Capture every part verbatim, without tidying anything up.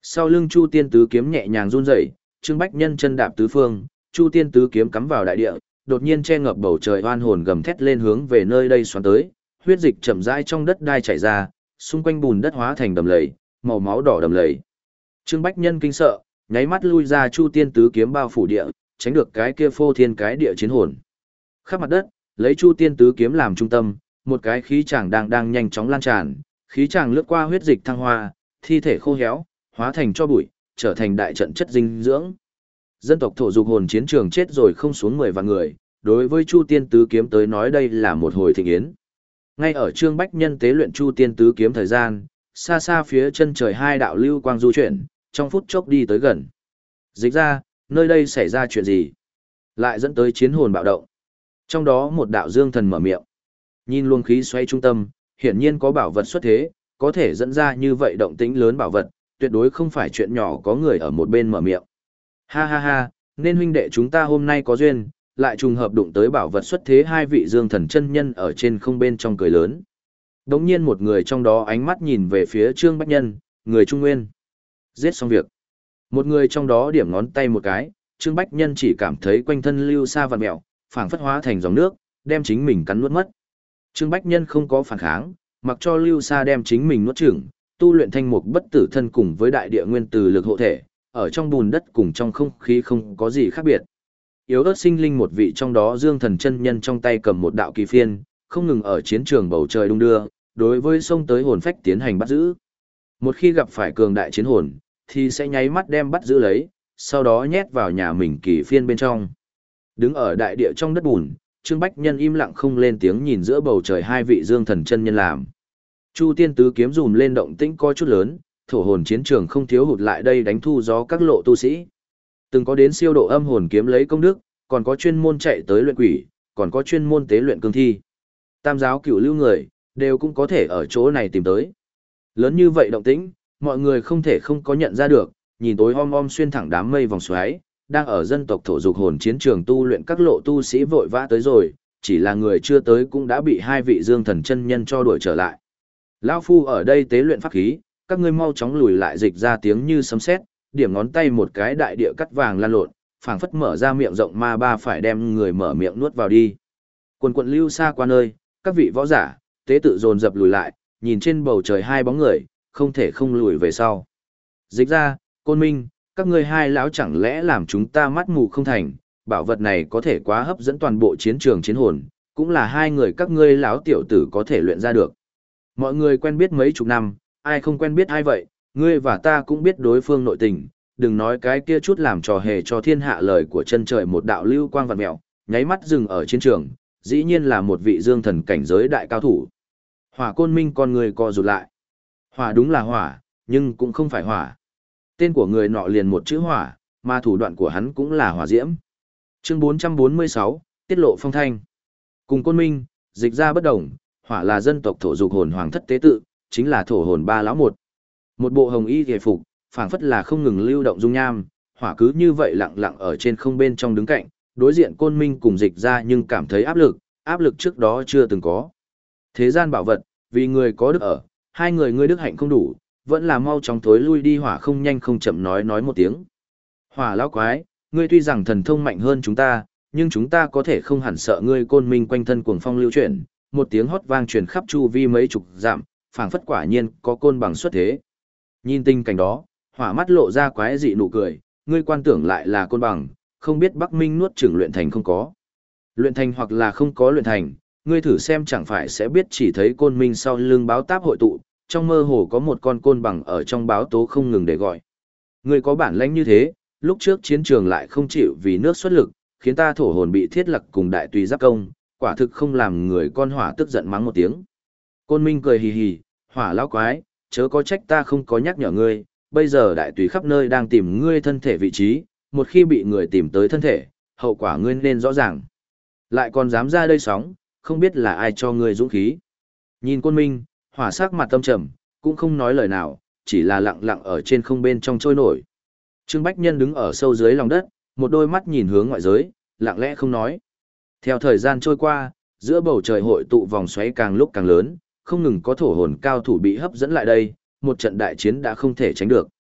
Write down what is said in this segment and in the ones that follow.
Sau lưng Chu Tiên Tứ kiếm nhẹ nhàng run rẩy, Trương Bách Nhân chân đạp tứ phương, Chu Tiên Tứ kiếm cắm vào đại địa, đột nhiên che ngập bầu trời oan hồn gầm thét lên hướng về nơi đây xoắn tới, huyết dịch chậm rãi trong đất đai chảy ra, xung quanh bùn đất hóa thành đầm lầy, màu máu đỏ đầm lầy. Trương Bách Nhân kinh sợ, nháy mắt lui ra Chu Tiên Tứ kiếm bao phủ địa, tránh được cái kia phô thiên cái địa chiến hồn. Khắp mặt đất, lấy Chu Tiên Tứ kiếm làm trung tâm, một cái khí tràng đang đang nhanh chóng lan tràn, khí tràng lướt qua huyết dịch thăng hoa, thi thể khô héo, hóa thành cho bụi, trở thành đại trận chất dinh dưỡng. Dân tộc thổ dục hồn chiến trường chết rồi không xuống mười vạn người, đối với Chu Tiên Tứ kiếm tới nói đây là một hồi thịnh yến. Ngay ở Trương Bách Nhân tế luyện Chu Tiên Tứ kiếm thời gian, xa xa phía chân trời hai đạo lưu quang du chuyển, trong phút chốc đi tới gần. Dịch ra, nơi đây xảy ra chuyện gì? Lại dẫn tới chiến hồn bạo động. Trong đó một đạo dương thần mở miệng. Nhìn luồng khí xoay trung tâm, hiển nhiên có bảo vật xuất thế, có thể dẫn ra như vậy động tĩnh lớn bảo vật, tuyệt đối không phải chuyện nhỏ có người ở một bên mở miệng. Ha ha ha, nên huynh đệ chúng ta hôm nay có duyên, lại trùng hợp đụng tới bảo vật xuất thế hai vị dương thần chân nhân ở trên không bên trong cười lớn. Đống nhiên một người trong đó ánh mắt nhìn về phía Trương Bách Nhân, người Trung Nguyên. Giết xong việc. Một người trong đó điểm ngón tay một cái, Trương Bách Nhân chỉ cảm thấy quanh thân lưu xa vặn mẹo, phảng phất hóa thành dòng nước, đem chính mình cắn nuốt mất. Trương Bách Nhân không có phản kháng, mặc cho lưu xa đem chính mình nuốt chửng, tu luyện thanh mục bất tử thân cùng với đại địa nguyên từ lực hộ thể, ở trong bùn đất cùng trong không khí không có gì khác biệt. Yếu ớt sinh linh một vị trong đó dương thần chân nhân trong tay cầm một đạo kỳ phiên, không ngừng ở chiến trường bầu trời đung đưa, đối với sông tới hồn phách tiến hành bắt giữ. Một khi gặp phải cường đại chiến hồn, thì sẽ nháy mắt đem bắt giữ lấy, sau đó nhét vào nhà mình kỳ phiên bên trong. Đứng ở đại địa trong đất bùn, Trương Bách Nhân im lặng không lên tiếng nhìn giữa bầu trời hai vị dương thần chân nhân làm. Chu Tiên Tứ kiếm dùm lên động tĩnh có chút lớn, thổ hồn chiến trường không thiếu hụt lại đây đánh thu gió các lộ tu sĩ. Từng có đến siêu độ âm hồn kiếm lấy công đức, còn có chuyên môn chạy tới luyện quỷ, còn có chuyên môn tế luyện cương thi. Tam giáo cửu lưu người, đều cũng có thể ở chỗ này tìm tới. Lớn như vậy động tĩnh, mọi người không thể không có nhận ra được, nhìn tối om om xuyên thẳng đám mây vòng xoáy, đang ở dân tộc thổ dục hồn chiến trường tu luyện các lộ tu sĩ vội vã tới rồi, chỉ là người chưa tới cũng đã bị hai vị dương thần chân nhân cho đuổi trở lại. Lão phu ở đây tế luyện pháp khí, các ngươi mau chóng lùi lại. Dịch ra tiếng như sấm sét, điểm ngón tay một cái đại địa cắt vàng lan lộn, phảng phất mở ra miệng rộng ma ba phải đem người mở miệng nuốt vào đi. Quần quần lưu xa qua nơi, các vị võ giả, tế tự dồn dập lùi lại, nhìn trên bầu trời hai bóng người, không thể không lùi về sau. Dịch ra, Côn Minh, các ngươi hai lão chẳng lẽ làm chúng ta mắt mù không thành, bảo vật này có thể quá hấp dẫn toàn bộ chiến trường chiến hồn, cũng là hai người các ngươi lão tiểu tử có thể luyện ra được. Mọi người quen biết mấy chục năm, ai không quen biết ai vậy, ngươi và ta cũng biết đối phương nội tình, đừng nói cái kia chút làm trò hề cho thiên hạ lời của chân trời. Một đạo lưu quang vặn mèo, nháy mắt dừng ở chiến trường, dĩ nhiên là một vị dương thần cảnh giới đại cao thủ. Hỏa Côn Minh con người co rụt lại. Hỏa đúng là hỏa, nhưng cũng không phải hỏa. Tên của người nọ liền một chữ hỏa, mà thủ đoạn của hắn cũng là hỏa diễm. Chương bốn trăm bốn mươi sáu, tiết lộ phong thanh. Cùng Côn Minh, Dịch ra bất đồng, hỏa là dân tộc thổ dục hồn hoàng thất tế tự, chính là thổ hồn ba lão một. Một bộ hồng y hề phục, phảng phất là không ngừng lưu động dung nham, hỏa cứ như vậy lặng lặng ở trên không bên trong đứng cạnh, đối diện Côn Minh cùng Dịch ra nhưng cảm thấy áp lực, áp lực trước đó chưa từng có. Thế gian bảo vật, vì người có đức ở, hai người ngươi đức hạnh không đủ, vẫn là mau chóng thối lui đi. Hỏa không nhanh không chậm nói nói một tiếng. Hỏa lão quái, ngươi tuy rằng thần thông mạnh hơn chúng ta, nhưng chúng ta có thể không hẳn sợ ngươi. Côn Minh quanh thân cuồng phong lưu chuyển, một tiếng hót vang truyền khắp chu vi mấy chục dặm, phảng phất quả nhiên có côn bằng xuất thế. Nhìn tình cảnh đó, Hỏa mắt lộ ra quái dị nụ cười, ngươi quan tưởng lại là côn bằng, không biết Bắc Minh nuốt chửng luyện thành không có. Luyện thành hoặc là không có luyện thành, ngươi thử xem chẳng phải sẽ biết. Chỉ thấy Côn Minh sau lưng báo táp hội tụ, trong mơ hồ có một con côn bằng ở trong báo tố không ngừng để gọi. Ngươi có bản lãnh như thế, lúc trước chiến trường lại không chịu vì nước xuất lực, khiến ta thổ hồn bị thiết lặc cùng đại tùy giáp công, quả thực không làm người. Con Hỏa tức giận mắng một tiếng. Côn Minh cười hì hì, Hỏa lão quái, chớ có trách ta không có nhắc nhở ngươi, bây giờ đại tùy khắp nơi đang tìm ngươi thân thể vị trí, một khi bị người tìm tới thân thể, hậu quả ngươi nên rõ ràng. Lại còn dám ra đây sóng, không biết là ai cho ngươi dũng khí. Nhìn Côn Minh, Hỏa sắc mặt tâm trầm, cũng không nói lời nào, chỉ là lặng lặng ở trên không bên trong trôi nổi. Trương Bách Nhân đứng ở sâu dưới lòng đất, một đôi mắt nhìn hướng ngoại giới, lặng lẽ không nói. Theo thời gian trôi qua, giữa bầu trời hội tụ vòng xoáy càng lúc càng lớn, không ngừng có thổ hồn cao thủ bị hấp dẫn lại đây, một trận đại chiến đã không thể tránh được.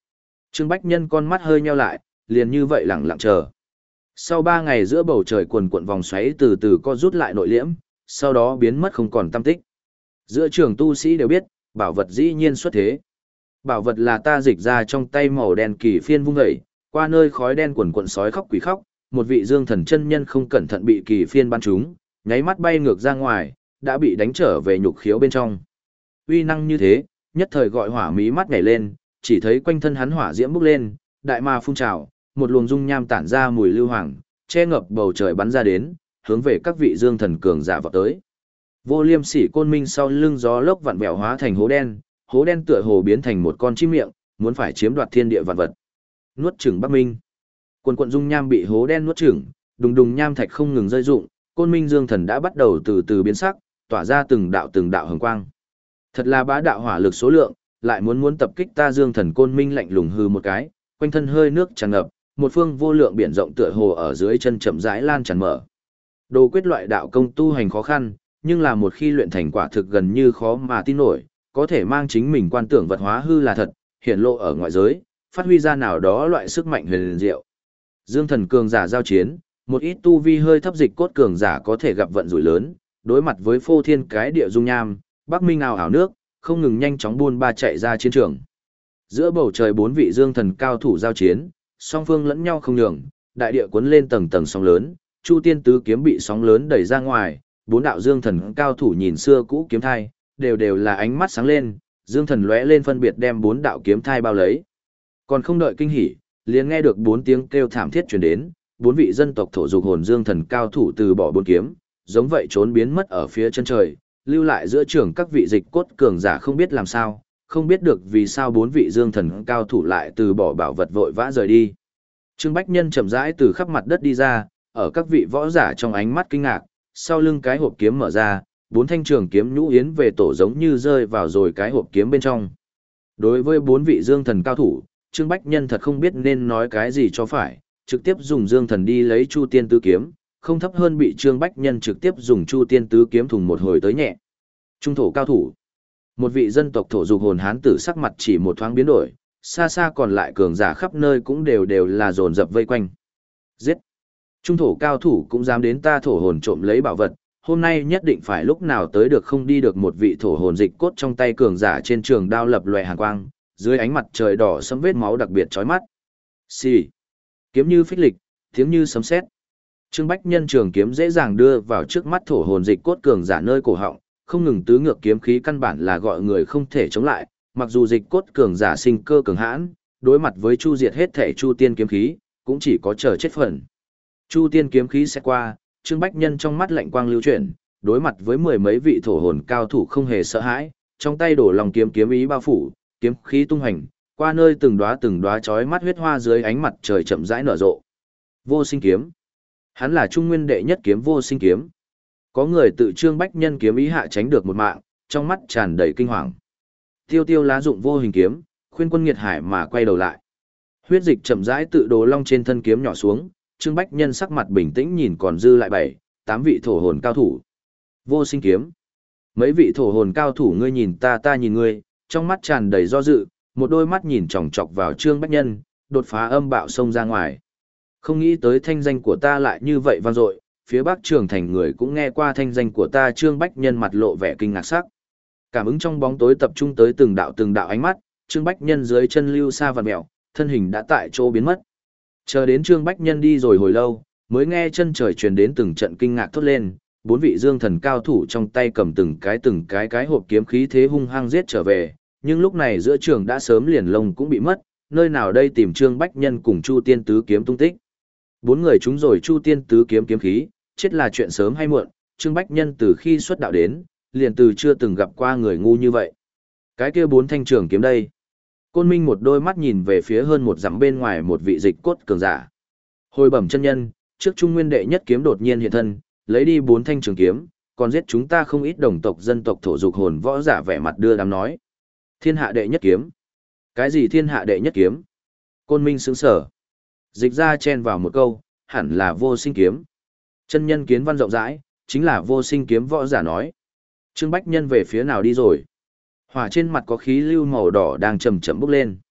Trương Bách Nhân con mắt hơi nheo lại, liền như vậy lẳng lặng chờ. Sau ba ngày giữa bầu trời quần cuộn vòng xoáy từ từ co rút lại nội liễm, sau đó biến mất không còn tăm tích. Giữa trường tu sĩ đều biết, bảo vật dĩ nhiên xuất thế. Bảo vật là ta dịch ra trong tay màu đen kỳ phiên vung dậy, qua nơi khói đen quần cuộn sói khóc quỷ khóc, một vị dương thần chân nhân không cẩn thận bị kỳ phiên bắn trúng, nháy mắt bay ngược ra ngoài, đã bị đánh trở về nhục khiếu bên trong. Uy năng như thế, nhất thời gọi hỏa mí mắt nhảy lên, chỉ thấy quanh thân hắn hỏa diễm bốc lên, đại ma phun trào, một luồng dung nham tản ra mùi lưu hoàng, che ngập bầu trời bắn ra đến, hướng về các vị dương thần cường giả vọt tới. Vô Liêm Sỉ Côn Minh sau lưng gió lốc vặn vẹo hóa thành hố đen, hố đen tựa hồ biến thành một con chim miệng, muốn phải chiếm đoạt thiên địa vạn vật. Nuốt chửng Bắc Minh. Quần quần dung nham bị hố đen nuốt chửng, đùng đùng nham thạch không ngừng rơi rụng, Côn Minh Dương Thần đã bắt đầu từ từ biến sắc, tỏa ra từng đạo từng đạo hồng quang. Thật là bá đạo hỏa lực số lượng, lại muốn muốn tập kích ta Dương Thần Côn Minh lạnh lùng hư một cái, quanh thân hơi nước tràn ngập, một phương vô lượng biển rộng tựa hồ ở dưới chân chậm rãi lan tràn mở. Đồ quyết loại đạo công tu hành khó khăn, nhưng là một khi luyện thành quả thực gần như khó mà tin nổi, có thể mang chính mình quan tưởng vật hóa hư là thật, hiển lộ ở ngoại giới, phát huy ra nào đó loại sức mạnh huyền diệu. Dương Thần cường giả giao chiến, một ít tu vi hơi thấp dịch cốt cường giả có thể gặp vận rủi lớn, đối mặt với phô thiên cái địa dung nham, Bắc Minh ào ảo nước, không ngừng nhanh chóng buôn ba chạy ra chiến trường. Giữa bầu trời bốn vị dương thần cao thủ giao chiến, song phương lẫn nhau không nhường, đại địa cuốn lên tầng tầng sóng lớn, Chu Tiên tứ kiếm bị sóng lớn đẩy ra ngoài, bốn đạo dương thần cao thủ nhìn xưa cũ kiếm thai, đều đều là ánh mắt sáng lên, dương thần lóe lên phân biệt đem bốn đạo kiếm thai bao lấy. Còn không đợi kinh hỉ, liền nghe được bốn tiếng kêu thảm thiết truyền đến, bốn vị dân tộc thổ dục hồn dương thần cao thủ từ bỏ bốn kiếm, giống vậy trốn biến mất ở phía chân trời, lưu lại giữa trường các vị dịch cốt cường giả không biết làm sao, không biết được vì sao bốn vị dương thần cao thủ lại từ bỏ bảo vật vội vã rời đi. Trương Bách Nhân chậm rãi từ khắp mặt đất đi ra, ở các vị võ giả trong ánh mắt kinh ngạc, sau lưng cái hộp kiếm mở ra, bốn thanh trường kiếm nhũ yến về tổ giống như rơi vào rồi cái hộp kiếm bên trong. Đối với bốn vị dương thần cao thủ, Trương Bách Nhân thật không biết nên nói cái gì cho phải, trực tiếp dùng dương thần đi lấy Chu Tiên tứ kiếm, không thấp hơn bị Trương Bách Nhân trực tiếp dùng Chu Tiên tứ kiếm thùng một hồi tới nhẹ. Trung thổ cao thủ. Một vị dân tộc thổ dục hồn hán tử sắc mặt chỉ một thoáng biến đổi, xa xa còn lại cường giả khắp nơi cũng đều đều là dồn dập vây quanh. Giết! Trung thổ cao thủ cũng dám đến ta thổ hồn trộm lấy bảo vật, hôm nay nhất định phải lúc nào tới được không đi được. Một vị thổ hồn dịch cốt trong tay cường giả trên trường đao lập loè hàn quang, dưới ánh mặt trời đỏ sẫm vết máu đặc biệt chói mắt. Xì! Kiếm như phích lịch, tiếng như sấm sét. Trương Bách Nhân trường kiếm dễ dàng đưa vào trước mắt thổ hồn dịch cốt cường giả nơi cổ họng, không ngừng tứ ngược kiếm khí căn bản là gọi người không thể chống lại, mặc dù dịch cốt cường giả sinh cơ cường hãn, đối mặt với chu diệt hết thể chu tiên kiếm khí, cũng chỉ có chờ chết phần. Chu tiên kiếm khí sẽ qua, Trương Bách Nhân trong mắt lạnh quang lưu chuyển, đối mặt với mười mấy vị thổ hồn cao thủ không hề sợ hãi, trong tay đổ lòng kiếm kiếm ý bao phủ, kiếm khí tung hành, qua nơi từng đóa từng đóa chói mắt huyết hoa dưới ánh mặt trời chậm rãi nở rộ. Vô Sinh kiếm. Hắn là trung nguyên đệ nhất kiếm Vô Sinh kiếm. Có người tự Trương Bách Nhân kiếm ý hạ tránh được một mạng, trong mắt tràn đầy kinh hoàng. Tiêu Tiêu lá dụng Vô Hình kiếm, khuyên quân nghiệt hải mà quay đầu lại. Huyết dịch chậm rãi tự đồ long trên thân kiếm nhỏ xuống, Trương Bách Nhân sắc mặt bình tĩnh nhìn còn dư lại bảy, tám vị thổ hồn cao thủ. Vô Sinh kiếm. Mấy vị thổ hồn cao thủ ngươi nhìn ta ta nhìn ngươi, trong mắt tràn đầy do dự, một đôi mắt nhìn chòng chọc vào Trương Bách Nhân, đột phá âm bạo xông ra ngoài. Không nghĩ tới thanh danh của ta lại như vậy vang dội, phía Bắc Trường Thành người cũng nghe qua thanh danh của ta. Trương Bách Nhân mặt lộ vẻ kinh ngạc sắc. Cảm ứng trong bóng tối tập trung tới từng đạo từng đạo ánh mắt, Trương Bách Nhân dưới chân lưu xa vặn mèo, thân hình đã tại chỗ biến mất. Chờ đến Trương Bách Nhân đi rồi hồi lâu, mới nghe chân trời truyền đến từng trận kinh ngạc thốt lên, bốn vị dương thần cao thủ trong tay cầm từng cái từng cái cái hộp kiếm khí thế hung hăng giết trở về, nhưng lúc này giữa trường đã sớm liền lông cũng bị mất, nơi nào đây tìm Trương Bách Nhân cùng Chu Tiên tứ kiếm tung tích. Bốn người chúng rồi Chu Tiên tứ kiếm kiếm khí, chết là chuyện sớm hay muộn, Trương Bách Nhân từ khi xuất đạo đến, liền từ chưa từng gặp qua người ngu như vậy. Cái kia bốn thanh trường kiếm đây. Côn Minh một đôi mắt nhìn về phía hơn một dặm bên ngoài một vị dịch cốt cường giả. Hồi bẩm chân nhân, trước trung nguyên đệ nhất kiếm đột nhiên hiện thân, lấy đi bốn thanh trường kiếm, còn giết chúng ta không ít đồng tộc dân tộc thổ dục hồn võ giả vẻ mặt đưa đám nói. Thiên hạ đệ nhất kiếm. Cái gì thiên hạ đệ nhất kiếm? Côn Minh sững sở. Dịch ra chen vào một câu, hẳn là Vô Sinh kiếm. Chân nhân kiến văn rộng rãi, chính là Vô Sinh kiếm võ giả nói. Trương Bách Nhân về phía nào đi rồi? Hỏa trên mặt có khí lưu màu đỏ đang chậm chậm bốc lên.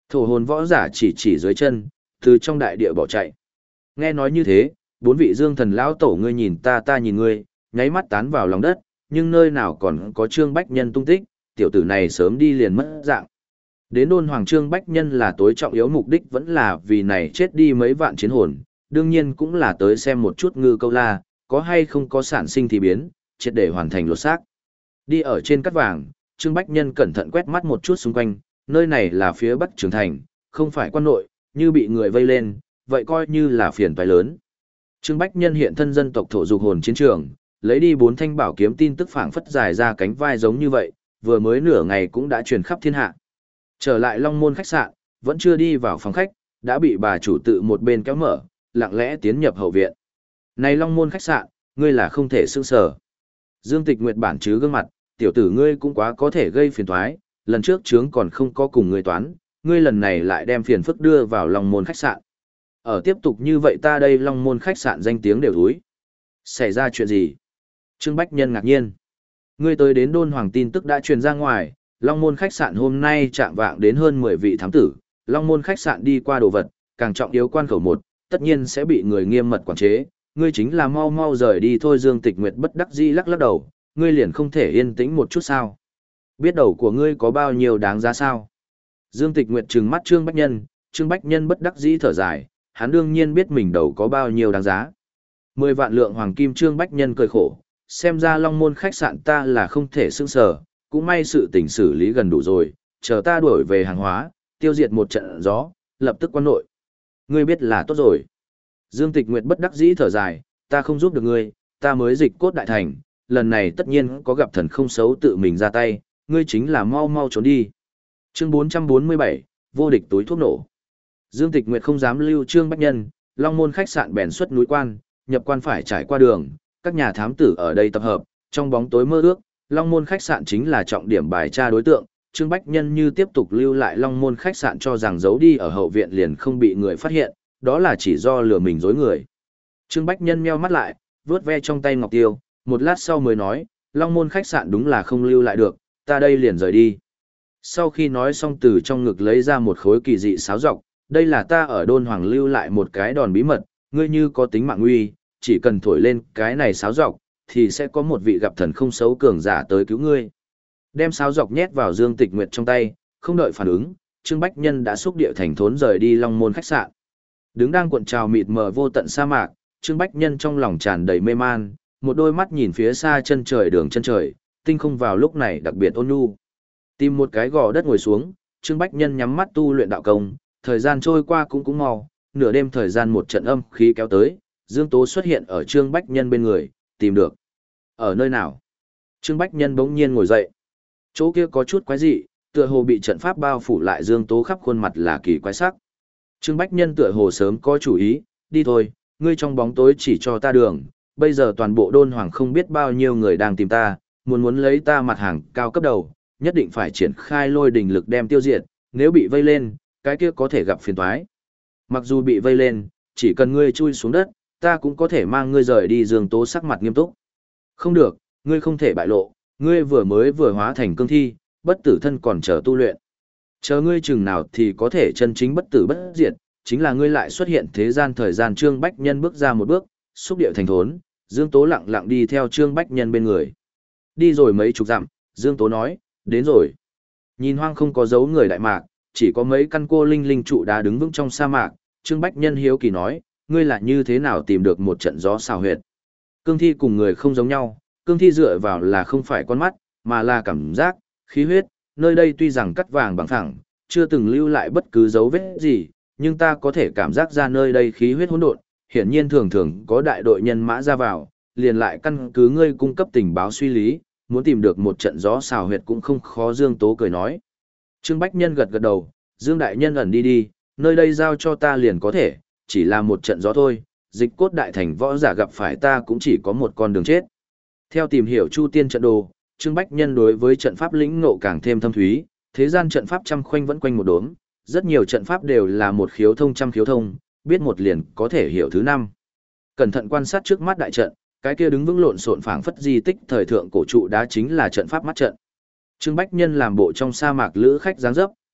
Thổ hồn võ giả chỉ chỉ dưới chân, từ trong đại địa bỏ chạy. Nghe nói như thế, bốn vị dương thần lão tổ ngươi nhìn ta ta nhìn ngươi, nháy mắt tán vào lòng đất, nhưng nơi nào còn có Trương Bách Nhân tung tích, tiểu tử này sớm đi liền mất dạng. Đến đôn hoàng Trương Bách Nhân là tối trọng yếu mục đích vẫn là vì này chết đi mấy vạn chiến hồn, đương nhiên cũng là tới xem một chút ngư câu la, có hay không có sản sinh thì biến, triệt để hoàn thành lột xác. Đi ở trên cát vàng, Trương Bách Nhân cẩn thận quét mắt một chút xung quanh, nơi này là phía Bắc Trường Thành, không phải quan nội, như bị người vây lên, vậy coi như là phiền toái lớn. Trương Bách Nhân hiện thân dân tộc thổ dục hồn chiến trường, lấy đi bốn thanh bảo kiếm tin tức phảng phất dài ra cánh vai giống như vậy, vừa mới nửa ngày cũng đã truyền khắp thiên hạ. Trở lại Long Môn khách sạn, vẫn chưa đi vào phòng khách, đã bị bà chủ tự một bên kéo mở, lặng lẽ tiến nhập hậu viện. Này Long Môn khách sạn, ngươi là không thể sương sở. Dương Tịch Nguyệt bản chứ gương mặt, tiểu tử ngươi cũng quá có thể gây phiền toái, lần trước chướng còn không có cùng ngươi toán, ngươi lần này lại đem phiền phức đưa vào Long Môn khách sạn. Ở tiếp tục như vậy ta đây Long Môn khách sạn danh tiếng đều thúi. Xảy ra chuyện gì? Trương Bách Nhân ngạc nhiên. Ngươi tới đến đôn hoàng tin tức đã truyền ra ngoài, Long Môn khách sạn hôm nay chạm vạng đến hơn mười vị thám tử, Long Môn khách sạn đi qua đồ vật, càng trọng yếu quan khẩu một, tất nhiên sẽ bị người nghiêm mật quản chế, ngươi chính là mau mau rời đi thôi. Dương Tịch Nguyệt bất đắc dĩ lắc lắc đầu, ngươi liền không thể yên tĩnh một chút sao? Biết đầu của ngươi có bao nhiêu đáng giá sao? Dương Tịch Nguyệt trừng mắt Trương Bách Nhân, Trương Bách Nhân bất đắc dĩ thở dài, hắn đương nhiên biết mình đầu có bao nhiêu đáng giá. Mười vạn lượng hoàng kim. Trương Bách Nhân cười khổ, xem ra Long Môn khách sạn ta là không thể xưng sở, cũng may sự tình xử lý gần đủ rồi, chờ ta đuổi về hàng hóa, tiêu diệt một trận gió, lập tức quan nội. Ngươi biết là tốt rồi. Dương Tịch Nguyệt bất đắc dĩ thở dài, ta không giúp được ngươi, ta mới dịch cốt đại thành, lần này tất nhiên có gặp thần không xấu tự mình ra tay, ngươi chính là mau mau trốn đi. Chương bốn trăm bốn mươi bảy, vô địch túi thuốc nổ. Dương Tịch Nguyệt không dám lưu Trương Bách Nhân, Long Môn khách sạn bèn xuất núi quan, nhập quan phải trải qua đường, các nhà thám tử ở đây tập hợp, trong bóng tối mơ ước, Long Môn khách sạn chính là trọng điểm bài tra đối tượng. Trương Bách Nhân như tiếp tục lưu lại Long Môn khách sạn cho rằng giấu đi ở hậu viện liền không bị người phát hiện, đó là chỉ do lừa mình dối người. Trương Bách Nhân meo mắt lại, vuốt ve trong tay ngọc tiêu, một lát sau mới nói, Long Môn khách sạn đúng là không lưu lại được, ta đây liền rời đi. Sau khi nói xong từ trong ngực lấy ra một khối kỳ dị sáo dọc, đây là ta ở đôn hoàng lưu lại một cái đòn bí mật, ngươi như có tính mạng nguy, chỉ cần thổi lên cái này sáo dọc, thì sẽ có một vị gặp thần không xấu cường giả tới cứu ngươi. Đem sáo dọc nhét vào Dương Tịch Nguyệt trong tay, không đợi phản ứng, Trương Bách Nhân đã xúc địa thành thốn rời đi Long Môn khách sạn. Đứng đang cuộn trào mịt mờ vô tận sa mạc, Trương Bách Nhân trong lòng tràn đầy mê man, một đôi mắt nhìn phía xa chân trời đường chân trời, tinh không vào lúc này đặc biệt ôn nhu. Tìm một cái gò đất ngồi xuống, Trương Bách Nhân nhắm mắt tu luyện đạo công, thời gian trôi qua cũng cũng mau, nửa đêm thời gian một trận âm khí kéo tới, Dương Tố xuất hiện ở Trương Bách Nhân bên người, tìm được. Ở nơi nào? Trương Bách Nhân bỗng nhiên ngồi dậy. Chỗ kia có chút quái dị, tựa hồ bị trận pháp bao phủ lại. Dương Tố khắp khuôn mặt là kỳ quái sắc. Trương Bách Nhân tựa hồ sớm có chủ ý, đi thôi, ngươi trong bóng tối chỉ cho ta đường, bây giờ toàn bộ đôn hoàng không biết bao nhiêu người đang tìm ta, muốn muốn lấy ta mặt hàng cao cấp đầu, nhất định phải triển khai lôi đình lực đem tiêu diệt, nếu bị vây lên, cái kia có thể gặp phiền toái. Mặc dù bị vây lên, chỉ cần ngươi chui xuống đất, ta cũng có thể mang ngươi rời đi. Dương Tố sắc mặt nghiêm túc. Không được, ngươi không thể bại lộ, ngươi vừa mới vừa hóa thành cương thi, bất tử thân còn chờ tu luyện. Chờ ngươi chừng nào thì có thể chân chính bất tử bất diệt, chính là ngươi lại xuất hiện thế gian thời gian. Trương Bách Nhân bước ra một bước, xúc điệu thành thốn, Dương Tố lặng lặng đi theo Trương Bách Nhân bên người. Đi rồi mấy chục dặm, Dương Tố nói, đến rồi. Nhìn hoang không có dấu người đại mạc, chỉ có mấy căn cô linh linh trụ đá đứng vững trong sa mạc. Trương Bách Nhân hiếu kỳ nói, ngươi là như thế nào tìm được một trận gió xào huyệt? Cương thi cùng người không giống nhau, cương thi dựa vào là không phải con mắt, mà là cảm giác, khí huyết. Nơi đây tuy rằng cắt vàng bằng phẳng, chưa từng lưu lại bất cứ dấu vết gì, nhưng ta có thể cảm giác ra nơi đây khí huyết hỗn độn, hiển nhiên thường thường có đại đội nhân mã ra vào, liền lại căn cứ ngươi cung cấp tình báo suy lý, muốn tìm được một trận gió xào huyệt cũng không khó. Dương Tố cười nói. Trương Bách Nhân gật gật đầu, Dương đại nhân ẩn đi đi, nơi đây giao cho ta liền có thể, chỉ là một trận gió thôi, dịch cốt đại thành võ giả gặp phải ta cũng chỉ có một con đường chết. Theo tìm hiểu Chu Tiên trận đồ, Trương Bách Nhân đối với trận pháp lĩnh ngộ càng thêm thâm thúy, thế gian trận pháp trăm khoanh vẫn quanh một đốm, rất nhiều trận pháp đều là một khiếu thông trăm khiếu thông, biết một liền có thể hiểu thứ năm. Cẩn thận quan sát trước mắt đại trận, cái kia đứng vững lộn xộn phảng phất di tích thời thượng cổ trụ đá chính là trận pháp mắt trận. Trương Bách Nhân làm bộ trong sa mạc lữ khách dáng dấp,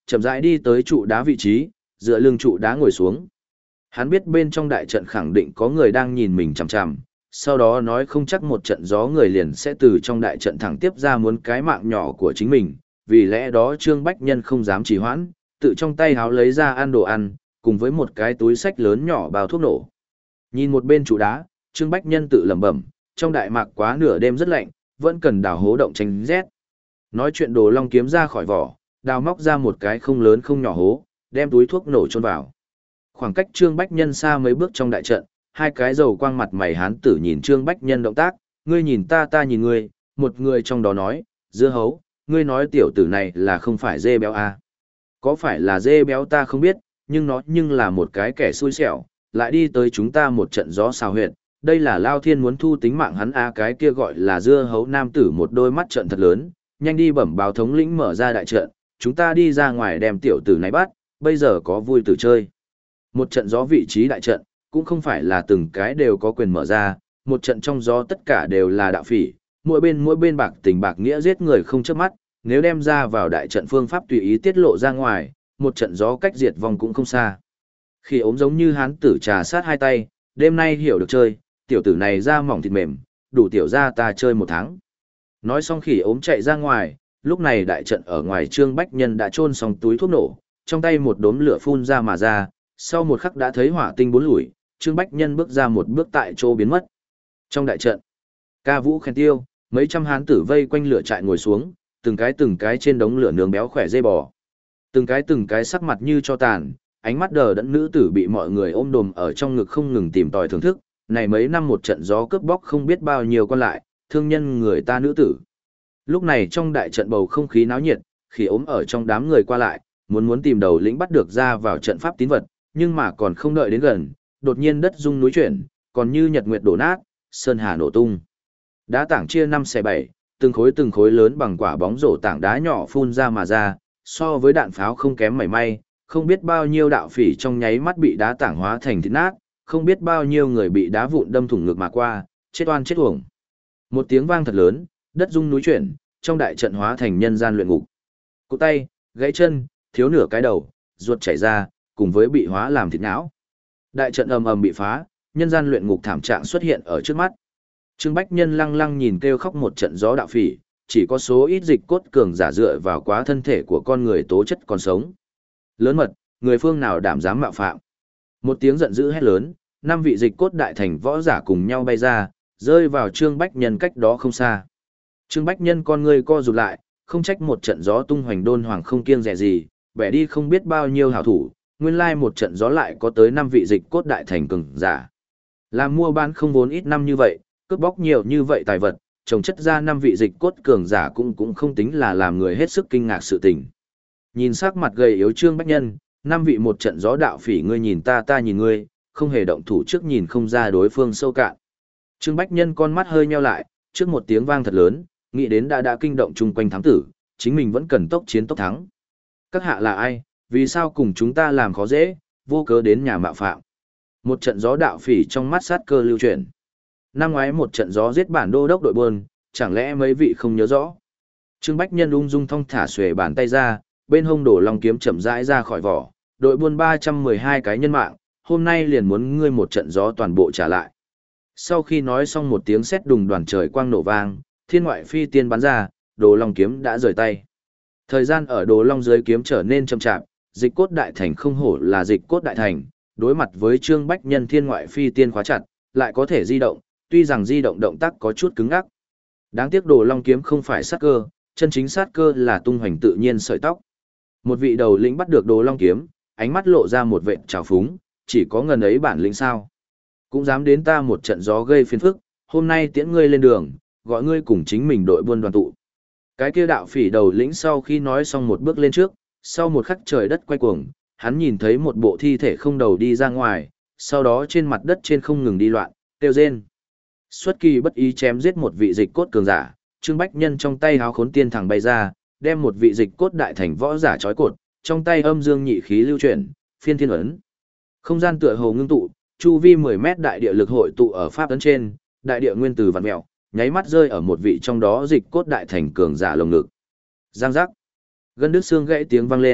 chậm rãi đi tới trụ đá vị trí, dựa lưng trụ đá ngồi xuống. Hắn biết bên trong đại trận khẳng định có người đang nhìn mình chằm chằm, sau đó nói không chắc một trận gió người liền sẽ từ trong đại trận thẳng tiếp ra muốn cái mạng nhỏ của chính mình, vì lẽ đó Trương Bách Nhân không dám trì hoãn, tự trong tay háo lấy ra ăn đồ ăn, cùng với một cái túi sách lớn nhỏ bao thuốc nổ. Nhìn một bên trụ đá, Trương Bách Nhân tự lẩm bẩm, trong đại mạc quá nửa đêm rất lạnh, vẫn cần đào hố động tránh rét. Nói chuyện Đồ Long kiếm ra khỏi vỏ, đào móc ra một cái không lớn không nhỏ hố, đem túi thuốc nổ chôn vào. Khoảng cách Trương Bách Nhân xa mấy bước trong đại trận, hai cái dầu quang mặt mày hán tử nhìn Trương Bách Nhân động tác, ngươi nhìn ta ta nhìn ngươi, một người trong đó nói, dưa hấu, ngươi nói tiểu tử này là không phải dê béo à. Có phải là dê béo ta không biết, nhưng nó nhưng là một cái kẻ xui xẻo, lại đi tới chúng ta một trận gió xào huyệt, đây là Lao Thiên muốn thu tính mạng hắn à, cái kia gọi là dưa hấu nam tử một đôi mắt trận thật lớn, nhanh đi bẩm báo thống lĩnh mở ra đại trận, chúng ta đi ra ngoài đem tiểu tử này bắt, bây giờ có vui tử chơi. Một trận gió vị trí đại trận, cũng không phải là từng cái đều có quyền mở ra, một trận trong gió tất cả đều là đạo phỉ, mỗi bên mỗi bên bạc tình bạc nghĩa giết người không chớp mắt, nếu đem ra vào đại trận phương pháp tùy ý tiết lộ ra ngoài, một trận gió cách diệt vong cũng không xa. Khi ốm giống như hán tử trà sát hai tay, đêm nay hiểu được chơi, tiểu tử này da mỏng thịt mềm, đủ tiểu ra ta chơi một tháng. Nói xong khỉ ốm chạy ra ngoài, lúc này đại trận ở ngoài Trương Bách Nhân đã chôn xong túi thuốc nổ, trong tay một đốm lửa phun ra mà ra, sau một khắc đã thấy hỏa tinh bốn lùi, Trương Bách Nhân bước ra một bước tại chỗ biến mất. Trong đại trận, ca vũ khen tiêu, mấy trăm hán tử vây quanh lửa trại ngồi xuống, từng cái từng cái trên đống lửa nướng béo khỏe dây bò. Từng cái từng cái sắc mặt như cho tàn, ánh mắt đờ đẫn nữ tử bị mọi người ôm đồm ở trong ngực không ngừng tìm tòi thưởng thức, này mấy năm một trận gió cướp bóc không biết bao nhiêu con lại, thương nhân người ta nữ tử. Lúc này trong đại trận bầu không khí náo nhiệt, khi ốm ở trong đám người qua lại, muốn muốn tìm đầu lĩnh bắt được ra vào trận pháp tín vật, nhưng mà còn không đợi đến gần, đột nhiên đất rung núi chuyển, còn như nhật nguyệt đổ nát, sơn hà nổ tung. Đá tảng chia năm xẻ bảy, từng khối từng khối lớn bằng quả bóng rổ tảng đá nhỏ phun ra mà ra, so với đạn pháo không kém mảy may, không biết bao nhiêu đạo phỉ trong nháy mắt bị đá tảng hóa thành thịt nát, không biết bao nhiêu người bị đá vụn đâm thủng ngực mà qua, chết oan chết uổng. Một tiếng vang thật lớn, đất rung núi chuyển, trong đại trận hóa thành nhân gian luyện ngục. Cụt tay, gãy chân, thiếu nửa cái đầu, ruột chảy ra, cùng với bị hóa làm thịt não. Đại trận ầm ầm bị phá, nhân gian luyện ngục thảm trạng xuất hiện ở trước mắt. Trương Bách Nhân lăng lăng nhìn kêu khóc một trận gió đạo phỉ, chỉ có số ít dịch cốt cường giả dựa vào quá thân thể của con người tố chất còn sống. Lớn mật, người phương nào đảm dám mạo phạm. Một tiếng giận dữ hét lớn, năm vị dịch cốt đại thành võ giả cùng nhau bay ra, rơi vào Trương Bách Nhân cách đó không xa. Trương Bách Nhân con người co rụt lại, không trách một trận gió tung hoành đôn hoàng không kiêng dè gì, bẻ đi không biết bao nhiêu hảo thủ, nguyên lai một trận gió lại có tới năm vị dịch cốt đại thành cường giả. Làm mua bán không vốn ít năm như vậy, cướp bóc nhiều như vậy tài vật, trồng chất ra năm vị dịch cốt cường giả cũng cũng không tính là làm người hết sức kinh ngạc sự tình. Nhìn sắc mặt gầy yếu Trương Bách Nhân, năm vị một trận gió đạo phỉ ngươi nhìn ta ta nhìn ngươi, không hề động thủ trước nhìn không ra đối phương sâu cạn. Trương Bách Nhân con mắt hơi nheo lại, trước một tiếng vang thật lớn, nghĩ đến đã đã kinh động chung quanh thám tử, chính mình vẫn cần tốc chiến tốc thắng. Các hạ là ai, vì sao cùng chúng ta làm khó dễ, vô cớ đến nhà mạo phạm. Một trận gió đạo phỉ trong mắt sát cơ lưu chuyển. Năm ngoái một trận gió giết bản đô đốc đội buôn, chẳng lẽ mấy vị không nhớ rõ. Trương Bách Nhân ung dung thong thả xuề bàn tay ra, bên hông đổ long kiếm chậm rãi ra khỏi vỏ, đội buôn ba trăm mười hai cái nhân mạng, hôm nay liền muốn ngươi một trận gió toàn bộ trả lại. Sau khi nói xong một tiếng sét đùng đoàn trời quang nổ vang, thiên ngoại phi tiên bắn ra, đồ long kiếm đã rời tay. Thời gian ở đồ long dưới kiếm trở nên chậm chạp, dịch cốt đại thành không hổ là dịch cốt đại thành, đối mặt với Trương Bách Nhân thiên ngoại phi tiên khóa chặt, lại có thể di động, tuy rằng di động động tác có chút cứng ngắc. Đáng tiếc đồ long kiếm không phải sát cơ, chân chính sát cơ là tung hoành tự nhiên sợi tóc. Một vị đầu lĩnh bắt được đồ long kiếm, ánh mắt lộ ra một vệt trào phúng, chỉ có ngần ấy bản lĩnh sao. Cũng dám đến ta một trận gió gây phiền phức, hôm nay tiễn ngươi lên đường, gọi ngươi cùng chính mình đội buôn đoàn tụ. Cái kia đạo phỉ đầu lĩnh sau khi nói xong một bước lên trước, sau một khắc trời đất quay cuồng, hắn nhìn thấy một bộ thi thể không đầu đi ra ngoài, sau đó trên mặt đất trên không ngừng đi loạn, kêu rên. Xuất kỳ bất ý chém giết một vị dịch cốt cường giả, Trương Bách Nhân trong tay háo khốn tiên thẳng bay ra, đem một vị dịch cốt đại thành võ giả trói cột, trong tay âm dương nhị khí lưu chuyển, phiên thiên ấn. Không gian tựa hồ ngưng tụ, chu vi mười mét đại địa lực hội tụ ở pháp ấn trên, đại địa nguyên từ vặn mèo, nháy mắt rơi ở một vị trong đó dịch cốt đại thành cường giả lồng ngực. Giang giác. Gân đứt xương gãy tiếng vang lên,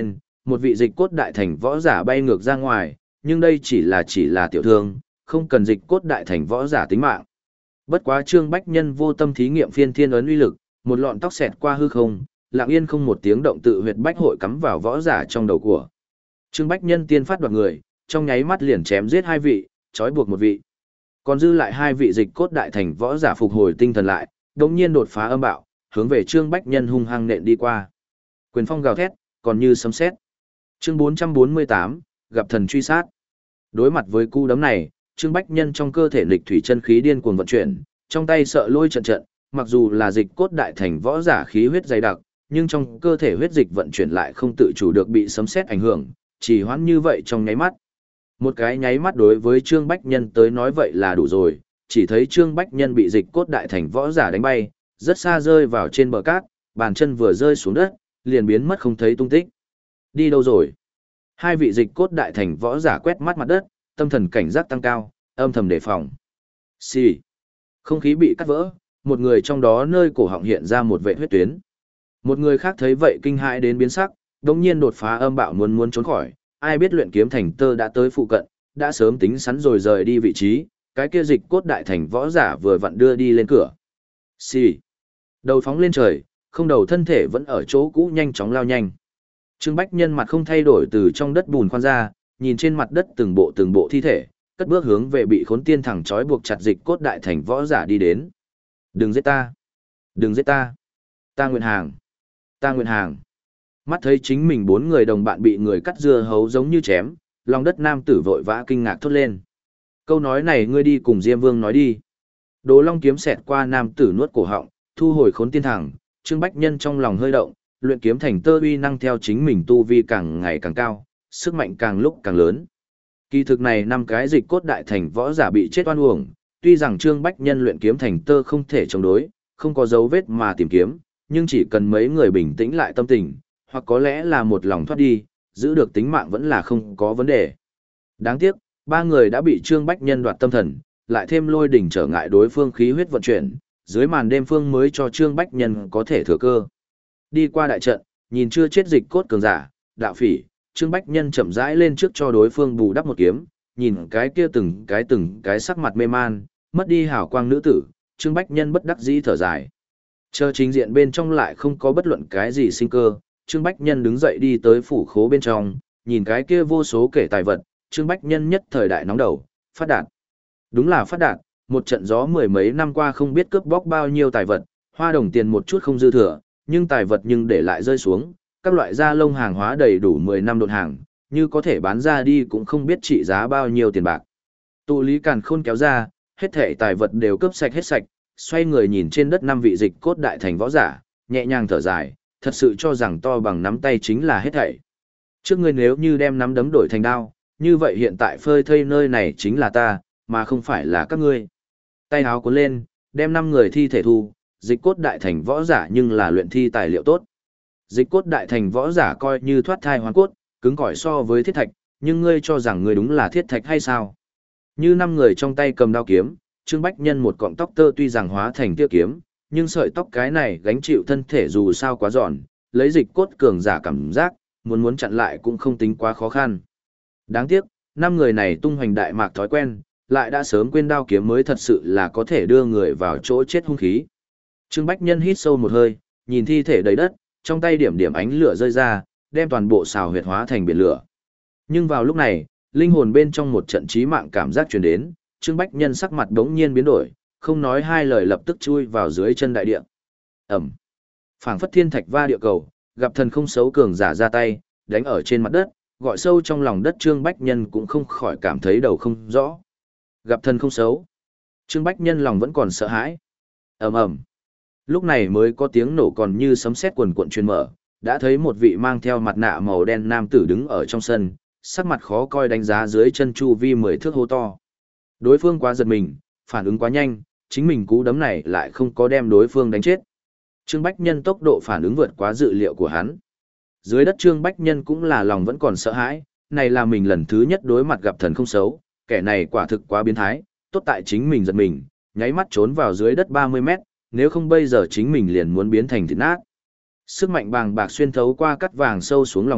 một vị dịch cốt đại thành võ giả bay ngược ra ngoài, nhưng đây chỉ là chỉ là tiểu thương, không cần dịch cốt đại thành võ giả tính mạng. Bất quá Trương Bách Nhân vô tâm thí nghiệm phiên thiên ấn uy lực, một lọn tóc xẹt qua hư không, lặng yên không một tiếng động tự huyệt bách hội cắm vào võ giả trong đầu của. Trương Bách Nhân tiên phát đoạt người, trong nháy mắt liền chém giết hai vị, trói buộc một vị. Còn dư lại hai vị dịch cốt đại thành võ giả phục hồi tinh thần lại, đống nhiên đột phá âm bạo, hướng về Trương Bách Nhân hung hăng nện đi qua. Quyền phong gào thét, còn như sấm sét. Chương bốn trăm bốn mươi tám, gặp thần truy sát. Đối mặt với cú đấm này, Trương Bách Nhân trong cơ thể lịch thủy chân khí điên cuồng vận chuyển, trong tay sợ lôi trận trận, mặc dù là dịch cốt đại thành võ giả khí huyết dày đặc, nhưng trong cơ thể huyết dịch vận chuyển lại không tự chủ được bị sấm sét ảnh hưởng, chỉ hoãn như vậy trong nháy mắt. Một cái nháy mắt đối với Trương Bách Nhân tới nói vậy là đủ rồi, chỉ thấy Trương Bách Nhân bị dịch cốt đại thành võ giả đánh bay, rất xa rơi vào trên bờ cát, bàn chân vừa rơi xuống đất, liền biến mất không thấy tung tích. Đi đâu rồi? Hai vị dịch cốt đại thành võ giả quét mắt mặt đất, tâm thần cảnh giác tăng cao, âm thầm đề phòng. Xì. Không khí bị cắt vỡ, một người trong đó nơi cổ họng hiện ra một vệt huyết tuyến. Một người khác thấy vậy kinh hãi đến biến sắc, đột nhiên đột phá âm bạo muốn muốn trốn khỏi, ai biết luyện kiếm thành tơ đã tới phụ cận, đã sớm tính sẵn rồi rời đi vị trí, cái kia dịch cốt đại thành võ giả vừa vặn đưa đi lên cửa. Xì. Đầu phóng lên trời, không đầu thân thể vẫn ở chỗ cũ nhanh chóng lao nhanh. Trương Bách Nhân mặt không thay đổi từ trong đất bùn khoan ra, nhìn trên mặt đất từng bộ từng bộ thi thể, cất bước hướng về bị khốn tiên thẳng trói buộc chặt dịch cốt đại thành võ giả đi đến. Đừng giết ta! Đừng giết ta! Ta nguyện hàng! Ta nguyện hàng! Mắt thấy chính mình bốn người đồng bạn bị người cắt dưa hấu giống như chém, lòng đất nam tử vội vã kinh ngạc thốt lên. Câu nói này ngươi đi cùng Diêm Vương nói đi. Đồ Long kiếm xẹt qua nam tử nuốt cổ họng, thu hồi khốn tiên thẳng, Trương Bách Nhân trong lòng hơi động, luyện kiếm thành tơ uy năng theo chính mình tu vi càng ngày càng cao, sức mạnh càng lúc càng lớn. Kỳ thực này năm cái dịch cốt đại thành võ giả bị chết oan uổng, tuy rằng Trương Bách Nhân luyện kiếm thành tơ không thể chống đối, không có dấu vết mà tìm kiếm, nhưng chỉ cần mấy người bình tĩnh lại tâm tình, hoặc có lẽ là một lòng thoát đi, giữ được tính mạng vẫn là không có vấn đề. Đáng tiếc, ba người đã bị Trương Bách Nhân đoạt tâm thần, lại thêm lôi đỉnh trở ngại đối phương khí huyết vận chuyển, dưới màn đêm phương mới cho Trương Bách Nhân có thể thừa cơ. Đi qua đại trận, nhìn chưa chết dịch cốt cường giả, đạo phỉ, Trương Bách Nhân chậm rãi lên trước cho đối phương bù đắp một kiếm, nhìn cái kia từng cái từng cái sắc mặt mê man, mất đi hào quang nữ tử, Trương Bách Nhân bất đắc dĩ thở dài. Chờ chính diện bên trong lại không có bất luận cái gì sinh cơ, Trương Bách Nhân đứng dậy đi tới phủ khố bên trong, nhìn cái kia vô số kể tài vật, Trương Bách Nhân nhất thời đại nóng đầu, phát đạt. Đúng là phát đạt, một trận gió mười mấy năm qua không biết cướp bóc bao nhiêu tài vật, hoa đồng tiền một chút không dư thừa, nhưng tài vật nhưng để lại rơi xuống, các loại da lông hàng hóa đầy đủ mười năm đột hàng, như có thể bán ra đi cũng không biết trị giá bao nhiêu tiền bạc. Tụ lý càn khôn kéo ra, hết thảy tài vật đều cướp sạch hết sạch, xoay người nhìn trên đất năm vị dịch cốt đại thành võ giả, nhẹ nhàng thở dài, thật sự cho rằng to bằng nắm tay chính là hết thảy. Trước ngươi nếu như đem nắm đấm đổi thành đao, như vậy hiện tại phơi thây nơi này chính là ta, mà không phải là các ngươi. Tay áo cuốn lên, đem năm người thi thể thu, dịch cốt đại thành võ giả nhưng là luyện thi tài liệu tốt. Dịch cốt đại thành võ giả coi như thoát thai hoàn cốt, cứng cỏi so với thiết thạch, nhưng ngươi cho rằng ngươi đúng là thiết thạch hay sao? Như năm người trong tay cầm đao kiếm, Trương Bách Nhân một cọng tóc tơ tuy rằng hóa thành tia kiếm, nhưng sợi tóc cái này gánh chịu thân thể dù sao quá giòn, lấy dịch cốt cường giả cảm giác, muốn muốn chặn lại cũng không tính quá khó khăn. Đáng tiếc, năm người này tung hoành đại mạc thói quen, lại đã sớm quên đao kiếm mới thật sự là có thể đưa người vào chỗ chết hung khí. Trương Bách Nhân hít sâu một hơi, nhìn thi thể đầy đất, trong tay điểm điểm ánh lửa rơi ra, đem toàn bộ xào huyệt hóa thành biển lửa. Nhưng vào lúc này, linh hồn bên trong một trận chí mạng cảm giác truyền đến, Trương Bách Nhân sắc mặt đống nhiên biến đổi, không nói hai lời lập tức chui vào dưới chân đại địa. Ẩm. Phảng phất thiên thạch va địa cầu, gặp thần không xấu cường giả ra tay, đánh ở trên mặt đất, gọi sâu trong lòng đất Trương Bách Nhân cũng không khỏi cảm thấy đầu không rõ. Gặp thần không xấu. Trương Bách Nhân lòng vẫn còn sợ hãi. Ầm ầm. Lúc này mới có tiếng nổ còn như sấm sét quần cuộn truyền mở, đã thấy một vị mang theo mặt nạ màu đen nam tử đứng ở trong sân, sắc mặt khó coi đánh giá dưới chân chu vi mười thước hô to. Đối phương quá giật mình, phản ứng quá nhanh, chính mình cú đấm này lại không có đem đối phương đánh chết. Trương Bách Nhân tốc độ phản ứng vượt quá dự liệu của hắn. Dưới đất Trương Bách Nhân cũng là lòng vẫn còn sợ hãi, này là mình lần thứ nhất đối mặt gặp thần không xấu, kẻ này quả thực quá biến thái, tốt tại chính mình giật mình, nháy mắt trốn vào dưới đất ba mươi mét, nếu không bây giờ chính mình liền muốn biến thành thịt nát. Sức mạnh bàng bạc xuyên thấu qua cắt vàng sâu xuống lòng đất,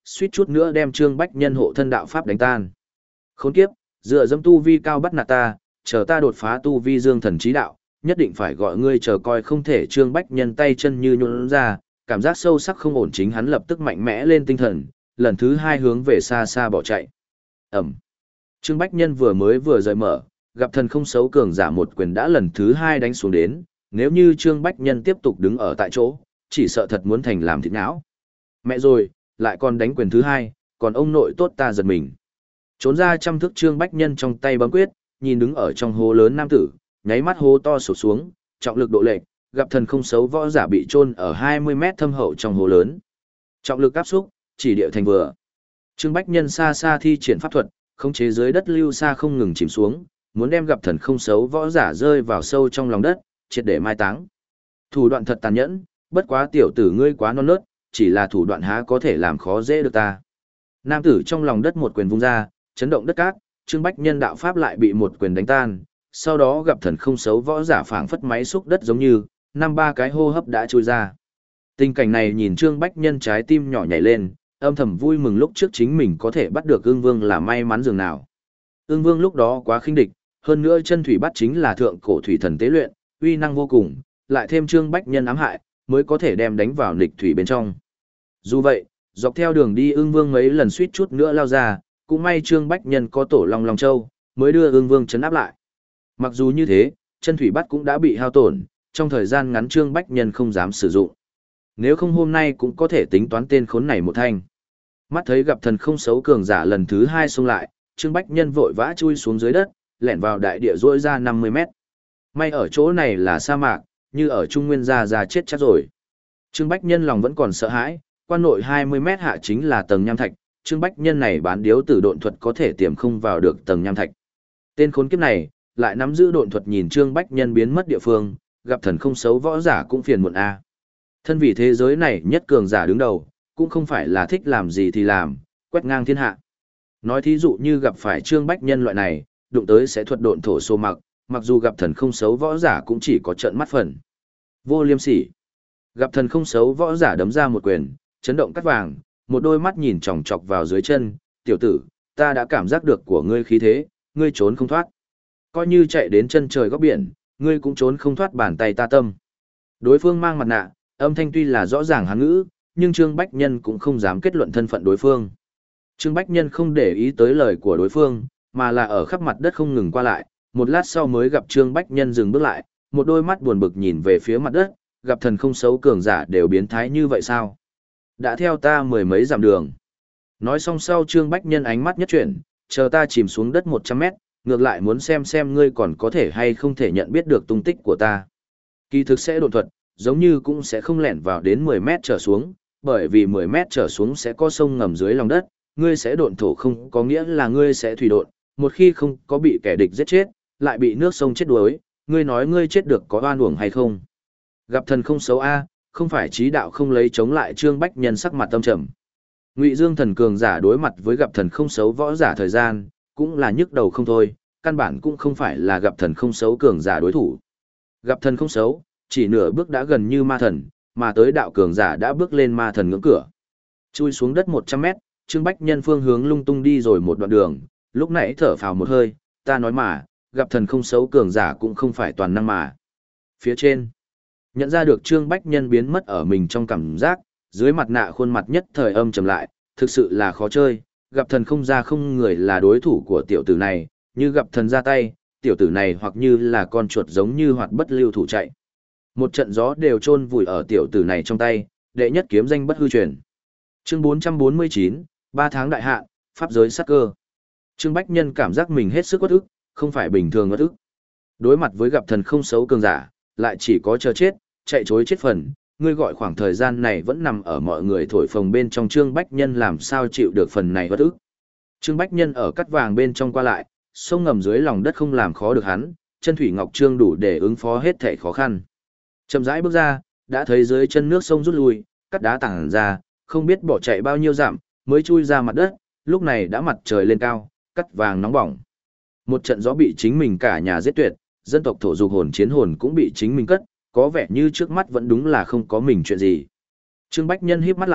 suýt chút nữa đem Trương Bách Nhân hộ thân đạo pháp đánh tan. Khốn kiếp, dựa dẫm tu vi cao bắt nạt ta, chờ ta đột phá tu vi dương thần trí đạo, nhất định phải gọi ngươi chờ coi không thể. Trương Bách Nhân tay chân như nhũn ra, cảm giác sâu sắc không ổn, chính hắn lập tức mạnh mẽ lên tinh thần, lần thứ hai hướng về xa xa bỏ chạy. Ẩm. Trương Bách Nhân vừa mới vừa rời mở, gặp thần không xấu cường giả một quyền đã lần thứ hai đánh xuống đến, nếu như Trương Bách Nhân tiếp tục đứng ở tại chỗ, chỉ sợ thật muốn thành làm thịt não. Mẹ rồi, lại còn đánh quyền thứ hai, còn ông nội tốt ta giật mình. Trốn ra trăm thước Trương Bách Nhân trong tay bấm quyết, nhìn đứng ở trong hố lớn nam tử, nháy mắt hố to sụp xuống, trọng lực độ lệch, gặp thần không xấu võ giả bị chôn ở hai mươi mét thâm hậu trong hố lớn. Trọng lực áp xúc, chỉ địa thành vừa. Trương Bách Nhân xa xa thi triển pháp thuật, khống chế dưới đất lưu xa không ngừng chìm xuống, muốn đem gặp thần không xấu võ giả rơi vào sâu trong lòng đất, triệt để mai táng. Thủ đoạn thật tàn nhẫn, bất quá tiểu tử ngươi quá non nớt, chỉ là thủ đoạn há có thể làm khó dễ được ta. Nam tử trong lòng đất một quyền vung ra, chấn động đất cát, Trương Bách Nhân đạo pháp lại bị một quyền đánh tan, sau đó gặp thần không xấu võ giả phảng phất máy xúc đất giống như, năm ba cái hô hấp đã trôi ra. Tình cảnh này nhìn Trương Bách Nhân trái tim nhỏ nhảy lên, âm thầm vui mừng lúc trước chính mình có thể bắt được Ưng Vương là may mắn dường nào. Ưng Vương lúc đó quá khinh địch, hơn nữa chân thủy bắt chính là thượng cổ thủy thần tế luyện, uy năng vô cùng, lại thêm Trương Bách Nhân ám hại, mới có thể đem đánh vào nghịch thủy bên trong. Dù vậy, dọc theo đường đi Ưng Vương mấy lần suýt chút nữa lao ra, cũng may Trương Bách Nhân có tổ Long Long Châu, mới đưa Ưng Vương trấn áp lại. Mặc dù như thế, chân thủy bắt cũng đã bị hao tổn, trong thời gian ngắn Trương Bách Nhân không dám sử dụng. Nếu không hôm nay cũng có thể tính toán tên khốn này một thanh. Mắt thấy gặp thần không xấu cường giả lần thứ hai xông lại, Trương Bách Nhân vội vã chui xuống dưới đất, lẻn vào đại địa rỗi ra năm mươi mét. May ở chỗ này là sa mạc, như ở Trung Nguyên gia già chết chắc rồi. Trương Bách Nhân lòng vẫn còn sợ hãi, quan nội hai mươi mét hạ chính là tầng nham thạch, Trương Bách Nhân này bán điếu tử độn thuật có thể tiềm không vào được tầng nham thạch. Tên khốn kiếp này, lại nắm giữ độn thuật nhìn Trương Bách Nhân biến mất địa phương, gặp thần không xấu võ giả cũng phiền muộn a. Thân vì thế giới này nhất cường giả đứng đầu, cũng không phải là thích làm gì thì làm, quét ngang thiên hạ. Nói thí dụ như gặp phải Trương Bách Nhân loại này, đụng tới sẽ thuật độn thổ xô mặc, mặc dù gặp thần không xấu võ giả cũng chỉ có trợn mắt phần. Vô liêm sỉ. Gặp thần không xấu võ giả đấm ra một quyền, chấn động cắt vàng, một đôi mắt nhìn chòng chọc vào dưới chân, tiểu tử, ta đã cảm giác được của ngươi khí thế, ngươi trốn không thoát. Coi như chạy đến chân trời góc biển, ngươi cũng trốn không thoát bàn tay ta tâm. Đối phương mang mặt nạ, âm thanh tuy là rõ ràng hán ngữ, nhưng Trương Bách Nhân cũng không dám kết luận thân phận đối phương. Trương Bách Nhân không để ý tới lời của đối phương, mà là ở khắp mặt đất không ngừng qua lại, một lát sau mới gặp Trương Bách Nhân dừng bước lại, một đôi mắt buồn bực nhìn về phía mặt đất, gặp thần không xấu cường giả đều biến thái như vậy sao? Đã theo ta mười mấy dặm đường. Nói xong sau Trương Bách Nhân ánh mắt nhất chuyển, chờ ta chìm xuống đất một trăm mét, ngược lại muốn xem xem ngươi còn có thể hay không thể nhận biết được tung tích của ta. Kỳ thực sẽ độn thuật, giống như cũng sẽ không lẻn vào đến mười mét trở xuống, bởi vì mười mét trở xuống sẽ có sông ngầm dưới lòng đất, ngươi sẽ độn thổ không có nghĩa là ngươi sẽ thủy độn, một khi không có bị kẻ địch giết chết, lại bị nước sông chết đuối, ngươi nói ngươi chết được có oan uổng hay không? Gặp thần không xấu a, không phải trí đạo không lấy chống lại Trương Bách Nhân sắc mặt tâm trầm. Ngụy Dương thần cường giả đối mặt với gặp thần không xấu võ giả thời gian, cũng là nhức đầu không thôi, căn bản cũng không phải là gặp thần không xấu cường giả đối thủ. Gặp thần không xấu, chỉ nửa bước đã gần như ma thần, mà tới đạo cường giả đã bước lên ma thần ngưỡng cửa. Chui xuống đất một trăm mét, Trương Bách Nhân phương hướng lung tung đi rồi một đoạn đường, lúc nãy thở phào một hơi, ta nói mà, gặp thần không xấu cường giả cũng không phải toàn năng mà. Phía trên, nhận ra được Trương Bách Nhân biến mất ở mình trong cảm giác, dưới mặt nạ khuôn mặt nhất thời âm trầm lại, thực sự là khó chơi, gặp thần không ra không người là đối thủ của tiểu tử này, như gặp thần ra tay, tiểu tử này hoặc như là con chuột giống như hoạt bất lưu thủ chạy. Một trận gió đều chôn vùi ở tiểu tử này trong tay, đệ nhất kiếm danh bất hư truyền. Chương bốn trăm bốn mươi chín, ba tháng đại hạn, pháp giới sát cơ. Trương Bách Nhân cảm giác mình hết sức uất ức, không phải bình thường uất ức. Đối mặt với gặp thần không xấu cường giả, lại chỉ có chờ chết, chạy trối chết phần, ngươi gọi khoảng thời gian này vẫn nằm ở mọi người thổi phồng bên trong Trương Bách Nhân làm sao chịu được phần này uất ức. Trương Bách Nhân ở cắt vàng bên trong qua lại, sông ngầm dưới lòng đất không làm khó được hắn, chân thủy ngọc trương đủ để ứng phó hết thảy khó khăn. Chậm rãi bước ra, đã thấy dưới chân nước sông rút lui, cắt đá tảng ra, không biết bỏ chạy bao nhiêu dặm, mới chui ra mặt đất, lúc này đã mặt trời lên cao, cắt vàng nóng bỏng. Một trận gió bị chính mình cả nhà giết tuyệt, dân tộc thổ dục hồn chiến hồn cũng bị chính mình cất, có vẻ như trước mắt vẫn đúng là không có mình chuyện gì. Trương Bách Nhân híp mắt lại,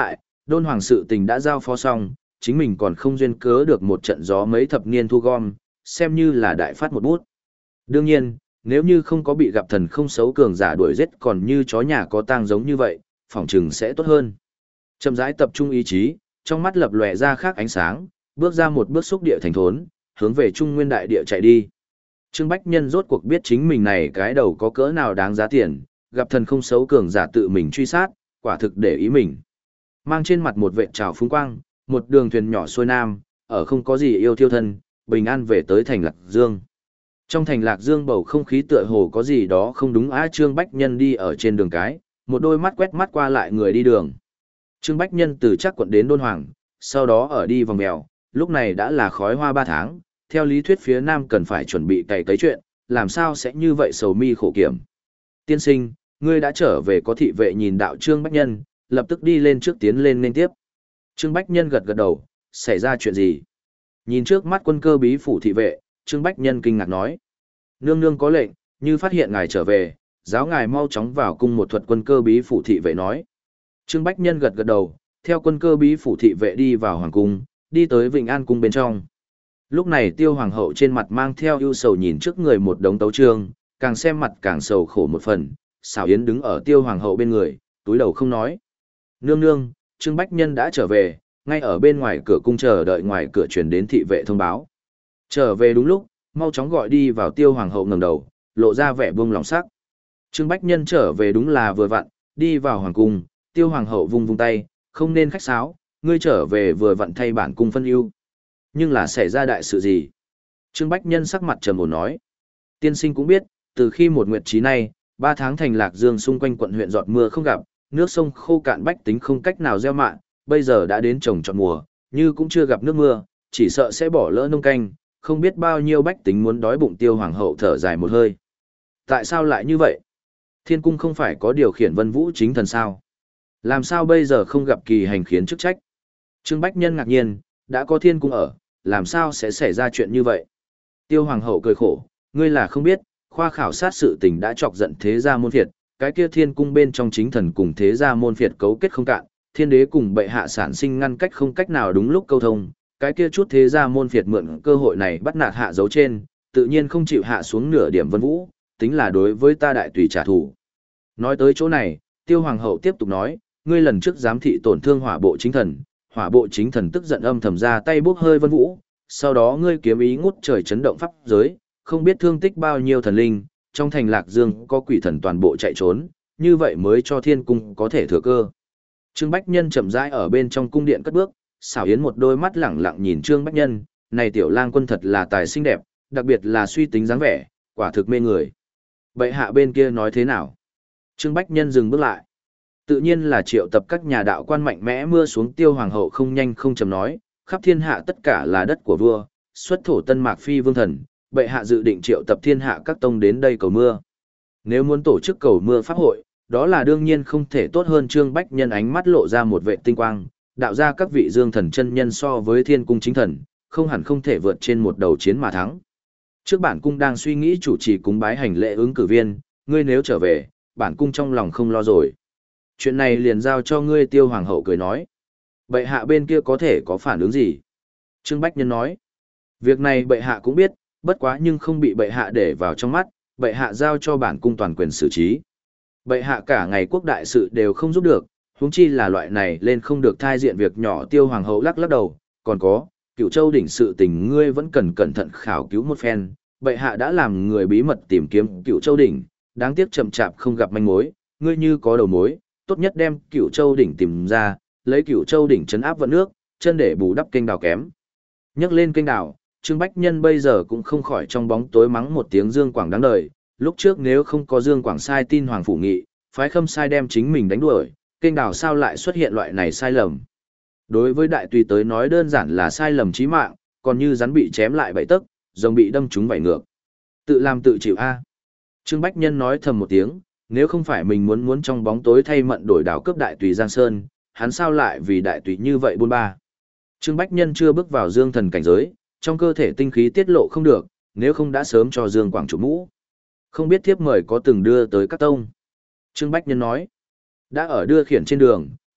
đôn hoàng sự tình đã giao phó xong, chính mình còn không duyên cớ được một trận gió mấy thập niên thu gom, xem như là đại phát một bút. Đương nhiên, nếu như không có bị gặp thần không xấu cường giả đuổi giết còn như chó nhà có tang giống như vậy, phỏng chừng sẽ tốt hơn. Chậm rãi tập trung ý chí, trong mắt lập lòe ra khác ánh sáng, bước ra một bước xúc địa thành thốn, hướng về Trung Nguyên đại địa chạy đi. Trương Bách Nhân rốt cuộc biết chính mình này cái đầu có cỡ nào đáng giá tiền, gặp thần không xấu cường giả tự mình truy sát, quả thực để ý mình. Mang trên mặt một vệt trào phúng quang, một đường thuyền nhỏ xuôi nam, ở không có gì yêu thiêu thân, bình an về tới thành Lạc Dương. Trong thành Lạc Dương bầu không khí tựa hồ có gì đó không đúng á. Trương Bách Nhân đi ở trên đường cái, một đôi mắt quét mắt qua lại người đi đường. Trương Bách Nhân từ Trác quận đến Đôn Hoàng, sau đó ở đi vòng mèo, lúc này đã là khói hoa ba tháng, theo lý thuyết phía Nam cần phải chuẩn bị cày cấy chuyện, làm sao sẽ như vậy sầu mi khổ kiểm. Tiên sinh, ngươi đã trở về. Có thị vệ nhìn đạo Trương Bách Nhân, lập tức đi lên trước tiến lên nên tiếp. Trương Bách Nhân gật gật đầu, xảy ra chuyện gì? Nhìn trước mắt quân cơ bí phủ thị vệ, Trương Bách Nhân kinh ngạc nói. Nương nương có lệnh, như phát hiện ngài trở về, giáo ngài mau chóng vào cung. Một thuật quân cơ bí phủ thị vệ nói. Trương Bách Nhân gật gật đầu, theo quân cơ bí phủ thị vệ đi vào hoàng cung, đi tới Vịnh An cung bên trong. Lúc này Tiêu hoàng hậu trên mặt mang theo ưu sầu nhìn trước người một đống tấu chương, càng xem mặt càng sầu khổ một phần. Xảo Yến đứng ở Tiêu hoàng hậu bên người, túi đầu không nói. Nương nương, Trương Bách Nhân đã trở về, ngay ở bên ngoài cửa cung chờ đợi. Ngoài cửa truyền đến thị vệ thông báo. Trở về đúng lúc, mau chóng gọi đi vào. Tiêu hoàng hậu ngẩng đầu, lộ ra vẻ buông lòng sắc. Trương Bách Nhân trở về đúng là vừa vặn, đi vào hoàng cung. Tiêu hoàng hậu vung vung tay, không nên khách sáo, ngươi trở về vừa vặn thay bản cung phân ưu. Nhưng là xảy ra đại sự gì? Trương Bách Nhân sắc mặt trầm ổn nói. Tiên sinh cũng biết, từ khi một nguyệt chí nay, ba tháng thành Lạc Dương xung quanh quận huyện giọt mưa không gặp, nước sông khô cạn, bách tính không cách nào gieo mạ, bây giờ đã đến trồng trọt mùa, như cũng chưa gặp nước mưa, chỉ sợ sẽ bỏ lỡ nông canh, không biết bao nhiêu bách tính muốn đói bụng. Tiêu hoàng hậu thở dài một hơi. Tại sao lại như vậy? Thiên cung không phải có điều khiển Vân Vũ chính thần sao? Làm sao bây giờ không gặp kỳ hành khiến chức trách? Trương Bách Nhân ngạc nhiên, đã có thiên cung ở, làm sao sẽ xảy ra chuyện như vậy? Tiêu hoàng hậu cười khổ, ngươi là không biết, khoa khảo sát sự tình đã chọc giận thế gia môn phiệt, cái kia thiên cung bên trong chính thần cùng thế gia môn phiệt cấu kết không cạn, thiên đế cùng bệ hạ sản sinh ngăn cách không cách nào đúng lúc câu thông, cái kia chút thế gia môn phiệt mượn cơ hội này bắt nạt hạ dấu trên, tự nhiên không chịu hạ xuống nửa điểm Vân Vũ, tính là đối với ta đại tùy trả thù. Nói tới chỗ này, Tiêu hoàng hậu tiếp tục nói, ngươi lần trước giám thị tổn thương hỏa bộ chính thần, hỏa bộ chính thần tức giận âm thầm ra tay bốc hơi Vân Vũ, sau đó ngươi kiếm ý ngút trời chấn động pháp giới, không biết thương tích bao nhiêu thần linh, trong thành Lạc Dương có quỷ thần toàn bộ chạy trốn, như vậy mới cho thiên cung có thể thừa cơ. Trương Bách Nhân chậm rãi ở bên trong cung điện cất bước, Xảo Yến một đôi mắt lẳng lặng nhìn Trương Bách Nhân, này tiểu lang quân thật là tài xinh đẹp, đặc biệt là suy tính dáng vẻ, quả thực mê người. Bệ hạ bên kia nói thế nào? Trương Bách Nhân dừng bước lại. Tự nhiên là triệu tập các nhà đạo quan mạnh mẽ mưa xuống. Tiêu hoàng hậu không nhanh không chậm nói, khắp thiên hạ tất cả là đất của vua, xuất thổ Tân Mạc Phi vương thần, bệ hạ dự định triệu tập thiên hạ các tông đến đây cầu mưa. Nếu muốn tổ chức cầu mưa pháp hội, đó là đương nhiên không thể tốt hơn. Trương Bách Nhân ánh mắt lộ ra một vệ tinh quang, đạo ra các vị dương thần chân nhân so với thiên cung chính thần, không hẳn không thể vượt trên một đầu chiến mà thắng. Trước bản cung đang suy nghĩ chủ trì cúng bái hành lễ ứng cử viên, ngươi nếu trở về, bản cung trong lòng không lo rồi. Chuyện này liền giao cho ngươi. Tiêu hoàng hậu cười nói. Bệ hạ bên kia có thể có phản ứng gì? Trương Bách Nhân nói. Việc này bệ hạ cũng biết, bất quá nhưng không bị bệ hạ để vào trong mắt, bệ hạ giao cho bản cung toàn quyền xử trí. Bệ hạ cả ngày quốc đại sự đều không giúp được, huống chi là loại này lên không được thai diện việc nhỏ. Tiêu hoàng hậu lắc lắc đầu, còn có, Cửu Châu đỉnh sự tình ngươi vẫn cần cẩn thận khảo cứu một phen, bệ hạ đã làm người bí mật tìm kiếm Cửu Châu đỉnh, đáng tiếc chậm chạp không gặp manh mối, ngươi như có đầu mối, tốt nhất đem Cửu Châu đỉnh tìm ra, lấy Cửu Châu đỉnh trấn áp vận nước, chân để bù đắp kênh đào kém. Nhắc lên kênh đào, Trương Bách Nhân bây giờ cũng không khỏi trong bóng tối mắng một tiếng Dương Quảng đáng đời, lúc trước nếu không có Dương Quảng sai tin Hoàng Phủ Nghị, phái Khâm sai đem chính mình đánh đuổi, kênh đào sao lại xuất hiện loại này sai lầm. Đối với đại tùy tới nói đơn giản là sai lầm chí mạng, còn như rắn bị chém lại bảy tấc, rồng bị đâm trúng vảy ngược. Tự làm tự chịu a. Trương Bách Nhân nói thầm một tiếng, nếu không phải mình muốn muốn trong bóng tối thay mận đổi đảo cướp đại tùy Giang Sơn, hắn sao lại vì đại tùy như vậy buôn ba. Trương Bách Nhân chưa bước vào dương thần cảnh giới, trong cơ thể tinh khí tiết lộ không được, nếu không đã sớm cho Dương Quảng chủ mũ. Không biết thiếp mời có từng đưa tới các tông. Trương Bách Nhân nói, đã ở đưa khiển trên đường,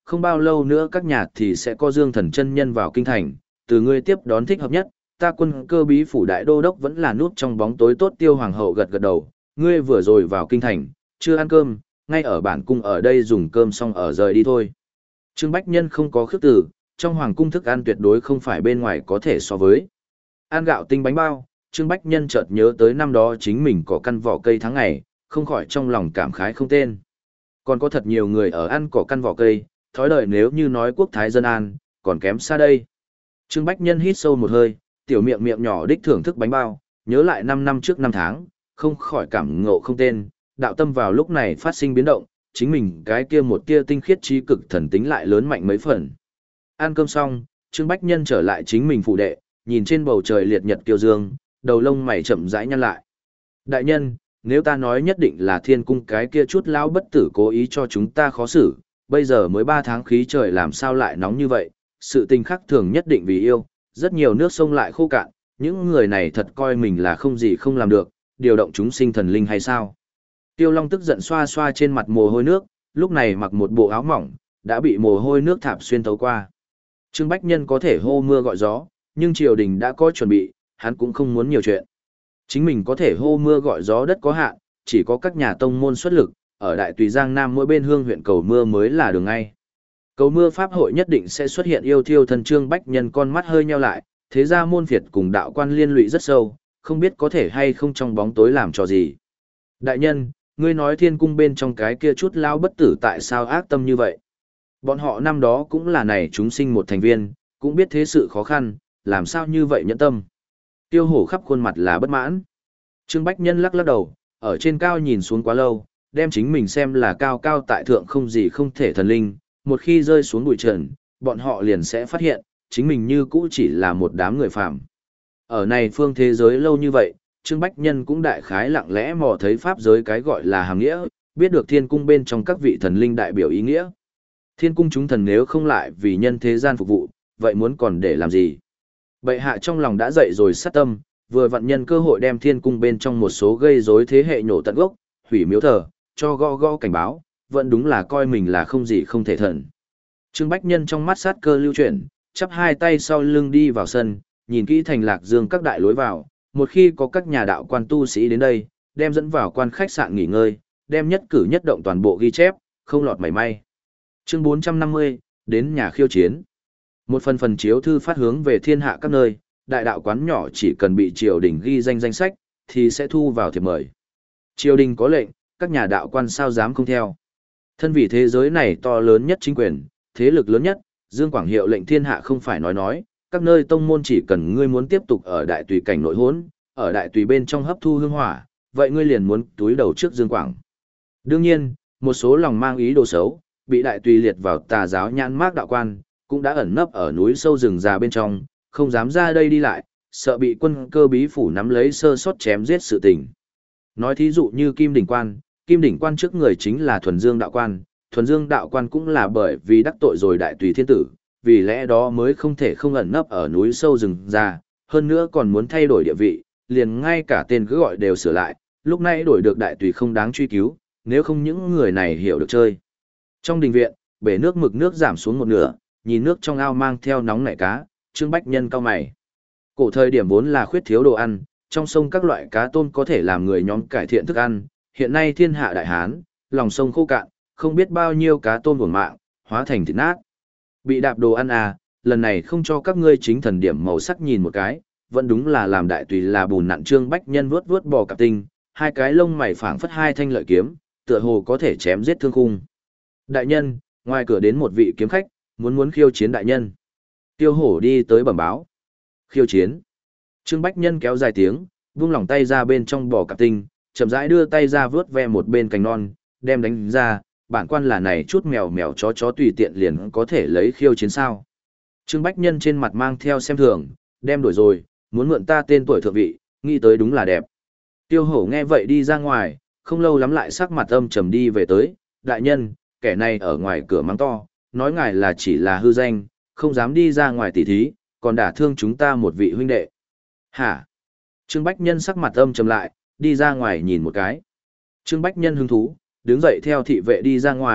không bao lâu nữa các nhà thì sẽ có Dương Thần chân nhân vào kinh thành, từ ngươi tiếp đón thích hợp nhất, ta quân cơ bí phủ đại đô đốc vẫn là núp trong bóng tối tốt. Tiêu hoàng hậu gật gật đầu, ngươi vừa rồi vào kinh thành, chưa ăn cơm, ngay ở bản cung ở đây dùng cơm xong ở rời đi thôi. Trương Bách Nhân không có khước từ, trong hoàng cung thức ăn tuyệt đối không phải bên ngoài có thể so với. Ăn gạo tinh bánh bao, Trương Bách Nhân chợt nhớ tới năm đó chính mình có căn vỏ cây tháng ngày, không khỏi trong lòng cảm khái không tên. Còn có thật nhiều người ở ăn cỏ căn vỏ cây, thói đời nếu như nói quốc thái dân an, còn kém xa đây. Trương Bách Nhân hít sâu một hơi, tiểu miệng miệng nhỏ đích thưởng thức bánh bao, nhớ lại năm năm trước năm tháng, không khỏi cảm ngộ không tên, đạo tâm vào lúc này phát sinh biến động, chính mình cái kia một tia tinh khiết trí cực thần tính lại lớn mạnh mấy phần. Ăn cơm xong, Trương Bách Nhân trở lại chính mình phụ đệ, nhìn trên bầu trời liệt nhật kiều dương, đầu lông mày chậm rãi nhăn lại. Đại nhân, nếu ta nói nhất định là thiên cung cái kia chút lão bất tử cố ý cho chúng ta khó xử, bây giờ mới ba tháng khí trời làm sao lại nóng như vậy, sự tình khắc thường nhất định vì yêu, rất nhiều nước sông lại khô cạn, những người này thật coi mình là không gì không làm được, điều động chúng sinh thần linh hay sao? Tiêu Long tức giận xoa xoa trên mặt mồ hôi nước, lúc này mặc một bộ áo mỏng, đã bị mồ hôi nước thạp xuyên thấu qua. Trương Bách Nhân có thể hô mưa gọi gió, nhưng triều đình đã có chuẩn bị, hắn cũng không muốn nhiều chuyện. Chính mình có thể hô mưa gọi gió đất có hạn, chỉ có các nhà tông môn xuất lực, ở Đại Tùy Giang Nam mỗi bên hương huyện cầu mưa mới là đường ngay. Cầu mưa pháp hội nhất định sẽ xuất hiện yêu thiêu thần. Trương Bách Nhân con mắt hơi nheo lại, thế ra môn phiệt cùng đạo quan liên lụy rất sâu, không biết có thể hay không trong bóng tối làm trò gì. Đại nhân, ngươi nói thiên cung bên trong cái kia chút lao bất tử tại sao ác tâm như vậy? Bọn họ năm đó cũng là này chúng sinh một thành viên, cũng biết thế sự khó khăn, làm sao như vậy nhẫn tâm. Tiêu hổ khắp khuôn mặt là bất mãn. Trương Bách Nhân lắc lắc đầu, ở trên cao nhìn xuống quá lâu, đem chính mình xem là cao cao tại thượng không gì không thể thần linh, một khi rơi xuống bụi trần, bọn họ liền sẽ phát hiện, chính mình như cũ chỉ là một đám người phàm. Ở này phương thế giới lâu như vậy, Trương Bách Nhân cũng đại khái lặng lẽ mò thấy pháp giới cái gọi là hàm nghĩa, biết được thiên cung bên trong các vị thần linh đại biểu ý nghĩa. Thiên cung chúng thần nếu không lại vì nhân thế gian phục vụ, vậy muốn còn để làm gì? Bệ hạ trong lòng đã dậy rồi sát tâm, vừa vặn nhân cơ hội đem thiên cung bên trong một số gây rối thế hệ nhổ tận gốc, hủy miếu thờ, cho gõ gõ cảnh báo, vẫn đúng là coi mình là không gì không thể thần. Trương Bách Nhân trong mắt sát cơ lưu chuyển, chắp hai tay sau lưng đi vào sân, nhìn kỹ thành Lạc Dương các đại lối vào, một khi có các nhà đạo quan tu sĩ đến đây, đem dẫn vào quan khách sạn nghỉ ngơi, đem nhất cử nhất động toàn bộ ghi chép, không lọt mảy may. Chương bốn trăm năm mươi, đến nhà khiêu chiến. Một phần phần chiếu thư phát hướng về thiên hạ các nơi, đại đạo quán nhỏ chỉ cần bị triều đình ghi danh danh sách, thì sẽ thu vào thiệp mời. Triều đình có lệnh, các nhà đạo quan sao dám không theo. Thân vì thế giới này to lớn nhất chính quyền, thế lực lớn nhất, Dương Quảng hiệu lệnh thiên hạ không phải nói nói, các nơi tông môn chỉ cần ngươi muốn tiếp tục ở đại tùy cảnh nội hỗn, ở đại tùy bên trong hấp thu hương hỏa, vậy ngươi liền muốn túi đầu trước Dương Quảng. Đương nhiên, một số lòng mang ý đồ xấu, bị đại tùy liệt vào tà giáo nhãn mác đạo quan, cũng đã ẩn nấp ở núi sâu rừng già bên trong, không dám ra đây đi lại, sợ bị quân cơ bí phủ nắm lấy sơ sót chém giết sự tình. Nói thí dụ như Kim Đỉnh Quan, Kim Đỉnh Quan trước người chính là Thuần Dương đạo quan, Thuần Dương đạo quan cũng là bởi vì đắc tội rồi đại tùy thiên tử, vì lẽ đó mới không thể không ẩn nấp ở núi sâu rừng già, hơn nữa còn muốn thay đổi địa vị, liền ngay cả tên cứ gọi đều sửa lại, lúc này đổi được đại tùy không đáng truy cứu, nếu không những người này hiểu được chơi. Trong đình viện, bể nước mực nước giảm xuống một nửa, nhìn nước trong ao mang theo nóng nảy cá, Trương Bách Nhân cau mày. Cổ thời điểm vốn là khuyết thiếu đồ ăn, trong sông các loại cá tôm có thể làm người nhóm cải thiện thức ăn, hiện nay thiên hạ đại hán, lòng sông khô cạn, không biết bao nhiêu cá tôm uổng mạng, hóa thành thịt nát. Bị đạp đồ ăn à, lần này không cho các ngươi chính thần điểm màu sắc nhìn một cái, vẫn đúng là làm đại tùy là bùn nặn. Trương Bách Nhân vuốt vuốt bò cạp tinh, hai cái lông mày phảng phất hai thanh lợi kiếm, tựa hồ có thể chém giết thương khung. Đại nhân, ngoài cửa đến một vị kiếm khách, muốn muốn khiêu chiến đại nhân. Tiêu hổ đi tới bẩm báo. Khiêu chiến. Trương Bách Nhân kéo dài tiếng, vung lỏng tay ra bên trong bò cạp tinh, chậm rãi đưa tay ra vướt ve một bên cành non, đem đánh ra, bản quan là này chút mèo mèo chó chó tùy tiện liền có thể lấy khiêu chiến sao. Trương Bách Nhân trên mặt mang theo xem thường, đem đổi rồi, muốn mượn ta tên tuổi thượng vị, nghĩ tới đúng là đẹp. Tiêu hổ nghe vậy đi ra ngoài, không lâu lắm lại sắc mặt âm trầm đi về tới, đại nhân, kẻ này ở ngoài cửa mắng to, nói ngài là chỉ là hư danh, không dám đi ra ngoài tỉ thí, còn đả thương chúng ta một vị huynh đệ. Hả? Trương Bách Nhân sắc mặt âm trầm lại, đi ra ngoài nhìn một cái. Trương Bách Nhân hứng thú, đứng dậy theo thị vệ đi ra ngoài,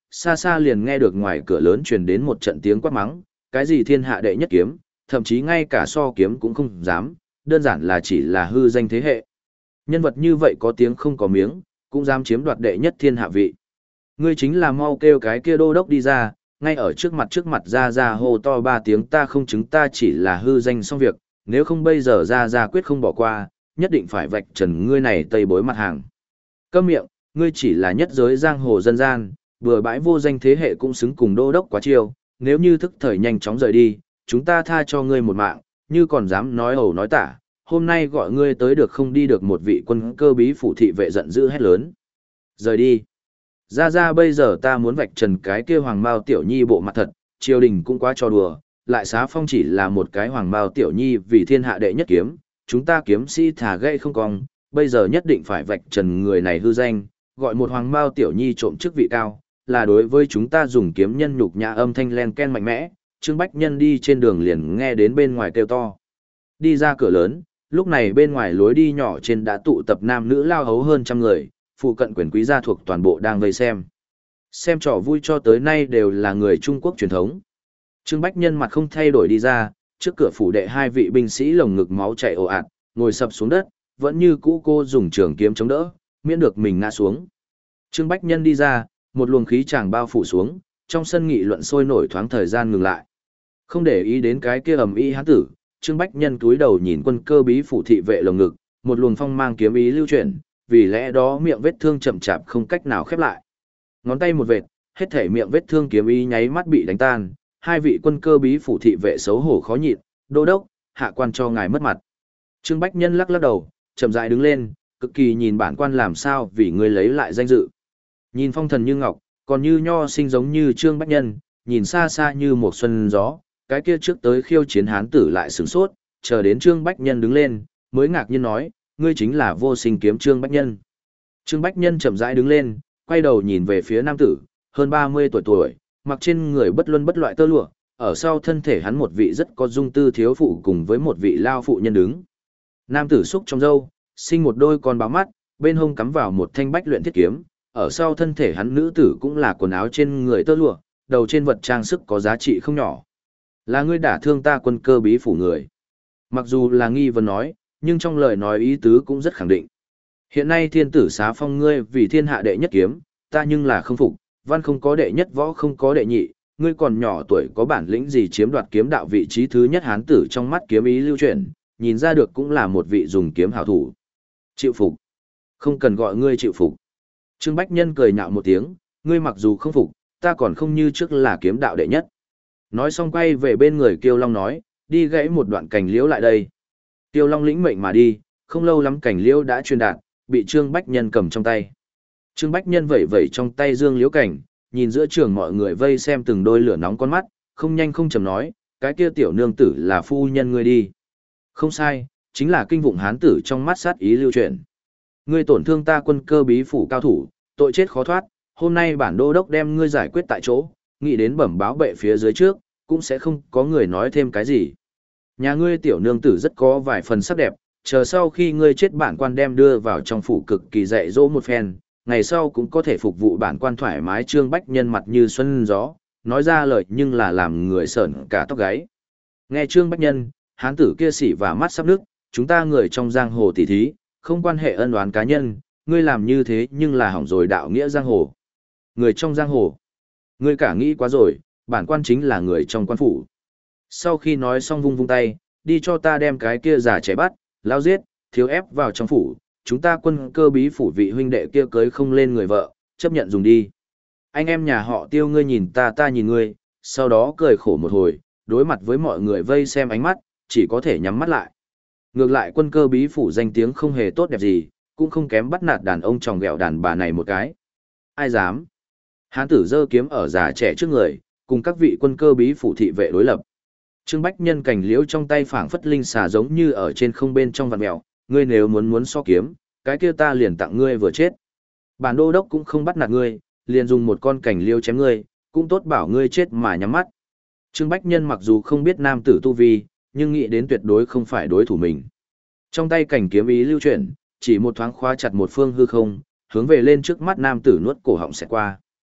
xa xa liền nghe được ngoài cửa lớn truyền đến một trận tiếng quát mắng, cái gì thiên hạ đệ nhất kiếm, thậm chí ngay cả so kiếm cũng không dám, đơn giản là chỉ là hư danh thế hệ. Nhân vật như vậy có tiếng không có miếng, cũng dám chiếm đoạt đệ nhất thiên hạ vị. Ngươi chính là mau kêu cái kia đô đốc đi ra, ngay ở trước mặt trước mặt ra ra hô to ba tiếng, ta không chứng, ta chỉ là hư danh xong việc, nếu không bây giờ ra ra quyết không bỏ qua, nhất định phải vạch trần ngươi này tây bối mặt hàng. Câm miệng, ngươi chỉ là nhất giới giang hồ dân gian, vừa bãi vô danh thế hệ cũng xứng cùng đô đốc quá chiêu, nếu như thức thời nhanh chóng rời đi, chúng ta tha cho ngươi một mạng, như còn dám nói ẩu nói tả, hôm nay gọi ngươi tới được không đi được. Một vị quân cơ bí phủ thị vệ giận dữ hét lớn. Rời đi. Ra ra bây giờ ta muốn vạch trần cái kia hoàng mao tiểu nhi bộ mặt thật, triều đình cũng quá trò đùa, lại xá phong chỉ là một cái hoàng mao tiểu nhi vì thiên hạ đệ nhất kiếm, chúng ta kiếm sĩ thả gây không cong, bây giờ nhất định phải vạch trần người này hư danh, gọi một hoàng mao tiểu nhi trộm chức vị cao, là đối với chúng ta dùng kiếm nhân nhục nhã. Âm thanh len ken mạnh mẽ, Trương Bách Nhân đi trên đường liền nghe đến bên ngoài kêu to. Đi ra cửa lớn, lúc này bên ngoài lối đi nhỏ trên đã tụ tập nam nữ lao hấu hơn trăm người, phụ cận quyền quý gia thuộc toàn bộ đang vây xem. Xem trò vui cho tới nay đều là người Trung Quốc truyền thống. Trương Bách Nhân mặt không thay đổi đi ra, trước cửa phủ đệ hai vị binh sĩ lồng ngực máu chảy ồ ạt, ngồi sập xuống đất, vẫn như cũ cô dùng trường kiếm chống đỡ, miễn được mình ngã xuống. Trương Bách Nhân đi ra, một luồng khí tràng bao phủ xuống, trong sân nghị luận sôi nổi thoáng thời gian ngừng lại. Không để ý đến cái kia ầm ĩ hán tử, Trương Bách Nhân cúi đầu nhìn quân cơ bí phủ thị vệ lồng ngực, một luồng phong mang kiếm ý lưu chuyển, vì lẽ đó miệng vết thương chậm chạp không cách nào khép lại. Ngón tay một vệt, hết thể miệng vết thương kiếm ý nháy mắt bị đánh tan, hai vị quân cơ bí phủ thị vệ xấu hổ khó nhịn, đô đốc, hạ quan cho ngài mất mặt. Trương Bách Nhân lắc lắc đầu, chậm rãi đứng lên, cực kỳ nhìn bản quan làm sao vì ngươi lấy lại danh dự. Nhìn phong thần như ngọc, còn như nho sinh giống như Trương Bách Nhân, nhìn xa xa như một xuân gió, cái kia trước tới khiêu chiến hán tử lại sửng sốt, chờ đến Trương Bách Nhân đứng lên, mới ngạc nhiên nói, ngươi chính là Vô Sinh kiếm Trương Bách Nhân. Trương Bách Nhân chậm rãi đứng lên, quay đầu nhìn về phía nam tử, hơn ba mươi tuổi tuổi, mặc trên người bất luân bất loại tơ lụa, ở sau thân thể hắn một vị rất có dung tư thiếu phụ cùng với một vị lao phụ nhân đứng. Nam tử xúc trong râu, sinh một đôi con báo mắt, bên hông cắm vào một thanh bách luyện thiết kiếm, ở sau thân thể hắn nữ tử cũng là quần áo trên người tơ lụa, đầu trên vật trang sức có giá trị không nhỏ. Là ngươi đả thương ta quân cơ bí phủ người. Mặc dù là nghi vấn nói, nhưng trong lời nói ý tứ cũng rất khẳng định. Hiện nay thiên tử xá phong ngươi vì thiên hạ đệ nhất kiếm, ta nhưng là không phục, văn không có đệ nhất, võ không có đệ nhị, ngươi còn nhỏ tuổi có bản lĩnh gì chiếm đoạt kiếm đạo vị trí thứ nhất. Hán tử trong mắt kiếm ý lưu chuyển, nhìn ra được cũng là một vị dùng kiếm hảo thủ. Chịu phục. Không cần gọi ngươi chịu phục. Trương Bách Nhân cười nhạo một tiếng, ngươi mặc dù không phục, ta còn không như trước là kiếm đạo đệ nhất. Nói xong quay về bên người Kiêu Long nói, đi gãy một đoạn cành liễu lại đây. Kiêu Long lĩnh mệnh mà đi, không lâu lắm cành liễu đã truyền đạt, bị Trương Bách Nhân cầm trong tay. Trương Bách Nhân vẩy vẩy trong tay dương liễu cảnh, nhìn giữa trường mọi người vây xem từng đôi lửa nóng con mắt, không nhanh không chậm nói, cái kia tiểu nương tử là phu nhân ngươi đi. Không sai, chính là kinh vụng hán tử trong mắt sát ý lưu chuyển. Ngươi tổn thương ta quân cơ bí phủ cao thủ, tội chết khó thoát, hôm nay bản đô đốc đem ngươi giải quyết tại chỗ, nghĩ đến bẩm báo bệ phía dưới trước, cũng sẽ không có người nói thêm cái gì. Nhà ngươi tiểu nương tử rất có vài phần sắc đẹp, chờ sau khi ngươi chết bản quan đem đưa vào trong phủ cực kỳ dạy dỗ một phen, ngày sau cũng có thể phục vụ bản quan thoải mái. Trương Bách Nhân mặt như xuân gió, nói ra lời nhưng là làm người sởn cả tóc gáy. Nghe Trương Bách Nhân, hán tử kia xỉ và mắt sắp nước, chúng ta người trong giang hồ tỉ thí, không quan hệ ân oán cá nhân, ngươi làm như thế nhưng là hỏng rồi đạo nghĩa giang hồ. Người trong giang hồ, ngươi cả nghĩ quá rồi, bản quan chính là người trong quan phủ. Sau khi nói xong vung vung tay, đi cho ta đem cái kia giả trẻ bắt, lao giết, thiếu ép vào trong phủ, chúng ta quân cơ bí phủ vị huynh đệ kia cưới không lên người vợ, chấp nhận dùng đi. Anh em nhà họ Tiêu ngươi nhìn ta ta nhìn ngươi, sau đó cười khổ một hồi, đối mặt với mọi người vây xem ánh mắt, chỉ có thể nhắm mắt lại. Ngược lại quân cơ bí phủ danh tiếng không hề tốt đẹp gì, cũng không kém bắt nạt đàn ông tròng ghẹo đàn bà này một cái. Ai dám? Hán tử giơ kiếm ở già trẻ trước người, cùng các vị quân cơ bí phủ thị vệ đối lập. Trương Bách Nhân cành liễu trong tay phảng phất linh xà giống như ở trên không bên trong vạt mèo, ngươi nếu muốn muốn so kiếm, cái kia ta liền tặng ngươi vừa chết. Bản đô đốc cũng không bắt nạt ngươi, liền dùng một con cành liễu chém ngươi, cũng tốt bảo ngươi chết mà nhắm mắt. Trương Bách Nhân mặc dù không biết nam tử tu vi, nhưng nghĩ đến tuyệt đối không phải đối thủ mình. Trong tay cảnh kiếm ý lưu chuyển, chỉ một thoáng khóa chặt một phương hư không, hướng về lên trước mắt nam tử nuốt cổ họng xẹt qua.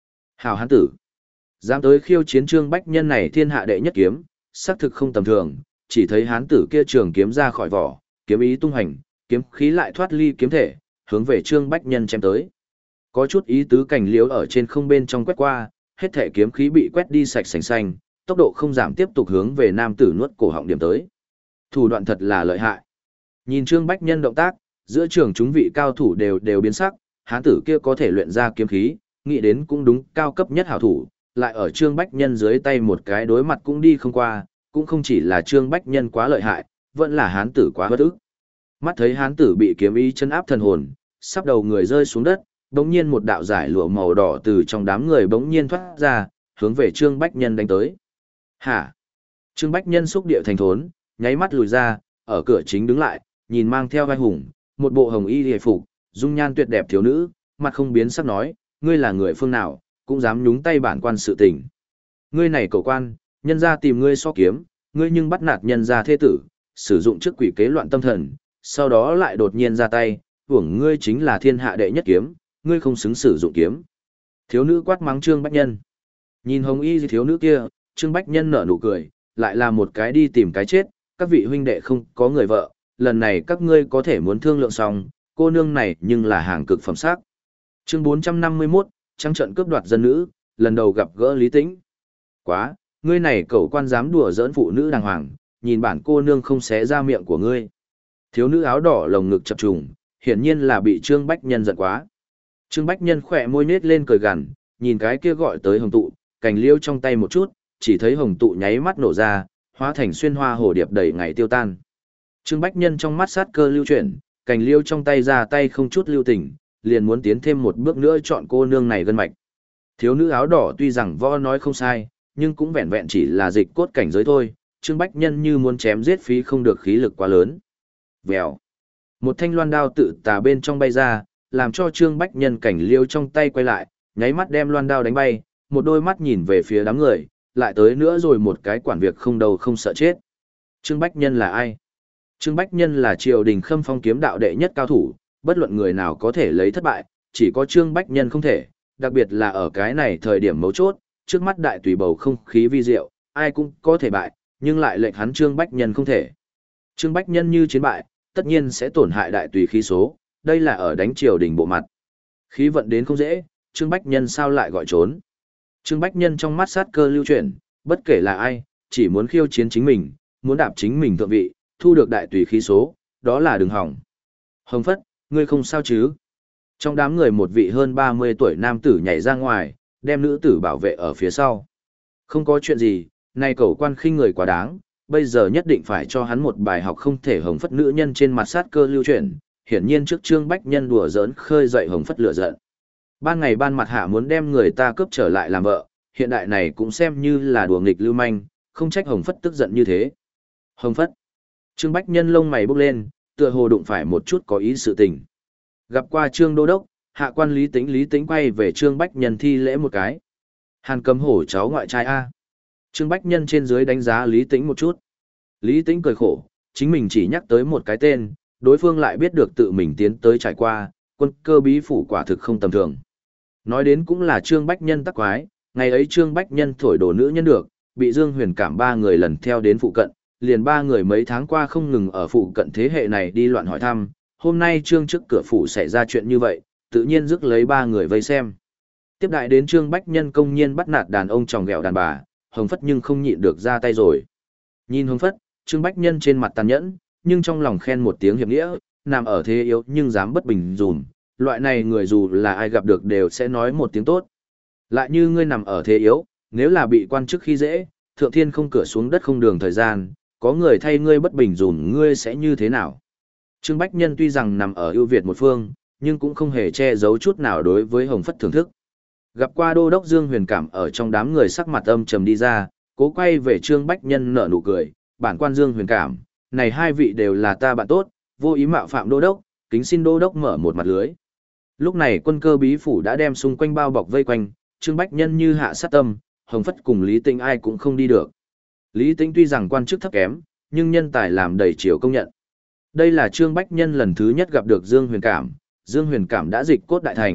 Hào hán tử. Dám tới khiêu chiến Trương Bách Nhân này thiên hạ đệ nhất kiếm, xác thực không tầm thường, chỉ thấy hán tử kia trường kiếm ra khỏi vỏ, kiếm ý tung hành, kiếm khí lại thoát ly kiếm thể, hướng về Trương Bách Nhân chém tới. Có chút ý tứ cảnh liếu ở trên không bên trong quét qua, hết thể kiếm khí bị quét đi sạch sành xanh, tốc độ không giảm tiếp tục hướng về nam tử nuốt cổ họng điểm tới. Thủ đoạn thật là lợi hại. Nhìn Trương Bách Nhân động tác, giữa trường chúng vị cao thủ đều đều biến sắc, hán tử kia có thể luyện ra kiếm khí, nghĩ đến cũng đúng cao cấp nhất hảo thủ, lại ở Trương Bách Nhân dưới tay một cái đối mặt cũng đi không qua, cũng không chỉ là Trương Bách Nhân quá lợi hại, vẫn là hán tử quá bất ức. Mắt thấy hán tử bị kiếm ý chân áp thần hồn, sắp đầu người rơi xuống đất, bỗng nhiên một đạo giải lụa màu đỏ từ trong đám người bỗng nhiên thoát ra, hướng về Trương Bách Nhân đánh tới. Hả? Trương Bách Nhân xúc địa thành thốn, nháy mắt lùi ra, ở cửa chính đứng lại, nhìn mang theo vai hùng, một bộ hồng y hề phục, dung nhan tuyệt đẹp thiếu nữ, mặt không biến sắc nói, ngươi là người phương nào, cũng dám nhúng tay bản quan sự tình. Ngươi này cầu quan, nhân ra tìm ngươi so kiếm, ngươi nhưng bắt nạt nhân ra thế tử, sử dụng trước quỷ kế loạn tâm thần, sau đó lại đột nhiên ra tay, hưởng ngươi chính là thiên hạ đệ nhất kiếm, ngươi không xứng sử dụng kiếm. Thiếu nữ quát mắng Trương Bách Nhân. Nhìn hồng y thiếu nữ kia, Trương Bách Nhân nở nụ cười, lại là một cái đi tìm cái chết, các vị huynh đệ không có người vợ, lần này các ngươi có thể muốn thương lượng xong, cô nương này nhưng là hàng cực phẩm sắc. Chương bốn trăm năm mươi mốt, trăng trận cướp đoạt dân nữ, lần đầu gặp gỡ Lý Tĩnh. Quá, ngươi này cẩu quan dám đùa giỡn phụ nữ đàng hoàng, nhìn bản cô nương không xé ra miệng của ngươi. Thiếu nữ áo đỏ lồng ngực chập trùng, hiển nhiên là bị Trương Bách Nhân giận quá. Trương Bách Nhân khỏe môi nết lên cười gằn, nhìn cái kia gọi tới hồng tụ, cành liêu trong tay một chút, chỉ thấy hồng tụ nháy mắt nổ ra, hóa thành xuyên hoa hồ điệp đầy ngày tiêu tan. Trương Bách Nhân trong mắt sát cơ lưu chuyển, cành liêu trong tay ra tay không chút lưu tình, liền muốn tiến thêm một bước nữa chọn cô nương này gân mạch. Thiếu nữ áo đỏ tuy rằng võ nói không sai, nhưng cũng vẹn vẹn chỉ là dịch cốt cảnh giới thôi, Trương Bách Nhân như muốn chém giết phí không được khí lực quá lớn. Vèo. Một thanh loan đao tự tà bên trong bay ra, làm cho Trương Bách Nhân cảnh liêu trong tay quay lại, nháy mắt đem loan đao đánh bay, một đôi mắt nhìn về phía đám người, lại tới nữa rồi một cái quản việc không đầu không sợ chết. Trương Bách Nhân là ai? Trương Bách Nhân là triều đình Khâm Phong kiếm đạo đệ nhất cao thủ, bất luận người nào có thể lấy thất bại, chỉ có Trương Bách Nhân không thể, đặc biệt là ở cái này thời điểm mấu chốt, trước mắt đại tùy bầu không khí vi diệu, ai cũng có thể bại, nhưng lại lệnh hắn Trương Bách Nhân không thể. Trương Bách Nhân như chiến bại, tất nhiên sẽ tổn hại đại tùy khí số, đây là ở đánh triều đình bộ mặt. Khí vận đến không dễ, Trương Bách Nhân sao lại gọi trốn. Trương Bách Nhân trong mắt sát cơ lưu chuyển, bất kể là ai, chỉ muốn khiêu chiến chính mình, muốn đạp chính mình thượng vị, thu được đại tùy khí số, đó là đừng hỏng. Hồng Phất, ngươi không sao chứ? Trong đám người một vị hơn ba mươi tuổi nam tử nhảy ra ngoài, đem nữ tử bảo vệ ở phía sau. Không có chuyện gì, này cẩu quan khinh người quá đáng, bây giờ nhất định phải cho hắn một bài học không thể. Hồng Phất nữ nhân trên mặt sát cơ lưu chuyển, hiển nhiên trước Trương Bách Nhân đùa giỡn khơi dậy Hồng Phất lửa giận. Ban ngày ban mặt hạ muốn đem người ta cướp trở lại làm vợ, hiện đại này cũng xem như là đùa nghịch lưu manh, không trách Hồng Phất tức giận như thế. Hồng Phất. Trương Bách Nhân lông mày bốc lên, tựa hồ đụng phải một chút có ý sự tình. Gặp qua Trương Đô Đốc, hạ quan Lý Tĩnh Lý Tĩnh quay về Trương Bách Nhân thi lễ một cái. Hàn Cầm Hổ cháu ngoại trai A. Trương Bách Nhân trên dưới đánh giá Lý Tĩnh một chút. Lý Tĩnh cười khổ, chính mình chỉ nhắc tới một cái tên, đối phương lại biết được tự mình tiến tới trải qua, quân cơ bí phủ quả thực không tầm thường. Nói đến cũng là Trương Bách Nhân tắc quái, ngày ấy Trương Bách Nhân thổi đổ nữ nhân được, bị Dương Huyền Cảm ba người lần theo đến phụ cận, liền ba người mấy tháng qua không ngừng ở phụ cận thế hệ này đi loạn hỏi thăm, hôm nay Trương trước cửa phủ xảy ra chuyện như vậy, tự nhiên rước lấy ba người vây xem. Tiếp đại đến Trương Bách Nhân công nhiên bắt nạt đàn ông tròng ghẹo đàn bà, Hồng Phất nhưng không nhịn được ra tay rồi. Nhìn Hồng Phất, Trương Bách Nhân trên mặt tàn nhẫn, nhưng trong lòng khen một tiếng hiệp nghĩa, nằm ở thế yếu nhưng dám bất bình dùm, loại này người dù là ai gặp được đều sẽ nói một tiếng tốt. Lại như ngươi nằm ở thế yếu, nếu là bị quan chức khi dễ, thượng thiên không cửa xuống đất không đường thời gian, có người thay ngươi bất bình dùm ngươi sẽ như thế nào? Trương Bách Nhân tuy rằng nằm ở ưu việt một phương, nhưng cũng không hề che giấu chút nào đối với Hồng Phất thưởng thức. Gặp qua Đô Đốc Dương Huyền Cảm ở trong đám người sắc mặt âm trầm đi ra, cố quay về Trương Bách Nhân nở nụ cười, bản quan Dương Huyền Cảm, này hai vị đều là ta bạn tốt, vô ý mạo phạm Đô Đốc, kính xin Đô Đốc mở một mặt lưới. Lúc này quân cơ bí phủ đã đem xung quanh bao bọc vây quanh, Trương Bách Nhân như hạ sát tâm, Hồng Phất cùng Lý Tĩnh ai cũng không đi được. Lý Tĩnh tuy rằng quan chức thấp kém, nhưng nhân tài làm đầy chiều công nhận. Đây là Trương Bách Nhân lần thứ nhất gặp được Dương Huyền Cảm, Dương Huyền Cảm đã dịch cốt đại thành,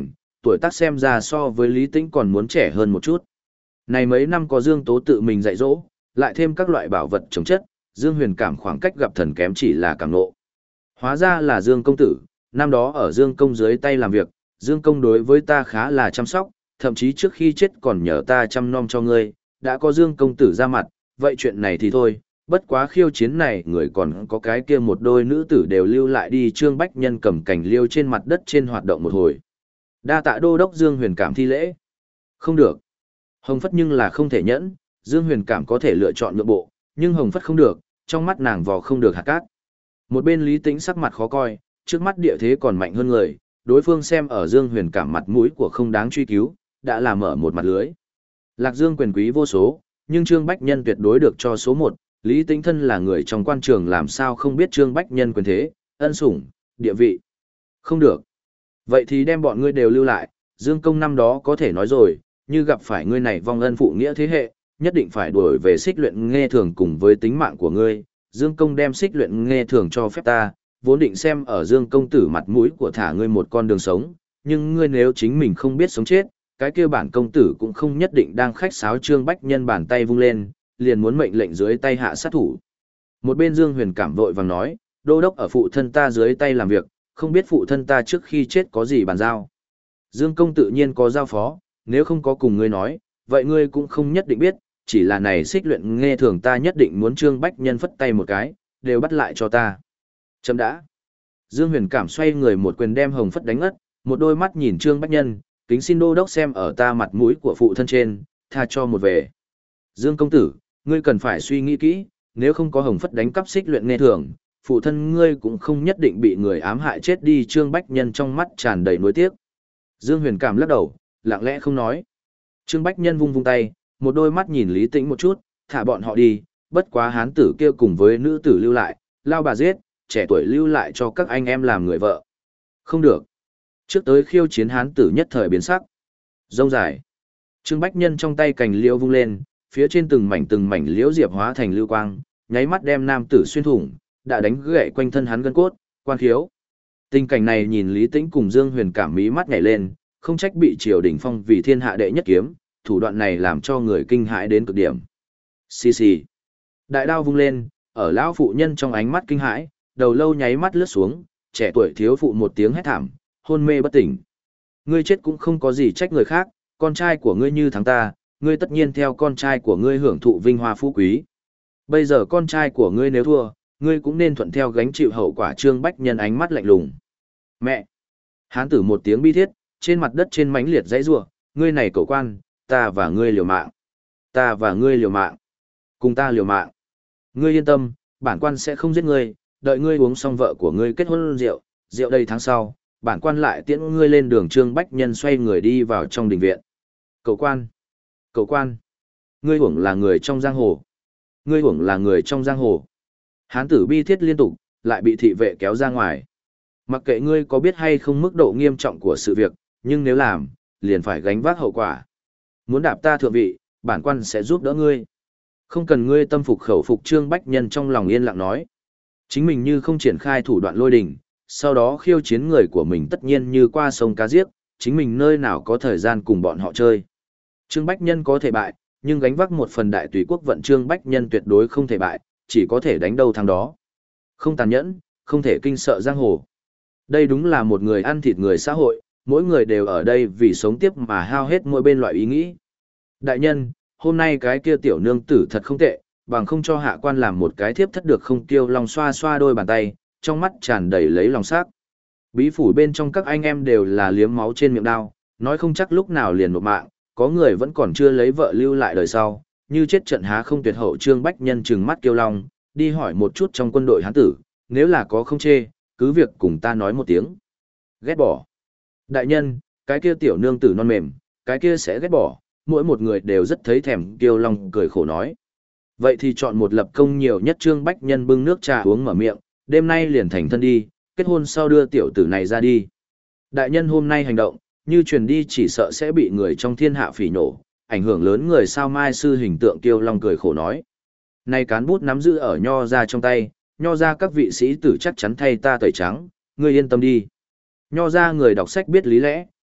tuổi tác xem ra so với Lý Tĩnh còn muốn trẻ hơn một chút. Này mấy năm có Dương Tố tự mình dạy dỗ, lại thêm các loại bảo vật chống chất, Dương Huyền cảm khoảng cách gặp thần kém chỉ là càng nộ. Hóa ra là Dương công tử, năm đó ở Dương công dưới tay làm việc, Dương công đối với ta khá là chăm sóc, thậm chí trước khi chết còn nhờ ta chăm nom cho ngươi, đã có Dương công tử ra mặt, vậy chuyện này thì thôi, bất quá khiêu chiến này người còn có cái kia một đôi nữ tử đều lưu lại đi. Trương Bách Nhân cầm cành liêu trên mặt đất trên hoạt động một hồi. Đa tạ đô đốc Dương Huyền cảm thi lễ. Không được. Hồng Phất nhưng là không thể nhẫn, Dương Huyền cảm có thể lựa chọn nhượng bộ, nhưng Hồng Phất không được, trong mắt nàng vò không được hạt cát. Một bên Lý Tĩnh sắc mặt khó coi, trước mắt địa thế còn mạnh hơn người, đối phương xem ở Dương Huyền cảm mặt mũi của không đáng truy cứu, đã làm mở một mặt lưới. Lạc Dương quyền quý vô số, nhưng Trương Bách Nhân tuyệt đối được cho số một, Lý Tĩnh thân là người trong quan trường làm sao không biết Trương Bách Nhân quyền thế, ân sủng, địa vị. Không được. Vậy thì đem bọn ngươi đều lưu lại, Dương công năm đó có thể nói rồi, như gặp phải ngươi này vong ân phụ nghĩa thế hệ, nhất định phải đuổi về xích luyện nghe thường cùng với tính mạng của ngươi. Dương công đem xích luyện nghe thường cho phép ta, vốn định xem ở Dương công tử mặt mũi của thả ngươi một con đường sống, nhưng ngươi nếu chính mình không biết sống chết, cái kia bản công tử cũng không nhất định đang khách sáo. Trương Bách Nhân bàn tay vung lên, liền muốn mệnh lệnh dưới tay hạ sát thủ. Một bên Dương Huyền cảm vội vàng nói, đô đốc ở phụ thân ta dưới tay làm việc, không biết phụ thân ta trước khi chết có gì bàn giao. Dương công tự nhiên có giao phó, nếu không có cùng ngươi nói, vậy ngươi cũng không nhất định biết, chỉ là này xích luyện nghe thường ta nhất định muốn. Trương Bách Nhân phất tay một cái, đều bắt lại cho ta. Chấm đã. Dương Huyền cảm xoay người một quyền đem Hồng Phất đánh ngất, một đôi mắt nhìn Trương Bách Nhân, kính xin đô đốc xem ở ta mặt mũi của phụ thân trên, tha cho một về. Dương công tử, ngươi cần phải suy nghĩ kỹ, nếu không có Hồng Phất đánh cắp xích luyện nghe thường, phụ thân ngươi cũng không nhất định bị người ám hại chết đi. Trương Bách Nhân trong mắt tràn đầy nuối tiếc. Dương Huyền cảm lắc đầu, lặng lẽ không nói. Trương Bách Nhân vung vung tay, một đôi mắt nhìn Lý Tĩnh một chút, thả bọn họ đi, bất quá hán tử kia cùng với nữ tử lưu lại, lao bà giết, trẻ tuổi lưu lại cho các anh em làm người vợ. Không được. Trước tới khiêu chiến hán tử nhất thời biến sắc. Rông dài. Trương Bách Nhân trong tay cành liễu vung lên, phía trên từng mảnh từng mảnh liễu diệp hóa thành lưu quang, nháy mắt đem nam tử xuyên thủng, đã đánh gãy quanh thân hắn gân cốt, quan khiếu. Tình cảnh này nhìn Lý Tĩnh cùng Dương Huyền cảm mí mắt nhảy lên, không trách bị triều đình phong vì thiên hạ đệ nhất kiếm, thủ đoạn này làm cho người kinh hãi đến cực điểm. Xì xì. Đại đao vung lên, ở lão phụ nhân trong ánh mắt kinh hãi, đầu lâu nháy mắt lướt xuống, trẻ tuổi thiếu phụ một tiếng hét thảm, hôn mê bất tỉnh. Ngươi chết cũng không có gì trách người khác, con trai của ngươi như thắng ta, ngươi tất nhiên theo con trai của ngươi hưởng thụ vinh hoa phú quý. Bây giờ con trai của ngươi nếu thua, ngươi cũng nên thuận theo gánh chịu hậu quả. Trương Bách Nhân ánh mắt lạnh lùng. Mẹ! Hán tử một tiếng bi thiết, trên mặt đất trên mảnh liệt dãy rủa, ngươi này cậu quan, ta và ngươi liều mạng. Ta và ngươi liều mạng. Cùng ta liều mạng. Ngươi yên tâm, bản quan sẽ không giết ngươi, đợi ngươi uống xong vợ của ngươi kết hôn rượu, rượu đây tháng sau, bản quan lại tiễn ngươi lên đường. Trương Bách Nhân xoay người đi vào trong đình viện. Cậu quan! Cậu quan! Ngươi hưởng là người trong giang hồ. Ngươi hưởng là người trong giang hồ. Hán tử bi thiết liên tục, lại bị thị vệ kéo ra ngoài. Mặc kệ ngươi có biết hay không mức độ nghiêm trọng của sự việc, nhưng nếu làm, liền phải gánh vác hậu quả. Muốn đạp ta thượng vị, bản quan sẽ giúp đỡ ngươi. Không cần ngươi tâm phục khẩu phục. Trương Bách Nhân trong lòng yên lặng nói. Chính mình như không triển khai thủ đoạn lôi đình, sau đó khiêu chiến người của mình tất nhiên như qua sông cá giết, chính mình nơi nào có thời gian cùng bọn họ chơi. Trương Bách Nhân có thể bại, nhưng gánh vác một phần đại tùy quốc vận. Trương Bách Nhân tuyệt đối không thể bại, chỉ có thể đánh đâu thắng đó. Không tàn nhẫn, không thể kinh sợ giang hồ. Đây đúng là một người ăn thịt người xã hội, mỗi người đều ở đây vì sống tiếp mà hao hết mỗi bên loại ý nghĩ. Đại nhân, hôm nay cái kia tiểu nương tử thật không tệ, bằng không cho hạ quan làm một cái thiếp thất được không? Tiêu Long xoa xoa đôi bàn tay, trong mắt tràn đầy lấy lòng sắc. Bí phủ bên trong các anh em đều là liếm máu trên miệng đao, nói không chắc lúc nào liền nộp mạng, có người vẫn còn chưa lấy vợ lưu lại đời sau, như chết trận há không tuyệt hậu. Trương Bách Nhân trừng mắt Tiêu Long, đi hỏi một chút trong quân đội hán tử, nếu là có không chê, cứ việc cùng ta nói một tiếng. Ghét bỏ. Đại nhân, cái kia tiểu nương tử non mềm, cái kia sẽ ghét bỏ, mỗi một người đều rất thấy thèm. Tiêu Long cười khổ nói. Vậy thì chọn một lập công nhiều nhất. Trương Bách Nhân bưng nước trà uống mở miệng, đêm nay liền thành thân đi, kết hôn sau đưa tiểu tử này ra đi. Đại nhân hôm nay hành động, như truyền đi chỉ sợ sẽ bị người trong thiên hạ phỉ nổ, ảnh hưởng lớn người sao mai sư hình tượng. Tiêu Long cười khổ nói. Nay cán bút nắm giữ ở nho ra trong tay, nho ra các vị sĩ tử chắc chắn thay ta tẩy trắng, ngươi yên tâm đi. Nho ra người đọc sách biết lý lẽ,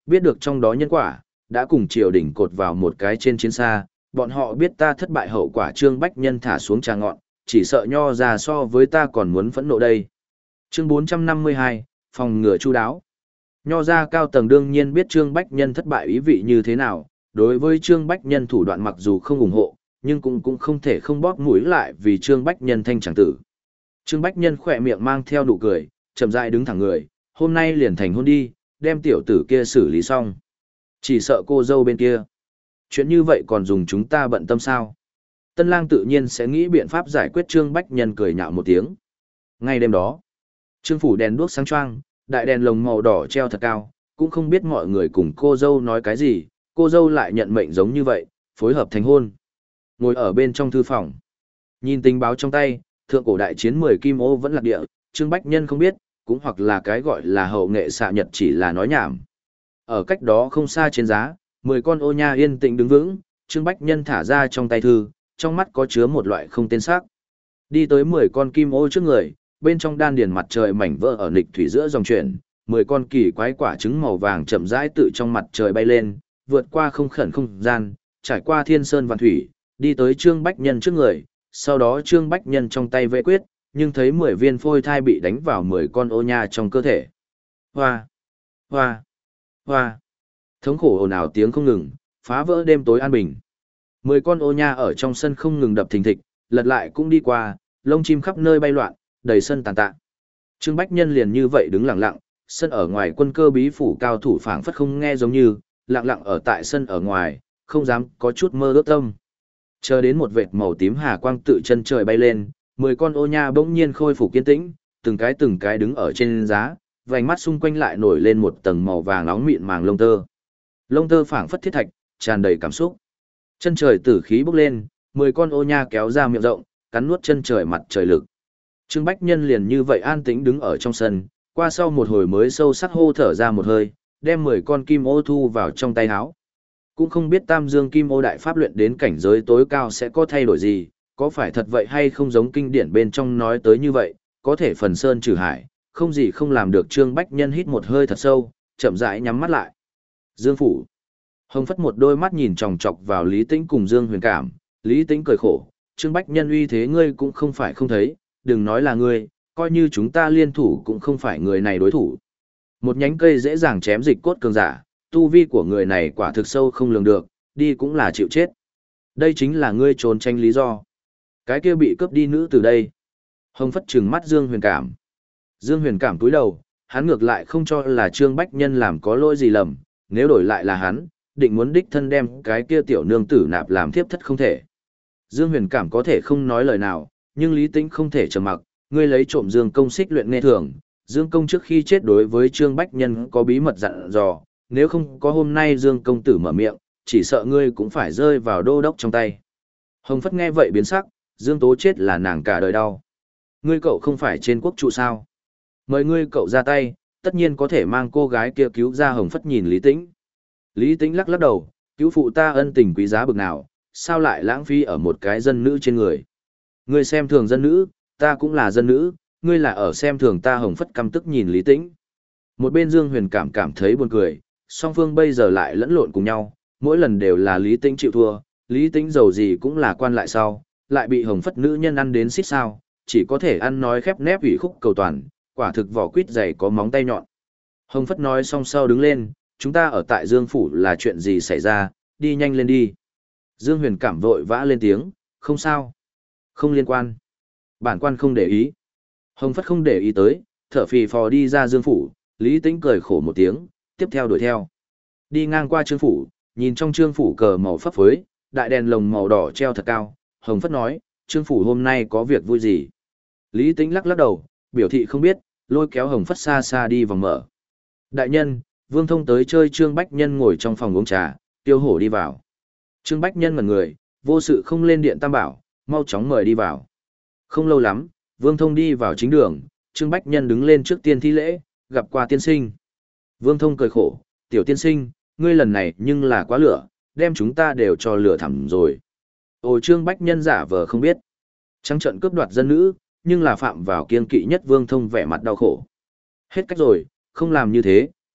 biết được trong đó nhân quả, đã cùng triều đình cột vào một cái trên chiến xa, bọn họ biết ta thất bại hậu quả Trương Bách Nhân thả xuống trà ngọn, chỉ sợ nho ra so với ta còn muốn phẫn nộ đây. Chương bốn trăm năm mươi hai, phòng ngừa chu đáo. Nho ra cao tầng đương nhiên biết Trương Bách Nhân thất bại ý vị như thế nào, đối với Trương Bách Nhân thủ đoạn mặc dù không ủng hộ, nhưng cũng cũng không thể không bóp mũi lại vì Trương Bách Nhân thanh chẳng tử. Trương Bách Nhân khỏe miệng mang theo nụ cười, chậm rãi đứng thẳng người, hôm nay liền thành hôn đi, đem tiểu tử kia xử lý xong. Chỉ sợ cô dâu bên kia. Chuyện như vậy còn dùng chúng ta bận tâm sao? Tân lang tự nhiên sẽ nghĩ biện pháp giải quyết. Trương Bách Nhân cười nhạo một tiếng. Ngay đêm đó, Trương phủ đèn đuốc sáng choang, đại đèn lồng màu đỏ treo thật cao, cũng không biết mọi người cùng cô dâu nói cái gì, cô dâu lại nhận mệnh giống như vậy, phối hợp thành hôn. Ngồi ở bên trong thư phòng, nhìn tình báo trong tay, thượng cổ đại chiến mười kim ô vẫn lạc địa, Trương Bách Nhân không biết, cũng hoặc là cái gọi là hậu nghệ xạ nhật chỉ là nói nhảm. Ở cách đó không xa trên giá, mười con ô nha yên tĩnh đứng vững, Trương Bách Nhân thả ra trong tay thư, trong mắt có chứa một loại không tên sắc. Đi tới mười con kim ô trước người, bên trong đan điền mặt trời mảnh vỡ ở nghịch thủy giữa dòng chuyển, mười con kỳ quái quả trứng màu vàng chậm rãi tự trong mặt trời bay lên, vượt qua không khẩn không gian, trải qua thiên sơn vạn thủy, đi tới Trương Bách Nhân trước người, sau đó Trương Bách Nhân trong tay vẽ quyết, nhưng thấy mười viên phôi thai bị đánh vào mười con ô nha trong cơ thể. Hoa! Hoa! Hoa! Thống khổ ồn ào tiếng không ngừng, phá vỡ đêm tối an bình. Mười con ô nha ở trong sân không ngừng đập thình thịch, lật lại cũng đi qua, lông chim khắp nơi bay loạn, đầy sân tàn tạ. Trương Bách Nhân liền như vậy đứng lặng lặng, sân ở ngoài quân cơ bí phủ cao thủ phảng phất không nghe giống như, lặng lặng ở tại sân ở ngoài, không dám có chút mơ ước tâm. Chờ đến một vệt màu tím hà quang tự chân trời bay lên, mười con ô nha bỗng nhiên khôi phục kiên tĩnh, từng cái từng cái đứng ở trên giá, vành mắt xung quanh lại nổi lên một tầng màu vàng nóng mịn màng lông tơ. Lông tơ phảng phất thiết thạch, tràn đầy cảm xúc. Chân trời tử khí bốc lên, mười con ô nha kéo ra miệng rộng, cắn nuốt chân trời mặt trời lực. Trương Bách Nhân liền như vậy an tĩnh đứng ở trong sân, qua sau một hồi mới sâu sắc hô thở ra một hơi, đem mười con kim ô thu vào trong tay áo. Cũng không biết Tam Dương Kim Ô Đại Pháp luyện đến cảnh giới tối cao sẽ có thay đổi gì, có phải thật vậy hay không giống kinh điển bên trong nói tới như vậy, có thể phần sơn trừ hải, không gì không làm được. Trương Bách Nhân hít một hơi thật sâu, chậm rãi nhắm mắt lại. Dương phủ. Hồng Phất một đôi mắt nhìn chòng chọc vào Lý Tĩnh cùng Dương Huyền Cảm, Lý Tĩnh cười khổ, Trương Bách Nhân uy thế ngươi cũng không phải không thấy, đừng nói là ngươi, coi như chúng ta liên thủ cũng không phải người này đối thủ. Một nhánh cây dễ dàng chém dịch cốt cường giả, tu vi của người này quả thực sâu không lường được, đi cũng là chịu chết. Đây chính là ngươi trốn tránh lý do. Cái kia bị cướp đi nữ từ đây. Hồng Phất trừng mắt Dương Huyền Cảm. Dương Huyền Cảm cúi đầu, hắn ngược lại không cho là Trương Bách Nhân làm có lỗi gì lầm, nếu đổi lại là hắn, định muốn đích thân đem cái kia tiểu nương tử nạp làm thiếp thất không thể. Dương Huyền Cảm có thể không nói lời nào, nhưng Lý Tĩnh không thể trầm mặc, ngươi lấy trộm Dương Công xích luyện nghe thường, Dương Công trước khi chết đối với Trương Bách Nhân có bí mật dặn dò, nếu không có hôm nay Dương Công tử mở miệng, chỉ sợ ngươi cũng phải rơi vào đô đốc trong tay. Hồng Phất nghe vậy biến sắc, Dương Tố chết là nàng cả đời đau. Ngươi cậu không phải trên quốc trụ sao? Mời ngươi cậu ra tay, tất nhiên có thể mang cô gái kia cứu ra. Hồng Phất nhìn Lý Tĩnh. Lý Tĩnh lắc lắc đầu, cứu phụ ta ân tình quý giá bực nào, sao lại lãng phí ở một cái dân nữ trên người? Ngươi xem thường dân nữ, ta cũng là dân nữ, ngươi là ở xem thường ta. Hồng Phất căm tức nhìn Lý Tĩnh. Một bên Dương Huyền Cảm cảm thấy buồn cười, song phương bây giờ lại lẫn lộn cùng nhau, mỗi lần đều là Lý Tĩnh chịu thua, Lý Tĩnh giàu gì cũng là quan lại sau, lại bị Hồng Phất nữ nhân ăn đến xít sao, chỉ có thể ăn nói khép nép ủy khúc cầu toàn, quả thực vỏ quýt dày có móng tay nhọn. Hồng Phất nói xong sau đứng lên, chúng ta ở tại Dương phủ là chuyện gì xảy ra, đi nhanh lên đi. Dương Huyền Cảm vội vã lên tiếng, không sao, không liên quan, bản quan không để ý. Hồng Phất không để ý tới, thở phì phò đi ra Dương phủ, Lý Tĩnh cười khổ một tiếng, tiếp theo đuổi theo. Đi ngang qua Trương phủ, nhìn trong Trương phủ cờ màu phấp phới, đại đèn lồng màu đỏ treo thật cao, Hồng Phất nói, Trương phủ hôm nay có việc vui gì? Lý Tĩnh lắc lắc đầu, biểu thị không biết, lôi kéo Hồng Phất xa xa đi vòng mở. Đại nhân, Vương Thông tới chơi. Trương Bách Nhân ngồi trong phòng uống trà, Tiêu Hổ đi vào. Trương Bách Nhân ngẩn người, vô sự không lên điện tam bảo, mau chóng mời đi vào. Không lâu lắm, Vương Thông đi vào chính đường, Trương Bách Nhân đứng lên trước tiên thi lễ, gặp qua tiên sinh. Vương Thông cười khổ, tiểu tiên sinh, ngươi lần này nhưng là quá lửa, đem chúng ta đều cho lửa thẳm rồi. Ồ, Trương Bách Nhân giả vờ không biết. Trắng trận cướp đoạt dân nữ, nhưng là phạm vào kiên kỵ nhất. Vương Thông vẻ mặt đau khổ. Hết cách rồi, không làm như thế,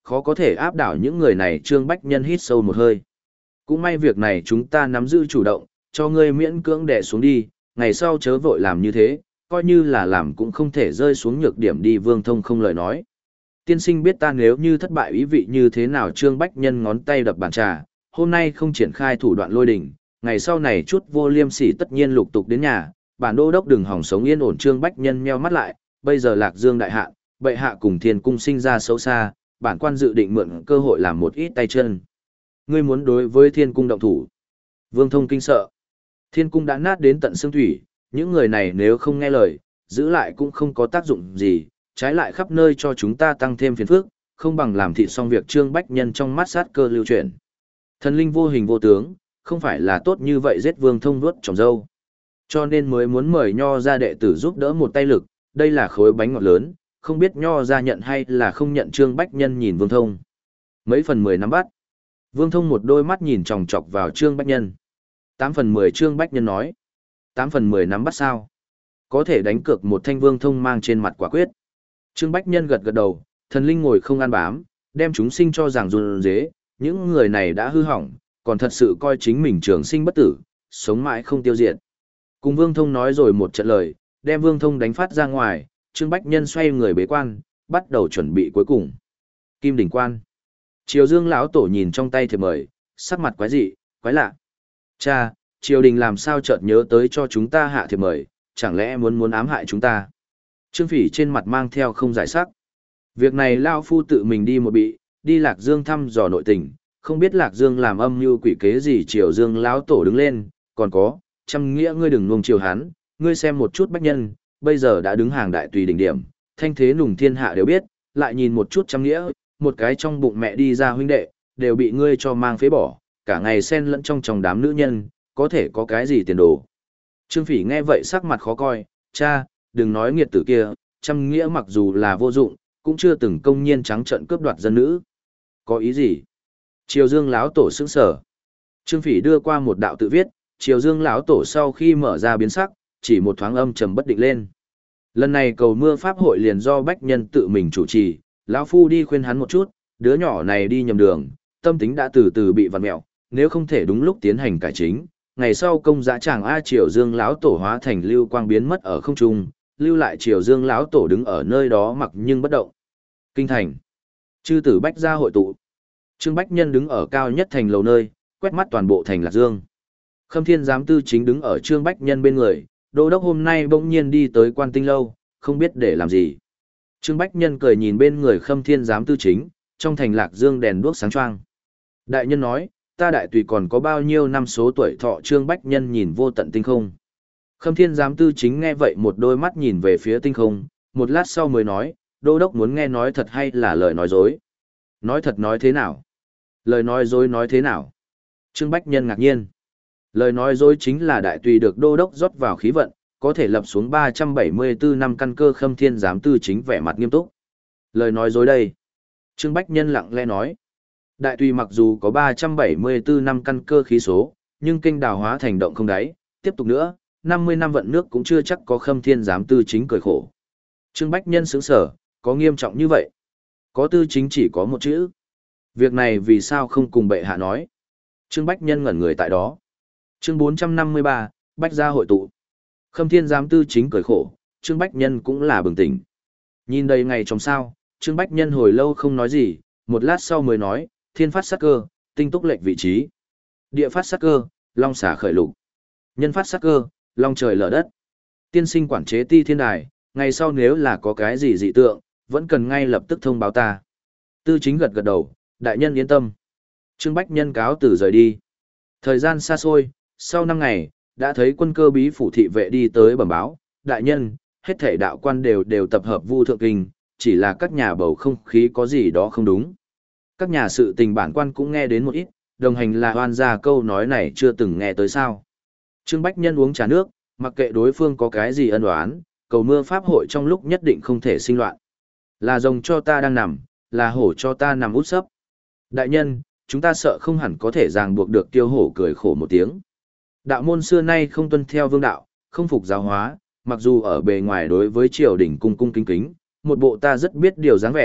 khó có thể áp đảo những người này. Trương Bách Nhân hít sâu một hơi. Cũng may việc này chúng ta nắm giữ chủ động, cho ngươi miễn cưỡng đè xuống đi, ngày sau chớ vội làm như thế, coi như là làm cũng không thể rơi xuống nhược điểm đi. Vương Thông không lời nói. Tiên sinh biết ta nếu như thất bại ý vị như thế nào. Trương Bách Nhân ngón tay đập bàn trà, hôm nay không triển khai thủ đoạn lôi đình, ngày sau này chút vô liêm sỉ tất nhiên lục tục đến nhà, bản đô đốc đừng hỏng sống yên ổn. Trương Bách Nhân nheo mắt lại, bây giờ Lạc Dương đại hạ, bệ hạ cùng Thiên cung sinh ra xấu xa, bản quan dự định mượn cơ hội làm một ít tay chân. Ngươi muốn đối với Thiên cung động thủ? Vương Thông kinh sợ. Thiên cung đã nát đến tận xương thủy, những người này nếu không nghe lời, giữ lại cũng không có tác dụng gì, trái lại khắp nơi cho chúng ta tăng thêm phiền phức, không bằng làm thịt xong việc. Trương Bách Nhân trong mắt sát cơ lưu chuyển. Thần linh vô hình vô tướng, không phải là tốt như vậy giết. Vương Thông nuốt tròng dâu. Cho nên mới muốn mời Nho ra đệ tử giúp đỡ một tay lực, đây là khối bánh ngọt lớn, không biết Nho ra nhận hay là không nhận. Trương Bách Nhân nhìn Vương Thông. Mấy phần mười nắm bắt. Vương Thông một đôi mắt nhìn chòng chọc vào Trương Bách Nhân. Tám phần mười. Trương Bách Nhân nói. Tám phần mười nắm bắt sao? Có thể đánh cược một thanh. Vương Thông mang trên mặt quả quyết. Trương Bách Nhân gật gật đầu, thần linh ngồi không ăn bám, đem chúng sinh cho rằng run dế, những người này đã hư hỏng, còn thật sự coi chính mình trường sinh bất tử, sống mãi không tiêu diệt. Cùng Vương Thông nói rồi một trận lời, đem Vương Thông đánh phát ra ngoài. Trương Bách Nhân xoay người bế quan, bắt đầu chuẩn bị cuối cùng. Kim đỉnh quan. Triều Dương lão tổ nhìn trong tay thiệp mời, sắc mặt quái dị, quái lạ. Cha, triều đình làm sao chợt nhớ tới cho chúng ta hạ thiệp mời, chẳng lẽ muốn muốn ám hại chúng ta? Trương Phỉ trên mặt mang theo không giải sắc. Việc này lão phu tự mình đi một bị, đi Lạc Dương thăm dò nội tình, không biết Lạc Dương làm âm mưu quỷ kế gì. Triều Dương lão tổ đứng lên, còn có, trăm nghĩa ngươi đừng nuông chiều hắn, ngươi xem một chút Bách Nhân, bây giờ đã đứng hàng đại tùy đỉnh điểm, thanh thế nùng thiên hạ đều biết, lại nhìn một chút trăm nghĩa, một cái trong bụng mẹ đi ra huynh đệ, đều bị ngươi cho mang phế bỏ, cả ngày xen lẫn trong chồng đám nữ nhân, có thể có cái gì tiền đồ. Trương Phỉ nghe vậy sắc mặt khó coi, cha, đừng nói nghiệt tử kia, trăm nghĩa mặc dù là vô dụng, cũng chưa từng công nhiên trắng trợn cướp đoạt dân nữ. Có ý gì? Triều Dương lão tổ sững sờ. Trương Phỉ đưa qua một đạo tự viết, Triều Dương lão tổ sau khi mở ra biến sắc, chỉ một thoáng âm trầm bất định lên. Lần này cầu mưa pháp hội liền do Bách Nhân tự mình chủ trì, lão phu đi khuyên hắn một chút, đứa nhỏ này đi nhầm đường, tâm tính đã từ từ bị vặn mẹo, nếu không thể đúng lúc tiến hành cải chính, ngày sau công dã tràng a. Triều Dương lão tổ hóa thành lưu quang biến mất ở không trung, lưu lại Triều Dương lão tổ đứng ở nơi đó mặc nhưng bất động. Kinh thành, chư tử Bách gia hội tụ. Trương Bách Nhân đứng ở cao nhất thành lầu nơi, quét mắt toàn bộ thành Lạc Dương. Khâm Thiên giám tư chính đứng ở Trương Bách Nhân bên người, đô đốc hôm nay bỗng nhiên đi tới Quan Tinh lâu, không biết để làm gì. Trương Bách Nhân cười nhìn bên người Khâm Thiên giám tư chính, trong thành Lạc Dương đèn đuốc sáng choang. Đại nhân nói, ta đại tùy còn có bao nhiêu năm số tuổi thọ? Trương Bách Nhân nhìn vô tận tinh không. Khâm Thiên giám tư chính nghe vậy một đôi mắt nhìn về phía tinh không, một lát sau mới nói, đô đốc muốn nghe nói thật hay là lời nói dối? Nói thật nói thế nào? Lời nói dối nói thế nào? Trương Bách Nhân ngạc nhiên. Lời nói dối chính là đại tùy được đô đốc rót vào khí vận, có thể lập xuống ba trăm bảy mươi tư năm căn cơ. Khâm Thiên giám tư chính vẻ mặt nghiêm túc. Lời nói dối đây. Trương Bách Nhân lặng lẽ nói. Đại tùy mặc dù có ba trăm bảy mươi tư năm căn cơ khí số, nhưng kênh đào hóa thành động không đáy, tiếp tục nữa, năm mươi năm vận nước cũng chưa chắc có. Khâm Thiên giám tư chính cười khổ. Trương Bách Nhân sững sở, có nghiêm trọng như vậy? Có tư chính chỉ có một chữ. Việc này vì sao không cùng bệ hạ nói? Trương Bách Nhân ngẩn người tại đó. Chương bốn trăm năm mươi ba, Bách gia hội tụ. Khâm Thiên giám tư chính cười khổ, Trương Bách Nhân cũng là bừng tỉnh. Nhìn đầy ngày trong sao, Trương Bách Nhân hồi lâu không nói gì, một lát sau mới nói, thiên phát sát cơ, tinh túc lệch vị trí. Địa phát sát cơ, long xả khởi lục. Nhân phát sát cơ, long trời lở đất. Tiên sinh quản chế ti thiên đài, ngày sau nếu là có cái gì dị tượng, vẫn cần ngay lập tức thông báo ta. Tư chính gật gật đầu, đại nhân yên tâm. Trương Bách Nhân cáo từ rời đi. Thời gian xa xôi, sau năm ngày, đã thấy quân cơ bí phủ thị vệ đi tới bẩm báo, đại nhân, hết thể đạo quan đều đều tập hợp Vu Thượng Kinh, chỉ là các nhà bầu không khí có gì đó không đúng. Các nhà sự tình bản quan cũng nghe đến một ít, đồng hành là oan gia câu nói này chưa từng nghe tới sao. Trương Bách Nhân uống trà nước, mặc kệ đối phương có cái gì ân oán, cầu mưa pháp hội trong lúc nhất định không thể sinh loạn. Là rồng cho ta đang nằm, là hổ cho ta nằm út sấp. Đại nhân, chúng ta sợ không hẳn có thể ràng buộc được Tiêu Hổ cười khổ một tiếng. Đạo môn xưa nay không tuân theo vương đạo, không phục giáo hóa, mặc dù ở bề ngoài đối với triều đình cung cung kính kính, một bộ ta rất biết điều dáng vẻ,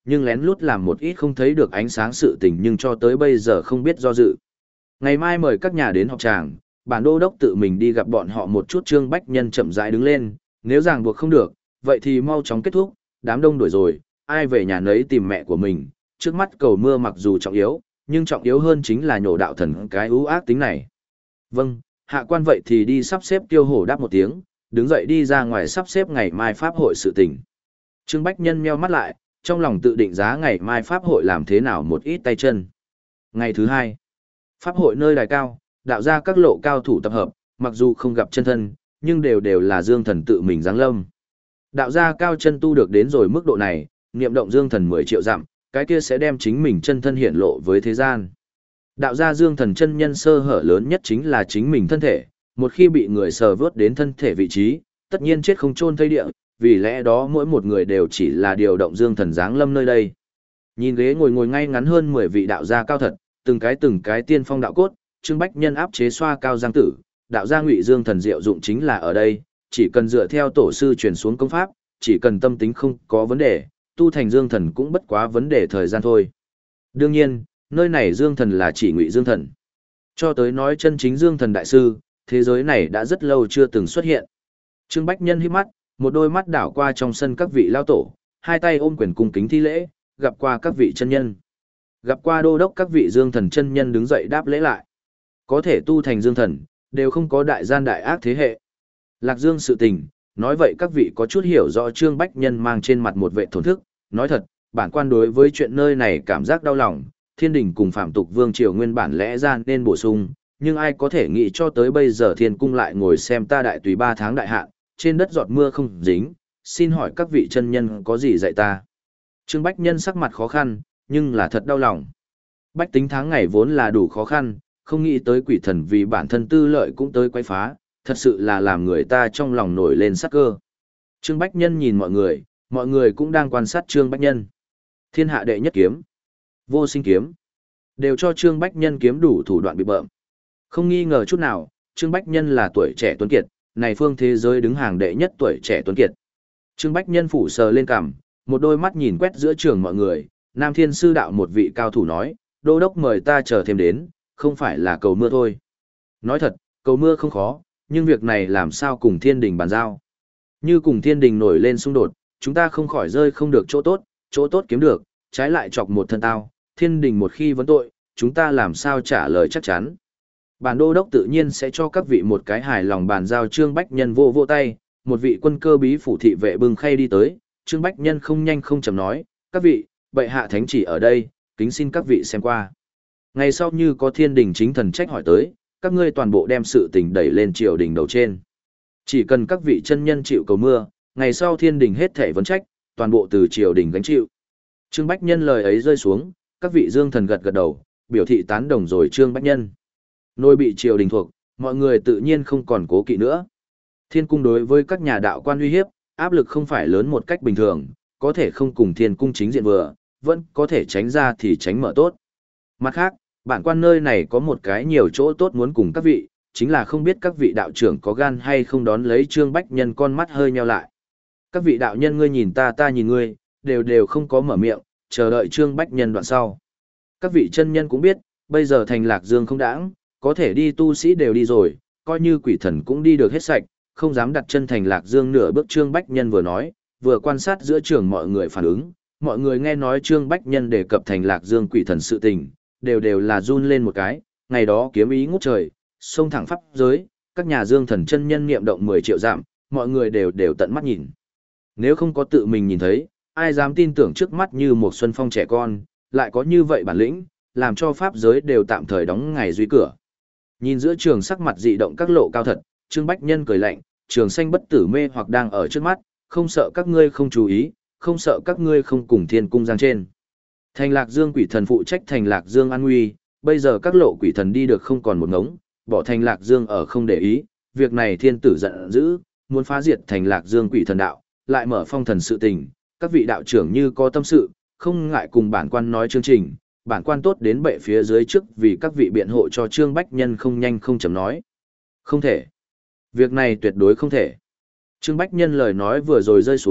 nhưng lén lút làm một ít không thấy được ánh sáng sự tình nhưng cho tới bây giờ không biết do dự. Ngày mai mời các nhà đến họp tràng, bản đô đốc tự mình đi gặp bọn họ một chút. Trương Bách Nhân chậm rãi đứng lên, nếu ràng buộc không được, vậy thì mau chóng kết thúc, đám đông đuổi rồi, ai về nhà nấy tìm mẹ của mình, trước mắt cầu mưa mặc dù trọng yếu, nhưng trọng yếu hơn chính là nhổ đạo thần cái ưu ác tính này. Vâng, hạ quan vậy thì đi sắp xếp. Tiêu Hổ đáp một tiếng, đứng dậy đi ra ngoài sắp xếp ngày mai pháp hội sự tình. Trương Bách Nhân nheo mắt lại, trong lòng tự định giá ngày mai pháp hội làm thế nào một ít tay chân. Ngày thứ hai, pháp hội nơi đài cao, đạo ra các lộ cao thủ tập hợp, mặc dù không gặp chân thân, nhưng đều đều là Dương Thần tự mình giáng lâm. Đạo gia cao chân tu được đến rồi mức độ này, niệm động Dương Thần mười triệu dặm, cái kia sẽ đem chính mình chân thân hiển lộ với thế gian. Đạo gia Dương Thần chân nhân sơ hở lớn nhất chính là chính mình thân thể, một khi bị người sờ vớt đến thân thể vị trí, tất nhiên chết không chôn thây địa, vì lẽ đó mỗi một người đều chỉ là điều động Dương Thần giáng lâm nơi đây. Nhìn ghế ngồi ngồi ngay ngắn hơn mười vị đạo gia cao thật, từng cái từng cái tiên phong đạo cốt, Trương Bách Nhân áp chế xoa cao giang tử, đạo gia Ngụy Dương Thần diệu dụng chính là ở đây, chỉ cần dựa theo tổ sư truyền xuống công pháp, chỉ cần tâm tính không có vấn đề, tu thành Dương Thần cũng bất quá vấn đề thời gian thôi. Đương nhiên, nơi này Dương Thần là chỉ Ngụy Dương Thần. Cho tới nói chân chính Dương Thần đại sư, thế giới này đã rất lâu chưa từng xuất hiện. Trương Bách Nhân híp mắt, một đôi mắt đảo qua trong sân các vị lao tổ, hai tay ôm quyền cung kính thi lễ, gặp qua các vị chân nhân. Gặp qua đô đốc các vị Dương Thần chân nhân đứng dậy đáp lễ lại. Có thể tu thành Dương Thần, đều không có đại gian đại ác thế hệ. Lạc Dương sự tình, nói vậy các vị có chút hiểu rõ. Trương Bách Nhân mang trên mặt một vệ thổn thức, nói thật, bản quan đối với chuyện nơi này cảm giác đau lòng, thiên đình cùng phạm tục vương triều nguyên bản lẽ ra nên bổ sung, nhưng ai có thể nghĩ cho tới bây giờ thiên cung lại ngồi xem ta đại tùy ba tháng đại hạn, trên đất giọt mưa không dính, xin hỏi các vị chân nhân có gì dạy ta. Trương Bách Nhân sắc mặt khó khăn, nhưng là thật đau lòng. Bách tính tháng ngày vốn là đủ khó khăn, không nghĩ tới quỷ thần vì bản thân tư lợi cũng tới quấy phá, thật sự là làm người ta trong lòng nổi lên sắc cơ. Trương Bách Nhân nhìn mọi người, mọi người cũng đang quan sát Trương Bách Nhân. Thiên hạ đệ nhất kiếm, vô sinh kiếm, đều cho Trương Bách Nhân kiếm đủ thủ đoạn bị bợm. Không nghi ngờ chút nào, Trương Bách Nhân là tuổi trẻ tuấn kiệt, này phương thế giới đứng hàng đệ nhất tuổi trẻ tuấn kiệt. Trương Bách Nhân phủ sờ lên cằm, một đôi mắt nhìn quét giữa trường mọi người, Nam Thiên Sư Đạo một vị cao thủ nói, đô đốc mời ta chờ thêm đến, không phải là cầu mưa thôi. Nói thật, cầu mưa không khó, nhưng việc này làm sao cùng thiên đình bàn giao. Như cùng thiên đình nổi lên xung đột, chúng ta không khỏi rơi không được chỗ tốt, chỗ tốt kiếm được, trái lại chọc một thân tao, thiên đình một khi vấn tội, chúng ta làm sao trả lời chắc chắn. Bản đô đốc tự nhiên sẽ cho các vị một cái hài lòng bàn giao. Trương Bách Nhân vô vô tay, một vị quân cơ bí phủ thị vệ bưng khay đi tới, Trương Bách Nhân không nhanh không chậm nói, các vị, bệ hạ thánh chỉ ở đây, kính xin các vị xem qua. Ngày sau như có thiên đình chính thần trách hỏi tới, các ngươi toàn bộ đem sự tình đẩy lên triều đình đầu trên. Chỉ cần các vị chân nhân chịu cầu mưa, ngày sau thiên đình hết thể vấn trách, toàn bộ từ triều đình gánh chịu. Trương Bách Nhân lời ấy rơi xuống, các vị Dương Thần gật gật đầu, biểu thị tán đồng rồi Trương Bách Nhân. Nôi bị triều đình thuộc, mọi người tự nhiên không còn cố kỵ nữa. Thiên cung đối với các nhà đạo quan uy hiếp, áp lực không phải lớn một cách bình thường, có thể không cùng thiên cung chính diện vừa, vẫn có thể tránh ra thì tránh mở tốt. Mặt khác, bản quan nơi này có một cái nhiều chỗ tốt muốn cùng các vị, chính là không biết các vị đạo trưởng có gan hay không đón lấy. Trương Bách Nhân con mắt hơi nheo lại. Các vị đạo nhân ngươi nhìn ta ta nhìn ngươi, đều đều không có mở miệng, chờ đợi Trương Bách Nhân đoạn sau. Các vị chân nhân cũng biết, bây giờ thành Lạc Dương không đãng, có thể đi tu sĩ đều đi rồi, coi như quỷ thần cũng đi được hết sạch, không dám đặt chân thành Lạc Dương nửa bước. Trương Bách Nhân vừa nói, vừa quan sát giữa trường mọi người phản ứng, mọi người nghe nói Trương Bách Nhân đề cập thành Lạc Dương quỷ thần sự tình, đều đều là run lên một cái, ngày đó kiếm ý ngút trời, xông thẳng pháp giới, các nhà Dương Thần chân nhân niệm động mười triệu giảm, mọi người đều đều tận mắt nhìn. Nếu không có tự mình nhìn thấy, ai dám tin tưởng trước mắt như một xuân phong trẻ con, lại có như vậy bản lĩnh, làm cho pháp giới đều tạm thời đóng ngày duy cửa. Nhìn giữa trường sắc mặt dị động các lộ cao thật, Trương Bách Nhân cười lạnh, trường xanh bất tử mê hoặc đang ở trước mắt, không sợ các ngươi không chú ý, không sợ các ngươi không cùng thiên cung giang trên. Thành Lạc Dương quỷ thần phụ trách thành Lạc Dương an nguy, bây giờ các lộ quỷ thần đi được không còn một ngống, bỏ thành Lạc Dương ở không để ý, việc này thiên tử giận dữ, muốn phá diệt thành Lạc Dương quỷ thần đạo, lại mở phong thần sự tình, các vị đạo trưởng như có tâm sự, không ngại cùng bản quan nói chương trình, bản quan tốt đến bệ phía dưới trước vì các vị biện hộ cho Trương Bách Nhân không nhanh không chậm nói. Không thể. Việc này tuyệt đối không thể. Trương Bách Nhân lời nói vừa rồi rơi xuống,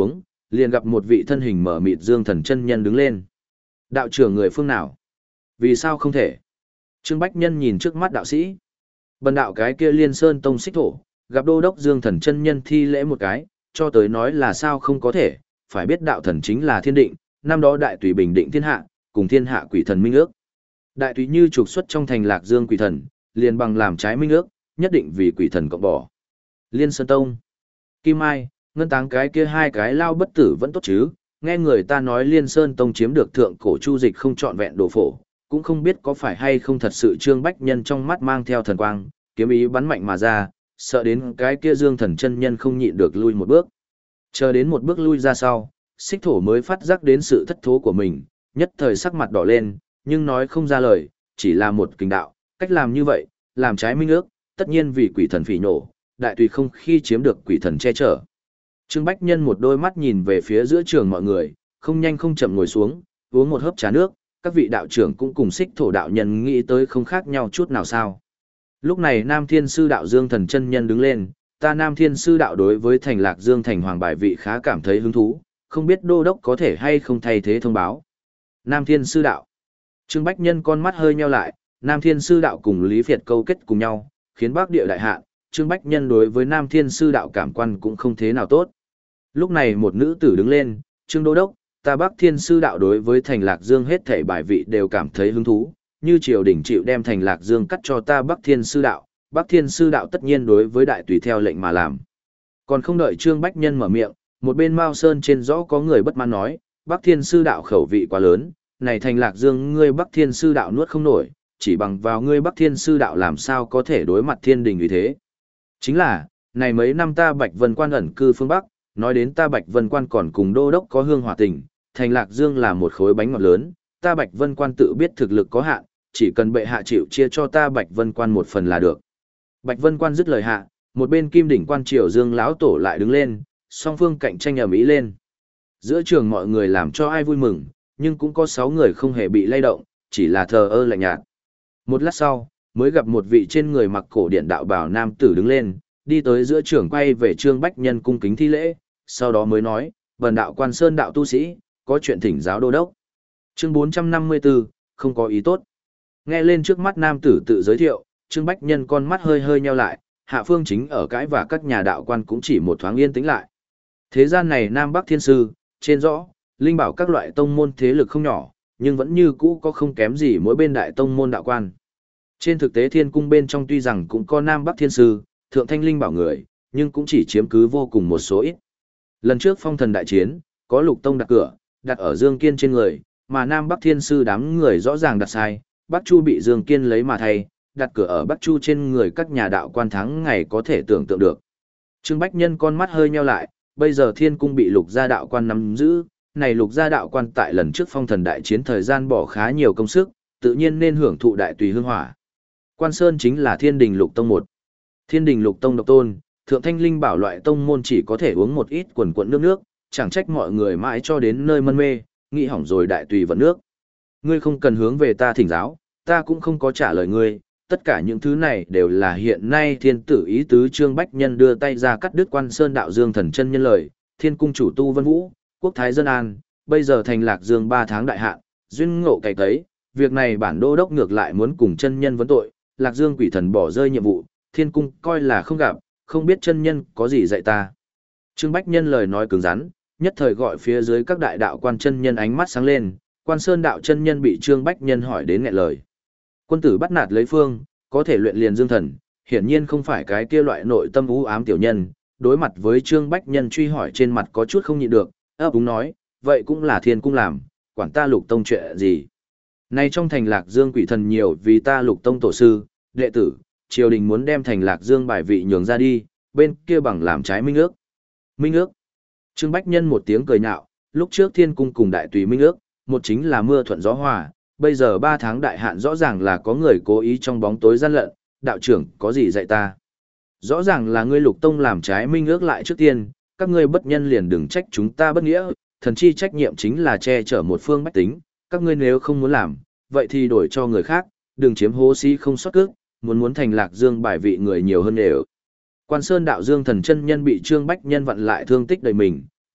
liền gặp một vị thân hình mở mịt Dương Thần chân nhân đứng lên. Đạo trưởng người phương nào? Vì sao không thể? Trương Bách Nhân nhìn trước mắt đạo sĩ. Bần đạo cái kia Liên Sơn Tông Xích Thổ, gặp đô đốc Dương Thần chân nhân thi lễ một cái, cho tới nói là sao không có thể, phải biết đạo thần chính là thiên định, năm đó đại tùy bình định thiên hạ, cùng thiên hạ quỷ thần minh ước. Đại tùy như trục xuất trong thành Lạc Dương quỷ thần, liền bằng làm trái minh ước, nhất định vì quỷ thần cộng bỏ. Liên Sơn Tông, Kim Mai, Ngân Táng cái kia hai cái lao bất tử vẫn tốt chứ, nghe người ta nói Liên Sơn Tông chiếm được thượng cổ chu dịch không trọn vẹn đồ phổ, cũng không biết có phải hay không thật sự Trương Bách Nhân trong mắt mang theo thần quang, kiếm ý bắn mạnh mà ra, sợ đến cái kia Dương Thần chân nhân không nhịn được lui một bước. Chờ đến một bước lui ra sau, Xích Thổ mới phát giác đến sự thất thố của mình, nhất thời sắc mặt đỏ lên, nhưng nói không ra lời, chỉ là một kình đạo, cách làm như vậy, làm trái minh ước, tất nhiên vì quỷ thần phỉ nổ, đại tùy không khi chiếm được quỷ thần che chở. Trương Bách Nhân một đôi mắt nhìn về phía giữa trường mọi người, không nhanh không chậm ngồi xuống, uống một hớp trà nước, các vị đạo trưởng cũng cùng Xích Thổ đạo nhân nghĩ tới không khác nhau chút nào sao. Lúc này Nam Thiên Sư đạo Dương Thần chân nhân đứng lên, ta Nam Thiên Sư đạo đối với thành Lạc Dương thành hoàng bài vị khá cảm thấy hứng thú, không biết đô đốc có thể hay không thay thế thông báo. Nam Thiên Sư đạo. Trương Bách Nhân con mắt hơi nheo lại, Nam Thiên Sư đạo cùng Lý Việt câu kết cùng nhau, khiến Bắc Địa đại hạ, Trương Bách Nhân đối với Nam Thiên Sư đạo cảm quan cũng không thế nào tốt. Lúc này một nữ tử đứng lên, Trương Đô Đốc, ta Bắc Thiên Sư đạo đối với thành Lạc Dương hết thảy bài vị đều cảm thấy hứng thú, như triều đình chịu đem thành Lạc Dương cắt cho ta Bắc Thiên Sư đạo, Bắc Thiên Sư đạo tất nhiên đối với đại tùy theo lệnh mà làm. Còn không đợi Trương Bách Nhân mở miệng, một bên Mao Sơn trên rõ có người bất mãn nói, Bắc Thiên Sư đạo khẩu vị quá lớn, này thành Lạc Dương ngươi Bắc Thiên Sư đạo nuốt không nổi, chỉ bằng vào ngươi Bắc Thiên Sư đạo làm sao có thể đối mặt thiên đình như thế. Chính là, này mấy năm ta Bạch Vân Quan ẩn cư phương Bắc, nói đến ta Bạch Vân Quan còn cùng đô đốc có hương hòa tình, thành Lạc Dương là một khối bánh ngọt lớn, ta Bạch Vân Quan tự biết thực lực có hạn, chỉ cần bệ hạ chịu chia cho ta Bạch Vân Quan một phần là được. Bạch Vân Quan dứt lời hạ, một bên Kim đỉnh quan triều Dương lão tổ lại đứng lên, song phương cạnh tranh ầm ĩ lên. Giữa trường mọi người làm cho ai vui mừng, nhưng cũng có sáu người không hề bị lay động, chỉ là thờ ơ lạnh nhạt. Một lát sau, mới gặp một vị trên người mặc cổ điển đạo bào nam tử đứng lên, đi tới giữa trường quay về Trương Bách Nhân cung kính thi lễ, sau đó mới nói, vần đạo Quan Sơn đạo tu sĩ, có chuyện thỉnh giáo đô đốc. Chương bốn trăm năm mươi tư, không có ý tốt. Nghe lên trước mắt nam tử tự giới thiệu, Trương Bách Nhân con mắt hơi hơi nheo lại, hạ phương chính ở cãi và các nhà đạo quan cũng chỉ một thoáng yên tĩnh lại. Thế gian này Nam Bắc Thiên Sư, trên rõ, linh bảo các loại tông môn thế lực không nhỏ, nhưng vẫn như cũ có không kém gì mỗi bên đại tông môn đạo quan. Trên thực tế thiên cung bên trong tuy rằng cũng có Nam Bắc Thiên Sư, thượng thanh linh bảo người, nhưng cũng chỉ chiếm cứ vô cùng một số ít. Lần trước phong thần đại chiến, có lục tông đặt cửa, đặt ở Dương Kiên trên người, mà Nam Bắc Thiên Sư đám người rõ ràng đặt sai, Bắc Chu bị Dương Kiên lấy mà thay, đặt cửa ở Bắc Chu trên người các nhà đạo quan thắng ngày có thể tưởng tượng được. Trương Bách Nhân con mắt hơi nheo lại, bây giờ thiên cung bị lục gia đạo quan nắm giữ, này lục gia đạo quan tại lần trước phong thần đại chiến thời gian bỏ khá nhiều công sức, tự nhiên nên hưởng thụ đại tùy hương hỏa. Quan Sơn chính là thiên đình lục tông một. Thiên đình lục tông độc tôn, thượng thanh linh bảo loại tông môn chỉ có thể uống một ít quần quận nước nước, chẳng trách mọi người mãi cho đến nơi mân mê, nghĩ hỏng rồi đại tùy vận nước. Ngươi không cần hướng về ta thỉnh giáo, ta cũng không có trả lời ngươi, tất cả những thứ này đều là hiện nay thiên tử ý tứ. Trương Bách Nhân đưa tay ra cắt đứt Quan Sơn đạo Dương Thần chân nhân lời, thiên cung chủ tu Vân Vũ, quốc thái dân an, bây giờ thành Lạc Dương ba tháng đại hạn, duyên ngộ cày tấy, việc này bản đô đốc ngược lại muốn cùng chân nhân vấn tội, Lạc Dương quỷ thần bỏ rơi nhiệm vụ, thiên cung coi là không gặp, không biết chân nhân có gì dạy ta. Trương Bách Nhân lời nói cứng rắn, nhất thời gọi phía dưới các đại đạo quan chân nhân ánh mắt sáng lên, Quan Sơn đạo chân nhân bị Trương Bách Nhân hỏi đến nghẹn lời. Quân tử bắt nạt lấy phương, có thể luyện liền dương thần, hiển nhiên không phải cái kia loại nội tâm u ám tiểu nhân, đối mặt với Trương Bách Nhân truy hỏi trên mặt có chút không nhịn được, ấp úng nói, vậy cũng là thiên cung làm, quản ta lục tông chuyện gì. Nay trong thành Lạc Dương quỷ thần nhiều vì ta lục tông tổ sư, đệ tử, triều đình muốn đem thành Lạc Dương bài vị nhường ra đi, bên kia bằng làm trái minh ước. Minh ước. Trương Bách Nhân một tiếng cười nhạo, lúc trước thiên cung cùng đại tùy minh ước, một chính là mưa thuận gió hòa, bây giờ ba tháng đại hạn rõ ràng là có người cố ý trong bóng tối gian lận, đạo trưởng có gì dạy ta. Rõ ràng là ngươi lục tông làm trái minh ước lại trước tiên, các ngươi bất nhân liền đừng trách chúng ta bất nghĩa, thần chi trách nhiệm chính là che chở một phương bách tính, các ngươi nếu không muốn làm, vậy thì đổi cho người khác, đừng chiếm hố sĩ không sót cước, muốn muốn thành Lạc Dương bài vị người nhiều hơn đều. Quan Sơn đạo Dương Thần chân nhân bị Trương Bách Nhân vặn lại thương tích đầy mình,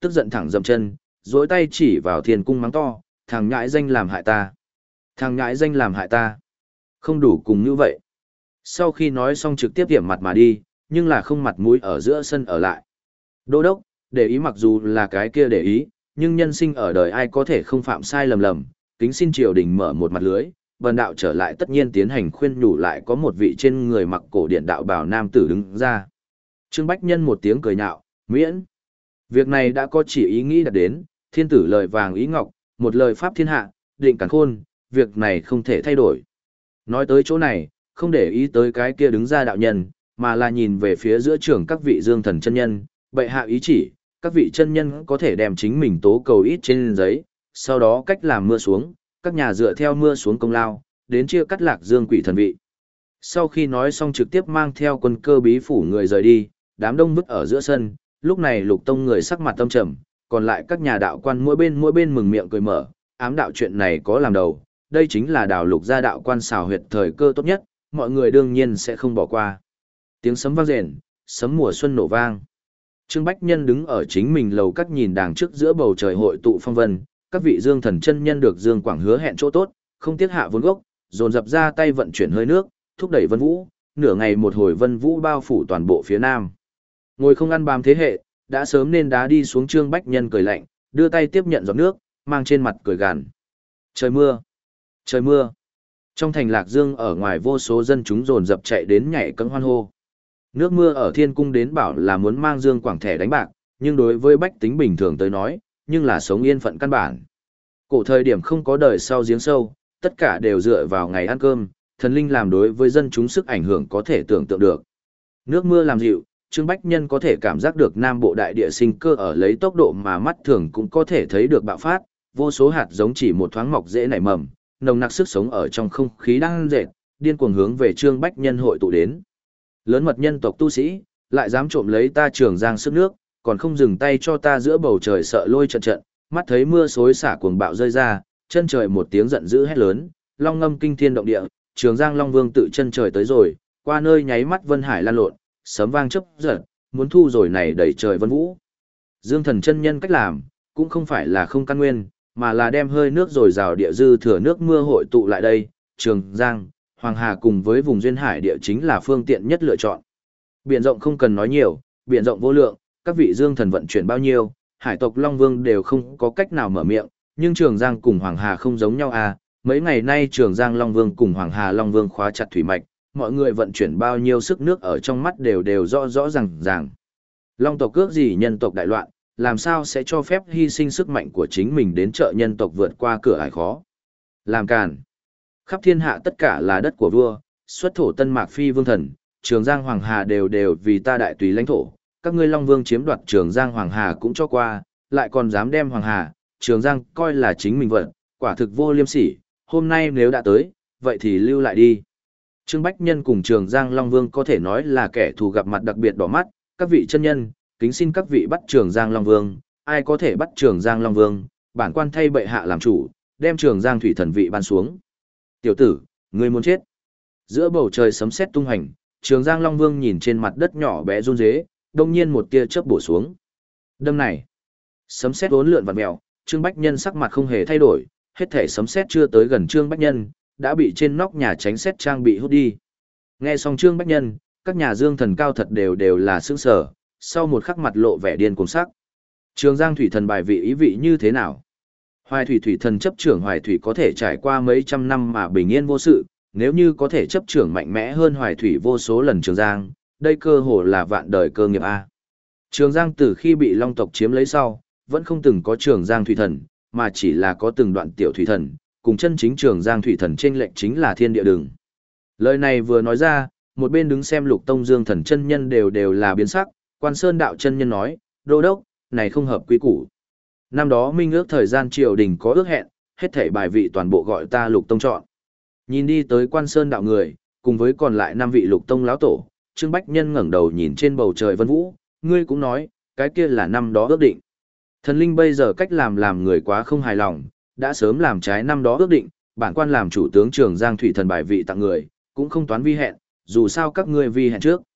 tức giận thẳng dậm chân, duỗi tay chỉ vào thiên cung mắng to, thằng nhãi danh làm hại ta. Thằng nhãi danh làm hại ta. Không đủ cùng như vậy. Sau khi nói xong trực tiếp điểm mặt mà đi, nhưng là không mặt mũi ở giữa sân ở lại. Đô đốc, để ý mặc dù là cái kia để ý, nhưng nhân sinh ở đời ai có thể không phạm sai lầm lầm, kính xin triều đình mở một mặt lưới, vần đạo trở lại tất nhiên tiến hành khuyên nhủ lại có một vị trên người mặc cổ điện đạo bào nam tử đứng ra. Trương Bách Nhân một tiếng cười nhạo, miễn. Việc này đã có chỉ ý nghĩ đạt đến, thiên tử lời vàng ý ngọc, một lời pháp thiên hạ, định càn khôn, việc này không thể thay đổi. Nói tới chỗ này, không để ý tới cái kia đứng ra đạo nhân, mà là nhìn về phía giữa trường các vị dương thần chân nhân, bệ hạ ý chỉ, các vị chân nhân có thể đem chính mình tố cầu ít trên giấy, sau đó cách làm mưa xuống, các nhà dựa theo mưa xuống công lao, đến chia cắt lạc dương quỷ thần vị. Sau khi nói xong trực tiếp mang theo quân cơ bí phủ người rời đi, đám đông vứt ở giữa sân, lúc này Lục Tông người sắc mặt tâm trầm, còn lại các nhà đạo quan mỗi bên mỗi bên mừng miệng cười mở, ám đạo chuyện này có làm đầu, đây chính là đào Lục gia đạo quan xào huyệt thời cơ tốt nhất, mọi người đương nhiên sẽ không bỏ qua. Tiếng sấm vang rền, sấm mùa xuân nổ vang. Trương Bách Nhân đứng ở chính mình lầu các nhìn đàng trước giữa bầu trời hội tụ phong vân, các vị dương thần chân nhân được Dương Quảng hứa hẹn chỗ tốt, không tiếc hạ vốn gốc, dồn dập ra tay vận chuyển hơi nước, thúc đẩy vân vũ, nửa ngày một hồi vân vũ bao phủ toàn bộ phía nam. Ngồi không ăn bám thế hệ, đã sớm nên đá đi xuống. Trương Bách Nhân cười lạnh, đưa tay tiếp nhận giọt nước, mang trên mặt cười gằn. Trời mưa, trời mưa. Trong thành Lạc Dương ở ngoài vô số dân chúng dồn dập chạy đến nhảy cẫng hoan hô. Nước mưa ở thiên cung đến bảo là muốn mang Dương Quảng thẻ đánh bạc, nhưng đối với bách tính bình thường tới nói, nhưng là sống yên phận căn bản. Cổ thời điểm không có đời sau giếng sâu, tất cả đều dựa vào ngày ăn cơm, thần linh làm đối với dân chúng sức ảnh hưởng có thể tưởng tượng được. Nước mưa làm dịu, Trương Bách Nhân có thể cảm giác được Nam Bộ đại địa sinh cơ ở lấy tốc độ mà mắt thường cũng có thể thấy được bạo phát, vô số hạt giống chỉ một thoáng mọc dễ nảy mầm, nồng nặc sức sống ở trong không khí đang dệt, điên cuồng hướng về Trương Bách Nhân hội tụ đến. Lớn mật nhân tộc tu sĩ, lại dám trộm lấy ta Trường Giang sức nước, còn không dừng tay cho ta giữa bầu trời sợ lôi trận trận, mắt thấy mưa xối xả cuồng bạo rơi ra, chân trời một tiếng giận dữ hét lớn, long ngâm kinh thiên động địa, Trường Giang Long Vương tự chân trời tới rồi, qua nơi nháy mắt vân hải lan lộn, sấm vang chớp giật, muốn thu rồi này đẩy trời vân vũ. Dương Thần chân nhân cách làm, cũng không phải là không căn nguyên, mà là đem hơi nước rồi rào địa dư thừa nước mưa hội tụ lại đây, Trường Giang, Hoàng Hà cùng với vùng duyên hải địa chính là phương tiện nhất lựa chọn. Biển rộng không cần nói nhiều, biển rộng vô lượng, các vị Dương Thần vận chuyển bao nhiêu, hải tộc Long Vương đều không có cách nào mở miệng, nhưng Trường Giang cùng Hoàng Hà không giống nhau à, mấy ngày nay Trường Giang Long Vương cùng Hoàng Hà Long Vương khóa chặt thủy mạch, mọi người vận chuyển bao nhiêu sức nước ở trong mắt đều đều rõ rõ ràng ràng. Long tộc cước gì nhân tộc đại loạn, làm sao sẽ cho phép hy sinh sức mạnh của chính mình đến trợ nhân tộc vượt qua cửa ải khó. Làm càn. Khắp thiên hạ tất cả là đất của vua, xuất thổ Tân Mạc Phi Vương Thần, Trường Giang Hoàng Hà đều đều vì ta đại tùy lãnh thổ. Các ngươi Long Vương chiếm đoạt Trường Giang Hoàng Hà cũng cho qua, lại còn dám đem Hoàng Hà, Trường Giang coi là chính mình vận, quả thực vô liêm sỉ, hôm nay nếu đã tới, vậy thì lưu lại đi. Trương Bách Nhân cùng Trường Giang Long Vương có thể nói là kẻ thù gặp mặt đặc biệt đỏ mắt, các vị chân nhân, kính xin các vị bắt Trường Giang Long Vương, ai có thể bắt Trường Giang Long Vương, bản quan thay bệ hạ làm chủ, đem Trường Giang thủy thần vị ban xuống. Tiểu tử, ngươi muốn chết. Giữa bầu trời sấm sét tung hành, Trường Giang Long Vương nhìn trên mặt đất nhỏ bé run rế, đông nhiên một tia chớp bổ xuống. Đâm này, sấm sét uốn lượn vặn mèo, Trương Bách Nhân sắc mặt không hề thay đổi, hết thể sấm sét chưa tới gần Trương Bách Nhân, đã bị trên nóc nhà tránh sét trang bị hút đi. Nghe xong Trương Bách Nhân, các nhà Dương Thần cao thật đều đều là sững sờ, sau một khắc mặt lộ vẻ điên cuồng sắc. Trường Giang thủy thần bài vị ý vị như thế nào? Hoài thủy thủy thần chấp trưởng Hoài thủy có thể trải qua mấy trăm năm mà bình yên vô sự, nếu như có thể chấp trưởng mạnh mẽ hơn Hoài thủy vô số lần Trường Giang, đây cơ hồ là vạn đời cơ nghiệp a. Trường Giang từ khi bị Long tộc chiếm lấy sau, vẫn không từng có Trường Giang thủy thần, mà chỉ là có từng đoạn tiểu thủy thần, cùng chân chính Trường Giang thủy thần chênh lệch chính là thiên địa đường. Lời này vừa nói ra, một bên đứng xem Lục Tông Dương Thần chân nhân đều đều là biến sắc, Quan Sơn đạo chân nhân nói, đô đốc, này không hợp quy củ. Năm đó minh ước thời gian triều đình có ước hẹn, hết thảy bài vị toàn bộ gọi ta Lục Tông chọn. Nhìn đi tới Quan Sơn đạo người, cùng với còn lại năm vị Lục Tông lão tổ, Trương Bách Nhân ngẩng đầu nhìn trên bầu trời vân vũ, ngươi cũng nói, cái kia là năm đó ước định. Thần linh bây giờ cách làm làm người quá không hài lòng, đã sớm làm trái năm đó ước định, bản quan làm chủ tướng Trường Giang thủy thần bài vị tặng người, cũng không toán vi hẹn, dù sao các ngươi vi hẹn trước.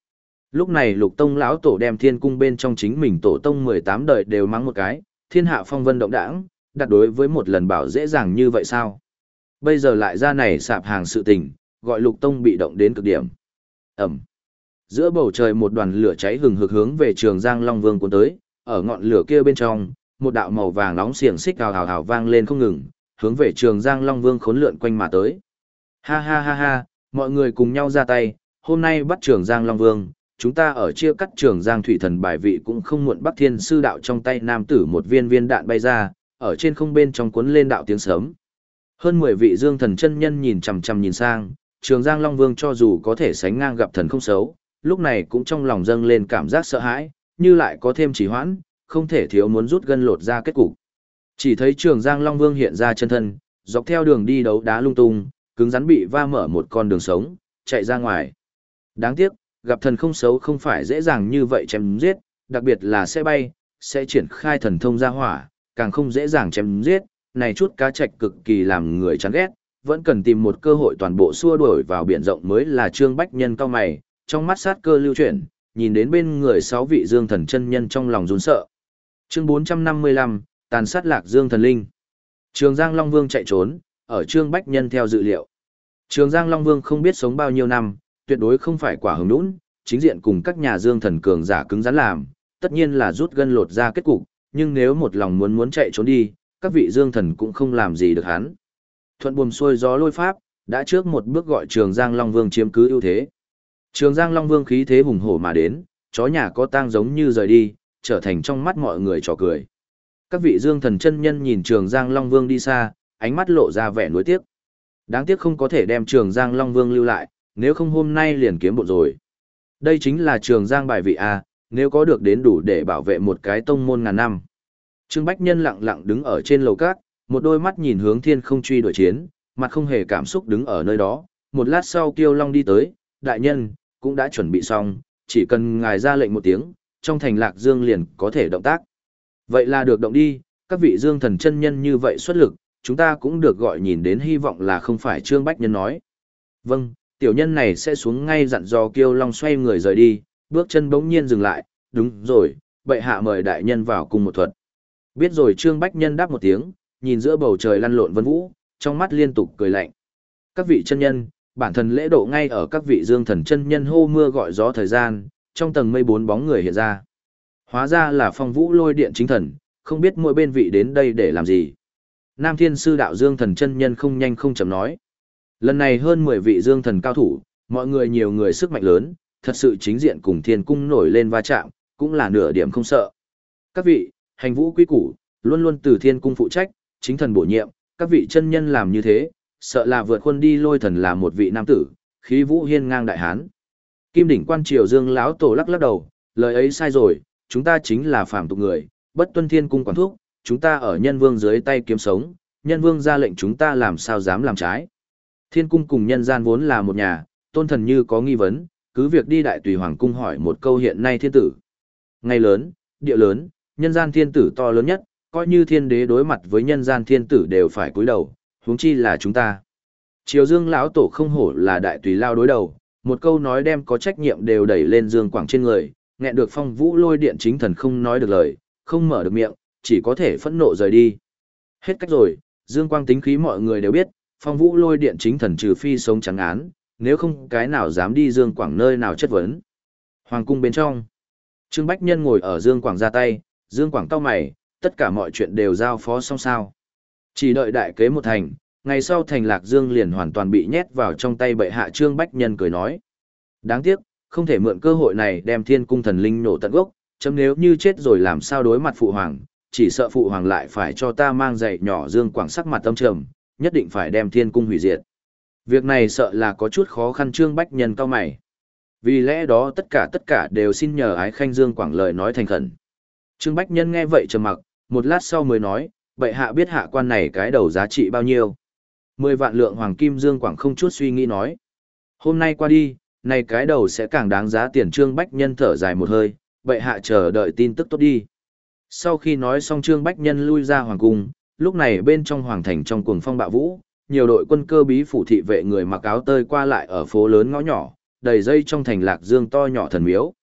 Lúc này Lục Tông lão tổ đem thiên cung bên trong chính mình tổ tông mười tám đời đều mắng một cái, thiên hạ phong vân động đãng, đặt đối với một lần bảo dễ dàng như vậy sao? Bây giờ lại ra này sạp hàng sự tình, gọi Lục Tông bị động đến cực điểm. Ẩm. Giữa bầu trời một đoàn lửa cháy hừng hực hướng về Trường Giang Long Vương cuốn tới, ở ngọn lửa kia bên trong, một đạo màu vàng nóng xiềng xích hào hào hào vang lên không ngừng, hướng về Trường Giang Long Vương khốn lượn quanh mà tới. Ha ha ha ha, mọi người cùng nhau ra tay, hôm nay bắt Trường Giang Long Vương, chúng ta ở chia cắt Trường Giang Thủy Thần bài vị cũng không muộn. Bắc Thiên Sư đạo trong tay nam tử một viên viên đạn bay ra, ở trên không bên trong cuốn lên đạo tiếng sớm. Hơn mười vị Dương Thần chân nhân nhìn chằm chằm nhìn sang, Trường Giang Long Vương cho dù có thể sánh ngang gặp thần không xấu, lúc này cũng trong lòng dâng lên cảm giác sợ hãi, như lại có thêm trì hoãn, không thể thiếu muốn rút gân lột ra kết cục. Chỉ thấy Trường Giang Long Vương hiện ra chân thân, dọc theo đường đi đấu đá lung tung, cứng rắn bị va mở một con đường sống, chạy ra ngoài. Đáng tiếc, gặp thần không xấu không phải dễ dàng như vậy chém giết, đặc biệt là sẽ bay, sẽ triển khai thần thông ra hỏa, càng không dễ dàng chém giết, này chút cá trạch cực kỳ làm người chán ghét, vẫn cần tìm một cơ hội toàn bộ xua đuổi vào biển rộng mới là Trương Bách Nhân cao mày, trong mắt sát cơ lưu chuyển, nhìn đến bên người sáu vị Dương Thần chân nhân trong lòng run sợ. Chương bốn trăm năm mươi lăm, tàn sát Lạc Dương Thần Linh. Trường Giang Long Vương chạy trốn, ở Trương Bách Nhân theo dự liệu. Trường Giang Long Vương không biết sống bao nhiêu năm, tuyệt đối không phải quả hứng nũng, chính diện cùng các nhà Dương Thần cường giả cứng rắn làm, tất nhiên là rút gân lột ra kết cục, nhưng nếu một lòng muốn muốn chạy trốn đi, các vị Dương Thần cũng không làm gì được hắn. Thuận buồm xuôi gió lôi pháp, đã trước một bước gọi Trường Giang Long Vương chiếm cứ ưu thế. Trường Giang Long Vương khí thế hùng hổ mà đến, chó nhà có tang giống như rời đi, trở thành trong mắt mọi người trò cười. Các vị Dương Thần chân nhân nhìn Trường Giang Long Vương đi xa, ánh mắt lộ ra vẻ nuối tiếc. Đáng tiếc không có thể đem Trường Giang Long Vương lưu lại, nếu không hôm nay liền kiếm bộ rồi. Đây chính là Trường Giang bài vị A, nếu có được đến đủ để bảo vệ một cái tông môn ngàn năm. Trương Bách Nhân lặng lặng đứng ở trên lầu cát, một đôi mắt nhìn hướng thiên không truy đuổi chiến, mặt không hề cảm xúc đứng ở nơi đó. Một lát sau Kiêu Long đi tới, đại nhân, cũng đã chuẩn bị xong, chỉ cần ngài ra lệnh một tiếng, trong thành Lạc Dương liền có thể động tác. Vậy là được động đi, các vị Dương Thần chân nhân như vậy xuất lực, chúng ta cũng được gọi nhìn đến hy vọng là không phải Trương Bách Nhân nói. Vâng, tiểu nhân này sẽ xuống ngay dặn dò Kiêu Long xoay người rời đi, bước chân bỗng nhiên dừng lại, đúng rồi, bệ hạ mời đại nhân vào cùng một thuật. Biết rồi Trương Bách Nhân đáp một tiếng, nhìn giữa bầu trời lăn lộn vân vũ, trong mắt liên tục cười lạnh. Các vị chân nhân, bản thân lễ độ ngay ở các vị Dương Thần chân nhân hô mưa gọi gió thời gian, trong tầng mây bốn bóng người hiện ra. Hóa ra là Phong Vũ Lôi Điện chính thần, không biết mỗi bên vị đến đây để làm gì. Nam Thiên Sư đạo Dương Thần chân nhân không nhanh không chậm nói. Lần này hơn mười vị Dương Thần cao thủ, mọi người nhiều người sức mạnh lớn, thật sự chính diện cùng Thiên Cung nổi lên va chạm, cũng là nửa điểm không sợ. Các vị, hành vũ quy củ, luôn luôn từ Thiên Cung phụ trách, chính thần bổ nhiệm, các vị chân nhân làm như thế, sợ là vượt khuôn đi Lôi Thần là một vị nam tử, khí vũ hiên ngang đại hán. Kim đỉnh quan triều Dương lão tổ lắc lắc đầu, lời ấy sai rồi, chúng ta chính là phàm tục người, bất tuân Thiên Cung quản thúc, chúng ta ở nhân vương dưới tay kiếm sống, nhân vương ra lệnh chúng ta làm sao dám làm trái. Thiên Cung cùng nhân gian vốn là một nhà, tôn thần như có nghi vấn, cứ việc đi đại tùy hoàng cung hỏi một câu hiện nay thiên tử. Ngày lớn, địa lớn, nhân gian thiên tử to lớn nhất, coi như thiên đế đối mặt với nhân gian thiên tử đều phải cúi đầu, huống chi là chúng ta. Triều Dương lão tổ không hổ là đại tùy lao đối đầu, một câu nói đem có trách nhiệm đều đẩy lên Dương Quảng trên người, nghẹn được Phong Vũ Lôi Điện chính thần không nói được lời, không mở được miệng, chỉ có thể phẫn nộ rời đi. Hết cách rồi, Dương Quang tính khí mọi người đều biết, Phong Vũ Lôi Điện chính thần trừ phi sống trắng án, nếu không cái nào dám đi Dương Quảng nơi nào chất vấn. Hoàng cung bên trong, Trương Bách Nhân ngồi ở Dương Quảng ra tay, Dương Quảng cau mày, tất cả mọi chuyện đều giao phó xong sao. Chỉ đợi đại kế một thành, ngày sau thành Lạc Dương liền hoàn toàn bị nhét vào trong tay bệ hạ. Trương Bách Nhân cười nói. Đáng tiếc, không thể mượn cơ hội này đem Thiên Cung thần linh nổ tận gốc, chấm nếu như chết rồi làm sao đối mặt phụ hoàng, chỉ sợ phụ hoàng lại phải cho ta mang giày nhỏ. Dương Quảng sắc mặt tâm trầm, nhất định phải đem Thiên Cung hủy diệt. Việc này sợ là có chút khó khăn. Trương Bách Nhân cau mày. Vì lẽ đó tất cả tất cả đều xin nhờ ái khanh. Dương Quảng lời nói thành khẩn. Trương Bách Nhân nghe vậy trầm mặc, một lát sau mới nói, bệ hạ biết hạ quan này cái đầu giá trị bao nhiêu. Mười vạn lượng hoàng kim. Dương Quảng không chút suy nghĩ nói. Hôm nay qua đi, này cái đầu sẽ càng đáng giá tiền. Trương Bách Nhân thở dài một hơi, bệ hạ chờ đợi tin tức tốt đi. Sau khi nói xong Trương Bách Nhân lui ra hoàng cung, lúc này bên trong hoàng thành trong cuồng phong bạo vũ, nhiều đội quân cơ bí phủ thị vệ người mặc áo tơi qua lại ở phố lớn ngõ nhỏ, đầy dây trong thành Lạc Dương to nhỏ thần miếu,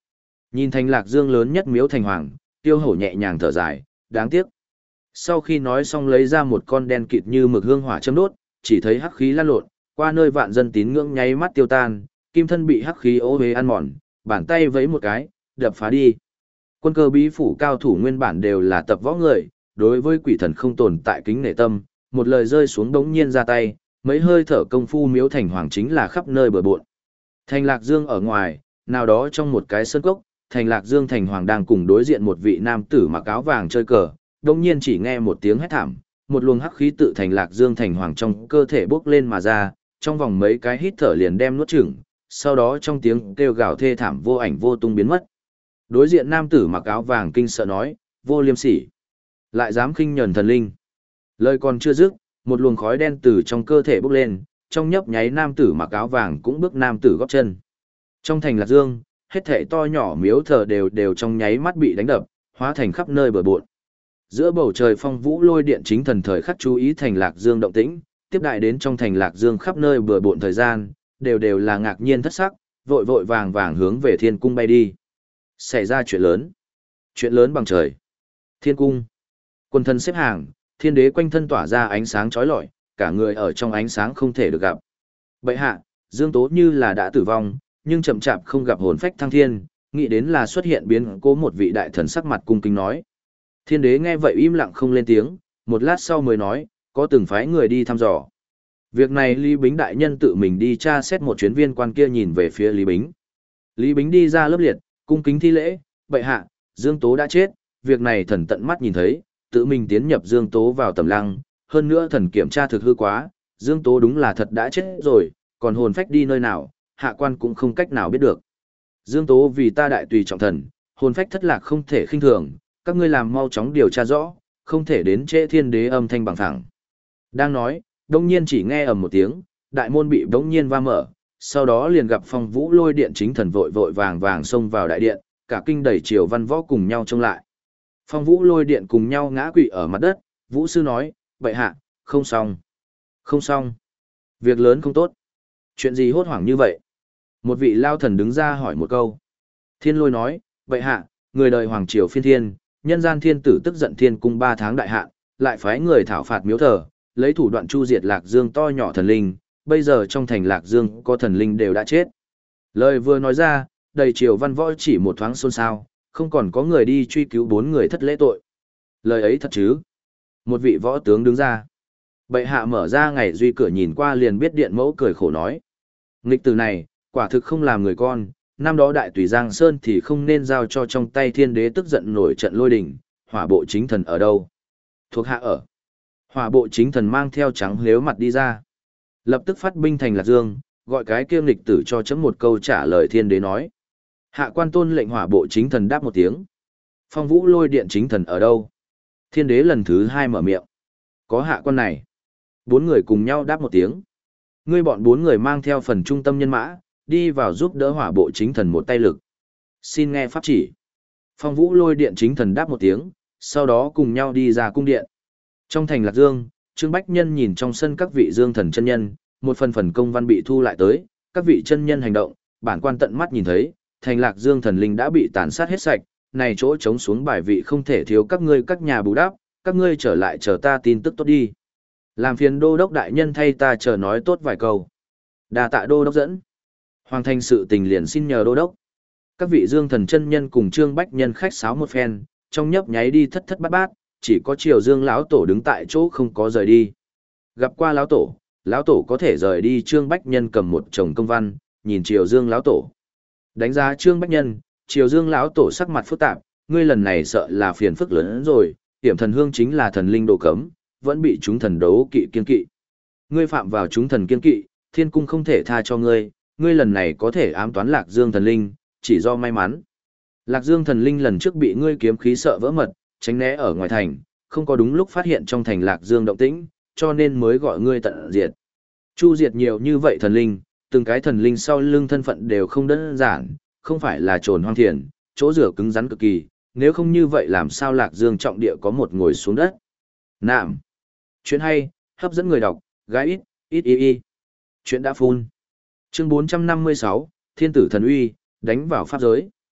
Nhìn thành Lạc Dương lớn nhất miếu thành hoàng, Tiêu Hổ nhẹ nhàng thở dài, đáng tiếc. Sau khi nói xong lấy ra một con đen kịt như mực hương hỏa châm đốt, chỉ thấy hắc khí lan lộn, qua nơi vạn dân tín ngưỡng nháy mắt tiêu tan, kim thân bị hắc khí ô uế ăn mòn, bàn tay vẫy một cái, đập phá đi. Quân cơ bí phủ cao thủ nguyên bản đều là tập võ người, đối với quỷ thần không tồn tại kính nể tâm, một lời rơi xuống đống nhiên ra tay, mấy hơi thở công phu miếu thành hoàng chính là khắp nơi bờ bộn. Thành Lạc Dương ở ngoài, nào đó trong một cái sân cốc, Thành Lạc Dương thành hoàng đang cùng đối diện một vị nam tử mặc áo vàng chơi cờ, đống nhiên chỉ nghe một tiếng hét thảm, một luồng hắc khí tự Thành Lạc Dương thành hoàng trong cơ thể bốc lên mà ra, trong vòng mấy cái hít thở liền đem nuốt chửng, sau đó trong tiếng kêu gào thê thảm vô ảnh vô tung biến mất. Đối diện nam tử mặc áo vàng kinh sợ nói, vô liêm sỉ, lại dám khinh nhẫn thần linh. Lời còn chưa dứt, một luồng khói đen từ trong cơ thể bốc lên, trong nhấp nháy nam tử mặc áo vàng cũng bước nam tử góp chân. Trong thành Lạc Dương, hết thảy to nhỏ miếu thờ đều đều trong nháy mắt bị đánh đập, hóa thành khắp nơi bờ bộn. Giữa bầu trời phong vũ lôi điện chính thần thời khắc chú ý thành Lạc Dương động tĩnh, tiếp đại đến trong thành Lạc Dương khắp nơi bừa bộn thời gian, đều đều là ngạc nhiên thất sắc, vội vội vàng vàng hướng về thiên cung bay đi. Xảy ra chuyện lớn. Chuyện lớn bằng trời. Thiên cung. Quân thân xếp hàng, thiên đế quanh thân tỏa ra ánh sáng chói lọi, cả người ở trong ánh sáng không thể được gặp. Bệ hạ, Dương Tố như là đã tử vong, nhưng chậm chạp không gặp hồn phách thăng thiên, nghĩ đến là xuất hiện biến cố một vị đại thần sắc mặt cung kính nói. Thiên đế nghe vậy im lặng không lên tiếng, một lát sau mới nói, có từng phái người đi thăm dò. Việc này Lý Bính đại nhân tự mình đi tra xét một chuyến viên quan kia nhìn về phía Lý Bính. Lý Bính đi ra lớp liệt, cung kính thi lễ, bệ hạ, Dương Tố đã chết, việc này thần tận mắt nhìn thấy, tự mình tiến nhập Dương Tố vào tầm lăng, hơn nữa thần kiểm tra thực hư quá, Dương Tố đúng là thật đã chết rồi, còn hồn phách đi nơi nào, hạ quan cũng không cách nào biết được. Dương Tố vì ta đại tùy trọng thần, hồn phách thất lạc không thể khinh thường, các ngươi làm mau chóng điều tra rõ, không thể đến trễ thiên đế âm thanh bằng thẳng. Đang nói, đông nhiên chỉ nghe ầm một tiếng, đại môn bị đông nhiên va mở, sau đó liền gặp phong vũ lôi điện chính thần vội vội vàng vàng xông vào đại điện, cả kinh đẩy triều văn võ cùng nhau trông lại. Phong vũ lôi điện cùng nhau ngã quỵ ở mặt đất, vũ sư nói, bệ hạ, không xong, không xong, việc lớn không tốt. Chuyện gì hốt hoảng như vậy? Một vị lao thần đứng ra hỏi một câu. Thiên lôi nói, bệ hạ, người đời hoàng triều phiên thiên, nhân gian thiên tử tức giận thiên cung ba tháng đại hạn, lại phái người thảo phạt miếu thờ, lấy thủ đoạn chu diệt Lạc Dương to nhỏ thần linh, bây giờ trong thành Lạc Dương có thần linh đều đã chết. Lời vừa nói ra, đầy triều văn võ chỉ một thoáng xôn xao, không còn có người đi truy cứu bốn người thất lễ tội. Lời ấy thật chứ? Một vị võ tướng đứng ra. Bệ hạ mở ra ngày duy cửa nhìn qua liền biết điện mẫu cười khổ nói. Nghịch từ này, quả thực không làm người con, năm đó đại tùy Giang Sơn thì không nên giao cho trong tay thiên đế tức giận nổi trận lôi đình, hỏa bộ chính thần ở đâu? Thuộc hạ ở. Hỏa bộ chính thần mang theo trắng lếu mặt đi ra. Lập tức phát binh thành Lạc Dương, gọi cái kia nghịch tử cho chấm một câu trả lời thiên đế nói. Hạ quan tôn lệnh hỏa bộ chính thần đáp một tiếng. Phong vũ lôi điện chính thần ở đâu? Thiên đế lần thứ hai mở miệng. Có hạ quan này. Bốn người cùng nhau đáp một tiếng. Ngươi bọn bốn người mang theo phần trung tâm nhân mã, đi vào giúp đỡ hỏa bộ chính thần một tay lực. Xin nghe pháp chỉ. Phong vũ lôi điện chính thần đáp một tiếng, sau đó cùng nhau đi ra cung điện. Trong thành Lạc Dương, Trương Bách Nhân nhìn trong sân các vị dương thần chân nhân, một phần phần công văn bị thu lại tới, các vị chân nhân hành động, bản quan tận mắt nhìn thấy, thành Lạc Dương thần linh đã bị tàn sát hết sạch, này chỗ trống xuống bài vị không thể thiếu các ngươi các nhà bù đắp, các ngươi trở lại chờ ta tin tức tốt đi. Làm phiền đô đốc đại nhân thay ta chờ nói tốt vài câu. Đà tạ đô đốc dẫn. Hoàng thành sự tình liền xin nhờ đô đốc. Các vị dương thần chân nhân cùng Trương Bách Nhân khách sáo một phen, trong nhấp nháy đi thất thất bát bát, chỉ có Triều Dương lão tổ đứng tại chỗ không có rời đi. Gặp qua lão tổ, lão tổ có thể rời đi. Trương Bách Nhân cầm một chồng công văn, nhìn Triều Dương lão tổ. Đánh giá Trương Bách Nhân, Triều Dương lão tổ sắc mặt phức tạp, ngươi lần này sợ là phiền phức lớn hơn rồi, Tiểm Thần Hương chính là thần linh đồ cấm, vẫn bị chúng thần đấu kỵ kiên kỵ. Ngươi phạm vào chúng thần kiên kỵ, thiên cung không thể tha cho ngươi, ngươi lần này có thể ám toán Lạc Dương thần linh, chỉ do may mắn. Lạc Dương thần linh lần trước bị ngươi kiếm khí sợ vỡ mật, tránh né ở ngoài thành, không có đúng lúc phát hiện trong thành Lạc Dương động tĩnh, cho nên mới gọi ngươi tận diệt. Chu diệt nhiều như vậy thần linh, từng cái thần linh sau lưng thân phận đều không đơn giản, không phải là trồn hoang thiền, chỗ rửa cứng rắn cực kỳ, nếu không như vậy làm sao Lạc Dương trọng địa có một ngồi xuống đất. Nạm. Chuyện hay, hấp dẫn người đọc, gái ít, ít y y. Chuyện đã phun. Chương bốn trăm năm mươi sáu, Thiên tử thần uy, đánh vào pháp giới.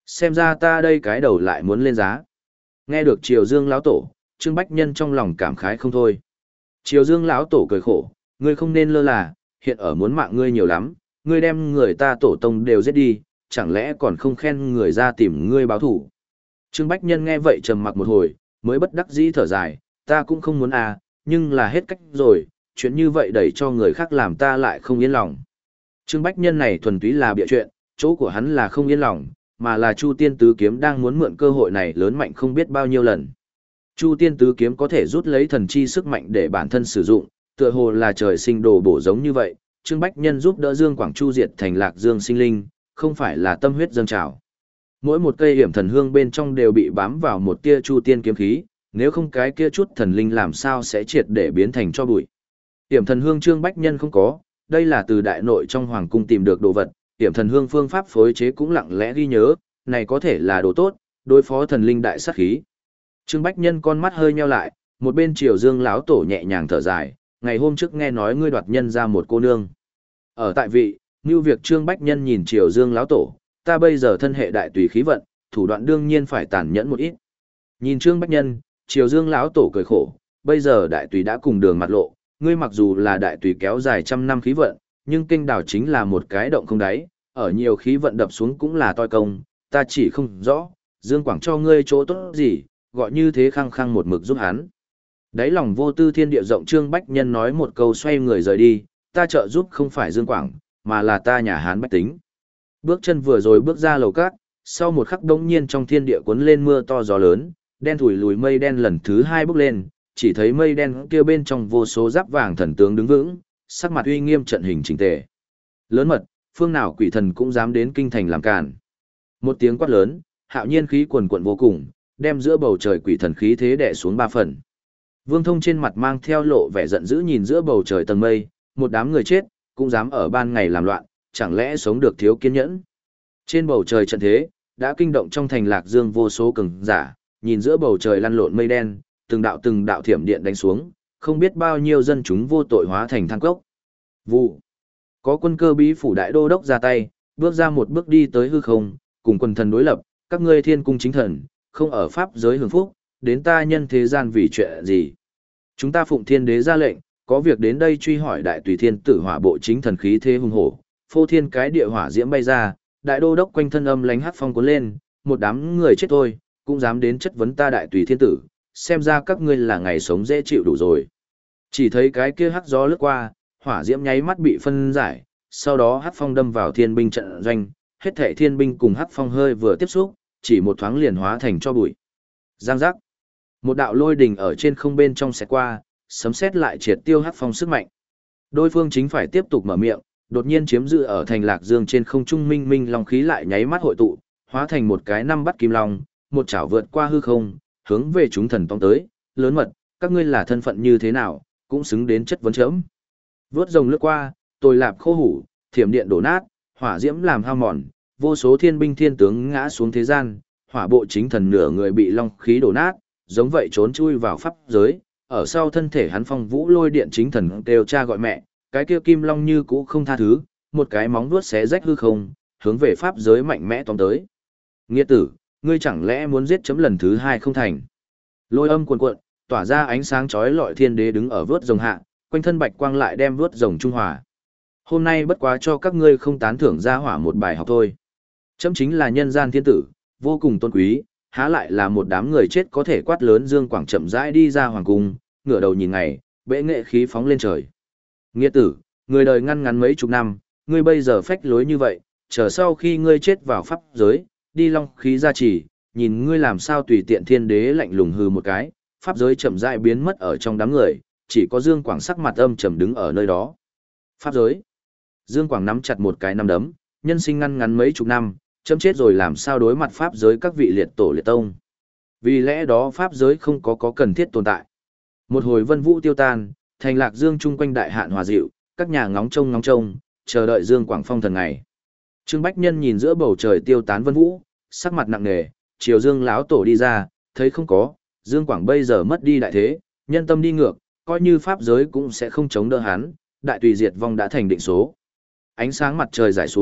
Xem ra ta đây cái đầu lại muốn lên giá. Nghe được Triều Dương lão tổ, Trương Bách Nhân trong lòng cảm khái không thôi. Triều Dương lão tổ cười khổ, ngươi không nên lơ là, hiện ở muốn mạng ngươi nhiều lắm, ngươi đem người ta tổ tông đều giết đi, chẳng lẽ còn không khen người ra tìm ngươi báo thủ. Trương Bách Nhân nghe vậy trầm mặc một hồi, mới bất đắc dĩ thở dài, ta cũng không muốn à, nhưng là hết cách rồi, chuyện như vậy đẩy cho người khác làm ta lại không yên lòng. Trương Bách Nhân này thuần túy là bịa chuyện, chỗ của hắn là không yên lòng, mà là Chu Tiên Tứ Kiếm đang muốn mượn cơ hội này lớn mạnh không biết bao nhiêu lần. Chu Tiên Tứ Kiếm có thể rút lấy thần chi sức mạnh để bản thân sử dụng, tựa hồ là trời sinh đồ bổ giống như vậy, Trương Bách Nhân giúp đỡ Dương Quảng Chu diệt thành Lạc Dương sinh linh, không phải là tâm huyết dâng trào. Mỗi một cây hiểm thần hương bên trong đều bị bám vào một tia Chu Tiên kiếm khí, nếu không cái kia chút thần linh làm sao sẽ triệt để biến thành cho bụi. Hiểm thần hương Trương Bách Nhân không có, đây là từ đại nội trong hoàng cung tìm được đồ vật, hiểm thần hương phương pháp phối chế cũng lặng lẽ ghi nhớ, này có thể là đồ tốt, đối phó thần linh đại sát khí. Trương Bách Nhân con mắt hơi nheo lại, một bên Triều Dương lão tổ nhẹ nhàng thở dài, ngày hôm trước nghe nói ngươi đoạt nhân ra một cô nương. Ở tại vị, như việc Trương Bách Nhân nhìn Triều Dương lão tổ, ta bây giờ thân hệ đại tùy khí vận, thủ đoạn đương nhiên phải tàn nhẫn một ít. Nhìn Trương Bách Nhân, Triều Dương lão tổ cười khổ, bây giờ đại tùy đã cùng đường mặt lộ, ngươi mặc dù là đại tùy kéo dài trăm năm khí vận, nhưng kinh đảo chính là một cái động không đáy, ở nhiều khí vận đập xuống cũng là toi công, ta chỉ không rõ, Dương Quảng cho ngươi chỗ tốt gì, gọi như thế khăng khăng một mực giúp hắn. Đáy lòng vô tư thiên địa rộng Trương Bách Nhân nói một câu xoay người rời đi, ta trợ giúp không phải Dương Quảng, mà là ta nhà Hán bách tính. Bước chân vừa rồi bước ra lầu cát, sau một khắc đống nhiên trong thiên địa cuốn lên mưa to gió lớn, đen thủi lùi mây đen lần thứ hai bước lên, chỉ thấy mây đen kia bên trong vô số giáp vàng thần tướng đứng vững, sắc mặt uy nghiêm trận hình chỉnh tề. Lớn mật, phương nào quỷ thần cũng dám đến kinh thành làm cản. Một tiếng quát lớn, hạo nhiên khí quần quận vô cùng, đem giữa bầu trời quỷ thần khí thế đè xuống ba phần. Vương Thông trên mặt mang theo lộ vẻ giận dữ nhìn giữa bầu trời tầng mây, một đám người chết, cũng dám ở ban ngày làm loạn, chẳng lẽ sống được thiếu kiên nhẫn. Trên bầu trời trận thế, đã kinh động trong thành Lạc Dương vô số cường giả, nhìn giữa bầu trời lăn lộn mây đen, từng đạo từng đạo thiểm điện đánh xuống, không biết bao nhiêu dân chúng vô tội hóa thành than cốc. Vụ. Có quân cơ bí phủ đại đô đốc ra tay, bước ra một bước đi tới hư không, cùng quần thần đối lập, các ngươi thiên cung chính thần, không ở pháp giới hưởng phúc, đến ta nhân thế gian vì chuyện gì. Chúng ta phụng thiên đế ra lệnh, có việc đến đây truy hỏi đại tùy thiên tử hỏa bộ chính thần khí thế hùng hổ, phô thiên cái địa hỏa diễm bay ra, đại đô đốc quanh thân âm lánh hắc phong cuốn lên, một đám người chết thôi, cũng dám đến chất vấn ta đại tùy thiên tử, xem ra các ngươi là ngày sống dễ chịu đủ rồi. Chỉ thấy cái kia hắc gió lướt qua, hỏa diễm nháy mắt bị phân giải, sau đó hắc phong đâm vào thiên binh trận doanh, hết thảy thiên binh cùng hắc phong hơi vừa tiếp xúc, chỉ một thoáng liền hóa thành cho bụi. Giang giác. Một đạo lôi đình ở trên không bên trong xẹt qua, sấm sét lại triệt tiêu hắc phong sức mạnh. Đối phương chính phải tiếp tục mở miệng, đột nhiên chiếm giữ ở thành Lạc Dương trên không trung minh minh long khí lại nháy mắt hội tụ, hóa thành một cái năm bắt kim long, một chảo vượt qua hư không, hướng về chúng thần tông tới, lớn mật, các ngươi là thân phận như thế nào, cũng xứng đến chất vấn chớm. Vướt rồng lướt qua, tôi lạp khô hủ, thiểm điện đổ nát, hỏa diễm làm hao mòn, vô số thiên binh thiên tướng ngã xuống thế gian, hỏa bộ chính thần nửa người bị long khí đổ nát, giống vậy trốn chui vào pháp giới, ở sau thân thể hắn phong vũ lôi điện chính thần kêu cha gọi mẹ, cái kia kim long như cũ không tha thứ, một cái móng vuốt xé rách hư không, hướng về pháp giới mạnh mẽ tóm tới. Nghĩa tử, ngươi chẳng lẽ muốn giết chấm lần thứ hai không thành? Lôi âm cuồn cuộn, tỏa ra ánh sáng chói lọi thiên đế đứng ở vớt rồng hạ, quanh thân bạch quang lại đem vớt rồng trung hòa. Hôm nay bất quá cho các ngươi không tán thưởng ra hỏa một bài học thôi. Chấm chính là nhân gian thiên tử, vô cùng tôn quý, há lại là một đám người chết có thể quát lớn Dương Quảng chậm rãi đi ra hoàng cung, ngửa đầu nhìn ngày, bệ nghệ khí phóng lên trời. Nghĩa tử, người đời ngăn ngắn mấy chục năm, ngươi bây giờ phách lối như vậy, chờ sau khi ngươi chết vào pháp giới, đi long khí gia trì, nhìn ngươi làm sao tùy tiện thiên đế lạnh lùng hừ một cái, pháp giới chậm rãi biến mất ở trong đám người, chỉ có Dương Quảng sắc mặt âm trầm đứng ở nơi đó. Pháp giới. Dương Quảng nắm chặt một cái nắm đấm, nhân sinh ngăn ngắn mấy chục năm, chấm chết rồi làm sao đối mặt pháp giới các vị liệt tổ liệt tông. Vì lẽ đó pháp giới không có có cần thiết tồn tại. Một hồi vân vũ tiêu tan, thành Lạc Dương chung quanh đại hạn hòa dịu, các nhà ngóng trông ngóng trông, chờ đợi Dương Quảng phong thần ngày. Trương Bách Nhân nhìn giữa bầu trời tiêu tán vân vũ, sắc mặt nặng nề, Triều Dương lão tổ đi ra, thấy không có, Dương Quảng bây giờ mất đi đại thế, nhân tâm đi ngược, coi như pháp giới cũng sẽ không chống đỡ hắn, đại tùy diệt vong đã thành định số. Ánh sáng mặt trời rải xuống,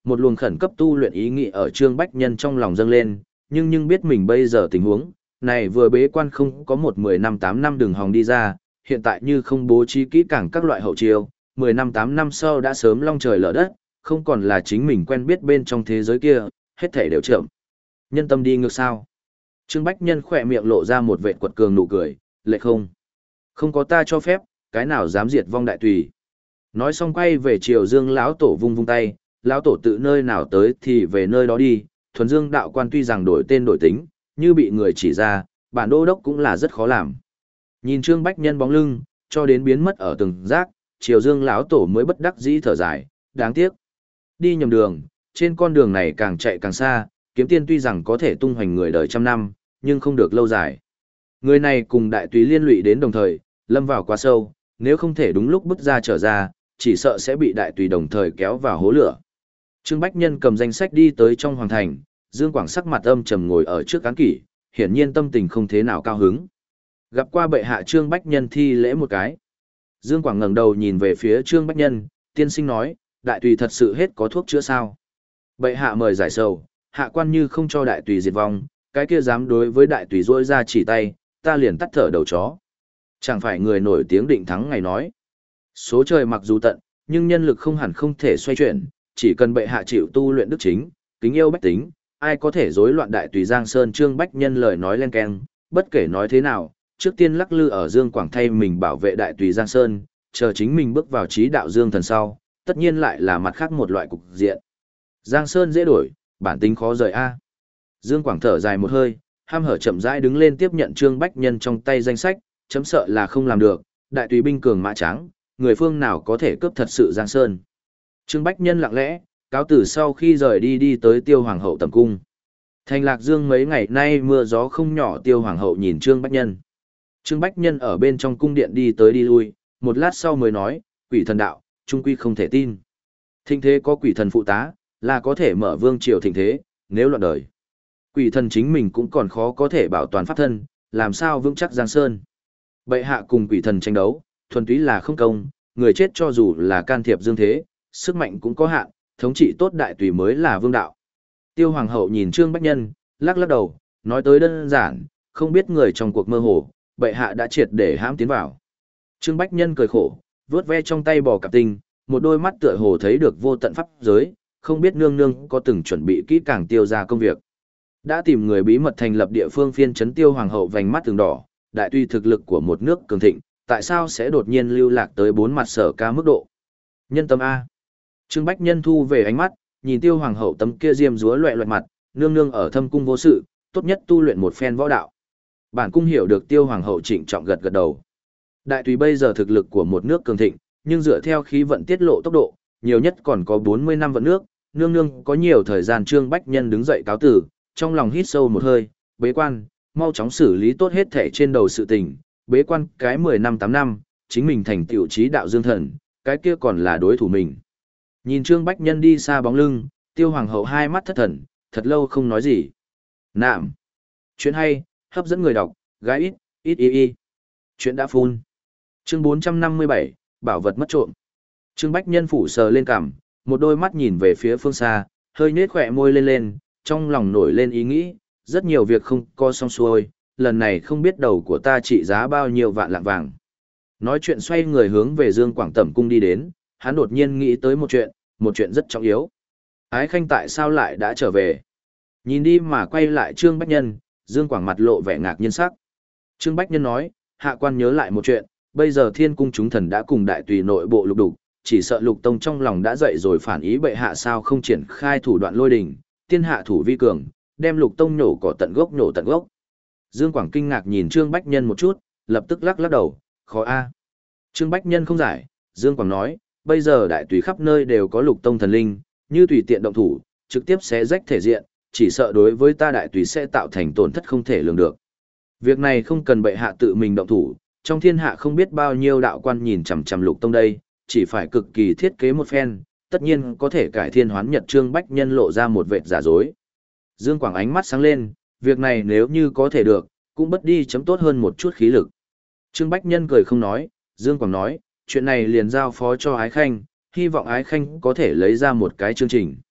Một luồng khẩn cấp tu luyện ý nghĩ ở Trương Bách Nhân trong lòng dâng lên, nhưng nhưng biết mình bây giờ tình huống, này vừa bế quan không có một mười năm tám năm đường hòng đi ra, hiện tại như không bố trí kỹ càng các loại hậu chiêu, mười năm tám năm sau đã sớm long trời lở đất, không còn là chính mình quen biết bên trong thế giới kia, hết thảy đều chậm. Nhân tâm đi ngược sao? Trương Bách Nhân khỏe miệng lộ ra một vệt quật cường nụ cười, lệ không. Không có ta cho phép, cái nào dám diệt vong đại tùy. Nói xong quay về Triều Dương lão tổ vung vung tay, lão tổ tự nơi nào tới thì về nơi đó đi, thuần dương đạo quan tuy rằng đổi tên đổi tính, như bị người chỉ ra, bản đô đốc cũng là rất khó làm. Nhìn Trương Bách Nhân bóng lưng, cho đến biến mất ở từng giác, Triều Dương lão tổ mới bất đắc dĩ thở dài, đáng tiếc. Đi nhầm đường, trên con đường này càng chạy càng xa, kiếm tiên tuy rằng có thể tung hoành người đời trăm năm, nhưng không được lâu dài. Người này cùng đại túy liên lụy đến đồng thời, lâm vào quá sâu, nếu không thể đúng lúc bước ra trở ra, chỉ sợ sẽ bị đại tùy đồng thời kéo vào hố lửa. Trương Bách Nhân cầm danh sách đi tới trong hoàng thành, Dương Quảng sắc mặt âm trầm ngồi ở trước án kỷ, hiển nhiên tâm tình không thế nào cao hứng. Gặp qua bệ hạ Trương Bách Nhân thi lễ một cái. Dương Quảng ngẩng đầu nhìn về phía Trương Bách Nhân, tiên sinh nói, đại tùy thật sự hết có thuốc chữa sao? Bệ hạ mời giải sầu, hạ quan như không cho đại tùy diệt vong, cái kia dám đối với đại tùy rỗi ra chỉ tay, ta liền tắt thở đầu chó. Chẳng phải người nổi tiếng định thắng ngày nói. Số trời mặc dù tận, nhưng nhân lực không hẳn không thể xoay chuyển, chỉ cần bệ hạ chịu tu luyện đức chính, kính yêu bách tính, ai có thể rối loạn đại tùy Giang Sơn. Trương Bách Nhân lời nói len keng, bất kể nói thế nào, trước tiên lắc lư ở Dương Quảng thay mình bảo vệ đại tùy Giang Sơn, chờ chính mình bước vào trí đạo Dương thần sau, tất nhiên lại là mặt khác một loại cục diện. Giang Sơn dễ đổi, bản tính khó rời a. Dương Quảng thở dài một hơi, ham hở chậm rãi đứng lên tiếp nhận Trương Bách Nhân trong tay danh sách, chấm sợ là không làm được, đại tùy binh cường mã trắng, người phương nào có thể cướp thật sự Giang Sơn. Trương Bách Nhân lặng lẽ, cáo tử sau khi rời đi đi tới Tiêu Hoàng hậu tầm cung. Thành Lạc Dương mấy ngày nay mưa gió không nhỏ, Tiêu Hoàng hậu nhìn Trương Bách Nhân. Trương Bách Nhân ở bên trong cung điện đi tới đi lui, một lát sau mới nói, quỷ thần đạo, trung quy không thể tin. Thịnh thế có quỷ thần phụ tá, là có thể mở vương triều thịnh thế, nếu loạn đời. Quỷ thần chính mình cũng còn khó có thể bảo toàn pháp thân, làm sao vững chắc Giang Sơn. Bệ hạ cùng quỷ thần tranh đấu, thuần túy là không công, người chết cho dù là can thiệp dương thế, sức mạnh cũng có hạn, thống trị tốt đại tùy mới là vương đạo. Tiêu Hoàng hậu nhìn Trương Bách Nhân, lắc lắc đầu, nói tới đơn giản, không biết người trong cuộc mơ hồ, bệ hạ đã triệt để hãm tiến vào. Trương Bách Nhân cười khổ, vuốt ve trong tay bò cạp tinh, một đôi mắt tựa hồ thấy được vô tận pháp giới, không biết nương nương có từng chuẩn bị kỹ càng tiêu ra công việc. Đã tìm người bí mật thành lập địa phương phiên trấn. Tiêu Hoàng hậu vành mắt từng đỏ, đại tuy thực lực của một nước cường thịnh, tại sao sẽ đột nhiên lưu lạc tới bốn mặt sở ca mức độ. Nhân tâm A. Trương Bách Nhân thu về ánh mắt, nhìn Tiêu Hoàng hậu tấm kia diêm dúa loẹ loẹt mặt, nương nương ở thâm cung vô sự, tốt nhất tu luyện một phen võ đạo. Bản cung hiểu được. Tiêu Hoàng hậu trịnh trọng gật gật đầu. Đại tùy bây giờ thực lực của một nước cường thịnh, nhưng dựa theo khí vận tiết lộ tốc độ, nhiều nhất còn có bốn mươi năm vận nước, nương nương có nhiều thời gian. Trương Bách Nhân đứng dậy cáo tử, trong lòng hít sâu một hơi, bế quan, mau chóng xử lý tốt hết thể trên đầu sự tình, bế quan cái mười năm tám năm, chính mình thành tựu trí đạo dương thần, cái kia còn là đối thủ mình. Nhìn Trương Bách Nhân đi xa bóng lưng, Tiêu Hoàng hậu hai mắt thất thần, thật lâu không nói gì. Nạm. Chuyện hay, hấp dẫn người đọc, gái ít, ít y y. Chuyện đã phun. Chương bốn trăm năm mươi bảy, bảo vật mất trộm. Trương Bách Nhân phủ sờ lên cằm, một đôi mắt nhìn về phía phương xa, hơi nhếch khỏe môi lên lên, trong lòng nổi lên ý nghĩ, rất nhiều việc không co xong xuôi, lần này không biết đầu của ta trị giá bao nhiêu vạn lạng vàng. Nói chuyện xoay người hướng về Dương Quảng Tẩm cung đi đến, hắn đột nhiên nghĩ tới một chuyện, một chuyện rất trọng yếu. Ái Khanh tại sao lại đã trở về? Nhìn đi mà quay lại Trương Bách Nhân, Dương Quảng mặt lộ vẻ ngạc nhiên sắc. Trương Bách Nhân nói, hạ quan nhớ lại một chuyện, bây giờ thiên cung chúng thần đã cùng đại tùy nội bộ lục đục, chỉ sợ lục tông trong lòng đã dậy rồi phản ý bệ hạ sao không triển khai thủ đoạn lôi đình, tiên hạ thủ vi cường, đem lục tông nhổ cỏ tận gốc nhổ tận gốc. Dương Quảng kinh ngạc nhìn Trương Bách Nhân một chút, lập tức lắc lắc đầu, khó a. Trương Bách Nhân không giải, Dương Quảng nói, bây giờ đại tùy khắp nơi đều có lục tông thần linh, như tùy tiện động thủ, trực tiếp xé rách thể diện, chỉ sợ đối với ta đại tùy sẽ tạo thành tổn thất không thể lường được. Việc này không cần bệ hạ tự mình động thủ, trong thiên hạ không biết bao nhiêu đạo quan nhìn chằm chằm lục tông đây, chỉ phải cực kỳ thiết kế một phen, tất nhiên có thể cải thiên hoán nhật. Trương Bách Nhân lộ ra một vệt giả dối. Dương Quảng ánh mắt sáng lên, việc này nếu như có thể được, cũng bất đi chấm tốt hơn một chút khí lực. Trương Bách Nhân cười không nói, Dương Quảng nói, chuyện này liền giao phó cho Ái Khanh, hy vọng Ái Khanh có thể lấy ra một cái chương trình.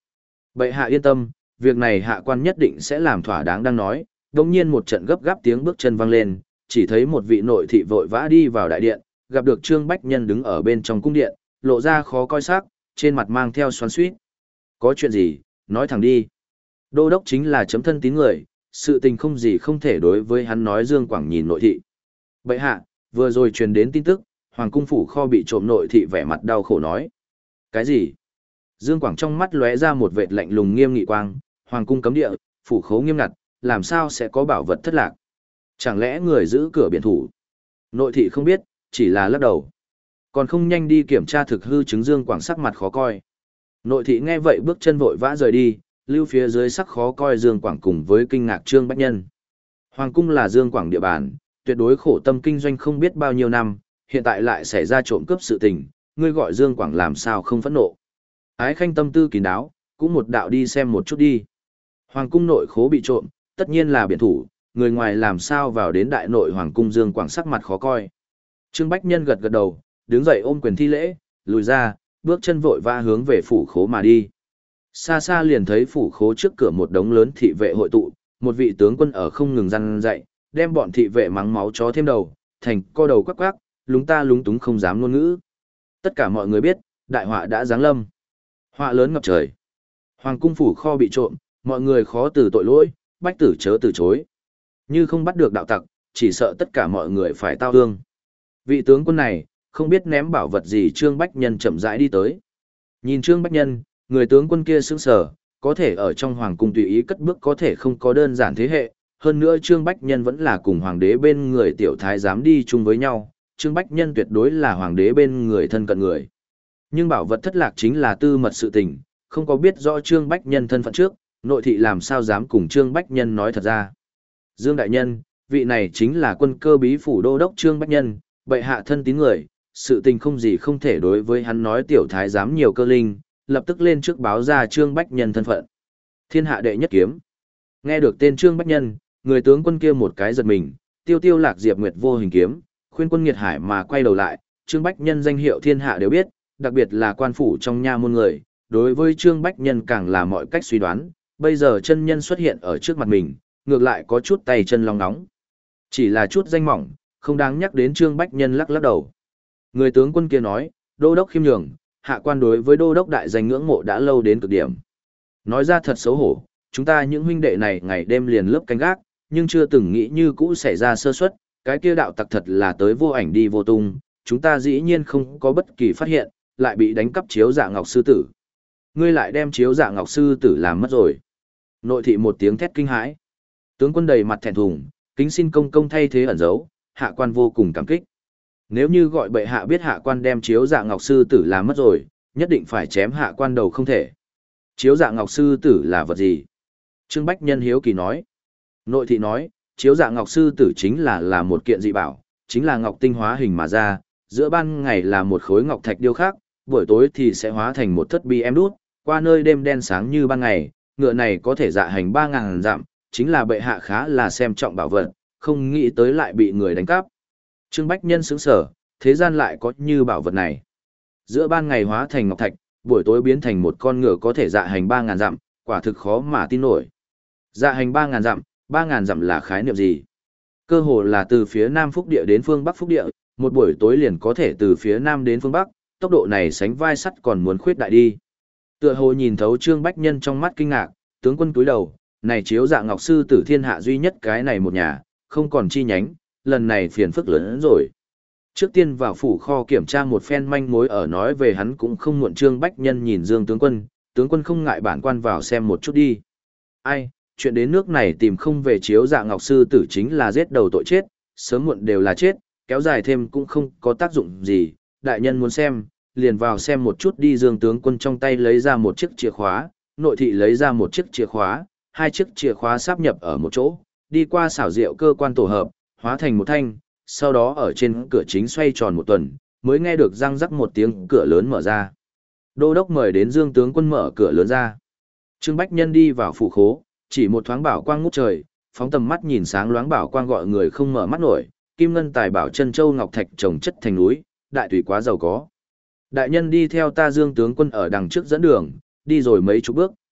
Bệ hạ yên tâm, việc này hạ quan nhất định sẽ làm thỏa đáng đang nói, đồng nhiên một trận gấp gáp tiếng bước chân vang lên, chỉ thấy một vị nội thị vội vã đi vào đại điện, gặp được Trương Bách Nhân đứng ở bên trong cung điện, lộ ra khó coi sắc, trên mặt mang theo xoắn xuýt. Có chuyện gì, nói thẳng đi. Đô đốc chính là chấm thân tín người, sự tình không gì không thể đối với hắn nói. Dương Quảng nhìn nội thị. Bệ hạ, vừa rồi truyền đến tin tức, Hoàng cung phủ kho bị trộm. Nội thị vẻ mặt đau khổ nói. Cái gì? Dương Quảng trong mắt lóe ra một vệt lạnh lùng nghiêm nghị quang, Hoàng cung cấm địa, phủ khố nghiêm ngặt, làm sao sẽ có bảo vật thất lạc? Chẳng lẽ người giữ cửa biển thủ? Nội thị không biết, chỉ là lắc đầu. Còn không nhanh đi kiểm tra thực hư chứng. Dương Quảng sắc mặt khó coi. Nội thị nghe vậy bước chân vội vã rời đi, lưu phía dưới sắc khó coi Dương Quảng cùng với kinh ngạc Trương Bách Nhân. Hoàng cung là Dương Quảng địa bàn, tuyệt đối khổ tâm kinh doanh không biết bao nhiêu năm, hiện tại lại xảy ra trộm cướp sự tình, ngươi gọi Dương Quảng làm sao không phẫn nộ? Ái Khanh tâm tư kín đáo, cũng một đạo đi xem một chút đi. Hoàng cung nội khố bị trộm, tất nhiên là biển thủ, người ngoài làm sao vào đến đại nội hoàng cung. Dương Quảng sắc mặt khó coi. Trương Bách Nhân gật gật đầu, đứng dậy ôm quyền thi lễ, lùi ra, bước chân vội vã hướng về phủ khố mà đi. Xa xa liền thấy phủ khố trước cửa một đống lớn thị vệ hội tụ, một vị tướng quân ở không ngừng răn dạy, đem bọn thị vệ mắng máu chó thêm đầu, thành co đầu quắc quắc, lúng ta lúng túng không dám ngôn ngữ. Tất cả mọi người biết, đại họa đã giáng lâm. Họa lớn ngập trời. Hoàng cung phủ kho bị trộm, mọi người khó từ tội lỗi, bách tử chớ từ chối. Như không bắt được đạo tặc, chỉ sợ tất cả mọi người phải tao hương. Vị tướng quân này, không biết ném bảo vật gì. Trương Bách Nhân chậm rãi đi tới. Nhìn Trương Bách Nhân, người tướng quân kia sững sờ, có thể ở trong hoàng cung tùy ý cất bước có thể không có đơn giản thế hệ. Hơn nữa Trương Bách Nhân vẫn là cùng hoàng đế bên người tiểu thái giám đi chung với nhau. Trương Bách Nhân tuyệt đối là hoàng đế bên người thân cận người. Nhưng bảo vật thất lạc chính là tư mật sự tình, không có biết rõ Trương Bách Nhân thân phận trước, nội thị làm sao dám cùng Trương Bách Nhân nói thật ra. Dương đại nhân, vị này chính là quân cơ bí phủ đô đốc Trương Bách Nhân, bệ hạ thân tín người, sự tình không gì không thể đối với hắn nói. Tiểu thái giám nhiều cơ linh, lập tức lên trước báo ra Trương Bách Nhân thân phận. Thiên hạ đệ nhất kiếm. Nghe được tên Trương Bách Nhân, người tướng quân kia một cái giật mình, tiêu tiêu lạc diệp nguyệt vô hình kiếm, khuyên quân nghiệt hải mà quay đầu lại. Trương Bách Nhân danh hiệu thiên hạ đều biết, đặc biệt là quan phủ trong nha môn người, đối với Trương Bách Nhân càng là mọi cách suy đoán, bây giờ chân nhân xuất hiện ở trước mặt mình, ngược lại có chút tay chân long nóng. Chỉ là chút danh mỏng, không đáng nhắc đến. Trương Bách Nhân lắc lắc đầu. Người tướng quân kia nói, đô đốc khiêm nhường, hạ quan đối với đô đốc đại danh ngưỡng mộ đã lâu đến cực điểm. Nói ra thật xấu hổ, chúng ta những huynh đệ này ngày đêm liền lớp canh gác, nhưng chưa từng nghĩ như cũ xảy ra sơ suất, cái kia đạo tặc thật là tới vô ảnh đi vô tung, chúng ta dĩ nhiên không có bất kỳ phát hiện, lại bị đánh cắp chiếu dạ ngọc sư tử. Ngươi lại đem chiếu dạ ngọc sư tử làm mất rồi. Nội thị một tiếng thét kinh hãi. Tướng quân đầy mặt thẹn thùng, kính xin công công thay thế ẩn giấu, hạ quan vô cùng cảm kích. Nếu như gọi bệ hạ biết hạ quan đem chiếu dạ ngọc sư tử làm mất rồi, nhất định phải chém hạ quan đầu không thể. Chiếu dạ ngọc sư tử là vật gì? Trương Bách Nhân hiếu kỳ nói. Nội thị nói, chiếu dạ ngọc sư tử chính là là một kiện dị bảo, chính là ngọc tinh hóa hình mà ra, giữa ban ngày là một khối ngọc thạch điêu khắc, buổi tối thì sẽ hóa thành một thất bi em đút, qua nơi đêm đen sáng như ban ngày, ngựa này có thể dạ hành ba ngàn dặm, chính là bệ hạ khá là xem trọng bảo vật, không nghĩ tới lại bị người đánh cắp. Trương Bách Nhân sững sở, thế gian lại có như bảo vật này. Giữa ban ngày hóa thành ngọc thạch, buổi tối biến thành một con ngựa có thể dạ hành ba ngàn dặm, quả thực khó mà tin nổi. Dạ hành ba ngàn dặm, ba ngàn dặm là khái niệm gì? Cơ hồ là từ phía Nam Phúc Địa đến phương Bắc Phúc Địa, một buổi tối liền có thể từ phía Nam đến phương Bắc, tốc độ này sánh vai sắt còn muốn khuyết đại đi. Tựa hồ nhìn thấu Trương Bách Nhân trong mắt kinh ngạc, tướng quân cúi đầu, này chiếu dạ ngọc sư tử thiên hạ duy nhất cái này một nhà, không còn chi nhánh, lần này phiền phức lớn hơn rồi. Trước tiên vào phủ kho kiểm tra một phen manh mối ở nói về hắn cũng không muộn. Trương Bách Nhân nhìn Dương tướng quân, tướng quân không ngại bản quan vào xem một chút đi. Ai, chuyện đến nước này tìm không về chiếu dạ ngọc sư tử chính là giết đầu tội chết, sớm muộn đều là chết, kéo dài thêm cũng không có tác dụng gì, đại nhân muốn xem, liền vào xem một chút đi. Dương tướng quân trong tay lấy ra một chiếc chìa khóa, nội thị lấy ra một chiếc chìa khóa, hai chiếc chìa khóa sáp nhập ở một chỗ, đi qua xảo diệu cơ quan tổ hợp, hóa thành một thanh, sau đó ở trên cửa chính xoay tròn một tuần, mới nghe được răng rắc một tiếng cửa lớn mở ra. Đô đốc mời đến. Dương tướng quân mở cửa lớn ra. Trương Bách Nhân đi vào phủ khố, chỉ một thoáng bảo quang ngút trời, phóng tầm mắt nhìn sáng loáng bảo quang gọi người không mở mắt nổi, kim ngân tài bảo chân châu ngọc thạch trồng chất thành núi, đại tùy quá giàu có. Đại nhân đi theo ta. Dương tướng quân ở đằng trước dẫn đường, đi rồi mấy chục bước,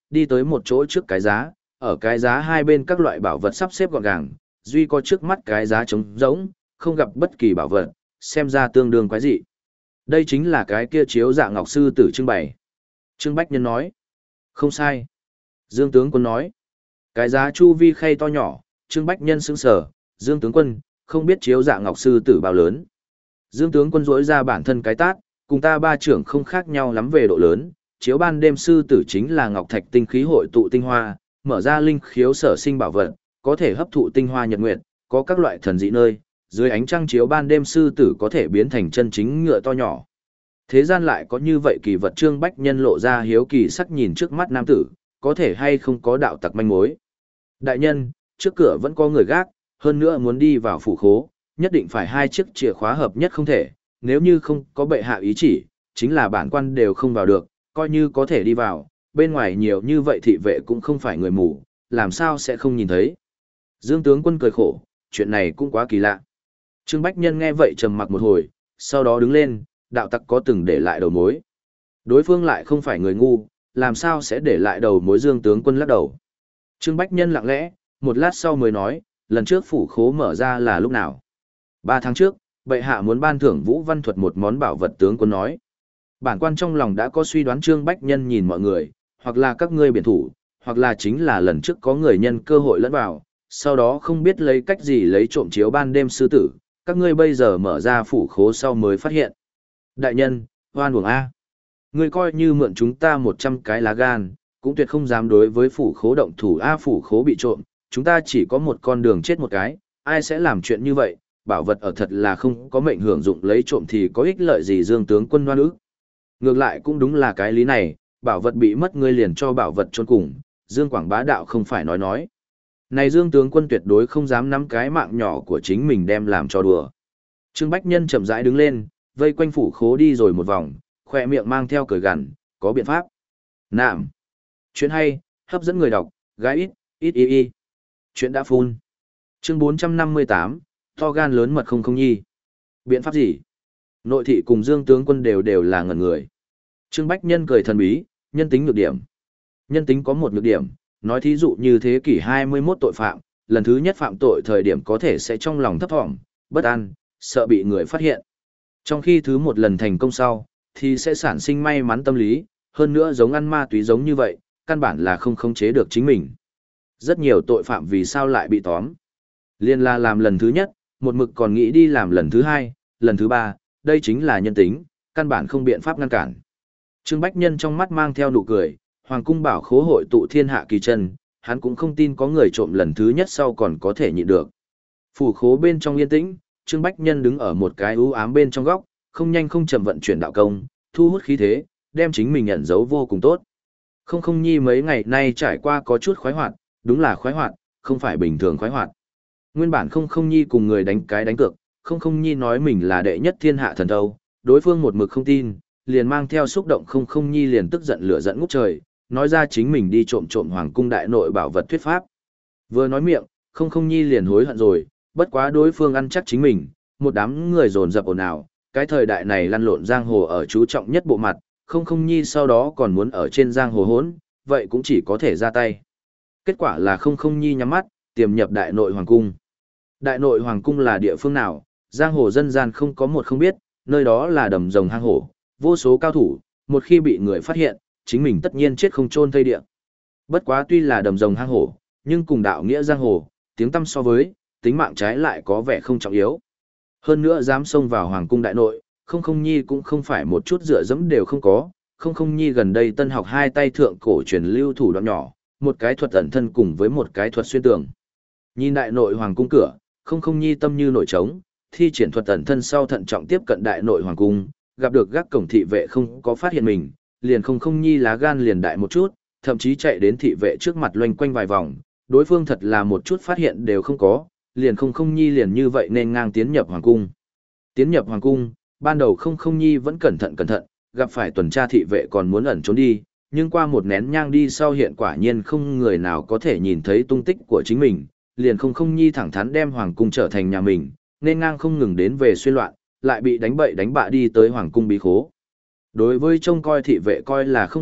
đi tới một chỗ trước cái giá, ở cái giá hai bên các loại bảo vật sắp xếp gọn gàng, duy có trước mắt cái giá trống rỗng, không gặp bất kỳ bảo vật, xem ra tương đương quái dị. Đây chính là cái kia chiếu dạ ngọc sư tử trưng bày. Trương Bách Nhân nói. Không sai. Dương tướng quân nói. Cái giá chu vi khay to nhỏ, Trương Bách Nhân sững sờ, Dương tướng quân, không biết chiếu dạ ngọc sư tử bao lớn. Dương tướng quân rỗi ra bản thân cái tát, cùng ta ba trưởng không khác nhau lắm về độ lớn, chiếu ban đêm sư tử chính là ngọc thạch tinh khí hội tụ tinh hoa, mở ra linh khiếu sở sinh bảo vật, có thể hấp thụ tinh hoa nhật nguyệt, có các loại thần dị nơi, dưới ánh trăng chiếu ban đêm sư tử có thể biến thành chân chính ngựa to nhỏ. Thế gian lại có như vậy kỳ vật. Trương Bách Nhân lộ ra hiếu kỳ sắc nhìn trước mắt nam tử, có thể hay không có đạo tặc manh mối. Đại nhân, trước cửa vẫn có người gác, hơn nữa muốn đi vào phủ khố, nhất định phải hai chiếc chìa khóa hợp nhất không thể, nếu như không có bệ hạ ý chỉ, chính là bản quan đều không vào được, coi như có thể đi vào, bên ngoài nhiều như vậy thị vệ cũng không phải người mù, làm sao sẽ không nhìn thấy. Dương tướng quân cười khổ, chuyện này cũng quá kỳ lạ. Trương Bách Nhân nghe vậy trầm mặc một hồi, sau đó đứng lên, đạo tặc có từng để lại đầu mối. Đối phương lại không phải người ngu, làm sao sẽ để lại đầu mối. Dương tướng quân lắc đầu. Trương Bách Nhân lặng lẽ, một lát sau mới nói, lần trước phủ khố mở ra là lúc nào? Ba tháng trước, bệ hạ muốn ban thưởng Vũ Văn Thuật một món bảo vật. Tướng quân nói. Bản quan trong lòng đã có suy đoán. Trương Bách Nhân nhìn mọi người, hoặc là các ngươi biển thủ, hoặc là chính là lần trước có người nhân cơ hội lẫn vào, sau đó không biết lấy cách gì lấy trộm chiếu ban đêm sư tử, các ngươi bây giờ mở ra phủ khố sau mới phát hiện. Đại nhân, hoan uổng A. Ngươi coi như mượn chúng ta một trăm cái lá gan, cũng tuyệt không dám đối với phủ khố động thủ. A, phủ khố bị trộm, chúng ta chỉ có một con đường chết một cái, ai sẽ làm chuyện như vậy, bảo vật ở thật là không có mệnh hưởng dụng, lấy trộm thì có ích lợi gì. Dương tướng quân đoan ức. Ngược lại cũng đúng là cái lý này, bảo vật bị mất ngươi liền cho bảo vật chôn cùng, Dương Quảng bá đạo không phải nói nói. Này Dương tướng quân tuyệt đối không dám nắm cái mạng nhỏ của chính mình đem làm cho đùa. Trương Bách Nhân chậm rãi đứng lên, vây quanh phủ khố đi rồi một vòng, khỏe miệng mang theo cười gằn, có biện pháp. Nạm. Chuyện hay, hấp dẫn người đọc, gái ít, ít y y. Chuyện đã phun. Chương bốn trăm năm mươi tám, to gan lớn mật không không nhi. Biện pháp gì? Nội thị cùng Dương tướng quân đều đều là ngẩn người. Trương Bách Nhân cười thần bí, nhân tính nhược điểm. Nhân tính có một nhược điểm, nói thí dụ như thế kỷ hai mươi mốt tội phạm, lần thứ nhất phạm tội thời điểm có thể sẽ trong lòng thấp thỏm, bất an, sợ bị người phát hiện. Trong khi thứ một lần thành công sau, thì sẽ sản sinh may mắn tâm lý, hơn nữa giống ăn ma túy giống như vậy, căn bản là không khống chế được chính mình. Rất nhiều tội phạm vì sao lại bị tóm. Liên là làm lần thứ nhất, một mực còn nghĩ đi làm lần thứ hai, lần thứ ba, đây chính là nhân tính, căn bản không biện pháp ngăn cản. Trương Bách Nhân trong mắt mang theo nụ cười, Hoàng cung bảo khố hội tụ thiên hạ kỳ chân, hắn cũng không tin có người trộm lần thứ nhất sau còn có thể nhịn được. Phủ khố bên trong yên tĩnh, Trương Bách Nhân đứng ở một cái u ám bên trong góc, không nhanh không chậm vận chuyển đạo công, thu hút khí thế, đem chính mình nhận dấu vô cùng tốt. Không không nhi mấy ngày nay trải qua có chút khoái hoạt, đúng là khoái hoạt, không phải bình thường khoái hoạt. Nguyên bản không không nhi cùng người đánh cái đánh cược, không không nhi nói mình là đệ nhất thiên hạ thần thâu, đối phương một mực không tin, liền mang theo xúc động không không nhi liền tức giận lửa giận ngút trời, nói ra chính mình đi trộm trộm hoàng cung đại nội bảo vật thuyết pháp. Vừa nói miệng, không không nhi liền hối hận rồi, bất quá đối phương ăn chắc chính mình, một đám người dồn dập ồn ào, cái thời đại này lăn lộn giang hồ ở chú trọng nhất bộ mặt, không không nhi sau đó còn muốn ở trên giang hồ hỗn, vậy cũng chỉ có thể ra tay. Kết quả là không không nhi nhắm mắt, tiềm nhập đại nội hoàng cung. Đại nội hoàng cung là địa phương nào, giang hồ dân gian không có một không biết, nơi đó là đầm rồng hang hổ, vô số cao thủ, một khi bị người phát hiện, chính mình tất nhiên chết không chôn thây địa. Bất quá tuy là đầm rồng hang hổ, nhưng cùng đạo nghĩa giang hồ, tiếng tăm so với, tính mạng trái lại có vẻ không trọng yếu. Hơn nữa dám xông vào hoàng cung đại nội, không không nhi cũng không phải một chút dựa dẫm đều không có, không không nhi gần đây tân học hai tay thượng cổ truyền lưu thủ đoạn nhỏ, một cái thuật ẩn thân cùng với một cái thuật xuyên tường. Nhìn đại nội hoàng cung cửa, không không nhi tâm như nổi trống, thi triển thuật ẩn thân sau thận trọng tiếp cận đại nội hoàng cung, gặp được gác cổng thị vệ không có phát hiện mình, liền không không nhi lá gan liền đại một chút, thậm chí chạy đến thị vệ trước mặt loanh quanh vài vòng, đối phương thật là một chút phát hiện đều không có, liền không không nhi liền như vậy nên ngang tiến nhập hoàng cung. Tiến nhập hoàng cung, ban đầu không không nhi vẫn cẩn thận cẩn thận, gặp phải tuần tra thị vệ còn muốn ẩn trốn đi, nhưng qua một nén nhang đi sau hiện quả nhiên không người nào có thể nhìn thấy tung tích của chính mình, liền không không nhi thẳng thắn đem hoàng cung trở thành nhà mình, nên ngang không ngừng đến về xuyên loạn, lại bị đánh bậy đánh bạ đi tới hoàng cung bí khố. Đối với trông coi thị vệ coi là không gặp,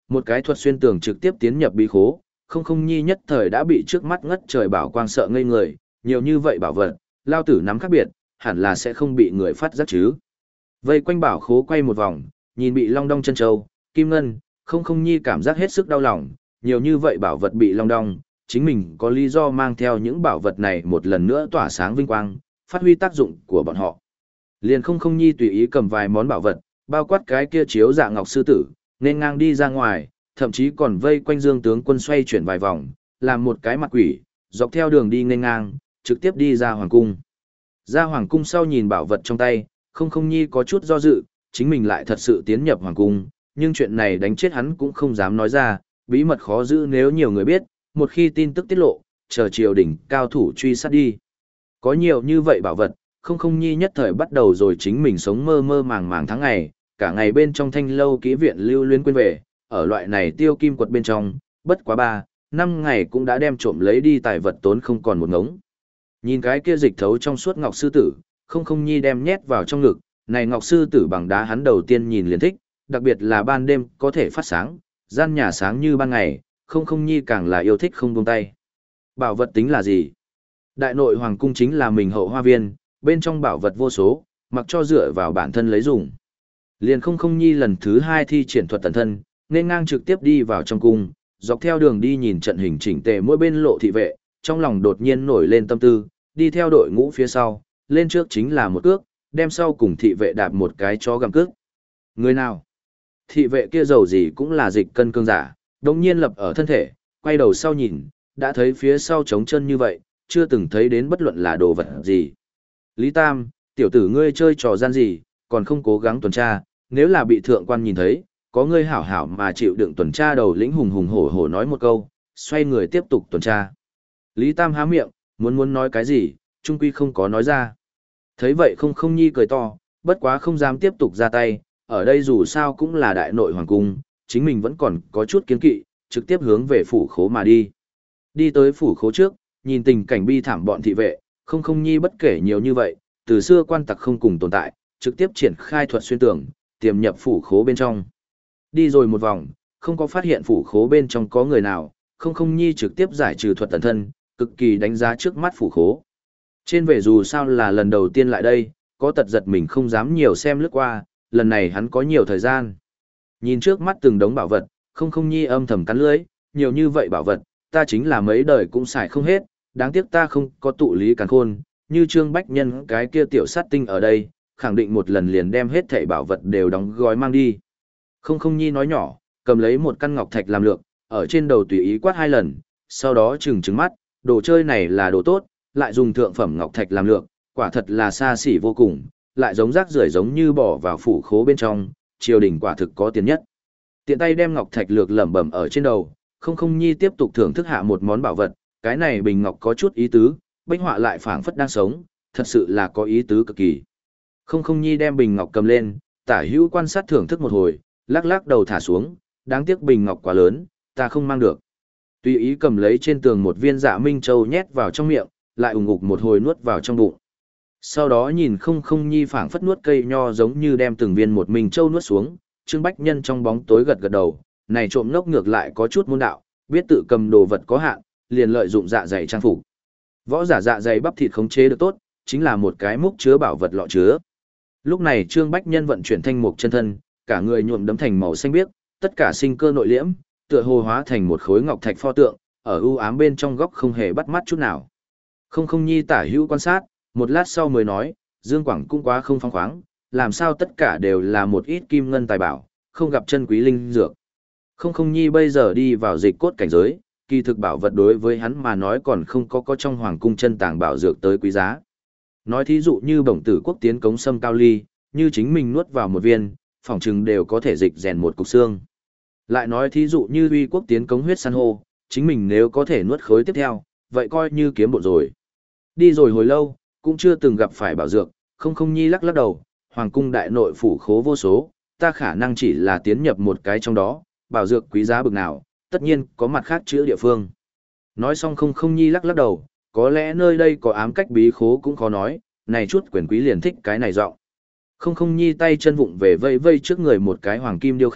Một cái thuật xuyên tường trực tiếp tiến nhập bí khố, không không nhi nhất thời đã bị trước mắt ngất trời bảo quang sợ ngây người, nhiều như vậy bảo vật, lao tử nắm khác biệt, hẳn là sẽ không bị người phát giác chứ. Vây quanh bảo khố quay một vòng, nhìn bị long đong chân châu, kim ngân, không không nhi cảm giác hết sức đau lòng, nhiều như vậy bảo vật bị long đong, chính mình có lý do mang theo những bảo vật này một lần nữa tỏa sáng vinh quang, phát huy tác dụng của bọn họ. Liền không không nhi tùy ý cầm vài món bảo vật, bao quát cái kia chiếu dạ ngọc sư tử, nên ngang đi ra ngoài, thậm chí còn vây quanh Dương tướng quân xoay chuyển vài vòng, làm một cái mặt quỷ, dọc theo đường đi nên ngang, trực tiếp đi ra hoàng cung. Ra hoàng cung sau nhìn bảo vật trong tay, không không nhi có chút do dự, chính mình lại thật sự tiến nhập hoàng cung, nhưng chuyện này đánh chết hắn cũng không dám nói ra, bí mật khó giữ nếu nhiều người biết, một khi tin tức tiết lộ, chờ triều đình cao thủ truy sát đi. Có nhiều như vậy bảo vật, không không nhi nhất thời bắt đầu rồi chính mình sống mơ mơ màng màng tháng ngày, cả ngày bên trong thanh lâu ký viện lưu luyến quên về, ở loại này tiêu kim quật bên trong, bất quá ba, năm ngày cũng đã đem trộm lấy đi tài vật tốn không còn một ngống. Nhìn cái kia dịch thấu trong suốt ngọc sư tử, không không nhi đem nhét vào trong ngực, này ngọc sư tử bằng đá hắn đầu tiên nhìn liền thích, đặc biệt là ban đêm có thể phát sáng, gian nhà sáng như ban ngày, không không nhi càng là yêu thích không buông tay. Bảo vật tính là gì? Đại nội hoàng cung chính là mình hậu hoa viên, bên trong bảo vật vô số, mặc cho dựa vào bản thân lấy dùng. Liền không không nhi lần thứ hai thi triển thuật tần thân, nên ngang trực tiếp đi vào trong cung, dọc theo đường đi nhìn trận hình chỉnh tề mỗi bên lộ thị vệ, trong lòng đột nhiên nổi lên tâm tư, đi theo đội ngũ phía sau, lên trước chính là một cước, đem sau cùng thị vệ đạp một cái chó gặm cước. Người nào? Thị vệ kia dầu gì cũng là dịch cân cương giả, đồng nhiên lập ở thân thể, quay đầu sau nhìn, đã thấy phía sau trống chân như vậy, chưa từng thấy đến bất luận là đồ vật gì. Lý Tam, tiểu tử ngươi chơi trò gian gì, còn không cố gắng tuần tra, nếu là bị thượng quan nhìn thấy, có ngươi hảo hảo mà chịu đựng tuần tra đầu lĩnh hùng hùng hổ hổ nói một câu, xoay người tiếp tục tuần tra. Lý Tam há miệng, muốn muốn nói cái gì, trung quy không có nói ra. Thấy vậy không không nhi cười to, bất quá không dám tiếp tục ra tay, ở đây dù sao cũng là đại nội hoàng cung, chính mình vẫn còn có chút kiến kỵ, trực tiếp hướng về phủ khố mà đi. Đi tới phủ khố trước, nhìn tình cảnh bi thảm bọn thị vệ, không không nhi bất kể nhiều như vậy, từ xưa quan tặc không cùng tồn tại, trực tiếp triển khai thuật xuyên tường, tiềm nhập phủ khố bên trong. Đi rồi một vòng, không có phát hiện phủ khố bên trong có người nào, không không nhi trực tiếp giải trừ thuật tần thân, cực kỳ đánh giá trước mắt phủ khố. Trên về dù sao là lần đầu tiên lại đây, có tật giật mình không dám nhiều xem lướt qua, lần này hắn có nhiều thời gian. Nhìn trước mắt từng đống bảo vật, không không nhi âm thầm cắn lưỡi, nhiều như vậy bảo vật, ta chính là mấy đời cũng xài không hết, đáng tiếc ta không có tụ lý càn khôn, như Trương Bách Nhân cái kia tiểu sát tinh ở đây, khẳng định một lần liền đem hết thảy bảo vật đều đóng gói mang đi. Không không nhi nói nhỏ, cầm lấy một căn ngọc thạch làm lược, ở trên đầu tùy ý quát hai lần, sau đó trừng trừng mắt, đồ chơi này là đồ tốt, lại dùng thượng phẩm ngọc thạch làm lược, quả thật là xa xỉ vô cùng, lại giống rác rưởi giống như bỏ vào phủ khố bên trong, triều đình quả thực có tiền nhất. Tiện tay đem ngọc thạch lược lẩm bẩm ở trên đầu, không không nhi tiếp tục thưởng thức hạ một món bảo vật, cái này bình ngọc có chút ý tứ, bích họa lại phảng phất đang sống, thật sự là có ý tứ cực kỳ. Không không nhi đem bình ngọc cầm lên, tả hữu quan sát thưởng thức một hồi, lắc lắc đầu thả xuống, đáng tiếc bình ngọc quá lớn, ta không mang được. Tùy ý cầm lấy trên tường một viên dạ minh châu nhét vào trong miệng, lại ủng ngục một hồi nuốt vào trong bụng. Sau đó nhìn không không nhi phảng phất nuốt cây nho giống như đem từng viên một minh châu nuốt xuống, Trương Bách Nhân trong bóng tối gật gật đầu, này trộm ngốc ngược lại có chút môn đạo, biết tự cầm đồ vật có hạn, liền lợi dụng dạ dày trang phục. Võ giả dạ dày bắp thịt khống chế được tốt, chính là một cái múc chứa bảo vật lọ chứa. Lúc này Trương Bách Nhân vận chuyển thanh mục chân thân, cả người nhuộm đấm thành màu xanh biếc, tất cả sinh cơ nội liễm, tựa hồ hóa thành một khối ngọc thạch pho tượng, ở u ám bên trong góc không hề bắt mắt chút nào. Không không nhi tả hữu quan sát, một lát sau mới nói, Dương Quảng cũng quá không phóng khoáng, làm sao tất cả đều là một ít kim ngân tài bảo, không gặp chân quý linh dược. Không không nhi bây giờ đi vào dịch cốt cảnh giới, kỳ thực bảo vật đối với hắn mà nói còn không có có trong hoàng cung chân tàng bảo dược tới quý giá. Nói thí dụ như bổng tử quốc tiến cống sâm cao ly, như chính mình nuốt vào một viên, phỏng chừng đều có thể dịch rèn một cục xương. Lại nói thí dụ như uy quốc tiến cống huyết san hô, chính mình nếu có thể nuốt khối tiếp theo, vậy coi như kiếm bộ rồi. Đi rồi hồi lâu, cũng chưa từng gặp phải bảo dược, không không nhi lắc lắc đầu, hoàng cung đại nội phủ khố vô số, ta khả năng chỉ là tiến nhập một cái trong đó, bảo dược quý giá bực nào, tất nhiên có mặt khác chữa địa phương. Nói xong không không nhi lắc lắc đầu, có lẽ nơi đây có ám cách bí khố cũng khó nói, này chút quyền quý liền thích cái này giọng. Không không nhi tay chân vụng về vây vây trước người một cái hoàng kim điêu khắc,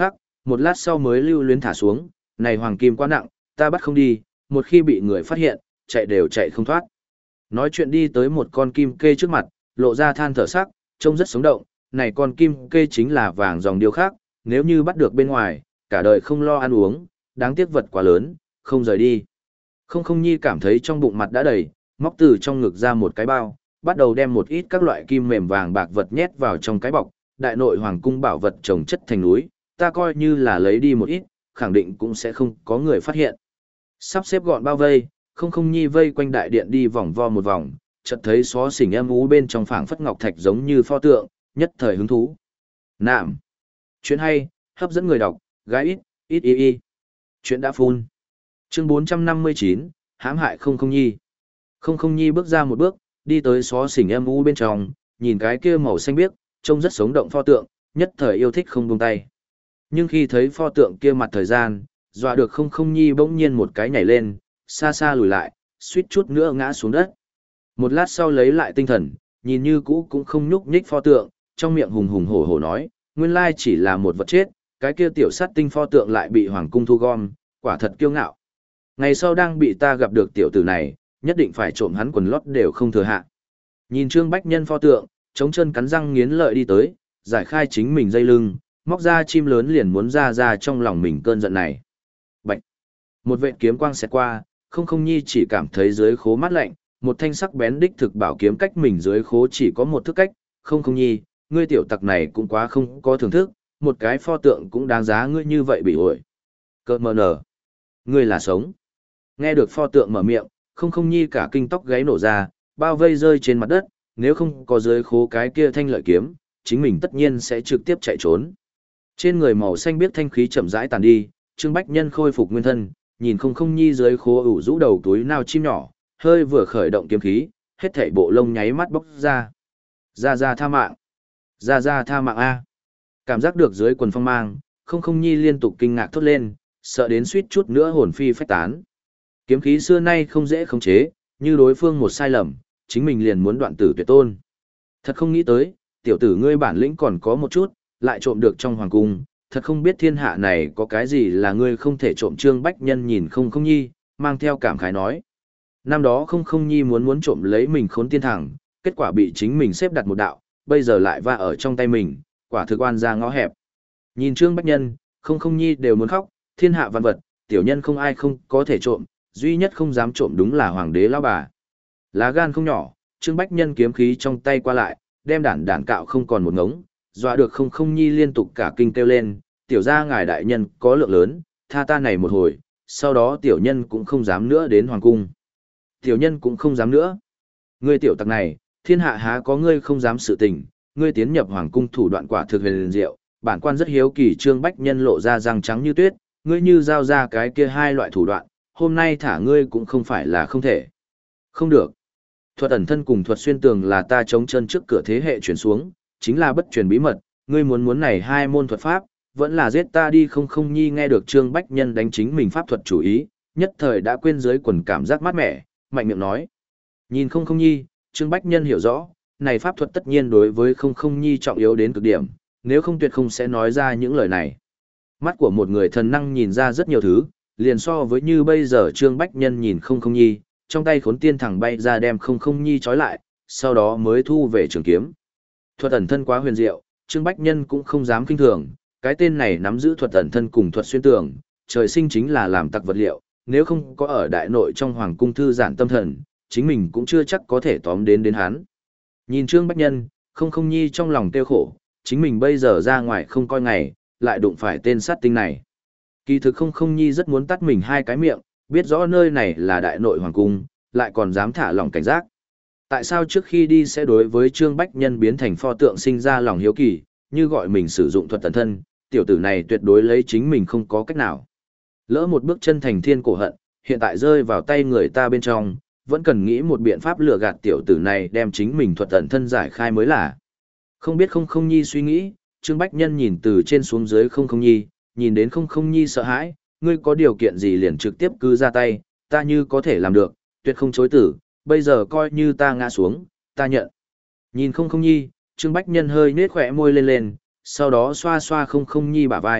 một lát sau mới lưu luyến thả xuống, này hoàng kim quá nặng, ta bắt không đi, một khi bị người phát hiện, chạy đều chạy không thoát. Nói chuyện đi tới một con kim kê trước mặt, lộ ra than thở sắc, trông rất sống động, này con kim kê chính là vàng dòng điêu khác, nếu như bắt được bên ngoài, cả đời không lo ăn uống, đáng tiếc vật quá lớn, không rời đi. Không không nhi cảm thấy trong bụng mặt đã đầy, móc từ trong ngực ra một cái bao, bắt đầu đem một ít các loại kim mềm vàng bạc vật nhét vào trong cái bọc, đại nội hoàng cung bảo vật trồng chất thành núi, ta coi như là lấy đi một ít, khẳng định cũng sẽ không có người phát hiện. Sắp xếp gọn bao vây, không không nhi vây quanh đại điện đi vòng vo một vòng, chợt thấy xó xỉnh âm ú bên trong phảng phất ngọc thạch giống như pho tượng, nhất thời hứng thú. Nạm. Chuyện hay, hấp dẫn người đọc, gái ít, ít y y. Chuyện đã phun. Chương bốn trăm năm mươi chín, hãm hại không không nhi. Không không nhi bước ra một bước, đi tới xó xỉnh âm u bên trong, nhìn cái kia màu xanh biếc, trông rất sống động pho tượng, nhất thời yêu thích không buông tay. Nhưng khi thấy pho tượng kia mặt thời gian, dọa được không không nhi bỗng nhiên một cái nhảy lên, xa xa lùi lại, suýt chút nữa ngã xuống đất. Một lát sau lấy lại tinh thần, nhìn như cũ cũng không nhúc nhích pho tượng, trong miệng hùng hùng hổ hổ nói, nguyên lai chỉ là một vật chết, cái kia tiểu sát tinh pho tượng lại bị hoàng cung thu gom, quả thật kiêu ngạo. Ngày sau đang bị ta gặp được tiểu tử này, nhất định phải trộm hắn quần lót đều không thừa hạ. Nhìn Trương Bách Nhân pho tượng, chống chân cắn răng nghiến lợi đi tới, giải khai chính mình dây lưng, móc ra chim lớn liền muốn ra ra trong lòng mình cơn giận này. Bạch! Một vệt kiếm quang xẹt qua, không không nhi chỉ cảm thấy dưới khố mát lạnh, một thanh sắc bén đích thực bảo kiếm cách mình dưới khố chỉ có một thước cách, không không nhi, ngươi tiểu tặc này cũng quá không có thưởng thức, một cái pho tượng cũng đáng giá ngươi như vậy bị ổi. Cơ mờ nở! Ngươi là sống! Nghe được pho tượng mở miệng, không không nhi cả kinh tóc gáy nổ ra, bao vây rơi trên mặt đất, nếu không có dưới khố cái kia thanh lợi kiếm, chính mình tất nhiên sẽ trực tiếp chạy trốn. Trên người màu xanh biết thanh khí chậm rãi tàn đi, Trương Bách Nhân khôi phục nguyên thân, nhìn không không nhi dưới khố ủ rũ đầu túi nao chim nhỏ, hơi vừa khởi động kiếm khí, hết thảy bộ lông nháy mắt bốc ra. Ra ra tha mạng. Ra ra tha mạng A. Cảm giác được dưới quần phong mang, không không nhi liên tục kinh ngạc thốt lên, sợ đến suýt chút nữa hồn phi phách tán. Kiếm khí xưa nay không dễ khống chế, như đối phương một sai lầm, chính mình liền muốn đoạn tử tuyệt tôn. Thật không nghĩ tới, tiểu tử ngươi bản lĩnh còn có một chút, lại trộm được trong hoàng cung, thật không biết thiên hạ này có cái gì là ngươi không thể trộm. Trương Bách Nhân nhìn không không nhi, mang theo cảm khái nói. Năm đó không không nhi muốn muốn trộm lấy mình khốn tiên thẳng, kết quả bị chính mình xếp đặt một đạo, bây giờ lại va ở trong tay mình, quả thực oan ra ngõ hẹp. Nhìn Trương Bách Nhân, không không nhi đều muốn khóc, thiên hạ vạn vật, tiểu nhân không ai không có thể trộm, duy nhất không dám trộm đúng là hoàng đế lão bà. Lá gan không nhỏ, Trương Bách Nhân kiếm khí trong tay qua lại, đem đản đản cạo không còn một ngống, dọa được không không nhi liên tục cả kinh kêu lên, tiểu gia ngài đại nhân có lượng lớn, tha ta này một hồi, sau đó tiểu nhân cũng không dám nữa đến hoàng cung. Tiểu nhân cũng không dám nữa. Ngươi tiểu tặc này, thiên hạ há có ngươi không dám sự tình, ngươi tiến nhập hoàng cung thủ đoạn quả thực huyền diệu, bản quan rất hiếu kỳ. Trương Bách Nhân lộ ra răng trắng như tuyết, ngươi như giao ra cái kia hai loại thủ đoạn, hôm nay thả ngươi cũng không phải là không thể. Không được. Thuật ẩn thân cùng thuật xuyên tường là ta chống chân trước cửa thế hệ chuyển xuống, chính là bất truyền bí mật, ngươi muốn muốn này hai môn thuật pháp, vẫn là giết ta đi. Không không nhi nghe được Trương Bách Nhân đánh chính mình pháp thuật chủ ý, nhất thời đã quên dưới quần cảm giác mát mẻ, mạnh miệng nói. Nhìn không không nhi, Trương Bách Nhân hiểu rõ, này pháp thuật tất nhiên đối với không không nhi trọng yếu đến cực điểm, nếu không tuyệt không sẽ nói ra những lời này. Mắt của một người thần năng nhìn ra rất nhiều thứ, liền so với như bây giờ Trương Bách Nhân nhìn không không nhi, trong tay khốn tiên thẳng bay ra đem không không nhi trói lại, sau đó mới thu về trường kiếm. Thuật ẩn thân quá huyền diệu, Trương Bách Nhân cũng không dám kinh thường, cái tên này nắm giữ thuật ẩn thân cùng thuật xuyên tường, trời sinh chính là làm tặc vật liệu, nếu không có ở đại nội trong hoàng cung thư giãn tâm thần, chính mình cũng chưa chắc có thể tóm đến đến hắn. Nhìn Trương Bách Nhân, không không nhi trong lòng tiêu khổ, chính mình bây giờ ra ngoài không coi ngày, lại đụng phải tên sát tinh này. Kỳ thực không không nhi rất muốn tắt mình hai cái miệng, biết rõ nơi này là đại nội hoàng cung, lại còn dám thả lòng cảnh giác. Tại sao trước khi đi sẽ đối với Trương Bách Nhân biến thành pho tượng sinh ra lòng hiếu kỳ, như gọi mình sử dụng thuật tần thân, tiểu tử này tuyệt đối lấy chính mình không có cách nào. Lỡ một bước chân thành thiên cổ hận, hiện tại rơi vào tay người ta bên trong, vẫn cần nghĩ một biện pháp lừa gạt tiểu tử này đem chính mình thuật tần thân giải khai mới là. Không biết không không nhi suy nghĩ, Trương Bách Nhân nhìn từ trên xuống dưới không không nhi, nhìn đến không không nhi sợ hãi, ngươi có điều kiện gì liền trực tiếp cứ ra tay, ta như có thể làm được, tuyệt không chối tử, bây giờ coi như ta ngã xuống, ta nhận. Nhìn không không nhi, Trương Bách Nhân hơi nết khỏe môi lên lên, sau đó xoa xoa không không nhi bả vai,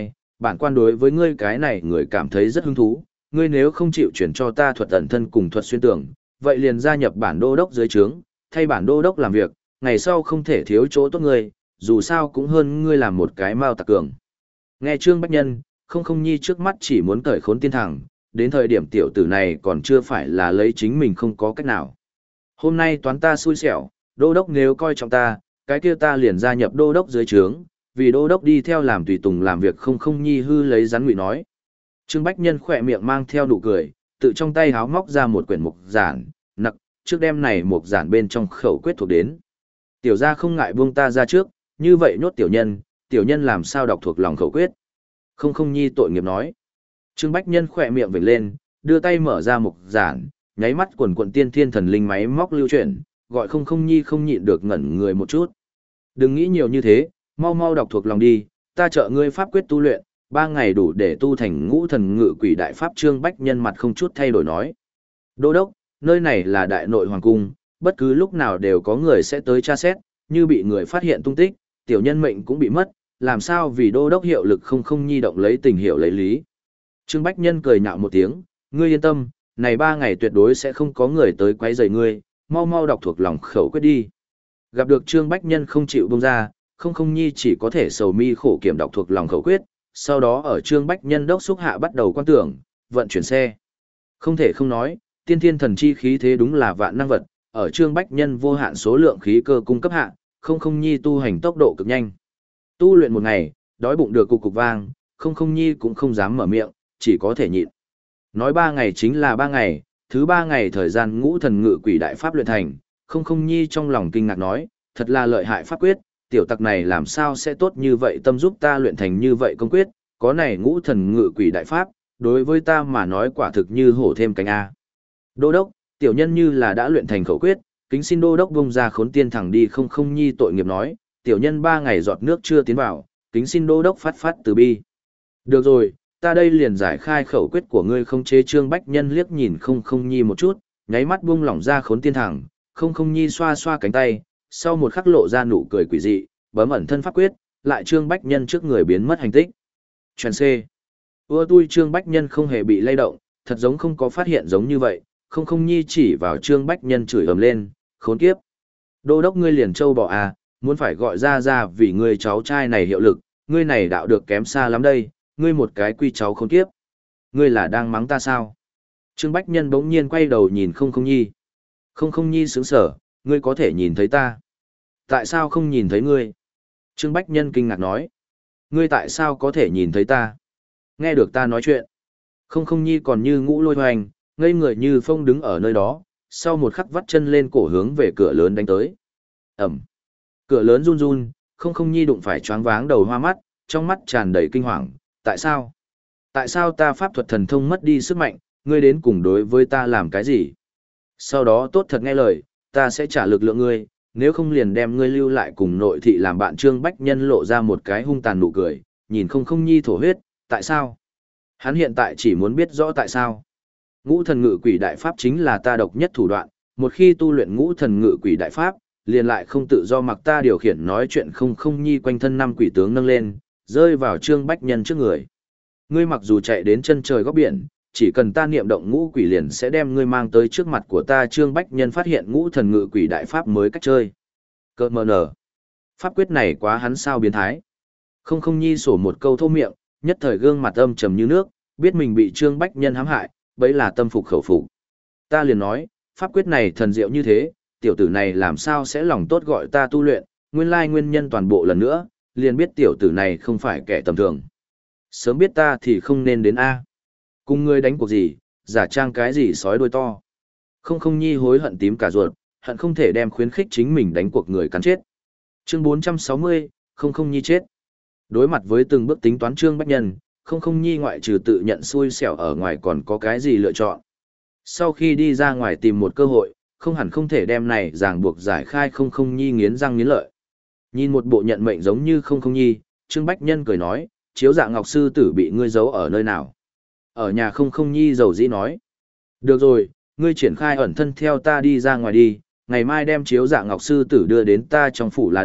bản quan đối với ngươi cái này người cảm thấy rất hứng thú, ngươi nếu không chịu chuyển cho ta thuật ẩn thân cùng thuật xuyên tưởng, vậy liền gia nhập bản đô đốc dưới trướng, thay bản đô đốc làm việc, ngày sau không thể thiếu chỗ tốt ngươi, dù sao cũng hơn ngươi làm một cái mao tặc cường. Nghe Trương Bách Nhân, không không nhi trước mắt chỉ muốn cởi khốn tiên thẳng, đến thời điểm tiểu tử này còn chưa phải là lấy chính mình không có cách nào. Hôm nay toán ta xui xẻo, đô đốc nếu coi trọng ta, cái kia ta liền gia nhập đô đốc dưới trướng, vì đô đốc đi theo làm tùy tùng làm việc không không nhi hư lấy rắn ngụy nói. Trương Bách Nhân khỏe miệng mang theo nụ cười, tự trong tay háo móc ra một quyển mục giản, nặc, trước đêm này mục giản bên trong khẩu quyết thuộc đến. Tiểu gia không ngại buông ta ra trước, như vậy nhốt tiểu nhân, tiểu nhân làm sao đọc thuộc lòng khẩu quyết. Không không nhi tội nghiệp nói. Trương Bách Nhân khỏe miệng vểnh lên, đưa tay mở ra mục giản, nháy mắt quần quận tiên thiên thần linh máy móc lưu chuyển, gọi không không nhi không nhịn được ngẩn người một chút. Đừng nghĩ nhiều như thế, mau mau đọc thuộc lòng đi, ta trợ ngươi pháp quyết tu luyện, ba ngày đủ để tu thành ngũ thần ngự quỷ đại pháp. Trương Bách Nhân mặt không chút thay đổi nói. Đô đốc, nơi này là đại nội hoàng cung, bất cứ lúc nào đều có người sẽ tới tra xét, như bị người phát hiện tung tích, tiểu nhân mệnh cũng bị mất, làm sao vì đô đốc hiệu lực không không nhi động lấy tình hiệu lấy lý. Trương Bách Nhân cười nhạo một tiếng, ngươi yên tâm, này ba ngày tuyệt đối sẽ không có người tới quấy rầy ngươi, mau mau đọc thuộc lòng khẩu quyết đi. Gặp được Trương Bách Nhân không chịu buông ra, không không nhi chỉ có thể sầu mi khổ kiểm đọc thuộc lòng khẩu quyết, sau đó ở Trương Bách Nhân đốc xúc hạ bắt đầu quan tưởng, vận chuyển xe. Không thể không nói, tiên thiên thần chi khí thế đúng là vạn năng vật, ở Trương Bách Nhân vô hạn số lượng khí cơ cung cấp hạ, không không nhi tu hành tốc độ cực nhanh. Tu luyện một ngày, đói bụng được cục cục vang, không không nhi cũng không dám mở miệng, chỉ có thể nhịn. Nói ba ngày chính là ba ngày, thứ ba ngày thời gian ngũ thần ngự quỷ đại pháp luyện thành, không không nhi trong lòng kinh ngạc nói, thật là lợi hại pháp quyết, tiểu tặc này làm sao sẽ tốt như vậy tâm giúp ta luyện thành như vậy công quyết, có này ngũ thần ngự quỷ đại pháp, đối với ta mà nói quả thực như hổ thêm cánh A. Đô đốc, tiểu nhân như là đã luyện thành khẩu quyết, kính xin đô đốc bông ra khốn tiên thẳng đi. Không không nhi tội nghiệp nói, tiểu nhân ba ngày giọt nước chưa tiến vào, kính xin đô đốc phát phát từ bi. Được rồi, ta đây liền giải khai khẩu quyết của ngươi. Không chế Trương Bách Nhân liếc nhìn không không nhi một chút, nháy mắt buông lỏng ra khốn tiên thẳng, không không nhi xoa xoa cánh tay, sau một khắc lộ ra nụ cười quỷ dị, bấm ẩn thân pháp quyết, lại Trương Bách Nhân trước người biến mất hành tích. Truyền C. Ưa tui Trương Bách Nhân không hề bị lay động, thật giống không có phát hiện giống như vậy, không không nhi chỉ vào Trương Bách Nhân chửi ầm lên, khốn kiếp. Đô đốc ngươi liền châu bò à, muốn phải gọi ra ra vì ngươi cháu trai này hiệu lực, ngươi này đạo được kém xa lắm đây, ngươi một cái quy cháu khốn kiếp. Ngươi là đang mắng ta sao? Trương Bách Nhân bỗng nhiên quay đầu nhìn không không nhi. Không không nhi sướng sở, ngươi có thể nhìn thấy ta. Tại sao không nhìn thấy ngươi? Trương Bách Nhân kinh ngạc nói. Ngươi tại sao có thể nhìn thấy ta? Nghe được ta nói chuyện. Không không nhi còn như ngũ lôi hoành, ngây người như phong đứng ở nơi đó, sau một khắc vắt chân lên cổ hướng về cửa lớn đánh tới. Ẩm. Cửa lớn run run, không không nhi đụng phải choáng váng đầu hoa mắt, trong mắt tràn đầy kinh hoàng. Tại sao? Tại sao ta pháp thuật thần thông mất đi sức mạnh, ngươi đến cùng đối với ta làm cái gì? Sau đó tốt thật nghe lời, ta sẽ trả lực lượng ngươi, nếu không liền đem ngươi lưu lại cùng nội thị làm bạn. Trương Bách Nhân lộ ra một cái hung tàn nụ cười, nhìn không không nhi thổ huyết, tại sao? Hắn hiện tại chỉ muốn biết rõ tại sao. Ngũ thần ngự quỷ đại pháp chính là ta độc nhất thủ đoạn, một khi tu luyện ngũ thần ngự quỷ đại pháp, liền lại không tự do mặc ta điều khiển. Nói chuyện không không nhi quanh thân năm quỷ tướng nâng lên, rơi vào Trương Bách Nhân trước người. Ngươi mặc dù chạy đến chân trời góc biển, chỉ cần ta niệm động ngũ quỷ liền sẽ đem ngươi mang tới trước mặt của ta. Trương Bách Nhân phát hiện ngũ thần ngự quỷ đại pháp mới cách chơi. Cơ mờ nở. Pháp quyết này quá hắn sao biến thái. Không không nhi sổ một câu thô miệng, nhất thời gương mặt âm trầm như nước, biết mình bị Trương Bách Nhân hãm hại, bấy là tâm phục khẩu phục. Ta liền nói, pháp quyết này thần diệu như thế, tiểu tử này làm sao sẽ lòng tốt gọi ta tu luyện, nguyên lai nguyên nhân toàn bộ lần nữa, liền biết tiểu tử này không phải kẻ tầm thường. Sớm biết ta thì không nên đến A. Cùng ngươi đánh cuộc gì, giả trang cái gì sói đuôi to. Không không nhi hối hận tím cả ruột, hận không thể đem khuyến khích chính mình đánh cuộc người cắn chết. Chương bốn trăm sáu mươi, không không nhi chết. Đối mặt với từng bước tính toán Trương Bách Nhân, không không nhi ngoại trừ tự nhận xui xẻo ở ngoài còn có cái gì lựa chọn. Sau khi đi ra ngoài tìm một cơ hội, không hẳn không thể đem này ràng buộc giải khai. Không không nhi nghiến răng nghiến lợi. Nhìn một bộ nhận mệnh giống như không không nhi, Trương Bách Nhân cười nói, chiếu dạ ngọc sư tử bị ngươi giấu ở nơi nào? Ở nhà. Không không nhi dầu dĩ nói. Được rồi, ngươi triển khai ẩn thân theo ta đi ra ngoài đi, ngày mai đem chiếu dạ ngọc sư tử đưa đến ta trong phủ là được,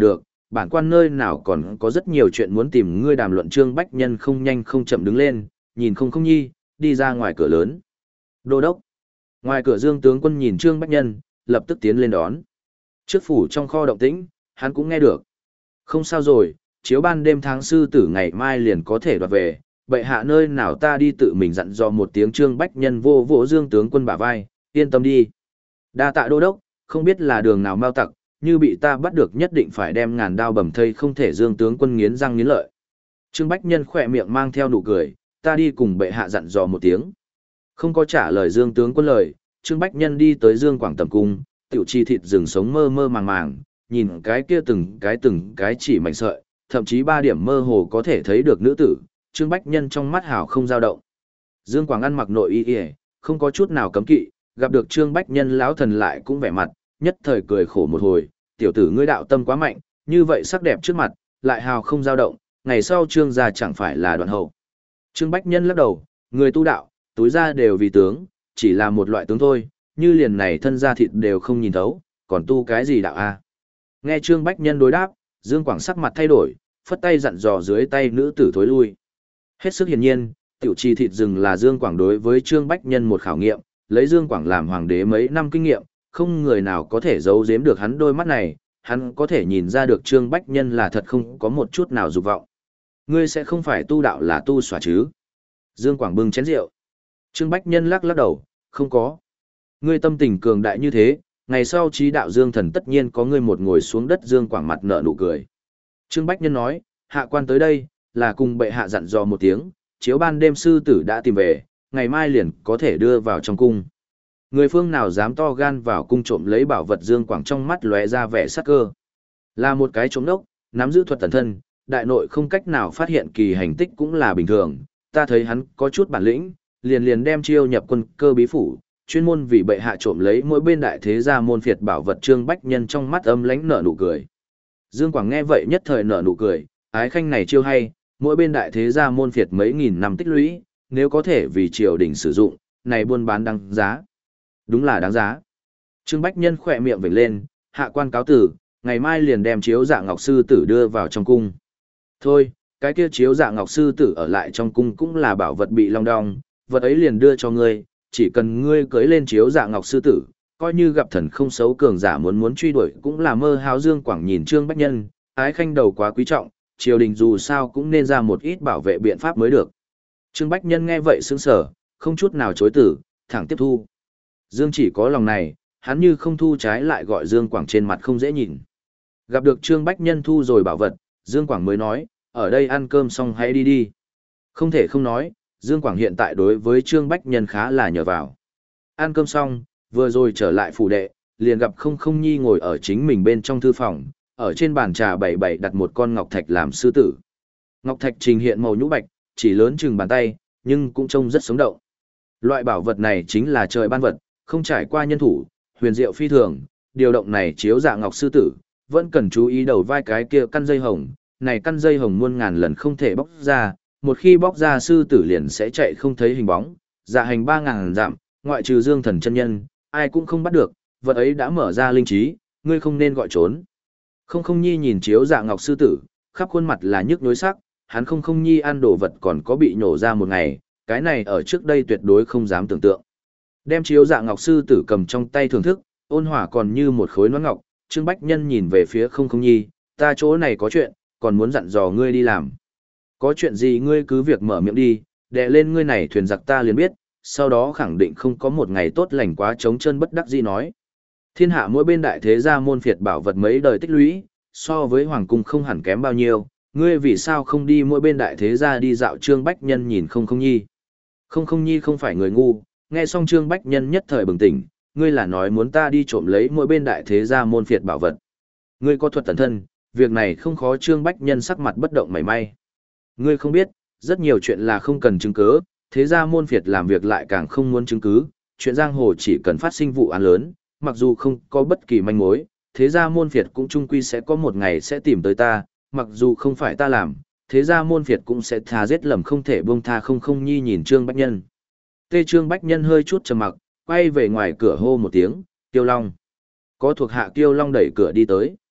bản quan nơi nào còn có rất nhiều chuyện muốn tìm ngươi đàm luận. Trương Bách Nhân không nhanh không chậm đứng lên, nhìn không không nhi, đi ra ngoài cửa lớn. Đô đốc. Ngoài cửa Dương tướng quân nhìn Trương Bách Nhân, lập tức tiến lên đón. Trước phủ trong kho động tĩnh, hắn cũng nghe được. Không sao rồi, chiếu ban đêm tháng sư tử ngày mai liền có thể đoạt về, bệ hạ nơi nào ta đi tự mình dặn dò một tiếng. Trương Bách Nhân vô vỗ Dương tướng quân bả vai, yên tâm đi. Đa tạ đô đốc, không biết là đường nào mau tặc, như bị ta bắt được nhất định phải đem ngàn đao bầm thây không thể. Dương tướng quân nghiến răng nghiến lợi. Trương Bách Nhân khỏe miệng mang theo nụ cười, ta đi cùng bệ hạ dặn dò một tiếng. Không có trả lời Dương tướng quân lời, Trương Bách Nhân đi tới Dương Quảng tầm cung, tiểu chi thịt rừng sống mơ mơ màng màng, nhìn cái kia từng cái từng cái chỉ mảnh sợi, thậm chí ba điểm mơ hồ có thể thấy được nữ tử, Trương Bách Nhân trong mắt hào không dao động. Dương Quảng ăn mặc nội y y, không có chút nào cấm kỵ, gặp được Trương Bách Nhân lão thần lại cũng vẻ mặt, nhất thời cười khổ một hồi, tiểu tử ngươi đạo tâm quá mạnh, như vậy sắc đẹp trước mặt, lại hào không dao động, ngày sau Trương gia chẳng phải là đoạn hậu. Trương Bách Nhân lắc đầu, người tu đạo, túi ra đều vì tướng, chỉ là một loại tướng thôi, như liền này thân da thịt đều không nhìn thấu, còn tu cái gì đạo a? Nghe Trương Bách Nhân đối đáp, Dương Quảng sắc mặt thay đổi, phất tay dặn dò dưới tay nữ tử thối lui. Hết sức hiển nhiên, tiểu trì thịt rừng là Dương Quảng đối với Trương Bách Nhân một khảo nghiệm, lấy Dương Quảng làm hoàng đế mấy năm kinh nghiệm, không người nào có thể giấu giếm được hắn đôi mắt này, hắn có thể nhìn ra được Trương Bách Nhân là thật không có một chút nào dục vọng. Ngươi sẽ không phải tu đạo là tu xỏa chứ? Dương Quảng bưng chén rượu. Trương Bách Nhân lắc lắc đầu, không có. Ngươi tâm tình cường đại như thế, ngày sau trí đạo Dương thần tất nhiên có ngươi một ngồi xuống đất. Dương Quảng mặt nở nụ cười. Trương Bách Nhân nói, hạ quan tới đây, là cùng bệ hạ dặn dò một tiếng, chiếu ban đêm sư tử đã tìm về, ngày mai liền có thể đưa vào trong cung. Người phương nào dám to gan vào cung trộm lấy bảo vật? Dương Quảng trong mắt lóe ra vẻ sắc cơ. Là một cái trộm đốc, nắm giữ thuật tẩn thân, đại nội không cách nào phát hiện kỳ hành tích cũng là bình thường, ta thấy hắn có chút bản lĩnh, liền liền đem chiêu nhập quân cơ bí phủ, chuyên môn vì bệ hạ trộm lấy mỗi bên đại thế gia môn phiệt bảo vật. Trương Bách Nhân trong mắt âm lãnh nở nụ cười. Dương Quảng nghe vậy nhất thời nở nụ cười, ái khanh này chiêu hay, mỗi bên đại thế gia môn phiệt mấy nghìn năm tích lũy, nếu có thể vì triều đình sử dụng, này buôn bán đáng giá. Đúng là đáng giá. Trương Bách Nhân khỏe miệng vểnh lên, hạ quan cáo tử, ngày mai liền đem chiếu dạ ngọc sư tử đưa vào trong cung. Thôi, cái kia chiếu dạ ngọc sư tử ở lại trong cung cũng là bảo vật bị long đong, vật ấy liền đưa cho ngươi, chỉ cần ngươi cưới lên chiếu dạ ngọc sư tử, coi như gặp thần không xấu cường giả muốn muốn truy đuổi cũng là mơ háo. Dương Quảng nhìn Trương Bách Nhân, ái khanh đầu quá quý trọng, triều đình dù sao cũng nên ra một ít bảo vệ biện pháp mới được. Trương Bách Nhân nghe vậy sững sờ, không chút nào chối từ, thẳng tiếp thu. Dương chỉ có lòng này, hắn như không thu trái lại gọi Dương Quảng trên mặt không dễ nhìn. Gặp được Trương Bách Nhân thu rồi bảo vật, Dương Quảng mới nói, ở đây ăn cơm xong hãy đi đi. Không thể không nói, Dương Quảng hiện tại đối với Trương Bách Nhân khá là nhờ vào. Ăn cơm xong, vừa rồi trở lại phủ đệ, liền gặp không không nhi ngồi ở chính mình bên trong thư phòng, ở trên bàn trà bày bày đặt một con ngọc thạch làm sư tử. Ngọc thạch trình hiện màu nhũ bạch, chỉ lớn chừng bàn tay, nhưng cũng trông rất sống động. Loại bảo vật này chính là trời ban vật, không trải qua nhân thủ, huyền diệu phi thường, điều động này chiếu dạ ngọc sư tử, vẫn cần chú ý đầu vai cái kia căn dây hồng, này căn dây hồng muôn ngàn lần không thể bóc ra, một khi bóc ra sư tử liền sẽ chạy không thấy hình bóng, dạ hành ba ngàn dặm, ngoại trừ Dương thần chân nhân, ai cũng không bắt được, vật ấy đã mở ra linh trí, ngươi không nên gọi trốn. Không không nhi nhìn chiếu dạ ngọc sư tử, khắp khuôn mặt là nhức nhối sắc, hắn không không nhi ăn đồ vật còn có bị nhổ ra một ngày, cái này ở trước đây tuyệt đối không dám tưởng tượng. Đem chiếu dạ ngọc sư tử cầm trong tay thưởng thức, ôn hòa còn như một khối nón ngọc. Trương Bách Nhân nhìn về phía không không nhi, ta chỗ này có chuyện, còn muốn dặn dò ngươi đi làm. Có chuyện gì ngươi cứ việc mở miệng đi, đè lên ngươi này thuyền giặc ta liền biết, sau đó khẳng định không có một ngày tốt lành quá trống chân bất đắc dĩ nói. Thiên hạ mỗi bên đại thế gia môn phiệt bảo vật mấy đời tích lũy, so với hoàng cung không hẳn kém bao nhiêu, ngươi vì sao không đi mỗi bên đại thế gia đi dạo? Trương Bách Nhân nhìn không không nhi. Không không nhi không phải người ngu, nghe xong Trương Bách Nhân nhất thời bừng tỉnh, ngươi là nói muốn ta đi trộm lấy mỗi bên đại thế gia môn phiệt bảo vật. Ngươi có thuật tẩn thân, việc này không khó. Trương Bách Nhân sắc mặt bất động mảy may. Ngươi không biết, rất nhiều chuyện là không cần chứng cứ, thế gia môn phiệt làm việc lại càng không muốn chứng cứ, chuyện giang hồ chỉ cần phát sinh vụ án lớn, mặc dù không có bất kỳ manh mối, thế gia môn phiệt cũng chung quy sẽ có một ngày sẽ tìm tới ta, mặc dù không phải ta làm, thế gia môn phiệt cũng sẽ tha giết lầm không thể buông tha. Không không nhi nhìn Trương Bách Nhân. Tê Trương Bách Nhân hơi chút trầm mặc, quay về ngoài cửa hô một tiếng, Kiêu Long. Có thuộc hạ Kiêu Long đẩy cửa đi tới.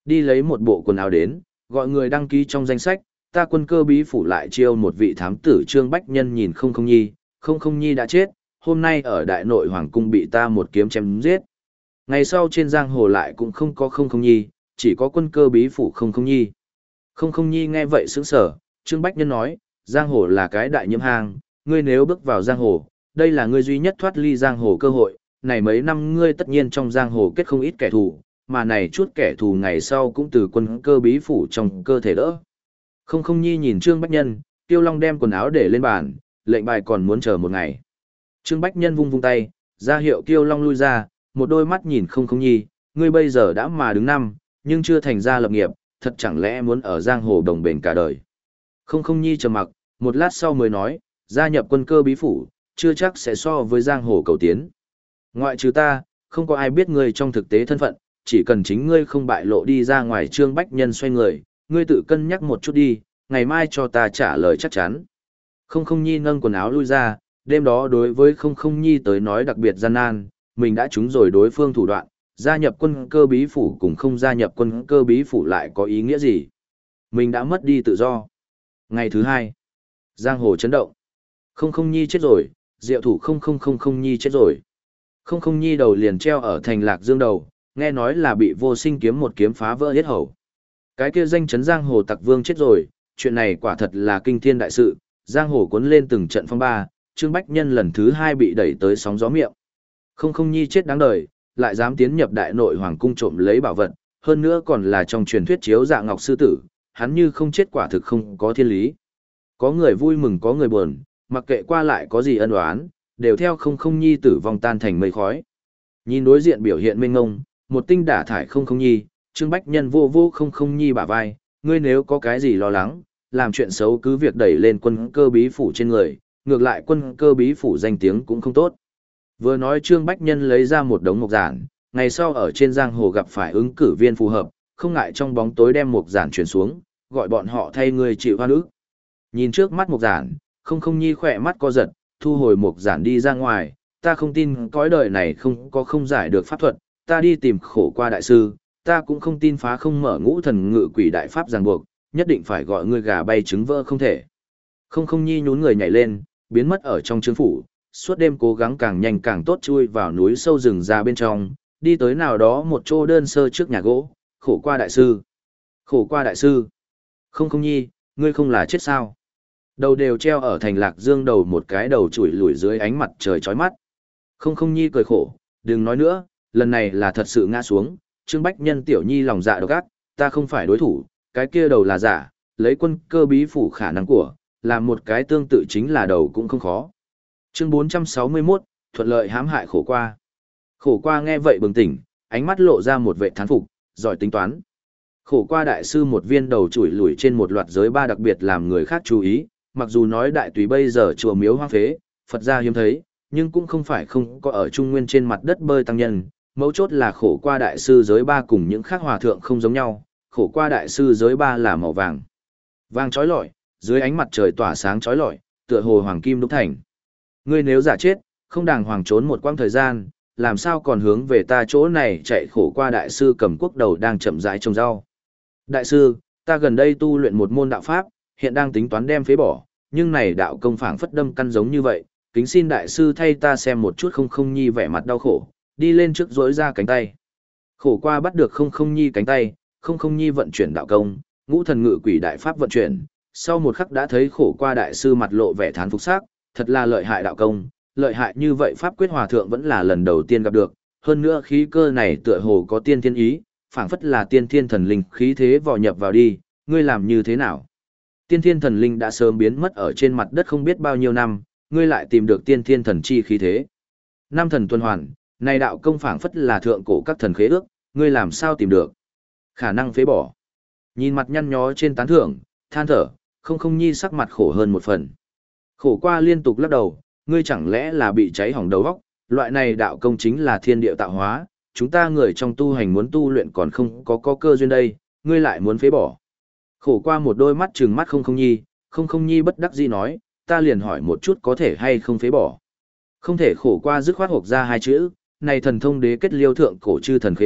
Đi lấy một bộ quần áo đến, gọi người đăng ký trong danh sách, ta quân cơ bí phủ lại chiêu một vị thám tử Trương Bách Nhân nhìn không không nhi, không không nhi đã chết, hôm nay ở đại nội hoàng cung bị ta một kiếm chém giết. Ngày sau trên giang hồ lại cũng không có không không nhi, chỉ có quân cơ bí phủ không không nhi. Không không nhi nghe vậy sững sờ, Trương Bách Nhân nói, giang hồ là cái đại nhiễm hang, ngươi nếu bước vào giang hồ, đây là ngươi duy nhất thoát ly giang hồ cơ hội, này mấy năm ngươi tất nhiên trong giang hồ kết không ít kẻ thù, mà này chút kẻ thù ngày sau cũng từ quân cơ bí phủ trong cơ thể đỡ. Không không nhi nhìn Trương Bách Nhân, Tiêu Long đem quần áo để lên bàn, lệnh bài còn muốn chờ một ngày. Trương Bách Nhân vung vung tay, ra hiệu Tiêu Long lui ra, một đôi mắt nhìn không không nhi, ngươi bây giờ đã mà đứng năm, nhưng chưa thành ra lập nghiệp, thật chẳng lẽ muốn ở giang hồ đồng bền cả đời. Không không nhi trầm mặc, một lát sau mới nói, gia nhập quân cơ bí phủ, chưa chắc sẽ so với giang hồ cầu tiến. Ngoại trừ ta, không có ai biết ngươi trong thực tế thân phận, chỉ cần chính ngươi không bại lộ đi ra ngoài. Trương Bách Nhân xoay người, ngươi tự cân nhắc một chút đi, ngày mai cho ta trả lời chắc chắn. Không không nhi nâng quần áo lui ra, đêm đó đối với không không nhi tới nói đặc biệt gian nan, mình đã trúng rồi đối phương thủ đoạn, gia nhập quân cơ bí phủ cùng không gia nhập quân cơ bí phủ lại có ý nghĩa gì. Mình đã mất đi tự do. Ngày thứ hai, giang hồ chấn động. Không không nhi chết rồi, diệu thủ không không không không nhi chết rồi. Không không nhi đầu liền treo ở thành Lạc Dương đầu, nghe nói là bị vô sinh kiếm một kiếm phá vỡ hết hầu. Cái kia danh chấn giang hồ tặc vương chết rồi, chuyện này quả thật là kinh thiên đại sự, giang hồ cuốn lên từng trận phong ba, Trương Bách Nhân lần thứ hai bị đẩy tới sóng gió miệng. Không không nhi chết đáng đời, lại dám tiến nhập đại nội hoàng cung trộm lấy bảo vật, hơn nữa còn là trong truyền thuyết chiếu dạ ngọc sư tử, hắn như không chết quả thực không có thiên lý. Có người vui mừng có người buồn, mặc kệ qua lại có gì ân oán, đều theo không không nhi tử vong tan thành mây khói. Nhìn đối diện biểu hiện mênh ngông, một tinh đả thải không không nhi, Trương Bách Nhân vô vô không không nhi bả vai, ngươi nếu có cái gì lo lắng, làm chuyện xấu cứ việc đẩy lên quân cơ bí phủ trên người, ngược lại quân cơ bí phủ danh tiếng cũng không tốt. Vừa nói Trương Bách Nhân lấy ra một đống mộc giản, ngày sau ở trên giang hồ gặp phải ứng cử viên phù hợp, không ngại trong bóng tối đem mộc giản chuyển xuống, gọi bọn họ thay người chịu hoa nữ. Nhìn trước mắt mộc giản, không không nhi khỏe mắt co giật, thu hồi mộc giản đi ra ngoài, ta không tin cõi đời này không có không giải được pháp thuật, ta đi tìm khổ qua đại sư, ta cũng không tin phá không mở ngũ thần ngự quỷ đại pháp ràng buộc, nhất định phải gọi người gà bay trứng vỡ không thể. Không không nhi nhún người nhảy lên, biến mất ở trong trướng phủ, suốt đêm cố gắng càng nhanh càng tốt chui vào núi sâu rừng ra bên trong, đi tới nào đó một chỗ đơn sơ trước nhà gỗ, khổ qua đại sư. Khổ qua đại sư. Không không nhi, ngươi không là chết sao? Đầu đều treo ở thành Lạc Dương đầu một cái đầu chùi lủi dưới ánh mặt trời chói mắt. Không không nhi cười khổ, đừng nói nữa, lần này là thật sự ngã xuống, Trương Bách Nhân tiểu nhi lòng dạ độc ác, ta không phải đối thủ, cái kia đầu là giả, lấy quân cơ bí phủ khả năng của, làm một cái tương tự chính là đầu cũng không khó. Chương bốn trăm sáu mươi mốt, thuận lợi hãm hại khổ qua. Khổ qua nghe vậy bừng tỉnh, ánh mắt lộ ra một vẻ thán phục, giỏi tính toán. Khổ qua đại sư một viên đầu chủi lủi trên một loạt giới ba đặc biệt làm người khác chú ý, mặc dù nói đại tùy bây giờ chùa miếu hoang phế, Phật gia hiếm thấy, nhưng cũng không phải không có ở Trung Nguyên trên mặt đất bơi tăng nhân. Mấu chốt là khổ qua đại sư giới ba cùng những khác hòa thượng không giống nhau, khổ qua đại sư giới ba là màu vàng. Vàng chói lọi, dưới ánh mặt trời tỏa sáng chói lọi, tựa hồ hoàng kim đúc thành. Ngươi nếu giả chết, không đàng hoàng trốn một quãng thời gian, làm sao còn hướng về ta chỗ này chạy. Khổ qua đại sư cầm cuốc đầu đang chậm rãi trồng rau. Đại sư, ta gần đây tu luyện một môn đạo pháp, hiện đang tính toán đem phế bỏ, nhưng này đạo công phảng phất đâm căn giống như vậy, kính xin đại sư thay ta xem một chút. Không không nhi vẻ mặt đau khổ, đi lên trước dối ra cánh tay. Khổ qua bắt được không không nhi cánh tay, không không nhi vận chuyển đạo công, ngũ thần ngự quỷ đại pháp vận chuyển, sau một khắc đã thấy khổ qua đại sư mặt lộ vẻ thán phục sắc, thật là lợi hại đạo công, lợi hại như vậy pháp quyết hòa thượng vẫn là lần đầu tiên gặp được, hơn nữa khí cơ này tựa hồ có tiên thiên ý, phảng phất là tiên thiên thần linh khí thế vò nhập vào đi, ngươi làm như thế nào? Tiên thiên thần linh đã sớm biến mất ở trên mặt đất không biết bao nhiêu năm, ngươi lại tìm được tiên thiên thần chi khí thế. Năm thần tuần hoàn, này đạo công phảng phất là thượng cổ các thần khế ước, ngươi làm sao tìm được? Khả năng phế bỏ. Nhìn mặt nhăn nhó trên tán thưởng, than thở, không không nhi sắc mặt khổ hơn một phần. Khổ qua liên tục lắc đầu, ngươi chẳng lẽ là bị cháy hỏng đầu óc, loại này đạo công chính là thiên địa tạo hóa, chúng ta người trong tu hành muốn tu luyện còn không có có cơ duyên đây, ngươi lại muốn phế bỏ. Khổ qua một đôi mắt trừng mắt không không nhi, không không nhi bất đắc dĩ nói, ta liền hỏi một chút có thể hay không phế bỏ. Không thể. Khổ qua dứt khoát hộp ra hai chữ, này thần thông đế kết liêu thượng cổ chư thần khế ước,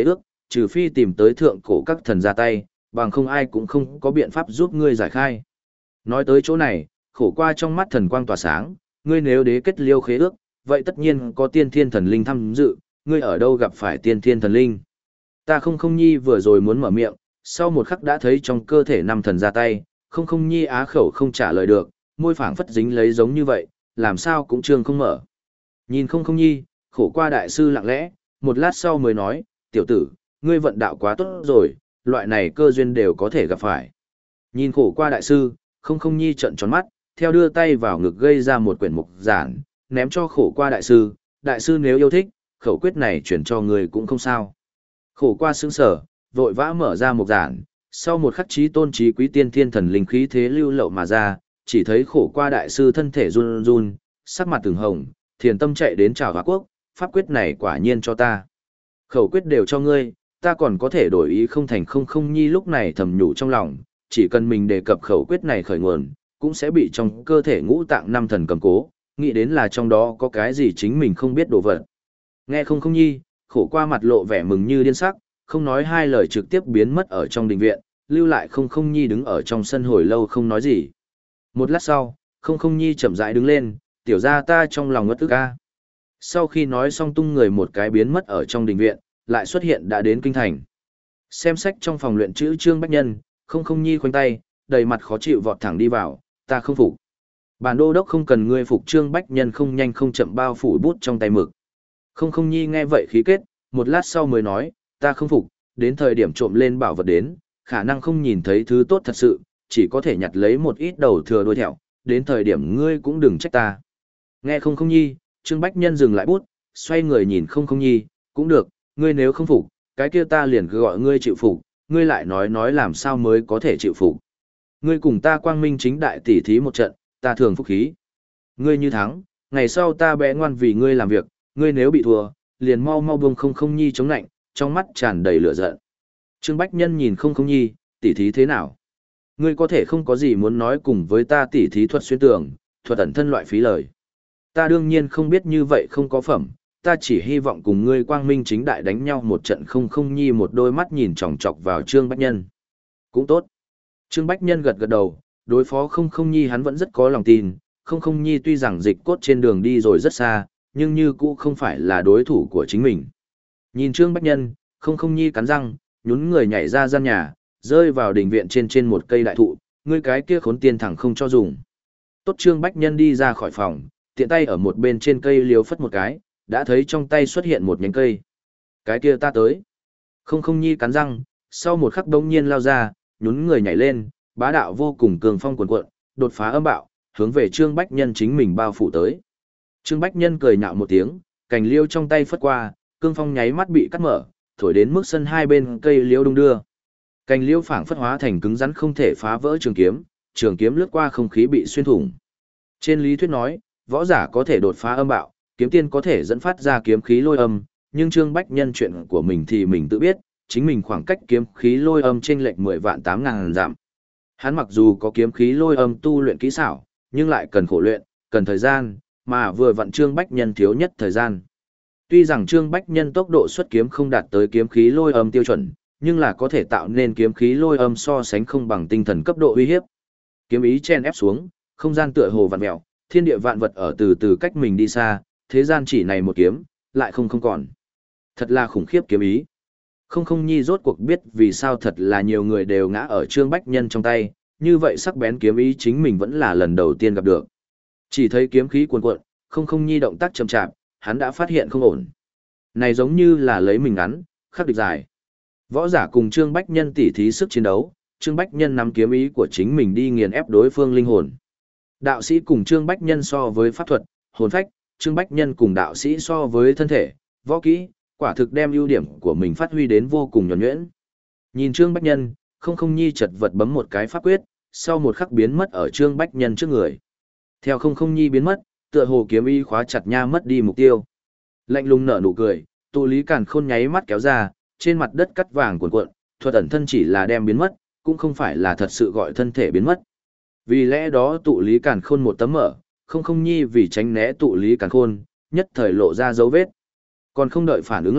trừ phi tìm tới thượng cổ các thần ra tay, bằng không ai cũng không có biện pháp giúp ngươi giải khai. Nói tới chỗ này, khổ qua trong mắt thần quang tỏa sáng, ngươi nếu đế kết liêu khế ước, vậy tất nhiên có tiên thiên thần linh tham dự, ngươi ở đâu gặp phải tiên thiên thần linh. Ta không không nhi vừa rồi muốn mở miệng, sau một khắc đã thấy trong cơ thể năm thần ra tay, không không nhi á khẩu không trả lời được, môi phảng phất dính lấy giống như vậy, làm sao cũng trương không mở. Nhìn không không nhi, khổ qua đại sư lặng lẽ, một lát sau mới nói, tiểu tử, ngươi vận đạo quá tốt rồi, loại này cơ duyên đều có thể gặp phải. Nhìn khổ qua đại sư, không không nhi trợn tròn mắt, theo đưa tay vào ngực gây ra một quyển mục giản, ném cho khổ qua đại sư, đại sư nếu yêu thích, khẩu quyết này chuyển cho người cũng không sao. Khổ qua sững sở, vội vã mở ra mục giản, sau một khắc chí tôn trí quý tiên thiên thần linh khí thế lưu lậu mà ra, chỉ thấy khổ qua đại sư thân thể run run, sắc mặt từng hồng, thiền tâm chạy đến chào hóa quốc, pháp quyết này quả nhiên cho ta. Khẩu quyết đều cho ngươi, ta còn có thể đổi ý không thành không không nhi lúc này thầm nhủ trong lòng, chỉ cần mình đề cập khẩu quyết này khởi nguồn, cũng sẽ bị trong cơ thể ngũ tạng năm thần cầm cố, nghĩ đến là trong đó có cái gì chính mình không biết đồ vật. Nghe không không nhi, khổ qua mặt lộ vẻ mừng như điên sắc, không nói hai lời trực tiếp biến mất ở trong đình viện, lưu lại không không nhi đứng ở trong sân hồi lâu không nói gì. Một lát sau, không không nhi chậm rãi đứng lên, tiểu ra ta trong lòng ngất ức ca. Sau khi nói xong tung người một cái biến mất ở trong đình viện, lại xuất hiện đã đến kinh thành. Xem sách trong phòng luyện chữ Trương Bách Nhân, không không nhi khoanh tay, đầy mặt khó chịu vọt thẳng đi vào, ta không phục. Bản đô đốc không cần ngươi phục. Trương Bách Nhân không nhanh không chậm bao phủ bút trong tay mực. Không không nhi nghe vậy khí kết, một lát sau mới nói, ta không phục, đến thời điểm trộm lên bảo vật đến, khả năng không nhìn thấy thứ tốt thật sự, chỉ có thể nhặt lấy một ít đầu thừa đuôi thẹo, đến thời điểm ngươi cũng đừng trách ta. Nghe không không nhi, Trương Bách Nhân dừng lại bút, xoay người nhìn không không nhi, cũng được, ngươi nếu không phục, cái kia ta liền cứ gọi ngươi chịu phục, ngươi lại nói nói làm sao mới có thể chịu phục. Ngươi cùng ta quang minh chính đại tỉ thí một trận, ta thường phúc khí. Ngươi như thắng, ngày sau ta bé ngoan vì ngươi làm việc, ngươi nếu bị thua, liền mau mau buông không không nhi chống nạnh, trong mắt tràn đầy lửa giận. Trương Bách Nhân nhìn không không nhi, tỉ thí thế nào? Ngươi có thể không có gì muốn nói cùng với ta tỉ thí thuật xuyên tường, thuật ẩn thân loại phí lời. Ta đương nhiên không biết như vậy không có phẩm, ta chỉ hy vọng cùng ngươi quang minh chính đại đánh nhau một trận. Không không nhi một đôi mắt nhìn chòng chọc vào Trương Bách Nhân. Cũng tốt. Trương Bách Nhân gật gật đầu, đối phó không không nhi hắn vẫn rất có lòng tin, không không nhi tuy rằng dịch cốt trên đường đi rồi rất xa, nhưng như cũ không phải là đối thủ của chính mình. Nhìn Trương Bách Nhân, không không nhi cắn răng, nhún người nhảy ra gian nhà, rơi vào đình viện trên trên một cây đại thụ, ngươi cái kia khốn tiên thẳng không cho dùng. Tốt. Trương Bách Nhân đi ra khỏi phòng, tiện tay ở một bên trên cây liếu phất một cái, đã thấy trong tay xuất hiện một nhánh cây. Cái kia ta tới. Không không nhi cắn răng, sau một khắc đống nhiên lao ra, nhún người nhảy lên, bá đạo vô cùng cường phong cuồn cuộn, đột phá âm bạo, hướng về Trương Bách Nhân chính mình bao phủ tới. Trương Bách Nhân cười nhạo một tiếng, cành liêu trong tay phất qua, cương phong nháy mắt bị cắt mở, thổi đến mức sân hai bên cây liêu đung đưa. Cành liêu phảng phất hóa thành cứng rắn không thể phá vỡ trường kiếm, trường kiếm lướt qua không khí bị xuyên thủng. Trên lý thuyết nói, võ giả có thể đột phá âm bạo, kiếm tiên có thể dẫn phát ra kiếm khí lôi âm, nhưng Trương Bách Nhân chuyện của mình thì mình tự biết, chính mình khoảng cách kiếm khí lôi âm chênh lệch mười vạn tám ngàn dặm. Hắn mặc dù có kiếm khí lôi âm tu luyện kỹ xảo, nhưng lại cần khổ luyện, cần thời gian, mà vừa vặn Trương Bách Nhân thiếu nhất thời gian. Tuy rằng Trương Bách Nhân tốc độ xuất kiếm không đạt tới kiếm khí lôi âm tiêu chuẩn, nhưng là có thể tạo nên kiếm khí lôi âm so sánh không bằng tinh thần cấp độ uy hiếp. Kiếm ý chen ép xuống, không gian tựa hồ vặn mèo, thiên địa vạn vật ở từ từ cách mình đi xa, thế gian chỉ này một kiếm, lại không không còn. Thật là khủng khiếp kiếm ý. Không không nhi rốt cuộc biết vì sao thật là nhiều người đều ngã ở Trương Bách Nhân trong tay, như vậy sắc bén kiếm ý chính mình vẫn là lần đầu tiên gặp được. Chỉ thấy kiếm khí cuồn cuộn, không không nhi động tác chậm chạp, hắn đã phát hiện không ổn. Này giống như là lấy mình ngắn, khắc địch dài. Võ giả cùng Trương Bách Nhân tỉ thí sức chiến đấu, Trương Bách Nhân nắm kiếm ý của chính mình đi nghiền ép đối phương linh hồn. Đạo sĩ cùng Trương Bách Nhân so với pháp thuật, hồn phách, Trương Bách Nhân cùng đạo sĩ so với thân thể, võ kỹ, quả thực đem ưu điểm của mình phát huy đến vô cùng nhuần nhuyễn. Nhìn Trương Bách Nhân, không không nhi chật vật bấm một cái pháp quyết, sau một khắc biến mất ở Trương Bách Nhân trước người. Theo không không nhi biến mất, tựa hồ kiếm y khóa chặt nha mất đi mục tiêu. Lạnh lùng nở nụ cười, tụ lý càn khôn nháy mắt kéo ra, trên mặt đất cắt vàng cuộn cuộn, thuật ẩn thân chỉ là đem biến mất, cũng không phải là thật sự gọi thân thể biến mất. Vì lẽ đó tụ lý càn khôn một tấm mở, không không nhi vì tránh né tụ lý càn khôn, nhất thời lộ ra dấu vết. Còn không đợi phản ứng lại,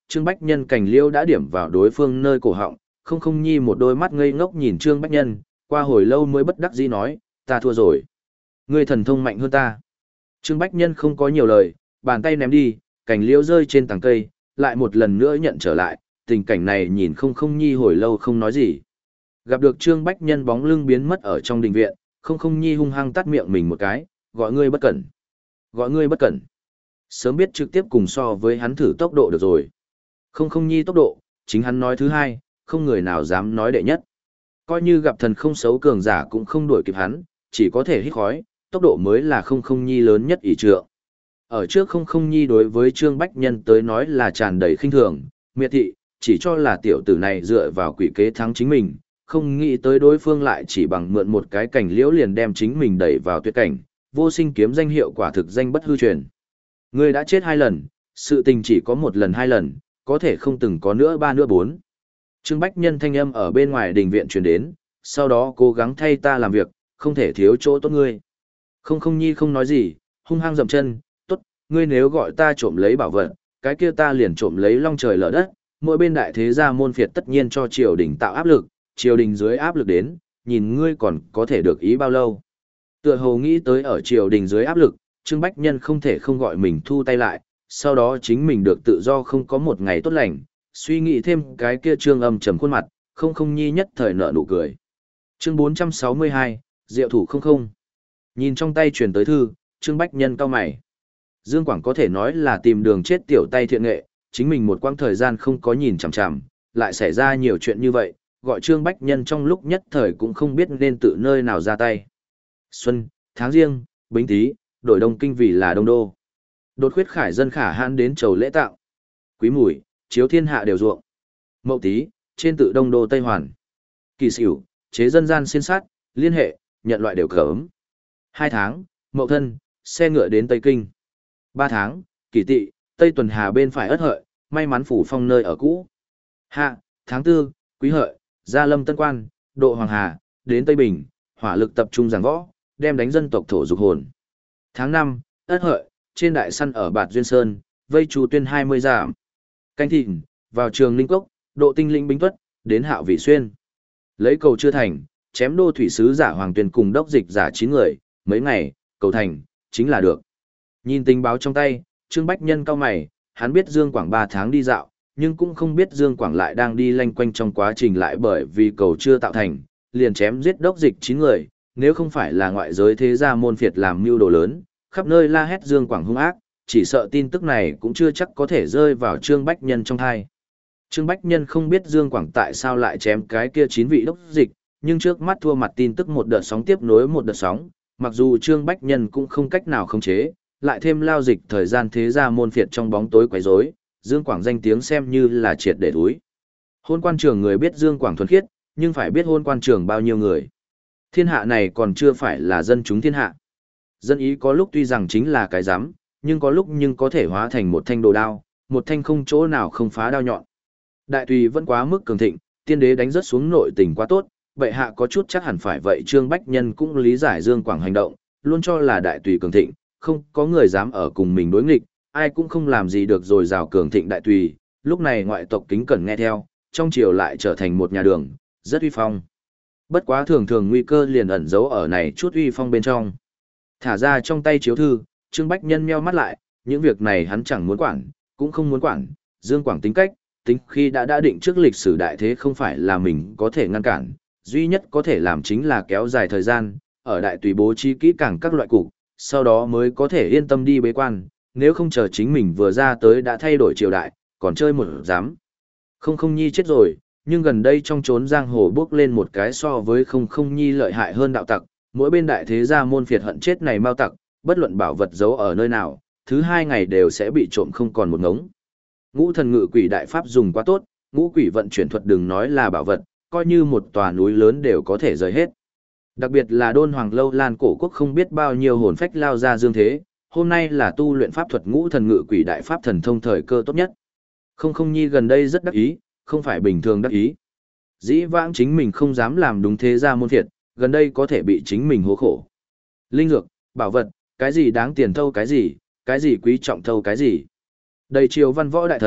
Trương Bách Nhân cành liễu đã điểm vào đối phương nơi cổ họng, không không nhi một đôi mắt ngây ngốc nhìn Trương Bách Nhân, qua hồi lâu mới bất đắc dĩ nói, ta thua rồi. Ngươi thần thông mạnh hơn ta. Trương Bách Nhân không có nhiều lời, bàn tay ném đi, cành liễu rơi trên tàng cây, lại một lần nữa nhận trở lại, tình cảnh này nhìn không không nhi hồi lâu không nói gì. Gặp được Trương Bách Nhân bóng lưng biến mất ở trong đình viện, không không nhi hung hăng tắt miệng mình một cái, gọi ngươi bất cẩn. Gọi ngươi bất cẩn. Sớm biết trực tiếp cùng so với hắn thử tốc độ được rồi. Không không nhi tốc độ, chính hắn nói thứ hai, không người nào dám nói đệ nhất. Coi như gặp thần không xấu cường giả cũng không đuổi kịp hắn, chỉ có thể hít khói, tốc độ mới là không không nhi lớn nhất ỷ trượng. Ở trước không không nhi đối với Trương Bách Nhân tới nói là tràn đầy khinh thường, miệt thị, chỉ cho là tiểu tử này dựa vào quỷ kế thắng chính mình, không nghĩ tới đối phương lại chỉ bằng mượn một cái cảnh liễu liền đem chính mình đẩy vào tuyệt cảnh, vô sinh kiếm danh hiệu quả thực danh bất hư truyền. Ngươi đã chết hai lần, sự tình chỉ có một lần hai lần, có thể không từng có nữa ba nữa bốn. Trương Bách Nhân thanh âm ở bên ngoài đình viện truyền đến, sau đó cố gắng thay ta làm việc, không thể thiếu chỗ tốt ngươi. Không không nhi không nói gì, hung hăng dậm chân, tốt, ngươi nếu gọi ta trộm lấy bảo vật, cái kia ta liền trộm lấy long trời lở đất, mỗi bên đại thế gia môn phiệt tất nhiên cho triều đình tạo áp lực, triều đình dưới áp lực đến, nhìn ngươi còn có thể được ý bao lâu. Tựa hồ nghĩ tới ở triều đình dưới áp lực, Trương Bách Nhân không thể không gọi mình thu tay lại, sau đó chính mình được tự do không có một ngày tốt lành, suy nghĩ thêm cái kia Trương âm trầm khuôn mặt, không không nhi nhất thời nở nụ cười. Chương bốn trăm sáu mươi hai, Diệu thủ không không. Nhìn trong tay truyền tới thư, Trương Bách Nhân cau mày. Dương Quảng có thể nói là tìm đường chết tiểu tay thiện nghệ, chính mình một quãng thời gian không có nhìn chằm chằm, lại xảy ra nhiều chuyện như vậy, gọi Trương Bách Nhân trong lúc nhất thời cũng không biết nên tự nơi nào ra tay. Xuân, tháng riêng, Bính Tý, đổi Đông Kinh vì là Đông Đô. Đột khuyết khải dân khả hãn đến chầu lễ tạo. Quý Mùi, chiếu thiên hạ đều ruộng. Mậu Tý, trên tự Đông Đô Tây Hoàn. Kỳ Sửu, chế dân gian xiên sát, liên hệ, nhận loại đều cấm. Hai tháng, Mậu Thân, xe ngựa đến Tây Kinh. Ba tháng, Kỷ Tỵ, Tây Tuần Hà bên phải Ất Hợi, may mắn phủ phong nơi ở cũ. Hạ, tháng tư, Quý Hợi, Gia Lâm Tân Quan, Độ Hoàng Hà, đến Tây Bình, hỏa lực tập trung giảng võ, đem đánh dân tộc thổ dục hồn. Tháng năm, Ất Hợi, trên đại săn ở Bạt Duyên Sơn, vây Chu Tuyên hai mươi giảm. Canh Thìn, vào trường Linh Cốc, Độ Tinh Linh Bính Tuất, đến Hạo Vị Xuyên. Lấy cầu chưa thành, chém đô thủy sứ giả Hoàng Tuyền cùng đốc dịch giả chín người, mấy ngày, cầu thành, chính là được. Nhìn tình báo trong tay, Trương Bách Nhân cau mày, hắn biết Dương Quảng ba tháng đi dạo, nhưng cũng không biết Dương Quảng lại đang đi lanh quanh trong quá trình lại bởi vì cầu chưa tạo thành, liền chém giết đốc dịch chín người, nếu không phải là ngoại giới thế gia môn phiệt làm mưu đồ lớn, khắp nơi la hét Dương Quảng hung ác, chỉ sợ tin tức này cũng chưa chắc có thể rơi vào Trương Bách Nhân trong thai. Trương Bách Nhân không biết Dương Quảng tại sao lại chém cái kia chín vị đốc dịch, nhưng trước mắt thua mặt tin tức một đợt sóng tiếp nối một đợt sóng, mặc dù Trương Bách Nhân cũng không cách nào khống chế, lại thêm lao dịch thời gian thế gia môn phiệt trong bóng tối quấy rối, Dương Quảng danh tiếng xem như là triệt để túi. Hôn quan trường người biết Dương Quảng thuần khiết, nhưng phải biết hôn quan trường bao nhiêu người. Thiên hạ này còn chưa phải là dân chúng thiên hạ. Dân ý có lúc tuy rằng chính là cái giám, nhưng có lúc nhưng có thể hóa thành một thanh đồ đao, một thanh không chỗ nào không phá đao nhọn. Đại tùy vẫn quá mức cường thịnh, tiên đế đánh rất xuống nội tình quá tốt, bệ hạ có chút chắc hẳn phải vậy. Trương Bách Nhân cũng lý giải Dương Quảng hành động, luôn cho là đại tùy cường thịnh, không có người dám ở cùng mình đối nghịch, ai cũng không làm gì được rồi rào cường thịnh đại tùy, lúc này ngoại tộc kính cẩn nghe theo, trong triều lại trở thành một nhà đường, rất uy phong. Bất quá thường thường nguy cơ liền ẩn giấu ở này chút uy phong bên trong. Thả ra trong tay chiếu thư, Trương Bách Nhân meo mắt lại, những việc này hắn chẳng muốn quản, cũng không muốn quản, Dương Quảng tính cách, tính khi đã đã định trước lịch sử đại thế không phải là mình có thể ngăn cản, duy nhất có thể làm chính là kéo dài thời gian, ở đại tùy bố trí kỹ càng các loại cục, sau đó mới có thể yên tâm đi bế quan, nếu không chờ chính mình vừa ra tới đã thay đổi triều đại, còn chơi một giám. Không không nhi chết rồi, nhưng gần đây trong chốn giang hồ bước lên một cái so với không không nhi lợi hại hơn đạo tặc, mỗi bên đại thế gia môn phiệt hận chết này mau tặc, bất luận bảo vật giấu ở nơi nào, thứ hai ngày đều sẽ bị trộm không còn một ngống. Ngũ thần ngự quỷ đại pháp dùng quá tốt, ngũ quỷ vận chuyển thuật đừng nói là bảo vật, coi như một tòa núi lớn đều có thể rời hết. Đặc biệt là đôn hoàng lâu lan cổ quốc không biết bao nhiêu hồn phách lao ra dương thế, hôm nay là tu luyện pháp thuật ngũ thần ngự quỷ đại pháp thần thông thời cơ tốt nhất. Không không nhi gần đây rất đắc ý, không phải bình thường đắc ý. Dĩ vãng chính mình không dám làm đúng thế gia môn phiệt, gần đây có thể bị chính mình hố khổ. Linh dược, bảo vật, cái gì đáng tiền thâu cái gì, cái gì quý trọng thâu cái gì. Đầy triều văn võ đại thần,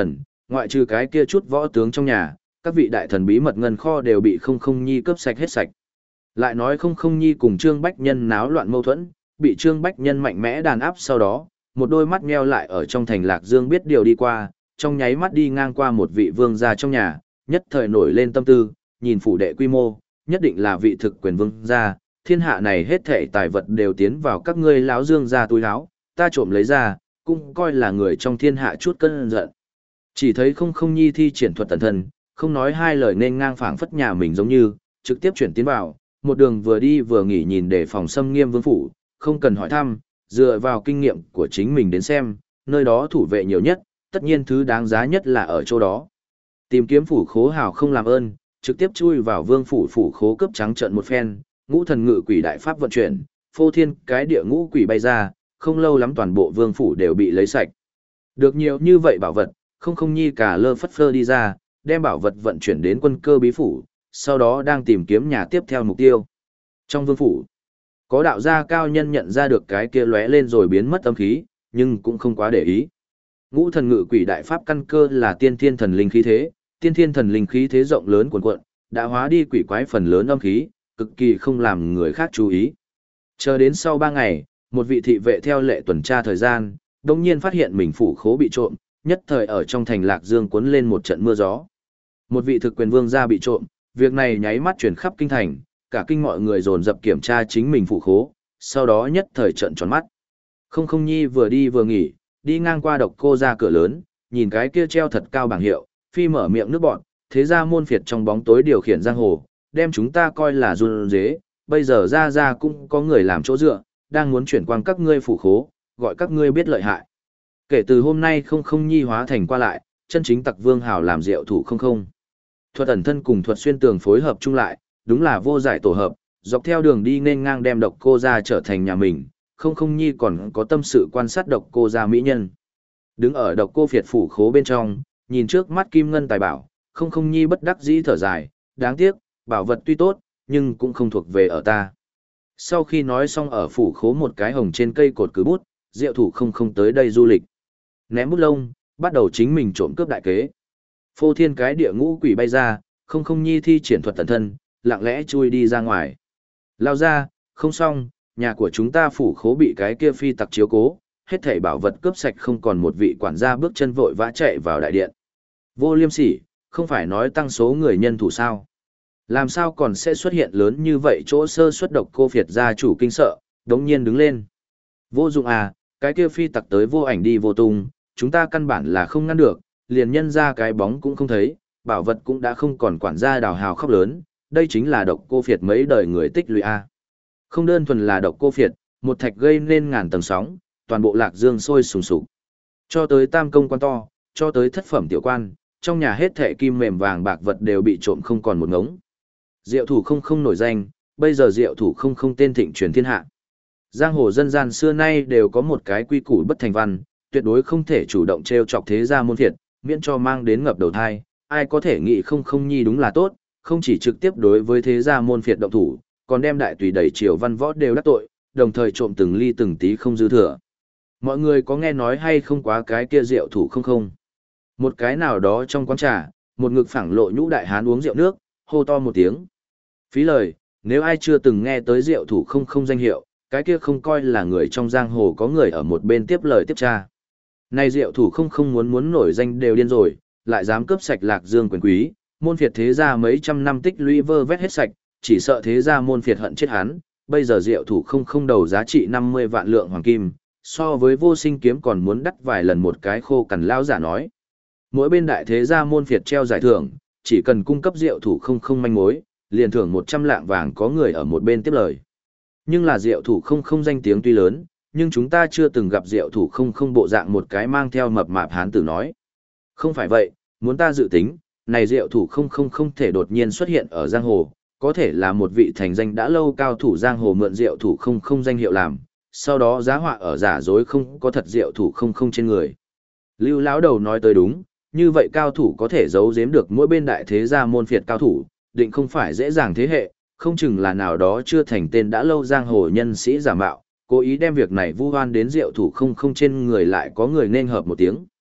Ngoại trừ cái kia chút võ tướng trong nhà, các vị đại thần bí mật ngân kho đều bị không không nhi cướp sạch hết sạch. Lại nói không không nhi cùng Trương Bách Nhân náo loạn mâu thuẫn, bị Trương Bách Nhân mạnh mẽ đàn áp sau đó, một đôi mắt nheo lại ở trong thành Lạc Dương biết điều đi qua, trong nháy mắt đi ngang qua một vị vương gia trong nhà, nhất thời nổi lên tâm tư, nhìn phủ đệ quy mô, nhất định là vị thực quyền vương gia, thiên hạ này hết thảy tài vật đều tiến vào các ngươi láo Dương gia túi áo, ta trộm lấy ra, cũng coi là người trong thiên hạ chút cơn giận. Chỉ thấy không không nhi thi triển thuật tần thần, không nói hai lời nên ngang phảng phất nhà mình giống như, trực tiếp chuyển tiến vào, một đường vừa đi vừa nghỉ nhìn để phòng xâm nghiêm vương phủ, không cần hỏi thăm, dựa vào kinh nghiệm của chính mình đến xem, nơi đó thủ vệ nhiều nhất, tất nhiên thứ đáng giá nhất là ở chỗ đó. Tìm kiếm phủ khố hào không làm ơn, trực tiếp chui vào vương phủ phủ khố cướp trắng trợn một phen, ngũ thần ngự quỷ đại pháp vận chuyển, phô thiên cái địa ngũ quỷ bay ra, không lâu lắm toàn bộ vương phủ đều bị lấy sạch. Được nhiều như vậy bảo vật, không không nhi cả lơ phất phơ đi ra, đem bảo vật vận chuyển đến quân cơ bí phủ, sau đó đang tìm kiếm nhà tiếp theo mục tiêu. Trong vương phủ, có đạo gia cao nhân nhận ra được cái kia lóe lên rồi biến mất âm khí, nhưng cũng không quá để ý. Ngũ thần ngự quỷ đại pháp căn cơ là tiên thiên thần linh khí thế, tiên thiên thần linh khí thế rộng lớn cuồn cuộn, đã hóa đi quỷ quái phần lớn âm khí, cực kỳ không làm người khác chú ý. Chờ đến sau ba ngày, một vị thị vệ theo lệ tuần tra thời gian, đồng nhiên phát hiện mình phủ khố bị trộm, nhất thời ở trong thành Lạc Dương cuốn lên một trận mưa gió. Một vị thực quyền vương gia bị trộm, việc này nháy mắt truyền khắp kinh thành, cả kinh mọi người dồn dập kiểm tra chính mình phủ khố, sau đó nhất thời trận tròn mắt. Không không nhi vừa đi vừa nghỉ, đi ngang qua độc cô ra cửa lớn, nhìn cái kia treo thật cao bảng hiệu, phi mở miệng nước bọn, thế ra môn phiệt trong bóng tối điều khiển giang hồ, đem chúng ta coi là run dế, bây giờ ra ra cũng có người làm chỗ dựa, đang muốn chuyển quang các ngươi phủ khố, gọi các ngươi biết lợi hại. Kể từ hôm nay không không nhi hóa thành qua lại, chân chính tặc vương hào làm diệu thủ không không. Thuật ẩn thân cùng thuật xuyên tường phối hợp chung lại, đúng là vô giải tổ hợp, dọc theo đường đi nên ngang đem độc cô ra trở thành nhà mình, không không nhi còn có tâm sự quan sát độc cô ra mỹ nhân. Đứng ở độc cô phiệt phủ khố bên trong, nhìn trước mắt kim ngân tài bảo, không không nhi bất đắc dĩ thở dài, đáng tiếc, bảo vật tuy tốt, nhưng cũng không thuộc về ở ta. Sau khi nói xong ở phủ khố một cái hồng trên cây cột cứ bút, diệu thủ không không tới đây du lịch. Ném bút lông, bắt đầu chính mình trộm cướp đại kế. Phô thiên cái địa ngũ quỷ bay ra, không không nhi thi triển thuật tần thân, lặng lẽ chui đi ra ngoài. Lao ra, không xong, nhà của chúng ta phủ khố bị cái kia phi tặc chiếu cố, hết thảy bảo vật cướp sạch không còn một vị quản gia bước chân vội vã chạy vào đại điện. Vô liêm sỉ, không phải nói tăng số người nhân thủ sao? Làm sao còn sẽ xuất hiện lớn như vậy chỗ sơ xuất độc cô phiệt gia chủ kinh sợ, đống nhiên đứng lên. Vô dụng à, cái kia phi tặc tới vô ảnh đi vô tung, chúng ta căn bản là không ngăn được, liền nhân ra cái bóng cũng không thấy, bảo vật cũng đã không còn quản gia đào hào khóc lớn, đây chính là độc cô phiệt mấy đời người tích lũy a. Không đơn thuần là độc cô phiệt, một thạch gây nên ngàn tầng sóng, toàn bộ Lạc Dương sôi sùng sục. Cho tới tam công quan to, cho tới thất phẩm tiểu quan, trong nhà hết thệ kim mềm vàng bạc vật đều bị trộm không còn một ngống. Diệu thủ không không nổi danh, bây giờ diệu thủ không không tên thịnh truyền thiên hạ. Giang hồ dân gian xưa nay đều có một cái quy củ bất thành văn, tuyệt đối không thể chủ động trêu chọc thế gia môn phiệt, miễn cho mang đến ngập đầu thai. Ai có thể nghĩ không không nhi đúng là tốt, không chỉ trực tiếp đối với thế gia môn phiệt động thủ, còn đem đại tùy đẩy triều văn võ đều đắc tội, đồng thời trộm từng ly từng tí không dư thừa. Mọi người có nghe nói hay không quá cái kia diệu thủ không không? Một cái nào đó trong quán trà, một ngực phẳng lộ nhũ đại hán uống rượu nước, hô to một tiếng. Phí lời, nếu ai chưa từng nghe tới diệu thủ không không danh hiệu, cái kia không coi là người trong giang hồ có người ở một bên tiếp lời tiếp tra. Này diệu thủ không không muốn muốn nổi danh đều điên rồi, lại dám cướp sạch Lạc Dương quyền quý, môn phiệt thế gia mấy trăm năm tích lũy vơ vét hết sạch, chỉ sợ thế gia môn phiệt hận chết hắn, bây giờ diệu thủ không không đầu giá trị năm mươi vạn lượng hoàng kim, so với vô sinh kiếm còn muốn đắt vài lần một cái khô cằn lao giả nói. Mỗi bên đại thế gia môn phiệt treo giải thưởng, chỉ cần cung cấp diệu thủ không không manh mối, liền thưởng một trăm lạng vàng có người ở một bên tiếp lời. Nhưng là diệu thủ không không danh tiếng tuy lớn, nhưng chúng ta chưa từng gặp diệu thủ không không bộ dạng một cái mang theo mập mạp hán tử nói. Không phải vậy, muốn ta dự tính, này diệu thủ không không không thể đột nhiên xuất hiện ở giang hồ, có thể là một vị thành danh đã lâu cao thủ giang hồ mượn diệu thủ không không danh hiệu làm, sau đó giá họa ở giả dối không có thật diệu thủ không không trên người. Lưu lão đầu nói tới đúng, như vậy cao thủ có thể giấu giếm được mỗi bên đại thế gia môn phiệt cao thủ, định không phải dễ dàng thế hệ, không chừng là nào đó chưa thành tên đã lâu giang hồ nhân sĩ giả mạo, cố ý đem việc này vu oan đến diệu thủ không không trên người lại có người nên hợp một tiếng.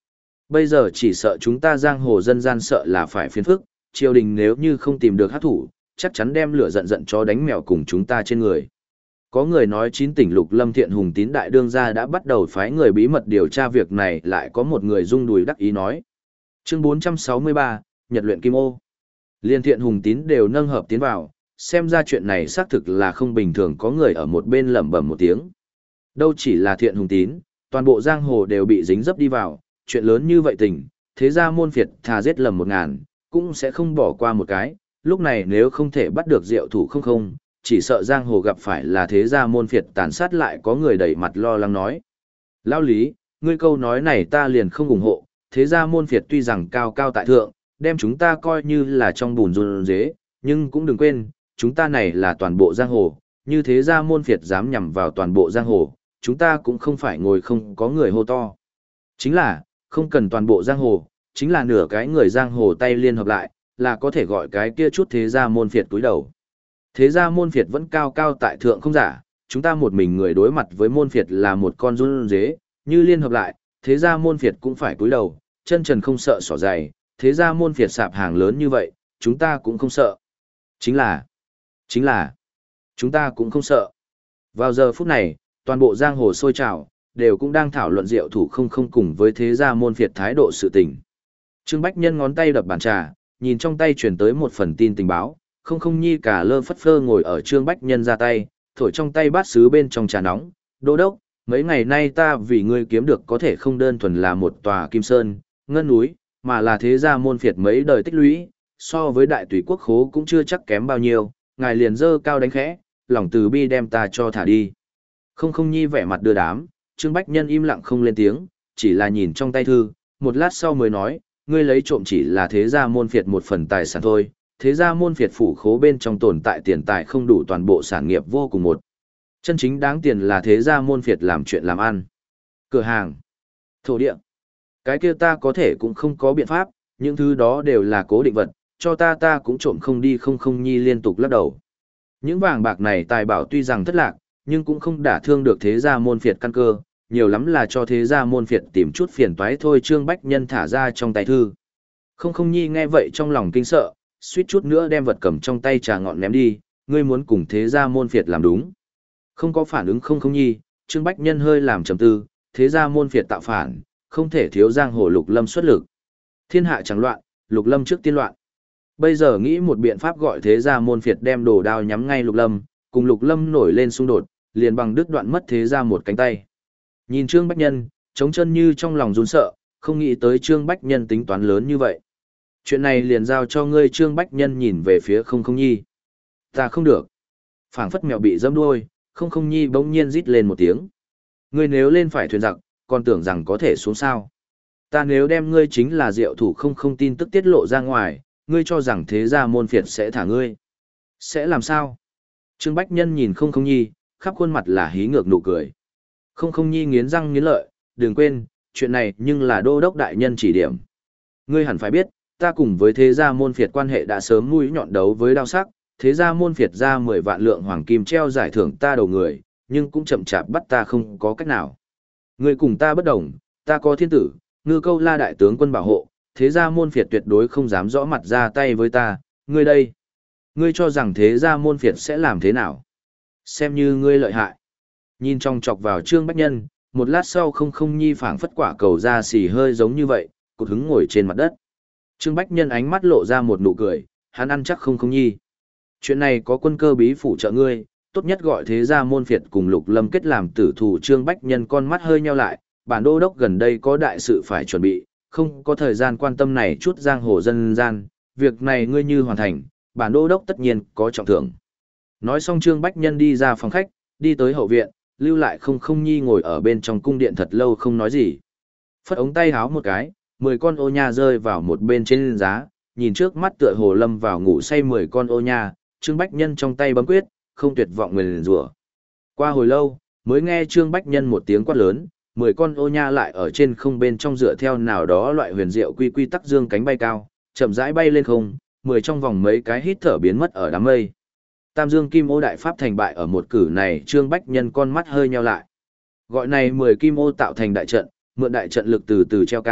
Bây giờ chỉ sợ chúng ta giang hồ dân gian sợ là phải phiền phức, triều đình nếu như không tìm được hát thủ, chắc chắn đem lửa giận giận chó đánh mèo cùng chúng ta trên người. Có người nói chín tỉnh Lục Lâm Thiện Hùng Tín đại đương gia đã bắt đầu phái người bí mật điều tra việc này, lại có một người rung đùi đắc ý nói. Chương bốn trăm sáu mươi ba, Nhật luyện kim ô. Liên Thiện Hùng Tín đều nâng hợp tiến vào, xem ra chuyện này xác thực là không bình thường, có người ở một bên lẩm bẩm một tiếng. Đâu chỉ là Thiện Hùng Tín, toàn bộ giang hồ đều bị dính dấp đi vào, chuyện lớn như vậy tình, thế ra môn phiệt thà giết lầm một ngàn, cũng sẽ không bỏ qua một cái, lúc này nếu không thể bắt được diệu thủ không không, chỉ sợ giang hồ gặp phải là thế gia môn phiệt tàn sát, lại có người đầy mặt lo lắng nói. Lão Lý, ngươi câu nói này ta liền không ủng hộ, thế gia môn phiệt tuy rằng cao cao tại thượng, đem chúng ta coi như là trong bùn run dế, nhưng cũng đừng quên, chúng ta này là toàn bộ giang hồ, như thế gia môn phiệt dám nhằm vào toàn bộ giang hồ, chúng ta cũng không phải ngồi không có người hô to. Chính là, không cần toàn bộ giang hồ, chính là nửa cái người giang hồ tay liên hợp lại, là có thể gọi cái kia chút thế gia môn phiệt túi đầu. Thế gia môn phiệt vẫn cao cao tại thượng không giả, chúng ta một mình người đối mặt với môn phiệt là một con run dế, như liên hợp lại, thế gia môn phiệt cũng phải túi đầu, chân trần không sợ sỏ dày, thế gia môn phiệt sạp hàng lớn như vậy, chúng ta cũng không sợ. Chính là, chính là, chúng ta cũng không sợ. Vào giờ phút này, toàn bộ giang hồ sôi trào, đều cũng đang thảo luận diệu thủ không không cùng với thế gia môn phiệt thái độ sự tình. Trương Bách Nhân ngón tay đập bàn trà, nhìn trong tay truyền tới một phần tin tình báo, không không nhi cả lơ phất phơ ngồi ở Trương Bách Nhân ra tay, thổi trong tay bát sứ bên trong trà nóng. Đô đốc, mấy ngày nay ta vì ngươi kiếm được có thể không đơn thuần là một tòa kim sơn, ngân núi, mà là thế gia môn phiệt mấy đời tích lũy, so với đại tùy quốc khố cũng chưa chắc kém bao nhiêu, ngài liền dơ cao đánh khẽ, lòng từ bi đem ta cho thả đi. Không không nhi vẻ mặt đưa đám, Trương Bách Nhân im lặng không lên tiếng, chỉ là nhìn trong tay thư, một lát sau mới nói, ngươi lấy trộm chỉ là thế gia môn phiệt một phần tài sản thôi, thế gia môn phiệt phủ khố bên trong tồn tại tiền tài không đủ toàn bộ sản nghiệp vô cùng một. Chân chính đáng tiền là thế gia môn phiệt làm chuyện làm ăn. Cửa hàng, thổ địa, cái kia ta có thể cũng không có biện pháp, những thứ đó đều là cố định vật, cho ta ta cũng trộm không đi. Không không nhi liên tục lắc đầu. Những vàng bạc này tài bảo tuy rằng thất lạc, nhưng cũng không đả thương được thế gia môn phiệt căn cơ, nhiều lắm là cho thế gia môn phiệt tìm chút phiền toái thôi. Trương Bách Nhân thả ra trong tay thư. Không không nhi nghe vậy trong lòng kinh sợ, suýt chút nữa đem vật cầm trong tay trà ngọn ném đi, ngươi muốn cùng thế gia môn phiệt làm đúng. Không có phản ứng không không nhi, Trương Bách Nhân hơi làm trầm tư, thế gia môn phiệt tạo phản, không thể thiếu giang hồ Lục Lâm xuất lực. Thiên hạ chẳng loạn, Lục Lâm trước tiên loạn. Bây giờ nghĩ một biện pháp gọi thế gia môn phiệt đem đồ đao nhắm ngay Lục Lâm, cùng Lục Lâm nổi lên xung đột, liền bằng đứt đoạn mất thế gia một cánh tay. Nhìn Trương Bách Nhân, trống chân như trong lòng run sợ, không nghĩ tới Trương Bách Nhân tính toán lớn như vậy. Chuyện này liền giao cho ngươi. Trương Bách Nhân nhìn về phía không không nhi. Ta không được. Phảng phất mèo bị dẫm đuôi, không không nhi bỗng nhiên rít lên một tiếng. Ngươi nếu lên phải thuyền giặc, còn tưởng rằng có thể xuống sao. Ta nếu đem ngươi chính là diệu thủ không không tin tức tiết lộ ra ngoài, ngươi cho rằng thế gia môn phiệt sẽ thả ngươi. Sẽ làm sao? Trương Bách Nhân nhìn không không nhi, khắp khuôn mặt là hí ngược nụ cười. Không không nhi nghiến răng nghiến lợi, đừng quên, chuyện này nhưng là đô đốc đại nhân chỉ điểm. Ngươi hẳn phải biết, ta cùng với thế gia môn phiệt quan hệ đã sớm mũi nhọn đấu với đao sắc, thế gia môn phiệt ra mười vạn lượng hoàng kim treo giải thưởng ta đầu người, nhưng cũng chậm chạp bắt ta không có cách nào. Ngươi cùng ta bất đồng, ta có thiên tử, Ngư Câu La đại tướng quân bảo hộ, thế gia môn phiệt tuyệt đối không dám rõ mặt ra tay với ta, ngươi đây. Ngươi cho rằng thế gia môn phiệt sẽ làm thế nào? Xem như ngươi lợi hại. Nhìn trong chọc vào Trương Bách Nhân, một lát sau không không nhi phảng phất quả cầu ra xì hơi giống như vậy, cụt hứng ngồi trên mặt đất. Trương Bách Nhân ánh mắt lộ ra một nụ cười, hắn ăn chắc không không nhi. Chuyện này có quân cơ bí phụ trợ ngươi, tốt nhất gọi thế gia môn phiệt cùng Lục Lâm kết làm tử thủ. Trương Bách Nhân con mắt hơi nheo lại, bản đô đốc gần đây có đại sự phải chuẩn bị, không có thời gian quan tâm này chút giang hồ dân gian, việc này ngươi như hoàn thành, bản đô đốc tất nhiên có trọng thưởng. Nói xong Trương Bách Nhân đi ra phòng khách, đi tới hậu viện, lưu lại không không nhi ngồi ở bên trong cung điện thật lâu không nói gì. Phất ống tay háo một cái, mười con ô nha rơi vào một bên trên giá, nhìn trước mắt tựa hồ lâm vào ngủ say mười con ô nha, Trương Bách Nhân trong tay bấm quyết, không tuyệt vọng nguyền rủa. Qua hồi lâu, mới nghe Trương Bách Nhân một tiếng quát lớn, mười con ô nha lại ở trên không bên trong dựa theo nào đó loại huyền diệu quy quy tắc dương cánh bay cao, chậm rãi bay lên không, mười trong vòng mấy cái hít thở biến mất ở đám mây. Tam Dương Kim Ô đại pháp thành bại ở một cử này, Trương Bách Nhân con mắt hơi nheo lại. Gọi này mười kim ô tạo thành đại trận, mượn đại trận lực từ từ treo cao,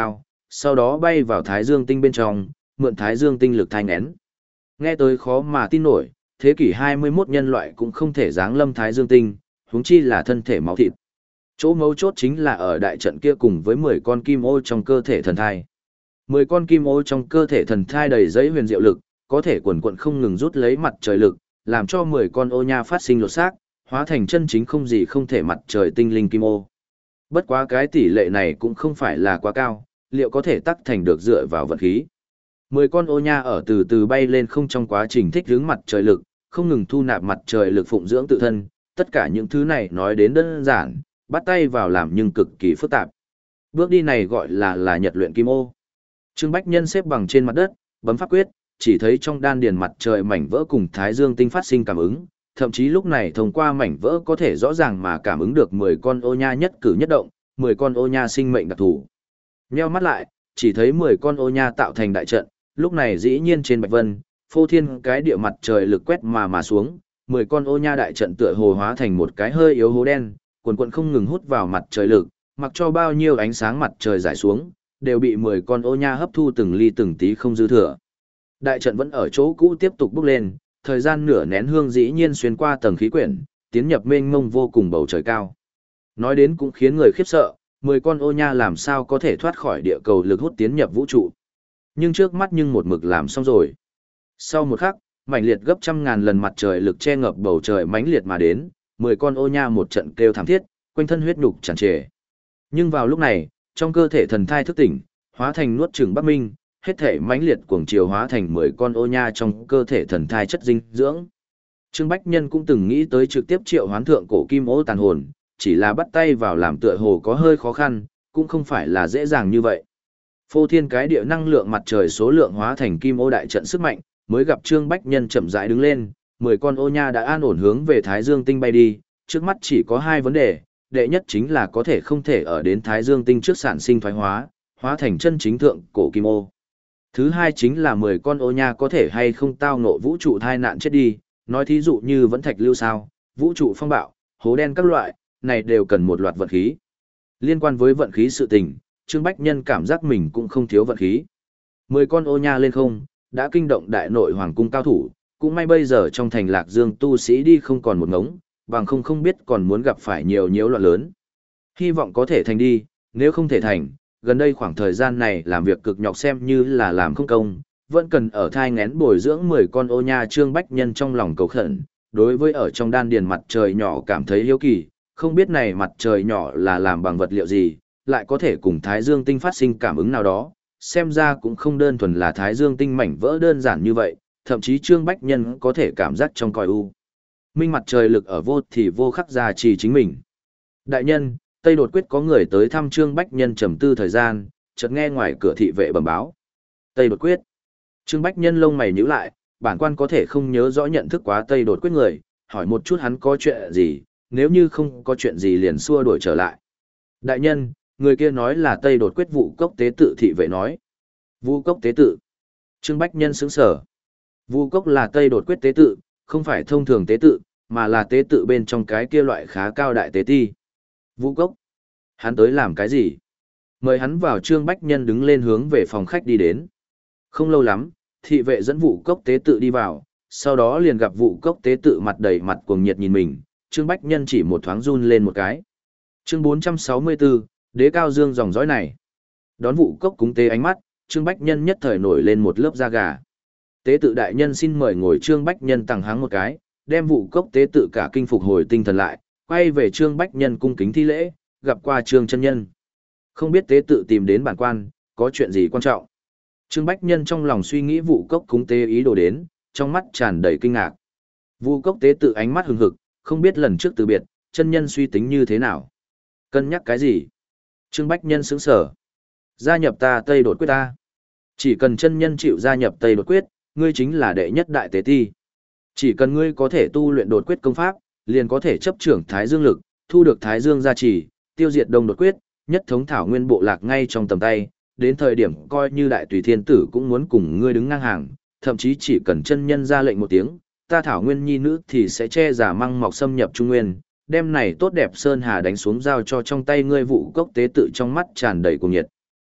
sau đó bay vào Thái Dương tinh bên trong, mượn Thái Dương tinh lực thai nghén. Nghe tới khó mà tin nổi, thế kỷ hai mươi mốt nhân loại cũng không thể giáng lâm Thái Dương tinh, huống chi là thân thể máu thịt. Chỗ mấu chốt chính là ở đại trận kia cùng với mười con kim ô trong cơ thể thần thai. mười con kim ô trong cơ thể thần thai đầy giấy huyền diệu lực, có thể quần quận không ngừng rút lấy mặt trời lực, làm cho mười con ô nha phát sinh lột xác, hóa thành chân chính không gì không thể mặt trời tinh linh kim ô. Bất quá cái tỷ lệ này cũng không phải là quá cao, liệu có thể tắc thành được dựa vào vận khí. Mười con ô nha ở từ từ bay lên không trong quá trình thích ứng mặt trời lực, không ngừng thu nạp mặt trời lực phụng dưỡng tự thân, tất cả những thứ này nói đến đơn giản, bắt tay vào làm nhưng cực kỳ phức tạp. Bước đi này gọi là là nhật luyện kim ô. Trương Bách Nhân xếp bằng trên mặt đất, bấm pháp quyết, chỉ thấy trong đan điền mặt trời mảnh vỡ cùng Thái Dương tinh phát sinh cảm ứng, thậm chí lúc này thông qua mảnh vỡ có thể rõ ràng mà cảm ứng được mười con ô nha nhất cử nhất động, mười con ô nha sinh mệnh đặc thù. Nheo mắt lại, chỉ thấy mười con ô nha tạo thành đại trận, lúc này dĩ nhiên trên bạch vân, phô thiên cái địa mặt trời lực quét mà mà xuống, mười con ô nha đại trận tựa hồ hóa thành một cái hơi yếu hố đen, quần quần không ngừng hút vào mặt trời lực, mặc cho bao nhiêu ánh sáng mặt trời rải xuống, đều bị mười con ô nha hấp thu từng ly từng tí không dư thừa. Đại trận vẫn ở chỗ cũ tiếp tục bốc lên, thời gian nửa nén hương dĩ nhiên xuyên qua tầng khí quyển, tiến nhập mênh mông vô cùng bầu trời cao. Nói đến cũng khiến người khiếp sợ, mười con ô nha làm sao có thể thoát khỏi địa cầu lực hút tiến nhập vũ trụ. Nhưng trước mắt nhưng một mực làm xong rồi. Sau một khắc, mãnh liệt gấp trăm ngàn lần mặt trời lực che ngập bầu trời mãnh liệt mà đến, mười con ô nha một trận kêu thảm thiết, quanh thân huyết nhục tràn trề. Nhưng vào lúc này, trong cơ thể thần thai thức tỉnh, hóa thành nuốt chửng Bắc Minh, hết thể mãnh liệt cuồng chiều hóa thành mười con ô nha trong cơ thể thần thai chất dinh dưỡng. Trương Bách Nhân cũng từng nghĩ tới trực tiếp triệu hoán thượng cổ kim ô tàn hồn, chỉ là bắt tay vào làm tựa hồ có hơi khó khăn, cũng không phải là dễ dàng như vậy. Phô thiên cái địa năng lượng mặt trời số lượng hóa thành kim ô đại trận sức mạnh, mới gặp Trương Bách Nhân chậm rãi đứng lên, mười con ô nha đã an ổn hướng về Thái Dương tinh bay đi, trước mắt chỉ có hai vấn đề, đệ nhất chính là có thể không thể ở đến Thái Dương tinh trước sản sinh thoái hóa, hóa thành chân chính thượng cổ kim ô. Thứ hai chính là mười con ô nha có thể hay không tao ngộ vũ trụ thai nạn chết đi, nói thí dụ như vẫn thạch lưu sao, vũ trụ phong bạo, hố đen các loại, này đều cần một loạt vận khí. Liên quan với vận khí sự tình, Trương Bách Nhân cảm giác mình cũng không thiếu vận khí. Mười con ô nha lên không, đã kinh động đại nội hoàng cung cao thủ, cũng may bây giờ trong thành Lạc Dương tu sĩ đi không còn một ngống, bằng không không biết còn muốn gặp phải nhiều nhiễu loạn lớn. Hy vọng có thể thành đi, nếu không thể thành, gần đây khoảng thời gian này làm việc cực nhọc xem như là làm không công, vẫn cần ở thai ngén bồi dưỡng mười con ô nha. Trương Bách Nhân trong lòng cầu khẩn, đối với ở trong đan điền mặt trời nhỏ cảm thấy hiếu kỳ, không biết này mặt trời nhỏ là làm bằng vật liệu gì, lại có thể cùng Thái Dương tinh phát sinh cảm ứng nào đó, xem ra cũng không đơn thuần là Thái Dương tinh mảnh vỡ đơn giản như vậy, thậm chí Trương Bách Nhân có thể cảm giác trong cõi u minh mặt trời lực ở vô thì vô khắc gia trì chính mình. Đại nhân, Tây đột quyết có người tới thăm Trương Bách Nhân trầm tư thời gian, chợt nghe ngoài cửa thị vệ bẩm báo. Tây đột quyết. Trương Bách Nhân lông mày nhíu lại, bản quan có thể không nhớ rõ nhận thức quá Tây đột quyết người, hỏi một chút hắn có chuyện gì, nếu như không có chuyện gì liền xua đuổi trở lại. Đại nhân, người kia nói là Tây đột quyết Vụ Cốc tế tự. Thị vệ nói. Vụ Cốc tế tự. Trương Bách Nhân sững sờ. Vụ Cốc là Tây đột quyết tế tự, không phải thông thường tế tự, mà là tế tự bên trong cái kia loại khá cao đại tế ti. Vụ Cốc. Hắn tới làm cái gì? Mời hắn vào. Trương Bách Nhân đứng lên hướng về phòng khách đi đến. Không lâu lắm, thị vệ dẫn Vụ Cốc tế tự đi vào, sau đó liền gặp Vụ Cốc tế tự mặt đầy mặt cuồng nhiệt nhìn mình, Trương Bách Nhân chỉ một thoáng run lên một cái. Chương bốn trăm sáu mươi tư, Đế Cao Dương dòng dõi này. Đón Vụ Cốc cúng tế ánh mắt, Trương Bách Nhân nhất thời nổi lên một lớp da gà. Tế tự đại nhân xin mời ngồi. Trương Bách Nhân tằng háng một cái, đem Vụ Cốc tế tự cả kinh phục hồi tinh thần lại, quay về Trương Bách Nhân cung kính thi lễ, gặp qua Trương chân nhân. Không biết tế tự tìm đến bản quan, có chuyện gì quan trọng? Trương Bách Nhân trong lòng suy nghĩ Vụ Cốc cúng tế ý đồ đến, trong mắt tràn đầy kinh ngạc. Vụ Cốc tế tự ánh mắt hừng hực, không biết lần trước từ biệt, chân nhân suy tính như thế nào? Cân nhắc cái gì? Trương Bách Nhân sững sờ. Gia nhập ta Tây đột quyết ta. Chỉ cần chân nhân chịu gia nhập Tây đột quyết, ngươi chính là đệ nhất đại tế ti. Chỉ cần ngươi có thể tu luyện đột quyết công pháp, liền có thể chấp trưởng Thái Dương lực, thu được Thái Dương gia trì, tiêu diệt Đông đột quyết, nhất thống thảo nguyên bộ lạc ngay trong tầm tay, đến thời điểm coi như đại tùy thiên tử cũng muốn cùng ngươi đứng ngang hàng, thậm chí chỉ cần chân nhân ra lệnh một tiếng, ta thảo nguyên nhi nữ thì sẽ che giả măng mọc xâm nhập Trung Nguyên, đem này tốt đẹp sơn hà đánh xuống giao cho trong tay ngươi. Vụ Cốc tế tự trong mắt tràn đầy cuồng nhiệt.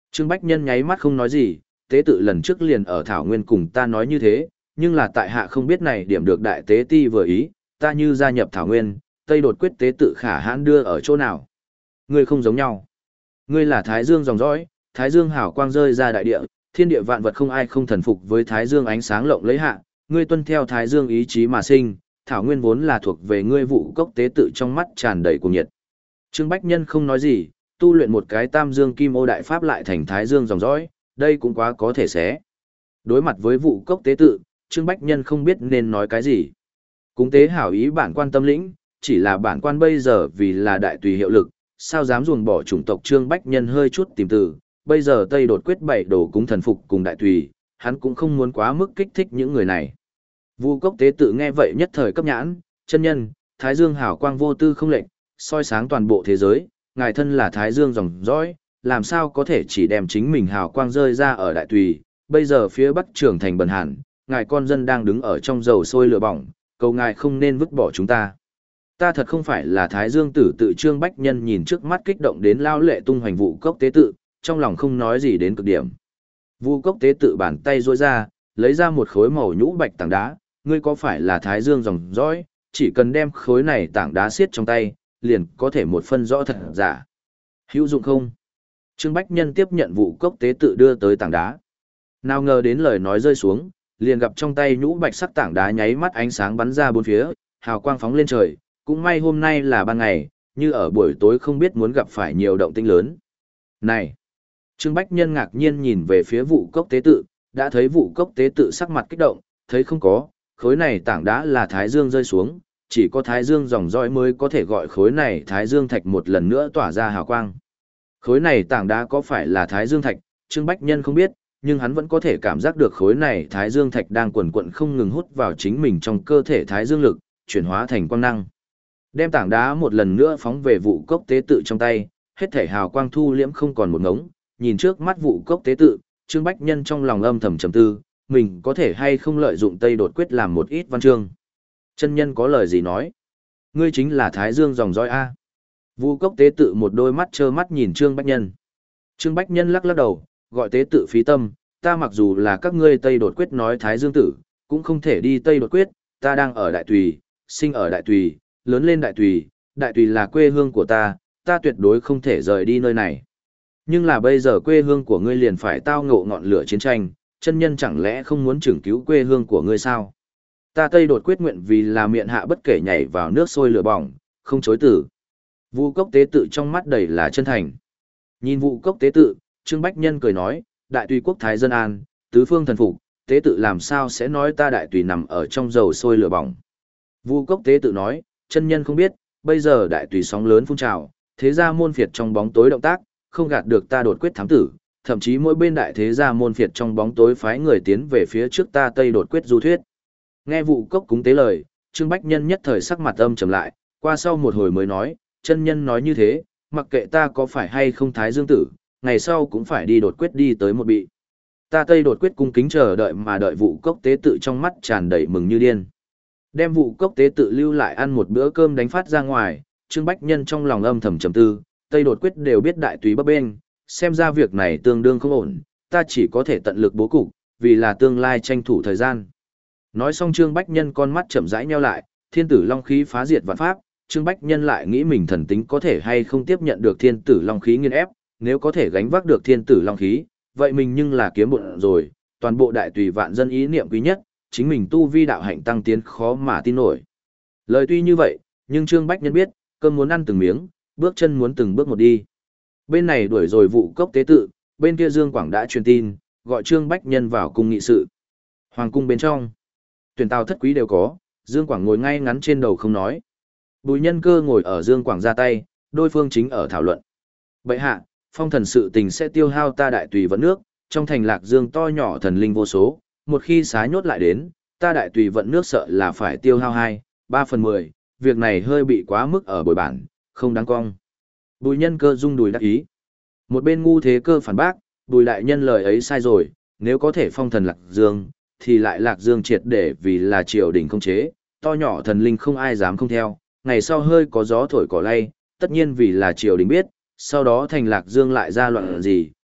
Trương Bách Nhân nháy mắt không nói gì, tế tự lần trước liền ở Thảo Nguyên cùng ta nói như thế, nhưng là tại hạ không biết này điểm được đại tế ti vừa ý, ta như gia nhập Thảo Nguyên, Tây đột quyết tế tự khả hãn đưa ở chỗ nào. Ngươi không giống nhau. Ngươi là Thái Dương dòng dõi, Thái Dương hào quang rơi ra đại địa, thiên địa vạn vật không ai không thần phục với Thái Dương ánh sáng lộng lấy hạ, ngươi tuân theo Thái Dương ý chí mà sinh, Thảo Nguyên vốn là thuộc về ngươi vụ cốc tế tự trong mắt tràn đầy cuồng nhiệt. Trương Bách Nhân không nói gì, tu luyện một cái Tam Dương Kim Ô đại pháp lại thành Thái Dương dòng dõi, đây cũng quá có thể xé. Đối mặt với vụ cốc tế tự, Trương Bách Nhân không biết nên nói cái gì. Cúng tế hảo ý bản quan tâm lĩnh, chỉ là bản quan bây giờ vì là đại tùy hiệu lực, sao dám ruồng bỏ chủng tộc. Trương Bách Nhân hơi chút tìm từ, bây giờ Tây đột quyết bảy đồ cúng thần phục cùng đại tùy, hắn cũng không muốn quá mức kích thích những người này. Vu cốc tế tự nghe vậy nhất thời cấp nhãn, chân nhân, Thái Dương hảo quang vô tư không lệnh, soi sáng toàn bộ thế giới, ngài thân là Thái Dương dòng dõi, làm sao có thể chỉ đem chính mình hào quang rơi ra ở đại tùy, bây giờ phía bắc trưởng thành bần hàn, ngài con dân đang đứng ở trong dầu sôi lửa bỏng, cầu ngài không nên vứt bỏ chúng ta. Ta thật không phải là Thái Dương tử tự. Trương Bách Nhân nhìn trước mắt kích động đến lao lệ tung hoành vụ cốc tế tự, trong lòng không nói gì đến cực điểm. Vu cốc tế tự bàn tay duỗi ra, lấy ra một khối màu nhũ bạch tảng đá, ngươi có phải là Thái Dương dòng dõi, chỉ cần đem khối này tảng đá siết trong tay, liền có thể một phân rõ thật giả. Hữu dụng không? Trương Bách Nhân tiếp nhận vụ cốc tế tự đưa tới tảng đá. Nào ngờ đến lời nói rơi xuống, liền gặp trong tay nhũ bạch sắc tảng đá nháy mắt ánh sáng bắn ra bốn phía, hào quang phóng lên trời, cũng may hôm nay là ban ngày, như ở buổi tối không biết muốn gặp phải nhiều động tĩnh lớn. Này! Trương Bách Nhân ngạc nhiên nhìn về phía vụ cốc tế tự, đã thấy vụ cốc tế tự sắc mặt kích động, thấy không có, khối này tảng đá là Thái Dương rơi xuống, chỉ có Thái Dương dòng dõi mới có thể gọi khối này Thái Dương thạch một lần nữa tỏa ra hào quang. Khối này tảng đá có phải là Thái Dương thạch, Trương Bách Nhân không biết, nhưng hắn vẫn có thể cảm giác được khối này Thái Dương thạch đang quần quận không ngừng hút vào chính mình trong cơ thể Thái Dương lực, chuyển hóa thành quang năng. Đem tảng đá một lần nữa phóng về vụ cốc tế tự trong tay, hết thể hào quang thu liễm không còn một ngống, nhìn trước mắt vụ cốc tế tự, Trương Bách Nhân trong lòng âm thầm trầm tư, mình có thể hay không lợi dụng Tây đột quyết làm một ít văn chương. Chân nhân có lời gì nói? Ngươi chính là Thái Dương dòng dõi A. Vu cốc tế tự một đôi mắt trơ mắt nhìn Trương Bách Nhân. Trương Bách Nhân lắc lắc đầu, gọi tế tự phí tâm, ta mặc dù là các ngươi Tây đột quyết nói Thái Dương tử, cũng không thể đi Tây đột quyết, ta đang ở Đại Tùy, sinh ở Đại Tùy, lớn lên Đại Tùy, Đại Tùy là quê hương của ta, ta tuyệt đối không thể rời đi nơi này. Nhưng là bây giờ quê hương của ngươi liền phải tao ngộ ngọn lửa chiến tranh, chân nhân chẳng lẽ không muốn trưởng cứu quê hương của ngươi sao? Ta Tây đột quyết nguyện vì là miệng hạ bất kể nhảy vào nước sôi lửa bỏng, không chối từ. Vu cốc tế tự trong mắt đầy là chân thành. Nhìn vụ cốc tế tự, Trương Bách Nhân cười nói, đại tùy quốc thái dân an, tứ phương thần phục, tế tự làm sao sẽ nói ta đại tùy nằm ở trong dầu sôi lửa bỏng. Vu cốc tế tự nói, chân nhân không biết, bây giờ đại tùy sóng lớn phun trào, thế gia môn phiệt trong bóng tối động tác, không gạt được ta đột quyết thám tử, thậm chí mỗi bên đại thế gia môn phiệt trong bóng tối phái người tiến về phía trước ta Tây đột quyết du thuyết. Nghe vụ cốc cúng tế lời, Trương Bách Nhân nhất thời sắc mặt âm trầm lại, qua sau một hồi mới nói, chân nhân nói như thế, mặc kệ ta có phải hay không Thái Dương tử, ngày sau cũng phải đi đột quyết đi tới một bị. Ta Tây đột quyết cung kính chờ đợi mà đợi vụ cốc tế tự trong mắt tràn đầy mừng như điên. Đem vụ cốc tế tự lưu lại ăn một bữa cơm đánh phát ra ngoài, Trương Bách Nhân trong lòng âm thầm trầm tư, Tây đột quyết đều biết đại tùy bấp bênh, xem ra việc này tương đương không ổn, ta chỉ có thể tận lực bố cục, vì là tương lai tranh thủ thời gian. Nói xong Trương Bách Nhân con mắt chậm rãi nheo lại, thiên tử long khí phá diệt vạn pháp, Trương Bách Nhân lại nghĩ mình thần tính có thể hay không tiếp nhận được thiên tử long khí nghiên ép, nếu có thể gánh vác được thiên tử long khí, vậy mình nhưng là kiếm bộn rồi, toàn bộ đại tùy vạn dân ý niệm quý nhất, chính mình tu vi đạo hạnh tăng tiến khó mà tin nổi. Lời tuy như vậy, nhưng Trương Bách Nhân biết, cơm muốn ăn từng miếng, bước chân muốn từng bước một đi. Bên này đuổi rồi vụ cốc tế tự, bên kia Dương Quảng đã truyền tin, gọi Trương Bách Nhân vào cung nghị sự. Hoàng cung bên trong, tuyển tào thất quý đều có, Dương Quảng ngồi ngay ngắn trên đầu không nói. Bùi Nhân Cơ ngồi ở Dương Quảng ra tay, đôi phương chính ở thảo luận. Bệ hạ, phong thần sự tình sẽ tiêu hao ta đại tùy vận nước, trong thành Lạc Dương to nhỏ thần linh vô số, một khi xá nhốt lại đến, ta đại tùy vận nước sợ là phải tiêu hao hai, ba phần mười, việc này hơi bị quá mức ở bồi bản, không đáng cong. Bùi Nhân Cơ rung đùi đắc ý. Một bên ngu thế cơ phản bác, Bùi đại nhân lời ấy sai rồi, nếu có thể phong thần Lạc Dương, thì lại Lạc Dương triệt để vì là triều đình không chế, to nhỏ thần linh không ai dám không theo, ngày sau hơi có gió thổi cỏ lay, tất nhiên vì là triều đình biết, sau đó thành Lạc Dương lại ra loạn gì,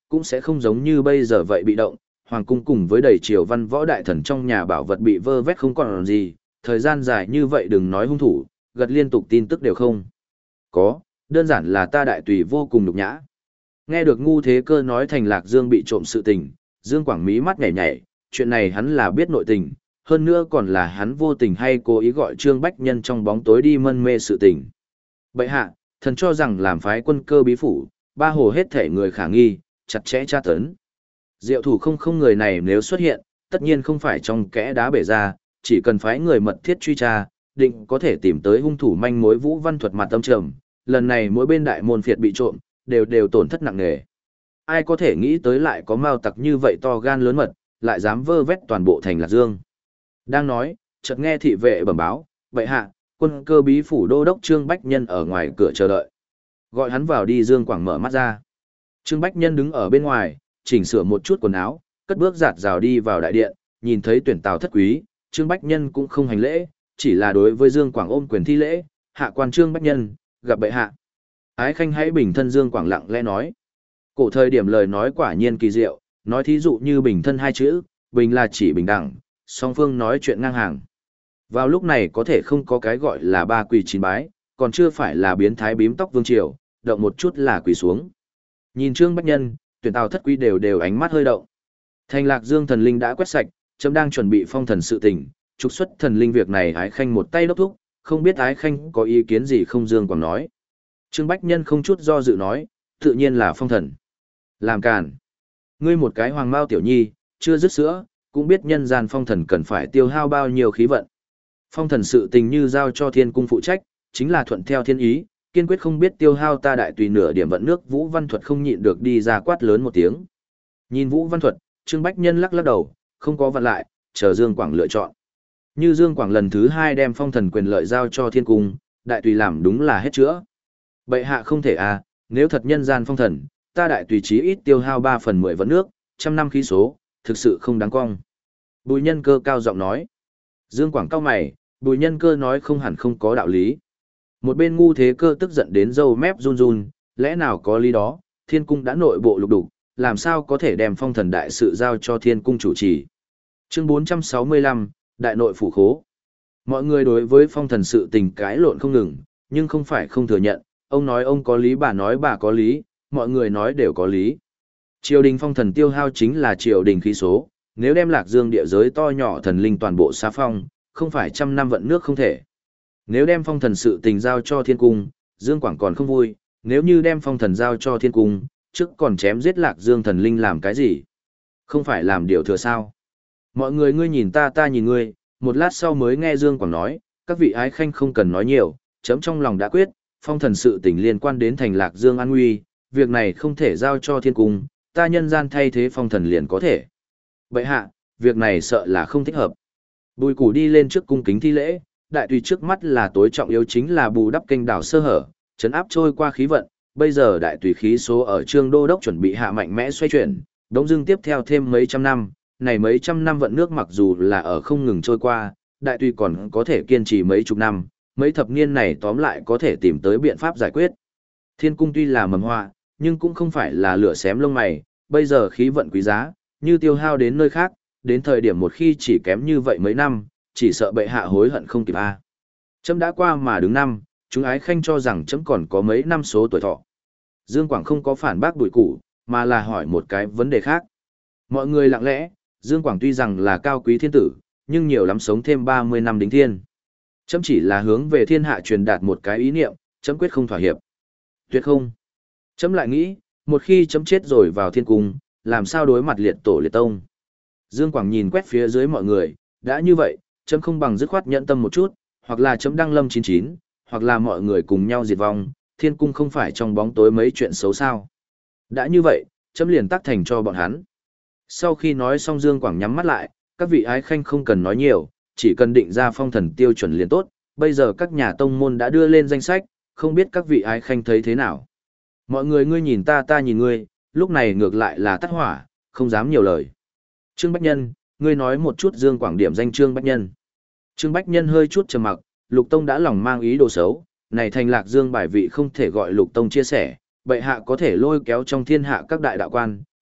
cũng sẽ không giống như bây giờ vậy bị động, hoàng cung cùng với đầy triều văn võ đại thần trong nhà bảo vật bị vơ vét không còn gì, thời gian dài như vậy đừng nói hung thủ, gật liên tục tin tức đều không. Có, đơn giản là ta đại tùy vô cùng nhục nhã. Nghe được Ngu Thế Cơ nói Thành Lạc Dương bị trộm sự tình, Dương Quảng mí mắt nhảy nhảy, chuyện này hắn là biết nội tình, hơn nữa còn là hắn vô tình hay cố ý gọi Trương Bách Nhân trong bóng tối đi mân mê sự tình. Bệ hạ, thần cho rằng làm phái quân cơ bí phủ, ba hồ hết thể người khả nghi, chặt chẽ tra tấn. Diệu thủ không không người này nếu xuất hiện, tất nhiên không phải trong kẽ đá bể ra, chỉ cần phái người mật thiết truy tra, định có thể tìm tới hung thủ manh mối. Vũ Văn Thuật mặt tâm trầm, lần này mỗi bên đại môn phiệt bị trộm, đều đều tổn thất nặng nề. Ai có thể nghĩ tới lại có mao tặc như vậy to gan lớn mật, lại dám vơ vét toàn bộ thành Lạc Dương. Đang nói, chợt nghe thị vệ bẩm báo, bệ hạ, quân cơ bí phủ đô đốc Trương Bách Nhân ở ngoài cửa chờ đợi. Gọi hắn vào đi. Dương Quảng mở mắt ra. Trương Bách Nhân đứng ở bên ngoài, chỉnh sửa một chút quần áo, cất bước giạt rào đi vào đại điện, nhìn thấy tuyển tào thất quý, Trương Bách Nhân cũng không hành lễ, chỉ là đối với Dương Quảng ôm quyền thi lễ, hạ quan Trương Bách Nhân, gặp bệ hạ. Ái khanh hãy bình thân. Dương Quảng lặng lẽ nói. Cổ thời điểm lời nói quả nhiên kỳ diệu, nói thí dụ như bình thân hai chữ, bình là chỉ bình đẳng, song phương nói chuyện ngang hàng. Vào lúc này có thể không có cái gọi là ba quỳ chín bái, còn chưa phải là biến thái bím tóc vương triều, động một chút là quỳ xuống. Nhìn Trương Bách Nhân, tuyển tào thất quý đều đều ánh mắt hơi động. Thành Lạc Dương thần linh đã quét sạch, chấm đang chuẩn bị phong thần sự tình, trục xuất thần linh việc này Ái khanh một tay đốc thúc, không biết Ái khanh có ý kiến gì không. Dương Quảng nói. Trương Bách Nhân không chút do dự nói, tự nhiên là phong thần. Làm càn. Ngươi một cái hoàng mao tiểu nhi, chưa dứt sữa, cũng biết nhân gian phong thần cần phải tiêu hao bao nhiêu khí vận. Phong thần sự tình như giao cho thiên cung phụ trách, chính là thuận theo thiên ý, kiên quyết không biết tiêu hao ta đại tùy nửa điểm vận nước. Vũ Văn Thuật không nhịn được đi ra quát lớn một tiếng. Nhìn Vũ Văn Thuật, Trương Bách Nhân lắc lắc đầu, không có vặn lại, chờ Dương Quảng lựa chọn. Như Dương Quảng lần thứ hai đem phong thần quyền lợi giao cho thiên cung, đại tùy làm đúng là hết chữa. Bệ hạ không thể à, nếu thật nhân gian phong thần, ta đại tùy chí ít tiêu hao ba phần mười vận nước, trăm năm khí số, thực sự không đáng cong. Bùi Nhân Cơ cao giọng nói. Dương Quảng cao mày, Bùi Nhân Cơ nói không hẳn không có đạo lý. Một bên Ngu Thế Cơ tức giận đến râu mép run run, lẽ nào có lý đó, thiên cung đã nội bộ lục đục, làm sao có thể đem phong thần đại sự giao cho thiên cung chủ trì. Chương bốn trăm sáu mươi lăm, Đại nội phủ khố. Mọi người đối với phong thần sự tình cãi lộn không ngừng, nhưng không phải không thừa nhận, ông nói ông có lý, bà nói bà có lý, mọi người nói đều có lý. Triều đình phong thần tiêu hao chính là triều đình khí số, nếu đem Lạc Dương địa giới to nhỏ thần linh toàn bộ xá phong, không phải trăm năm vận nước không thể. Nếu đem phong thần sự tình giao cho thiên cung, Dương Quảng còn không vui, nếu như đem phong thần giao cho thiên cung, trước còn chém giết Lạc Dương thần linh làm cái gì? Không phải làm điều thừa sao? Mọi người ngươi nhìn ta ta nhìn ngươi, một lát sau mới nghe Dương Quảng nói, các vị ái khanh không cần nói nhiều, chấm trong lòng đã quyết, phong thần sự tình liên quan đến thành Lạc Dương an nguy, việc này không thể giao cho thiên cung, ta nhân gian thay thế phong thần liền có thể. Bệ hạ, việc này sợ là không thích hợp. Bùi Củ đi lên trước cung kính thi lễ, đại tùy trước mắt là tối trọng yếu chính là bù đắp kênh đảo sơ hở, chấn áp trôi qua khí vận, bây giờ đại tùy khí số ở Trương Đô Đốc chuẩn bị hạ mạnh mẽ xoay chuyển, đống dưng tiếp theo thêm mấy trăm năm, này mấy trăm năm vận nước mặc dù là ở không ngừng trôi qua, đại tùy còn có thể kiên trì mấy chục năm, mấy thập niên này tóm lại có thể tìm tới biện pháp giải quyết. Thiên cung tuy là mầm họa, nhưng cũng không phải là lửa xém lông mày, bây giờ khí vận quý giá, như tiêu hao đến nơi khác, đến thời điểm một khi chỉ kém như vậy mấy năm, chỉ sợ bệ hạ hối hận không kịp a. À. Chấm đã qua mà đứng năm, chúng ái khanh cho rằng chấm còn có mấy năm số tuổi thọ. Dương Quảng không có phản bác Bùi Củ, mà là hỏi một cái vấn đề khác. Mọi người lặng lẽ, Dương Quảng tuy rằng là cao quý thiên tử, nhưng nhiều lắm sống thêm ba mươi năm đính thiên. Chấm chỉ là hướng về thiên hạ truyền đạt một cái ý niệm, chấm quyết không thỏa hiệp. Tuyệt không. Chấm lại nghĩ, một khi chấm chết rồi vào thiên cung, làm sao đối mặt liệt tổ liệt tông. Dương Quảng nhìn quét phía dưới mọi người, đã như vậy, chấm không bằng dứt khoát nhẫn tâm một chút, hoặc là chấm đăng lâm chín chín, hoặc là mọi người cùng nhau diệt vong, thiên cung không phải trong bóng tối mấy chuyện xấu sao. Đã như vậy, chấm liền tác thành cho bọn hắn. Sau khi nói xong Dương Quảng nhắm mắt lại, các vị ái khanh không cần nói nhiều, chỉ cần định ra phong thần tiêu chuẩn liền tốt, bây giờ các nhà tông môn đã đưa lên danh sách, không biết các vị ái khanh thấy thế nào. Mọi người ngươi nhìn ta ta nhìn ngươi, lúc này ngược lại là tắt hỏa, không dám nhiều lời. Trương Bách Nhân, ngươi nói một chút Dương Quảng điểm danh Trương Bách Nhân. Trương Bách Nhân hơi chút trầm mặc, Lục Tông đã lòng mang ý đồ xấu, này thành Lạc Dương bài vị không thể gọi Lục Tông chia sẻ, bệ hạ có thể lôi kéo trong thiên hạ các đại đạo quan,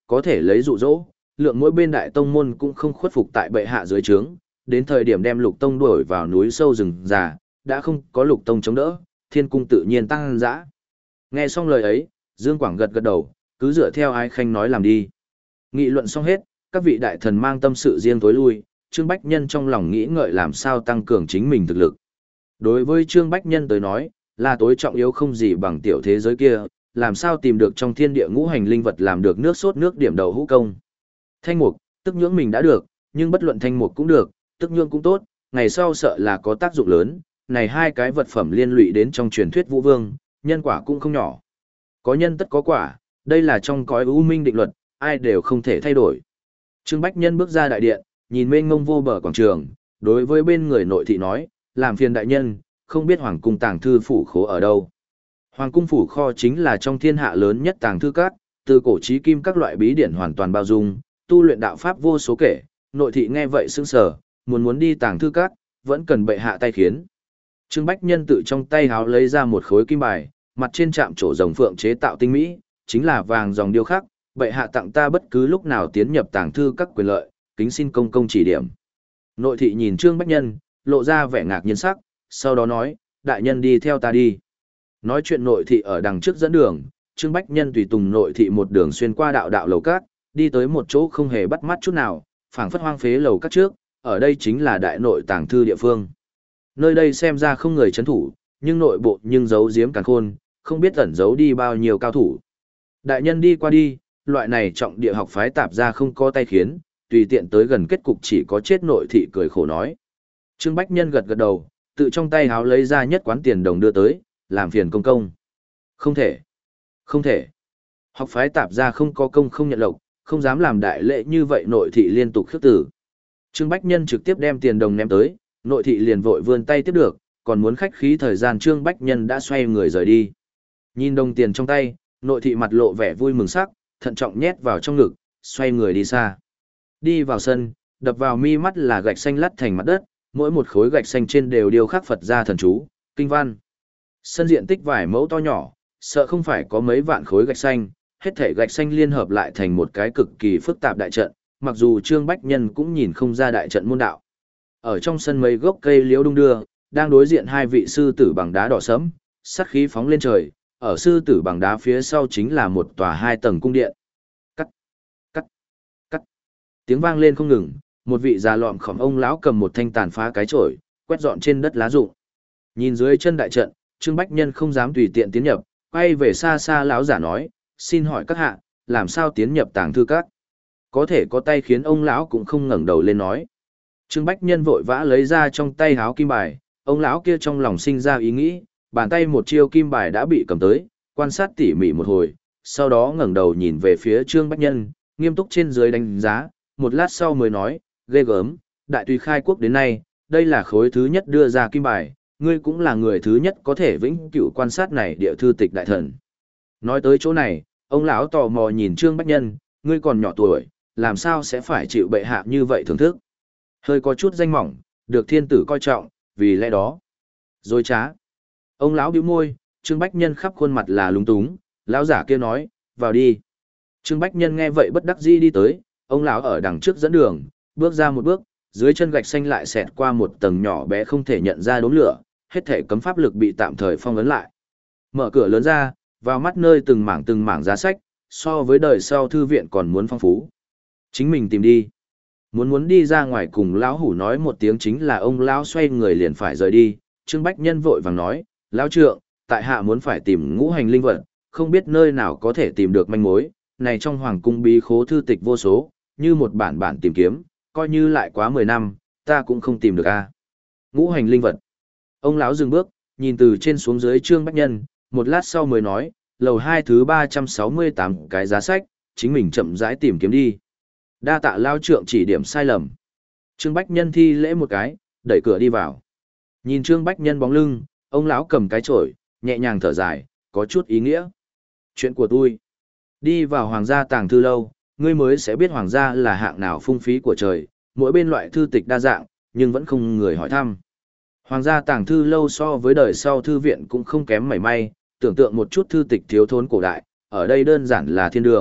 có thể lấy dụ dỗ, lượng mỗi bên đại tông môn cũng không khuất phục tại bệ hạ dưới trướng, đến thời điểm đem Lục Tông đuổi vào núi sâu rừng già, đã không có Lục Tông chống đỡ, thiên cung tự nhiên tăng dã. Nghe xong lời ấy, Dương Quảng gật gật đầu, cứ dựa theo Ái Khanh nói làm đi. Nghị luận xong hết, các vị đại thần mang tâm sự riêng tối lui, Trương Bách Nhân trong lòng nghĩ ngợi làm sao tăng cường chính mình thực lực. Đối với Trương Bách Nhân tới nói, là tối trọng yếu không gì bằng tiểu thế giới kia, làm sao tìm được trong thiên địa ngũ hành linh vật làm được nước sốt nước điểm đầu hữu công. Thanh mục, tức nhưỡng mình đã được, nhưng bất luận thanh mục cũng được, tức nhưỡng cũng tốt, ngày sau sợ là có tác dụng lớn, này hai cái vật phẩm liên lụy đến trong truyền thuyết Vũ Vương, nhân quả cũng không nhỏ. Có nhân tất có quả, đây là trong cõi u minh định luật, ai đều không thể thay đổi. Trương Bách Nhân bước ra đại điện, nhìn mênh mông vô bờ quảng trường, đối với bên người nội thị nói, làm phiền đại nhân, không biết hoàng cung tàng thư phủ khố ở đâu. Hoàng cung phủ kho chính là trong thiên hạ lớn nhất tàng thư các, từ cổ chí kim các loại bí điển hoàn toàn bao dung, tu luyện đạo pháp vô số kể, nội thị nghe vậy sững sờ, muốn muốn đi tàng thư các, vẫn cần bệ hạ tay khiến. Trương Bách Nhân tự trong tay háo lấy ra một khối kim bài, mặt trên chạm trổ rồng phượng chế tạo tinh mỹ, chính là vàng dòng điêu khắc, bệ hạ tặng ta bất cứ lúc nào tiến nhập tàng thư các quyền lợi, kính xin công công chỉ điểm. Nội thị nhìn Trương Bách Nhân, lộ ra vẻ ngạc nhiên sắc, sau đó nói, đại nhân đi theo ta đi. Nói chuyện nội thị ở đằng trước dẫn đường, Trương Bách Nhân tùy tùng nội thị một đường xuyên qua đạo đạo lầu cát, đi tới một chỗ không hề bắt mắt chút nào, phảng phất hoang phế lầu cát trước, ở đây chính là đại nội tàng thư địa phương. Nơi đây xem ra không người trấn thủ, nhưng nội bộ nhưng giấu giếm càn khôn, không biết ẩn giấu đi bao nhiêu cao thủ. Đại nhân đi qua đi, loại này trọng địa học phái tạp ra không có tay khiến, tùy tiện tới gần kết cục chỉ có chết nội thị cười khổ nói. Trương Bách Nhân gật gật đầu, tự trong tay háo lấy ra nhất quán tiền đồng đưa tới, làm phiền công công. Không thể. Không thể. Học phái tạp ra không có công không nhận lộc, không dám làm đại lễ như vậy nội thị liên tục khước tử. Trương Bách Nhân trực tiếp đem tiền đồng ném tới, nội thị liền vội vươn tay tiếp được, còn muốn khách khí thời gian Trương Bách Nhân đã xoay người rời đi. Nhìn đồng tiền trong tay, nội thị mặt lộ vẻ vui mừng sắc, thận trọng nhét vào trong ngực, xoay người đi xa. Đi vào sân, đập vào mi mắt là gạch xanh lắt thành mặt đất, mỗi một khối gạch xanh trên đều điêu khắc Phật gia thần chú, kinh văn. Sân diện tích vài mẫu to nhỏ, sợ không phải có mấy vạn khối gạch xanh, hết thảy gạch xanh liên hợp lại thành một cái cực kỳ phức tạp đại trận, mặc dù Trương Bách Nhân cũng nhìn không ra đại trận môn đạo. Ở trong sân mấy gốc cây liễu đung đưa, đang đối diện hai vị sư tử bằng đá đỏ sẫm, sát khí phóng lên trời, ở sư tử bằng đá phía sau chính là một tòa hai tầng cung điện. Cắt, cắt, cắt. Tiếng vang lên không ngừng, một vị già lọm khòm ông lão cầm một thanh tàn phá cái chổi, quét dọn trên đất lá rụng. Nhìn dưới chân đại trận, Trương Bách Nhân không dám tùy tiện tiến nhập, quay về xa xa lão giả nói, xin hỏi các hạ, làm sao tiến nhập tàng thư các? Có thể có tay khiến ông lão cũng không ngẩng đầu lên nói. Trương Bách Nhân vội vã lấy ra trong tay háo kim bài, ông lão kia trong lòng sinh ra ý nghĩ, bàn tay một chiêu kim bài đã bị cầm tới, quan sát tỉ mỉ một hồi, sau đó ngẩng đầu nhìn về phía Trương Bách Nhân, nghiêm túc trên dưới đánh giá, một lát sau mới nói, ghê gớm, đại tùy khai quốc đến nay, đây là khối thứ nhất đưa ra kim bài, ngươi cũng là người thứ nhất có thể vĩnh cửu quan sát này địa thư tịch đại thần. Nói tới chỗ này, ông lão tò mò nhìn Trương Bách Nhân, ngươi còn nhỏ tuổi, làm sao sẽ phải chịu bệ hạ như vậy thưởng thức. Hơi có chút danh mỏng, được thiên tử coi trọng, vì lẽ đó. Rồi trá. Ông lão bĩu môi, Trương Bách Nhân khắp khuôn mặt là lúng túng, lão giả kia nói, vào đi. Trương Bách Nhân nghe vậy bất đắc dĩ đi tới, ông lão ở đằng trước dẫn đường, bước ra một bước, dưới chân gạch xanh lại xẹt qua một tầng nhỏ bé không thể nhận ra đốm lửa, hết thể cấm pháp lực bị tạm thời phong ấn lại. Mở cửa lớn ra, vào mắt nơi từng mảng từng mảng giá sách, so với đời sau thư viện còn muốn phong phú. Chính mình tìm đi. Muốn muốn đi ra ngoài cùng lão hủ nói một tiếng chính là ông lão xoay người liền phải rời đi, Trương Bách Nhân vội vàng nói, lão trượng, tại hạ muốn phải tìm ngũ hành linh vật, không biết nơi nào có thể tìm được manh mối, này trong hoàng cung bí khố thư tịch vô số, như một bản bản tìm kiếm, coi như lại quá mười năm, ta cũng không tìm được a. Ngũ hành linh vật. Ông lão dừng bước, nhìn từ trên xuống dưới Trương Bách Nhân, một lát sau mới nói, lầu hai thứ ba trăm sáu mươi tám cái giá sách, chính mình chậm rãi tìm kiếm đi. Đa tạ lao trượng chỉ điểm sai lầm. Trương Bách Nhân thi lễ một cái, đẩy cửa đi vào. Nhìn Trương Bách Nhân bóng lưng, ông lão cầm cái chổi, nhẹ nhàng thở dài, có chút ý nghĩa. Chuyện của tôi. Đi vào hoàng gia tàng thư lâu, ngươi mới sẽ biết hoàng gia là hạng nào phung phí của trời, mỗi bên loại thư tịch đa dạng, nhưng vẫn không người hỏi thăm. Hoàng gia tàng thư lâu so với đời sau thư viện cũng không kém mảy may, tưởng tượng một chút thư tịch thiếu thốn cổ đại, ở đây đơn giản là thiên đường,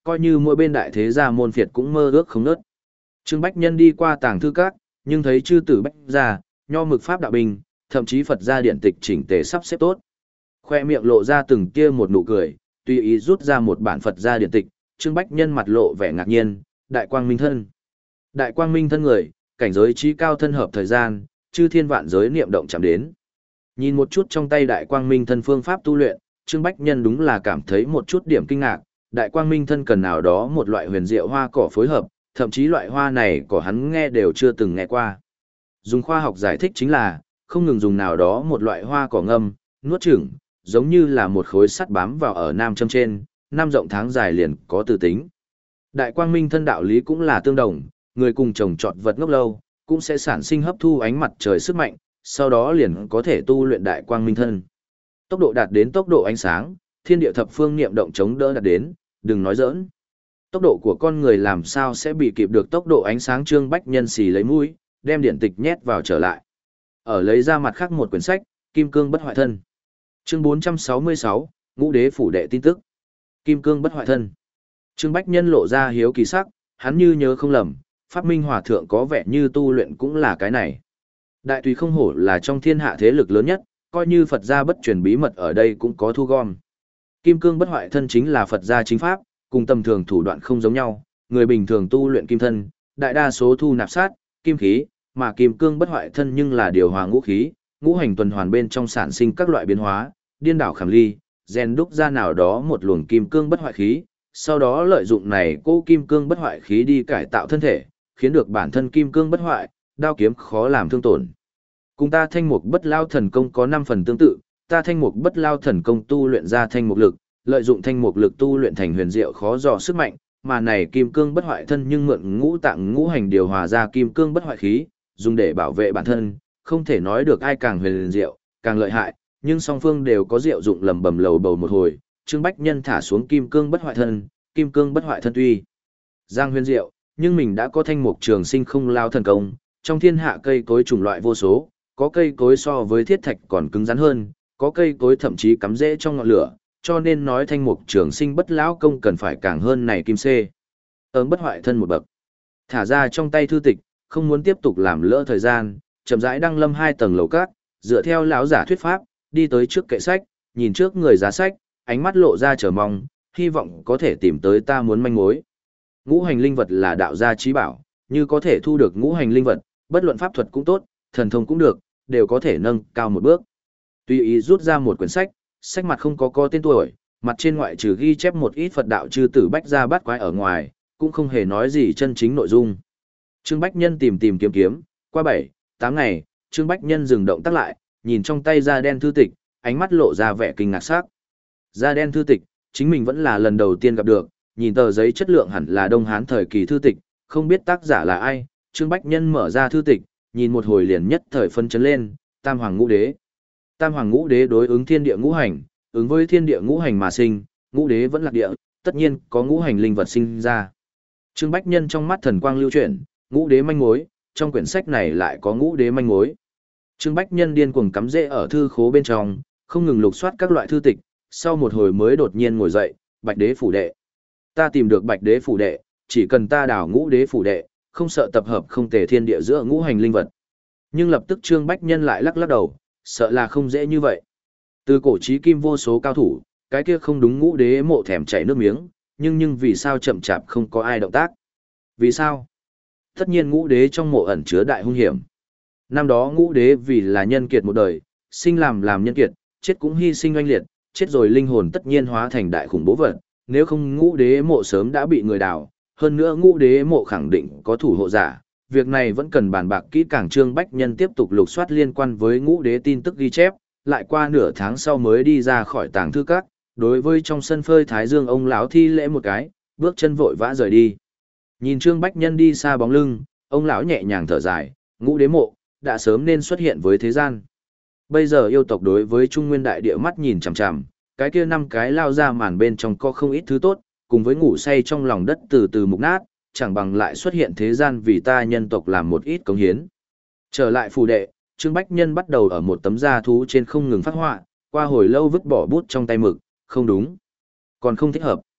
coi như mỗi bên đại thế gia môn phiệt cũng mơ ước không nớt. Trương Bách Nhân đi qua tàng thư các, nhưng thấy chư tử bách gia, nho mực pháp đạo binh, thậm chí Phật gia điện tịch chỉnh tề sắp xếp tốt. Khoe miệng lộ ra từng tia một nụ cười, tùy ý rút ra một bản Phật gia điện tịch, Trương Bách Nhân mặt lộ vẻ ngạc nhiên, đại quang minh thân. Đại quang minh thân người, cảnh giới trí cao thân hợp thời gian, chư thiên vạn giới niệm động chạm đến. Nhìn một chút trong tay đại quang minh thân phương pháp tu luyện, Trương Bách Nhân đúng là cảm thấy một chút điểm kinh ngạc, đại quang minh thân cần nào đó một loại huyền diệu hoa cỏ phối hợp, thậm chí loại hoa này của hắn nghe đều chưa từng nghe qua. Dùng khoa học giải thích chính là, không ngừng dùng nào đó một loại hoa cỏ ngâm, nuốt chửng, giống như là một khối sắt bám vào ở nam châm trên, năm rộng tháng dài liền có từ tính. Đại quang minh thân đạo lý cũng là tương đồng, người cùng trồng trọt vật ngốc lâu, cũng sẽ sản sinh hấp thu ánh mặt trời sức mạnh, sau đó liền có thể tu luyện đại quang minh thân. Tốc độ đạt đến tốc độ ánh sáng, thiên địa thập phương niệm động chống đỡ đạt đến, đừng nói giỡn. Tốc độ của con người làm sao sẽ bị kịp được tốc độ ánh sáng. Trương Bách Nhân xì lấy mũi, đem điện tịch nhét vào trở lại. Ở lấy ra mặt khác một quyển sách, Kim Cương Bất Hoại Thân. Chương bốn trăm sáu mươi sáu, Ngũ Đế phủ đệ tin tức. Kim Cương Bất Hoại Thân. Trương Bách Nhân lộ ra hiếu kỳ sắc, hắn như nhớ không lầm, Pháp Minh Hòa Thượng có vẻ như tu luyện cũng là cái này. Đại Tùy không hổ là trong thiên hạ thế lực lớn nhất, coi như Phật gia bất truyền bí mật ở đây cũng có thu gom. Kim Cương Bất Hoại Thân chính là Phật gia chính pháp, cùng tầm thường thủ đoạn không giống nhau, người bình thường tu luyện kim thân, đại đa số thu nạp sát, kim khí, mà Kim Cương Bất Hoại Thân nhưng là điều hòa ngũ khí, ngũ hành tuần hoàn bên trong sản sinh các loại biến hóa, điên đảo khảm ly, rèn đúc ra nào đó một luồng kim cương bất hoại khí, sau đó lợi dụng này cô kim cương bất hoại khí đi cải tạo thân thể, khiến được bản thân kim cương bất hoại, đao kiếm khó làm thương tổn. Cùng ta thanh mục bất lao thần công có năm phần tương tự, ta thanh mục bất lao thần công tu luyện ra thanh mục lực, lợi dụng thanh mục lực tu luyện thành huyền diệu khó dò sức mạnh, mà này kim cương bất hoại thân nhưng mượn ngũ tạng ngũ hành điều hòa ra kim cương bất hoại khí, dùng để bảo vệ bản thân, không thể nói được ai càng huyền diệu, càng lợi hại, nhưng song phương đều có diệu dụng lầm bầm lầu bầu một hồi. Trương Bách Nhân thả xuống kim cương bất hoại thân, kim cương bất hoại thân tuy giang huyền diệu, nhưng mình đã có thanh mục trường sinh không lao thần công, trong thiên hạ cây cối chủng loại vô số, có cây cối so với thiết thạch còn cứng rắn hơn, có cây cối thậm chí cắm rễ trong ngọn lửa, cho nên nói thanh mục trường sinh bất lão công cần phải càng hơn này kim xê. Ớm bất hoại thân một bậc. Thả ra trong tay thư tịch, không muốn tiếp tục làm lỡ thời gian, chậm rãi đăng lâm hai tầng lầu cát, dựa theo lão giả thuyết pháp, đi tới trước kệ sách, nhìn trước người giá sách, ánh mắt lộ ra chờ mong, hy vọng có thể tìm tới ta muốn manh mối. Ngũ hành linh vật là đạo gia trí bảo, như có thể thu được ngũ hành linh vật, bất luận pháp thuật cũng tốt, thần thông cũng được, đều có thể nâng cao một bước. Tùy ý rút ra một quyển sách, sách mặt không có có tên tuổi, mặt trên ngoại trừ ghi chép một ít Phật đạo chư tử bách gia bát quái ở ngoài, cũng không hề nói gì chân chính nội dung. Trương Bách Nhân tìm tìm kiếm kiếm, qua bảy, tám ngày, Trương Bách Nhân dừng động tác lại, nhìn trong tay da đen thư tịch, ánh mắt lộ ra vẻ kinh ngạc sắc. Da đen thư tịch, chính mình vẫn là lần đầu tiên gặp được, nhìn tờ giấy chất lượng hẳn là Đông Hán thời kỳ thư tịch, không biết tác giả là ai. Trương Bách Nhân mở ra thư tịch, nhìn một hồi liền nhất thời phân chấn lên, Tam Hoàng Ngũ Đế. Tam Hoàng Ngũ Đế đối ứng thiên địa ngũ hành, ứng với thiên địa ngũ hành mà sinh, ngũ đế vẫn lạc địa, tất nhiên có ngũ hành linh vật sinh ra. Trương Bách Nhân trong mắt thần quang lưu chuyển, ngũ đế manh mối, trong quyển sách này lại có ngũ đế manh mối. Trương Bách Nhân điên cuồng cắm rễ ở thư khố bên trong, không ngừng lục soát các loại thư tịch, sau một hồi mới đột nhiên ngồi dậy, Bạch Đế phủ đệ. Ta tìm được Bạch Đế phủ đệ, chỉ cần ta đào ngũ đế phủ đệ, không sợ tập hợp không tề thiên địa giữa ngũ hành linh vật. Nhưng lập tức Trương Bách Nhân lại lắc lắc đầu, sợ là không dễ như vậy. Từ cổ chí kim vô số cao thủ, cái kia không đúng ngũ đế mộ thèm chảy nước miếng, nhưng nhưng vì sao chậm chạp không có ai động tác? Vì sao? Tất nhiên ngũ đế trong mộ ẩn chứa đại hung hiểm. Năm đó ngũ đế vì là nhân kiệt một đời, sinh làm làm nhân kiệt, chết cũng hy sinh oanh liệt, chết rồi linh hồn tất nhiên hóa thành đại khủng bố vật, nếu không ngũ đế mộ sớm đã bị người đào, hơn nữa ngũ đế mộ khẳng định có thủ hộ giả, việc này vẫn cần bàn bạc kỹ càng. Trương Bách Nhân tiếp tục lục soát liên quan với ngũ đế tin tức ghi chép, lại qua nửa tháng sau mới đi ra khỏi tàng thư các, đối với trong sân phơi thái dương ông lão thi lễ một cái, bước chân vội vã rời đi. Nhìn Trương Bách Nhân đi xa bóng lưng, ông lão nhẹ nhàng thở dài, ngũ đế mộ đã sớm nên xuất hiện với thế gian. Bây giờ yêu tộc đối với Trung Nguyên đại địa mắt nhìn chằm chằm, cái kia năm cái lao ra màn bên trong có không ít thứ tốt, cùng với ngủ say trong lòng đất từ từ mục nát, chẳng bằng lại xuất hiện thế gian vì ta nhân tộc làm một ít cống hiến. Trở lại phủ đệ, Trương Bách Nhân bắt đầu ở một tấm da thú trên không ngừng phát họa, qua hồi lâu vứt bỏ bút trong tay mực, không đúng, còn không thích hợp.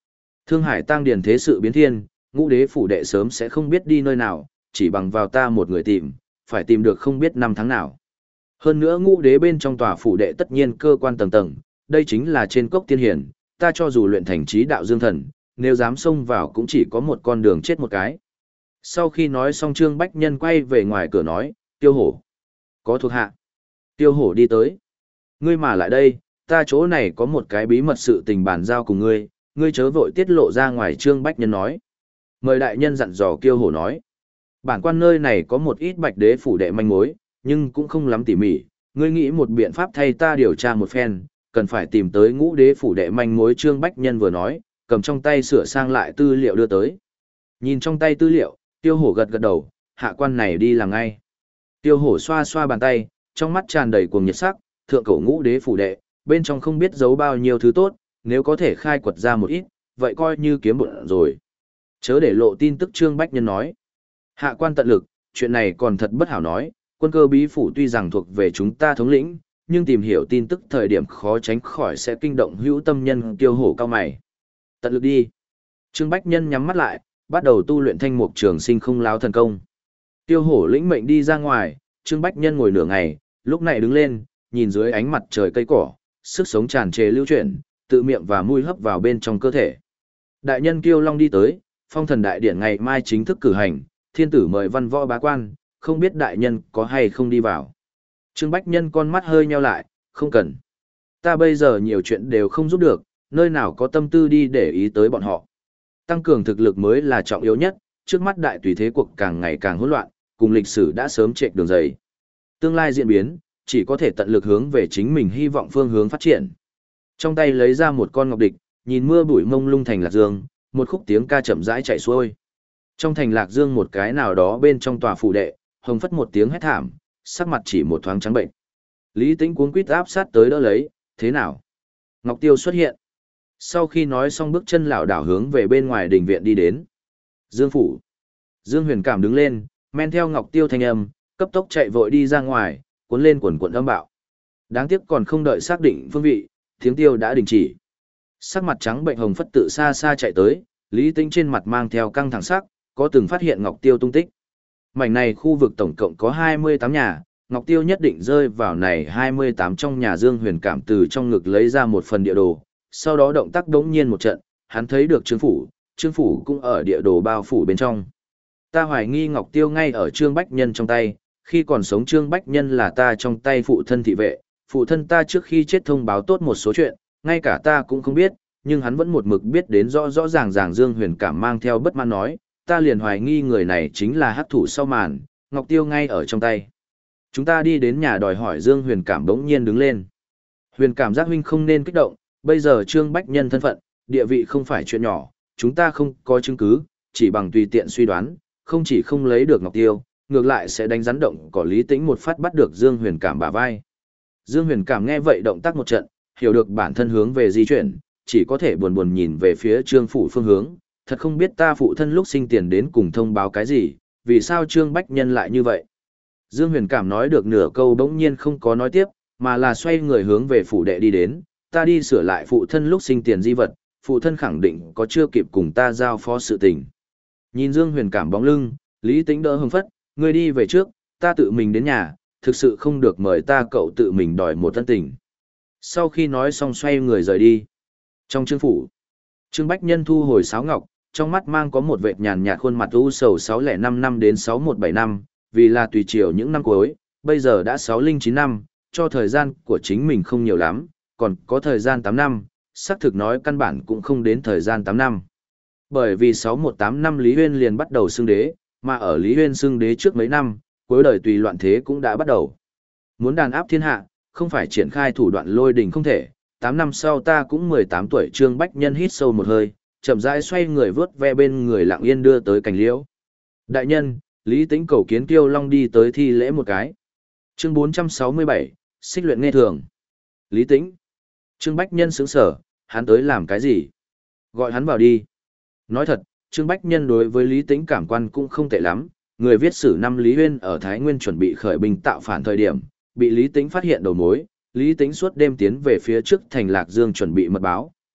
Thương Hải tăng điền thế sự biến thiên, ngũ đế phủ đệ sớm sẽ không biết đi nơi nào, chỉ bằng vào ta một người tìm, phải tìm được không biết năm tháng nào. Hơn nữa ngũ đế bên trong tòa phủ đệ tất nhiên cơ quan tầng tầng, đây chính là trên cốc tiên hiển, ta cho dù luyện thành trí đạo dương thần, nếu dám xông vào cũng chỉ có một con đường chết một cái. Sau khi nói xong Trương Bách Nhân quay về ngoài cửa nói, Tiêu Hổ. Có thuộc hạ. Tiêu Hổ đi tới. Ngươi mà lại đây, ta chỗ này có một cái bí mật sự tình bàn giao cùng ngươi, ngươi chớ vội tiết lộ ra ngoài. Trương Bách Nhân nói. Mời đại nhân dặn dò. Tiêu Hổ nói. Bản quan nơi này có một ít bạch đế phủ đệ manh mối, nhưng cũng không lắm tỉ mỉ, ngươi nghĩ một biện pháp thay ta điều tra một phen, cần phải tìm tới ngũ đế phủ đệ manh mối. Trương Bách Nhân vừa nói, cầm trong tay sửa sang lại tư liệu đưa tới. Nhìn trong tay tư liệu, Tiêu Hổ gật gật đầu, hạ quan này đi làm ngay. Tiêu Hổ xoa xoa bàn tay, trong mắt tràn đầy cuồng nhiệt sắc, thượng cổ ngũ đế phủ đệ, bên trong không biết giấu bao nhiêu thứ tốt, nếu có thể khai quật ra một ít, vậy coi như kiếm bộn rồi. Chớ để lộ tin tức. Trương Bách Nhân nói. Hạ quan tận lực, chuyện này còn thật bất hảo nói, quân cơ bí phủ tuy rằng thuộc về chúng ta thống lĩnh, nhưng tìm hiểu tin tức thời điểm khó tránh khỏi sẽ kinh động hữu tâm nhân. Tiêu Hổ cao mày. Tận lực đi. Trương Bách Nhân nhắm mắt lại, bắt đầu tu luyện thanh mục trường sinh không láo thần công. Tiêu Hổ lĩnh mệnh đi ra ngoài, Trương Bách Nhân ngồi nửa ngày, lúc này đứng lên, nhìn dưới ánh mặt trời cây cỏ, sức sống tràn trề lưu chuyển, tự miệng và mũi hấp vào bên trong cơ thể. Đại nhân Kiêu Long đi tới, phong thần đại điển ngày mai chính thức cử hành, thiên tử mời văn võ bá quan, không biết đại nhân có hay không đi vào. Trương Bách Nhân con mắt hơi nheo lại, không cần. Ta bây giờ nhiều chuyện đều không giúp được, nơi nào có tâm tư đi để ý tới bọn họ. Tăng cường thực lực mới là trọng yếu nhất, trước mắt đại tùy thế cuộc càng ngày càng hỗn loạn, cùng lịch sử đã sớm chệch đường dày. Tương lai diễn biến, chỉ có thể tận lực hướng về chính mình hy vọng phương hướng phát triển. Trong tay lấy ra một con ngọc địch, nhìn mưa bụi mông lung thành Lạc Dương, một khúc tiếng ca chậm rãi chạy xuôi. Trong thành Lạc Dương một cái nào đó bên trong tòa phủ đệ, hồng phất một tiếng hét thảm, sắc mặt chỉ một thoáng trắng bệnh. Lý Tĩnh cuống quýt áp sát tới đỡ lấy, thế nào? Ngọc Tiêu xuất hiện. Sau khi nói xong bước chân lảo đảo hướng về bên ngoài đình viện đi đến. Dương phủ. Dương Huyền Cảm đứng lên, men theo Ngọc Tiêu thanh âm, cấp tốc chạy vội đi ra ngoài, cuốn lên quần quần âm bạo. Đáng tiếc còn không đợi xác định phương vị, tiếng tiêu đã đình chỉ. Sắc mặt trắng bệnh hồng phất tự xa xa chạy tới, Lý Tĩnh trên mặt mang theo căng thẳng sắc, có từng phát hiện Ngọc Tiêu tung tích. Mảnh này khu vực tổng cộng có hai mươi tám nhà, Ngọc Tiêu nhất định rơi vào này hai mươi tám trong nhà. Dương Huyền Cảm từ trong ngực lấy ra một phần địa đồ, sau đó động tác đống nhiên một trận, hắn thấy được Trương phủ, Trương phủ cũng ở địa đồ bao phủ bên trong. Ta hoài nghi Ngọc Tiêu ngay ở Trương Bách Nhân trong tay, khi còn sống Trương Bách Nhân là ta trong tay phụ thân thị vệ, phụ thân ta trước khi chết thông báo tốt một số chuyện, ngay cả ta cũng không biết, nhưng hắn vẫn một mực biết đến rõ rõ ràng ràng. Dương Huyền Cảm mang theo bất mãn nói, ta liền hoài nghi người này chính là hắc thủ sau màn, Ngọc Tiêu ngay ở trong tay. Chúng ta đi đến nhà đòi hỏi. Dương Huyền Cảm bỗng nhiên đứng lên. Huyền Cảm giác huynh không nên kích động, bây giờ Trương Bách Nhân thân phận, địa vị không phải chuyện nhỏ, chúng ta không có chứng cứ, chỉ bằng tùy tiện suy đoán, không chỉ không lấy được Ngọc Tiêu, ngược lại sẽ đánh rắn động cỏ. Lý Tĩnh một phát bắt được Dương Huyền Cảm bả vai. Dương Huyền Cảm nghe vậy động tác một trận, hiểu được bản thân hướng về di chuyển, chỉ có thể buồn buồn nhìn về phía Trương phủ phương hướng, thật không biết ta phụ thân lúc sinh tiền đến cùng thông báo cái gì, vì sao Trương Bách Nhân lại như vậy. Dương Huyền Cảm nói được nửa câu bỗng nhiên không có nói tiếp, mà là xoay người hướng về phủ đệ đi đến, ta đi sửa lại phụ thân lúc sinh tiền di vật, phụ thân khẳng định có chưa kịp cùng ta giao phó sự tình. Nhìn Dương Huyền Cảm bóng lưng, Lý Tĩnh đỡ hưng phất, ngươi đi về trước, ta tự mình đến nhà, thực sự không được mời ta cậu tự mình đòi một thân tình. Sau khi nói xong xoay người rời đi. Trong Trương phủ, Trương Bách Nhân thu hồi sáo ngọc, trong mắt mang có một vệt nhàn nhạt khuôn mặt u sầu. Sáu không năm năm đến sáu một bảy năm, vì là tùy chiều những năm cuối, bây giờ đã sáu không chín năm, cho thời gian của chính mình không nhiều lắm, còn có thời gian tám năm, xác thực nói căn bản cũng không đến thời gian tám năm. Bởi vì sáu một tám năm Lý Huyên liền bắt đầu xưng đế, mà ở Lý Huyên xưng đế trước mấy năm, cuối đời tùy loạn thế cũng đã bắt đầu. Muốn đàn áp thiên hạ, không phải triển khai thủ đoạn lôi đình không thể. Tám năm sau ta cũng mười tám tuổi. Trương Bách Nhân hít sâu một hơi, chậm rãi xoay người vớt ve bên người lặng yên đưa tới cành liễu. Đại nhân, Lý Tĩnh cầu kiến Kiêu Long đi tới thi lễ một cái. Chương bốn trăm sáu mươi bảy, xích luyện nghe thường. Lý Tĩnh. Trương Bách Nhân sững sở, hắn tới làm cái gì? Gọi hắn vào đi. Nói thật, Trương Bách Nhân đối với Lý Tĩnh cảm quan cũng không tệ lắm. Người viết sử năm Lý Huyên ở Thái Nguyên chuẩn bị khởi binh tạo phản thời điểm, bị Lý Tĩnh phát hiện đầu mối. Lý Tĩnh suốt đêm tiến về phía trước thành Lạc Dương chuẩn bị mật báo,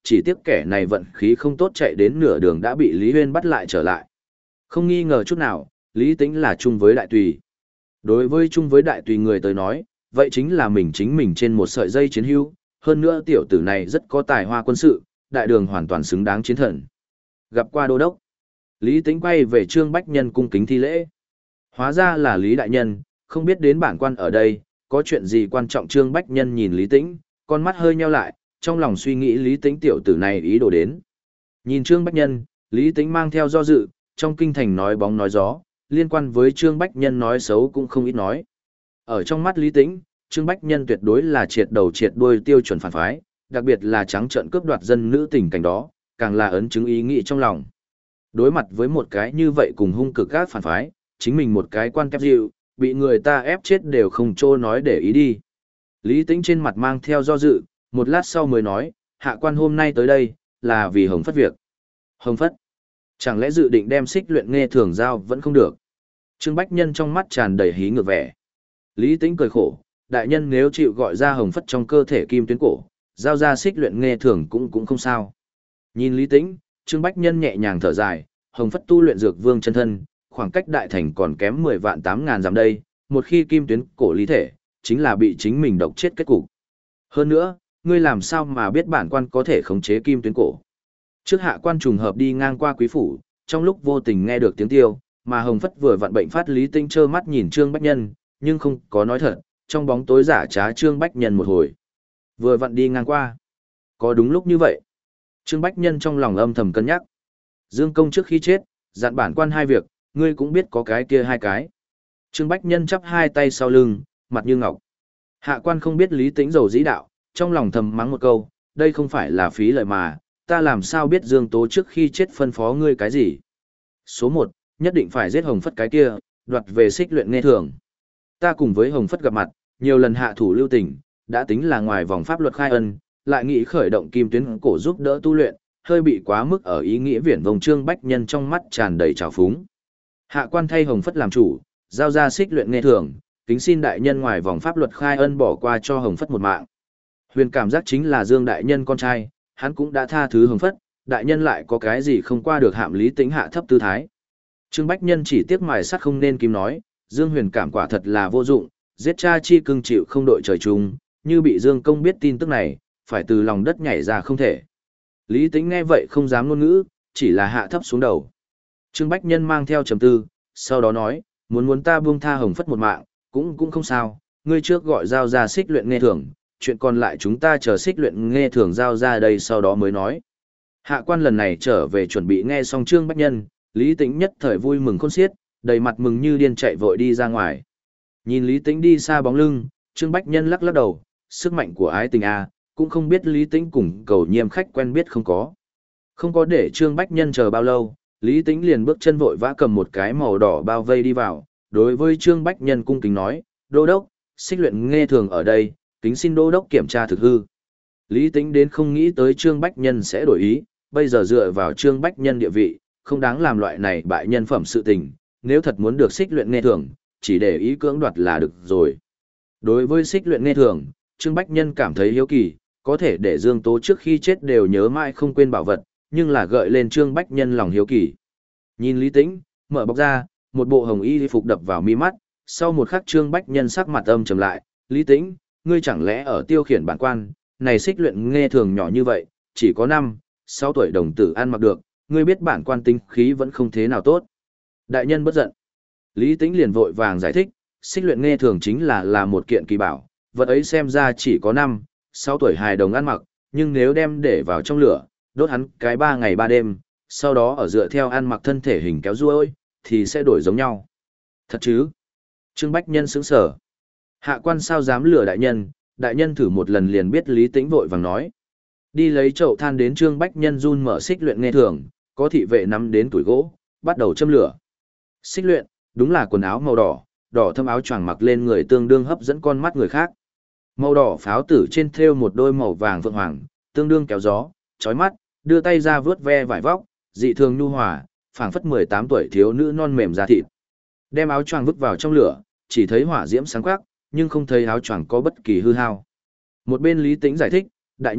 chỉ tiếc kẻ này vận khí không tốt chạy đến nửa đường đã bị Lý Huyên bắt lại trở lại. Không nghi ngờ chút nào, Lý Tĩnh là chung với đại tùy. Đối với chung với đại tùy người tới nói, vậy chính là mình chính mình trên một sợi dây chiến hữu, hơn nữa tiểu tử này rất có tài hoa quân sự, đại đường hoàn toàn xứng đáng chiến thần. Gặp qua đô đốc, Lý Tĩnh quay về Trương Bách Nhân cung kính thi lễ. Hóa ra là Lý đại nhân, không biết đến bản quan ở đây, có chuyện gì quan trọng. Trương Bách Nhân nhìn Lý Tĩnh, con mắt hơi nheo lại, trong lòng suy nghĩ Lý Tĩnh tiểu tử này ý đồ đến. Nhìn Trương Bách Nhân, Lý Tĩnh mang theo do dự, trong kinh thành nói bóng nói gió, liên quan với Trương Bách Nhân nói xấu cũng không ít nói. Ở trong mắt Lý Tĩnh, Trương Bách Nhân tuyệt đối là triệt đầu triệt đuôi tiêu chuẩn phản phái, đặc biệt là trắng trợn cướp đoạt dân nữ tình cảnh đó, càng là ấn chứng ý nghĩ trong lòng. Đối mặt với một cái như vậy cùng hung cực các phản phái, chính mình một cái quan kép dịu, bị người ta ép chết đều không trô nói để ý đi. Lý Tĩnh trên mặt mang theo do dự, một lát sau mới nói, hạ quan hôm nay tới đây, là vì Hồng Phất việc. Hồng Phất? Chẳng lẽ dự định đem xích luyện nghe thường giao vẫn không được? Trương Bách Nhân trong mắt tràn đầy hí ngược vẻ. Lý Tĩnh cười khổ, đại nhân nếu chịu gọi ra Hồng Phất trong cơ thể kim tuyến cổ, giao ra xích luyện nghe thường cũng cũng không sao. Nhìn Lý Tĩnh, Trương Bách Nhân nhẹ nhàng thở dài, Hồng Phất tu luyện dược vương chân thân, khoảng cách đại thành còn kém mười vạn tám ngàn dặm đây, một khi kim tuyến cổ lý thể, chính là bị chính mình độc chết kết cục. Hơn nữa, ngươi làm sao mà biết bản quan có thể khống chế kim tuyến cổ? Trước hạ quan trùng hợp đi ngang qua quý phủ, trong lúc vô tình nghe được tiếng tiêu, mà Hồng Phất vừa vặn bệnh phát Lý Tĩnh trơ mắt nhìn Trương Bách Nhân, nhưng không có nói thật, trong bóng tối giả trá Trương Bách Nhân một hồi. Vừa vặn đi ngang qua. Có đúng lúc như vậy? Trương Bách Nhân trong lòng âm thầm cân nhắc. Dương Công trước khi chết, dặn bản quan hai việc, ngươi cũng biết có cái kia hai cái. Trương Bách Nhân chắp hai tay sau lưng, mặt như ngọc. Hạ quan không biết Lý Tĩnh dầu dĩ đạo, trong lòng thầm mắng một câu, đây không phải là phí lợi mà, ta làm sao biết Dương Tố trước khi chết phân phó ngươi cái gì. Số một, nhất định phải giết Hồng Phất cái kia, đoạt về xích luyện nghe thường. Ta cùng với Hồng Phất gặp mặt, nhiều lần hạ thủ lưu tình, đã tính là ngoài vòng pháp luật khai ân, lại nghĩ khởi động kim tuyến cổ giúp đỡ tu luyện, hơi bị quá mức ở ý nghĩa viển vông. Trương Bách Nhân trong mắt tràn đầy trào phúng. Hạ quan thay Hồng Phất làm chủ, giao ra xích luyện nghe thường, kính xin đại nhân ngoài vòng pháp luật khai ân bỏ qua cho Hồng Phất một mạng. Huyền cảm giác chính là Dương đại nhân con trai, hắn cũng đã tha thứ Hồng Phất, đại nhân lại có cái gì không qua được hạm Lý Tĩnh hạ thấp tư thái. Trương Bách Nhân chỉ tiếc mài sắt không nên kim nói, Dương Huyền cảm quả thật là vô dụng, giết cha chi cưng chịu không đội trời chung, như bị Dương Công biết tin tức này, phải từ lòng đất nhảy ra không thể. Lý Tĩnh nghe vậy không dám ngôn ngữ, chỉ là hạ thấp xuống đầu. Trương Bách Nhân mang theo trầm tư, sau đó nói, muốn muốn ta buông tha Hồng Phất một mạng, cũng cũng không sao, ngươi trước gọi giao ra xích luyện nghe thường, chuyện còn lại chúng ta chờ xích luyện nghe thường giao ra đây sau đó mới nói. Hạ quan lần này trở về chuẩn bị nghe xong Trương Bách Nhân, Lý Tĩnh nhất thời vui mừng khôn xiết, đầy mặt mừng như điên chạy vội đi ra ngoài. Nhìn Lý Tĩnh đi xa bóng lưng, Trương Bách Nhân lắc lắc đầu, sức mạnh của ái tình a, cũng không biết Lý Tĩnh cùng cầu nhiêm khách quen biết không có. Không có để Trương Bách Nhân chờ bao lâu, Lý Tĩnh liền bước chân vội vã cầm một cái màu đỏ bao vây đi vào, đối với Trương Bách Nhân cung kính nói, đô đốc, xích luyện nghe thường ở đây, kính xin đô đốc kiểm tra thực hư. Lý Tĩnh đến không nghĩ tới Trương Bách Nhân sẽ đổi ý, bây giờ dựa vào Trương Bách Nhân địa vị, không đáng làm loại này bại nhân phẩm sự tình, nếu thật muốn được xích luyện nghe thường, chỉ để ý cưỡng đoạt là được rồi. Đối với xích luyện nghe thường, Trương Bách Nhân cảm thấy hiếu kỳ, có thể để Dương Tố trước khi chết đều nhớ mãi không quên bảo vật, nhưng là gợi lên Trương Bách Nhân lòng hiếu kỳ. Nhìn Lý Tĩnh, mở bọc ra, một bộ hồng y phục đập vào mi mắt, sau một khắc Trương Bách Nhân sắc mặt âm trầm lại, Lý Tĩnh, ngươi chẳng lẽ ở tiêu khiển bản quan, này xích luyện nghe thường nhỏ như vậy, chỉ có năm, sáu tuổi đồng tử ăn mặc được, ngươi biết bản quan tinh khí vẫn không thế nào tốt. Đại nhân bất giận. Lý Tĩnh liền vội vàng giải thích, xích luyện nghe thường chính là là một kiện kỳ bảo, vật ấy xem ra chỉ có năm, sáu tuổi hài đồng ăn mặc, nhưng nếu đem để vào trong lửa, đốt hắn cái ba ngày ba đêm, sau đó ở dựa theo ăn mặc thân thể hình kéo ruôi, thì sẽ đổi giống nhau. Thật chứ? Trương Bách Nhân sững sờ. Hạ quan sao dám lừa đại nhân, đại nhân thử một lần liền biết. Lý Tĩnh vội vàng nói. Đi lấy chậu than đến Trương Bách Nhân run mở xích luyện nghe thường, có thị vệ nắm đến tuổi gỗ, bắt đầu châm lửa. Xích luyện, đúng là quần áo màu đỏ, đỏ thâm áo choàng mặc lên người tương đương hấp dẫn con mắt người khác. Màu đỏ pháo tử trên thêu một đôi màu vàng vượng hoàng, tương đương kéo gió, chói mắt, đưa tay ra vướt ve vải vóc, dị thường nhu hòa, phảng phất mười tám tuổi thiếu nữ non mềm da thịt. Đem áo choàng vứt vào trong lửa, chỉ thấy hỏa diễm sáng quắc, nhưng không thấy áo choàng có bất kỳ hư hao. Một bên Lý Tĩnh giải thích, đại nhân,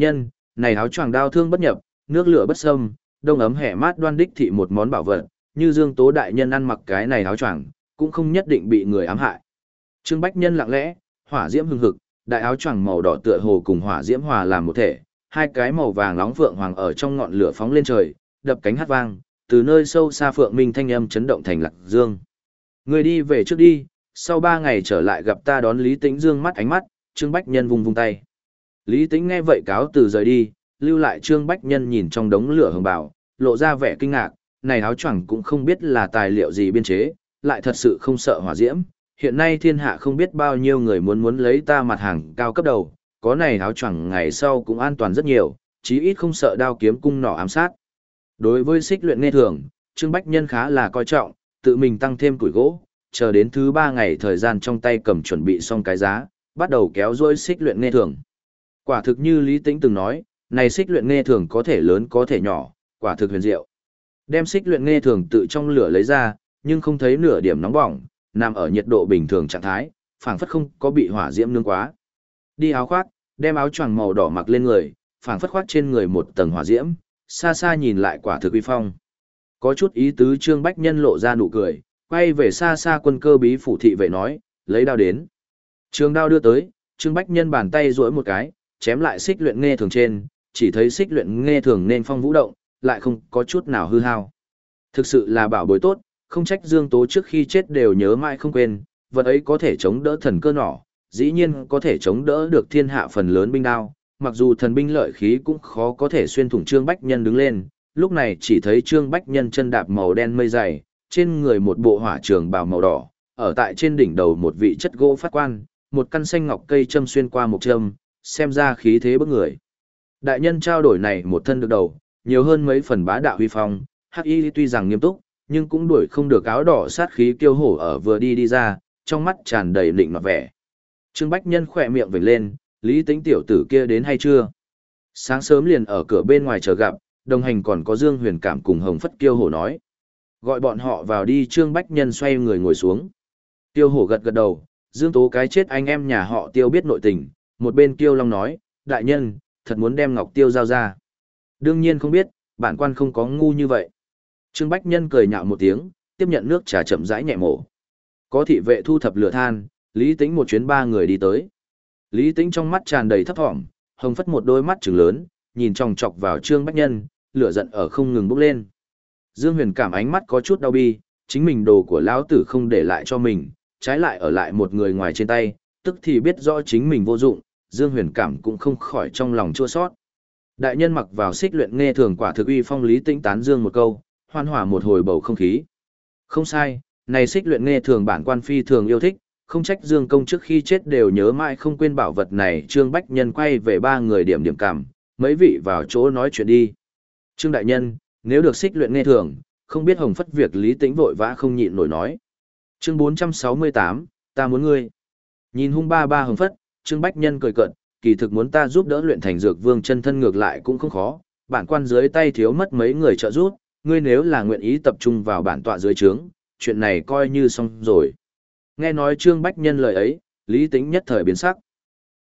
này áo choàng đao thương bất nhập, nước lửa bất xâm, đông ấm hẻ mát đoan đích thị một món bảo vật, như Dương Tố đại nhân ăn mặc cái này áo choàng, cũng không nhất định bị người ám hại. Trương Bách Nhân lặng lẽ, hỏa diễm hừng hực, đại áo choàng màu đỏ tựa hồ cùng hỏa diễm hòa làm một thể, hai cái màu vàng nóng phượng hoàng ở trong ngọn lửa phóng lên trời, đập cánh hát vang, từ nơi sâu xa phượng minh thanh âm chấn động thành Lạc Dương. Người đi về trước đi, sau ba ngày trở lại gặp ta đón Lý Tĩnh dương mắt ánh mắt, Trương Bách Nhân vung vung tay. Lý Tĩnh nghe vậy cáo từ rời đi, lưu lại Trương Bách Nhân nhìn trong đống lửa hừng bảo, lộ ra vẻ kinh ngạc, này áo choàng cũng không biết là tài liệu gì biên chế, lại thật sự không sợ hỏa diễm. Hiện nay thiên hạ không biết bao nhiêu người muốn muốn lấy ta mặt hàng cao cấp đầu, có này áo choàng ngày sau cũng an toàn rất nhiều, chí ít không sợ đao kiếm cung nỏ ám sát. Đối với xích luyện nghe thường, Trương Bách Nhân khá là coi trọng, tự mình tăng thêm củi gỗ, chờ đến thứ ba ngày thời gian trong tay cầm chuẩn bị xong cái giá, bắt đầu kéo dôi xích luyện nghe thường. Quả thực như Lý Tĩnh từng nói, này xích luyện nghe thường có thể lớn có thể nhỏ, quả thực huyền diệu. Đem xích luyện nghe thường tự trong lửa lấy ra, nhưng không thấy nửa điểm nóng bỏng, nằm ở nhiệt độ bình thường trạng thái, phảng phất không có bị hỏa diễm nướng quá. Đi áo khoác, đem áo choàng màu đỏ mặc lên người, phảng phất khoác trên người một tầng hỏa diễm, xa xa nhìn lại quả thực uy phong. Có chút ý tứ Trương Bách Nhân lộ ra nụ cười, quay về xa xa quân cơ bí phủ thị vệ nói, lấy đao đến. Trường đao đưa tới, Trương Bách Nhân bàn tay duỗi một cái, chém lại xích luyện nghe thường trên, chỉ thấy xích luyện nghe thường nên phong vũ động, lại không có chút nào hư hao. Thực sự là bảo bối tốt, không trách Dương Tố trước khi chết đều nhớ mãi không quên, vật ấy có thể chống đỡ thần cơ nỏ, dĩ nhiên có thể chống đỡ được thiên hạ phần lớn binh đao, mặc dù thần binh lợi khí cũng khó có thể xuyên thủng Trương Bách Nhân đứng lên, lúc này chỉ thấy Trương Bách Nhân chân đạp màu đen mây dày, trên người một bộ hỏa trường bào màu đỏ, ở tại trên đỉnh đầu một vị chất gỗ phát quan, một căn xanh ngọc cây châm xuyên qua một châm, xem ra khí thế bức người. Đại nhân trao đổi này một thân được đầu, nhiều hơn mấy phần bá đạo huy phong, Hắc Y tuy rằng nghiêm túc, nhưng cũng đuổi không được áo đỏ sát khí kiêu hổ ở vừa đi đi ra, trong mắt tràn đầy định nọt vẻ. Trương Bách Nhân khỏe miệng vểnh lên, Lý Tĩnh tiểu tử kia đến hay chưa? Sáng sớm liền ở cửa bên ngoài chờ gặp, đồng hành còn có Dương Huyền Cảm cùng Hồng Phất kiêu hổ nói. Gọi bọn họ vào đi. Trương Bách Nhân xoay người ngồi xuống. Kiêu hổ gật gật đầu, Dương Tố cái chết anh em nhà họ Tiêu biết nội tình, một bên Kiêu Long nói, đại nhân, thật muốn đem Ngọc Tiêu giao ra. Đương nhiên không biết, bản quan không có ngu như vậy. Trương Bách Nhân cười nhạo một tiếng, tiếp nhận nước trà chậm rãi nhẹ mổ. Có thị vệ thu thập lửa than, Lý Tĩnh một chuyến ba người đi tới. Lý Tĩnh trong mắt tràn đầy thấp thỏm, Hồng Phất một đôi mắt trừng lớn, nhìn chòng chọc vào Trương Bách Nhân, lửa giận ở không ngừng bốc lên. Dương Huyền Cảm ánh mắt có chút đau bi, chính mình đồ của lão tử không để lại cho mình, trái lại ở lại một người ngoài trên tay, tức thì biết rõ chính mình vô dụng, Dương Huyền Cảm cũng không khỏi trong lòng chua xót. Đại nhân mặc vào xích luyện nghe thường quả thực uy phong, Lý Tĩnh tán dương một câu, hoan hỏa một hồi bầu không khí. Không sai, này xích luyện nghe thường bản quan phi thường yêu thích, không trách Dương công trước khi chết đều nhớ mãi không quên bảo vật này. Trương Bách Nhân quay về ba người điểm điểm cảm, mấy vị vào chỗ nói chuyện đi. Trương đại nhân, nếu được xích luyện nghe thường, không biết Hồng Phất việc Lý Tĩnh vội vã không nhịn nổi nói. Chương bốn trăm sáu mươi tám, ta muốn ngươi. Nhìn hung ba ba Hồng Phất, Trương Bách Nhân cười cợt, kỳ thực muốn ta giúp đỡ luyện thành dược vương chân thân ngược lại cũng không khó, bản quan dưới tay thiếu mất mấy người trợ giúp, ngươi nếu là nguyện ý tập trung vào bản tọa dưới trướng, chuyện này coi như xong rồi. Nghe nói Trương Bách Nhân lời ấy, Lý Tĩnh nhất thời biến sắc.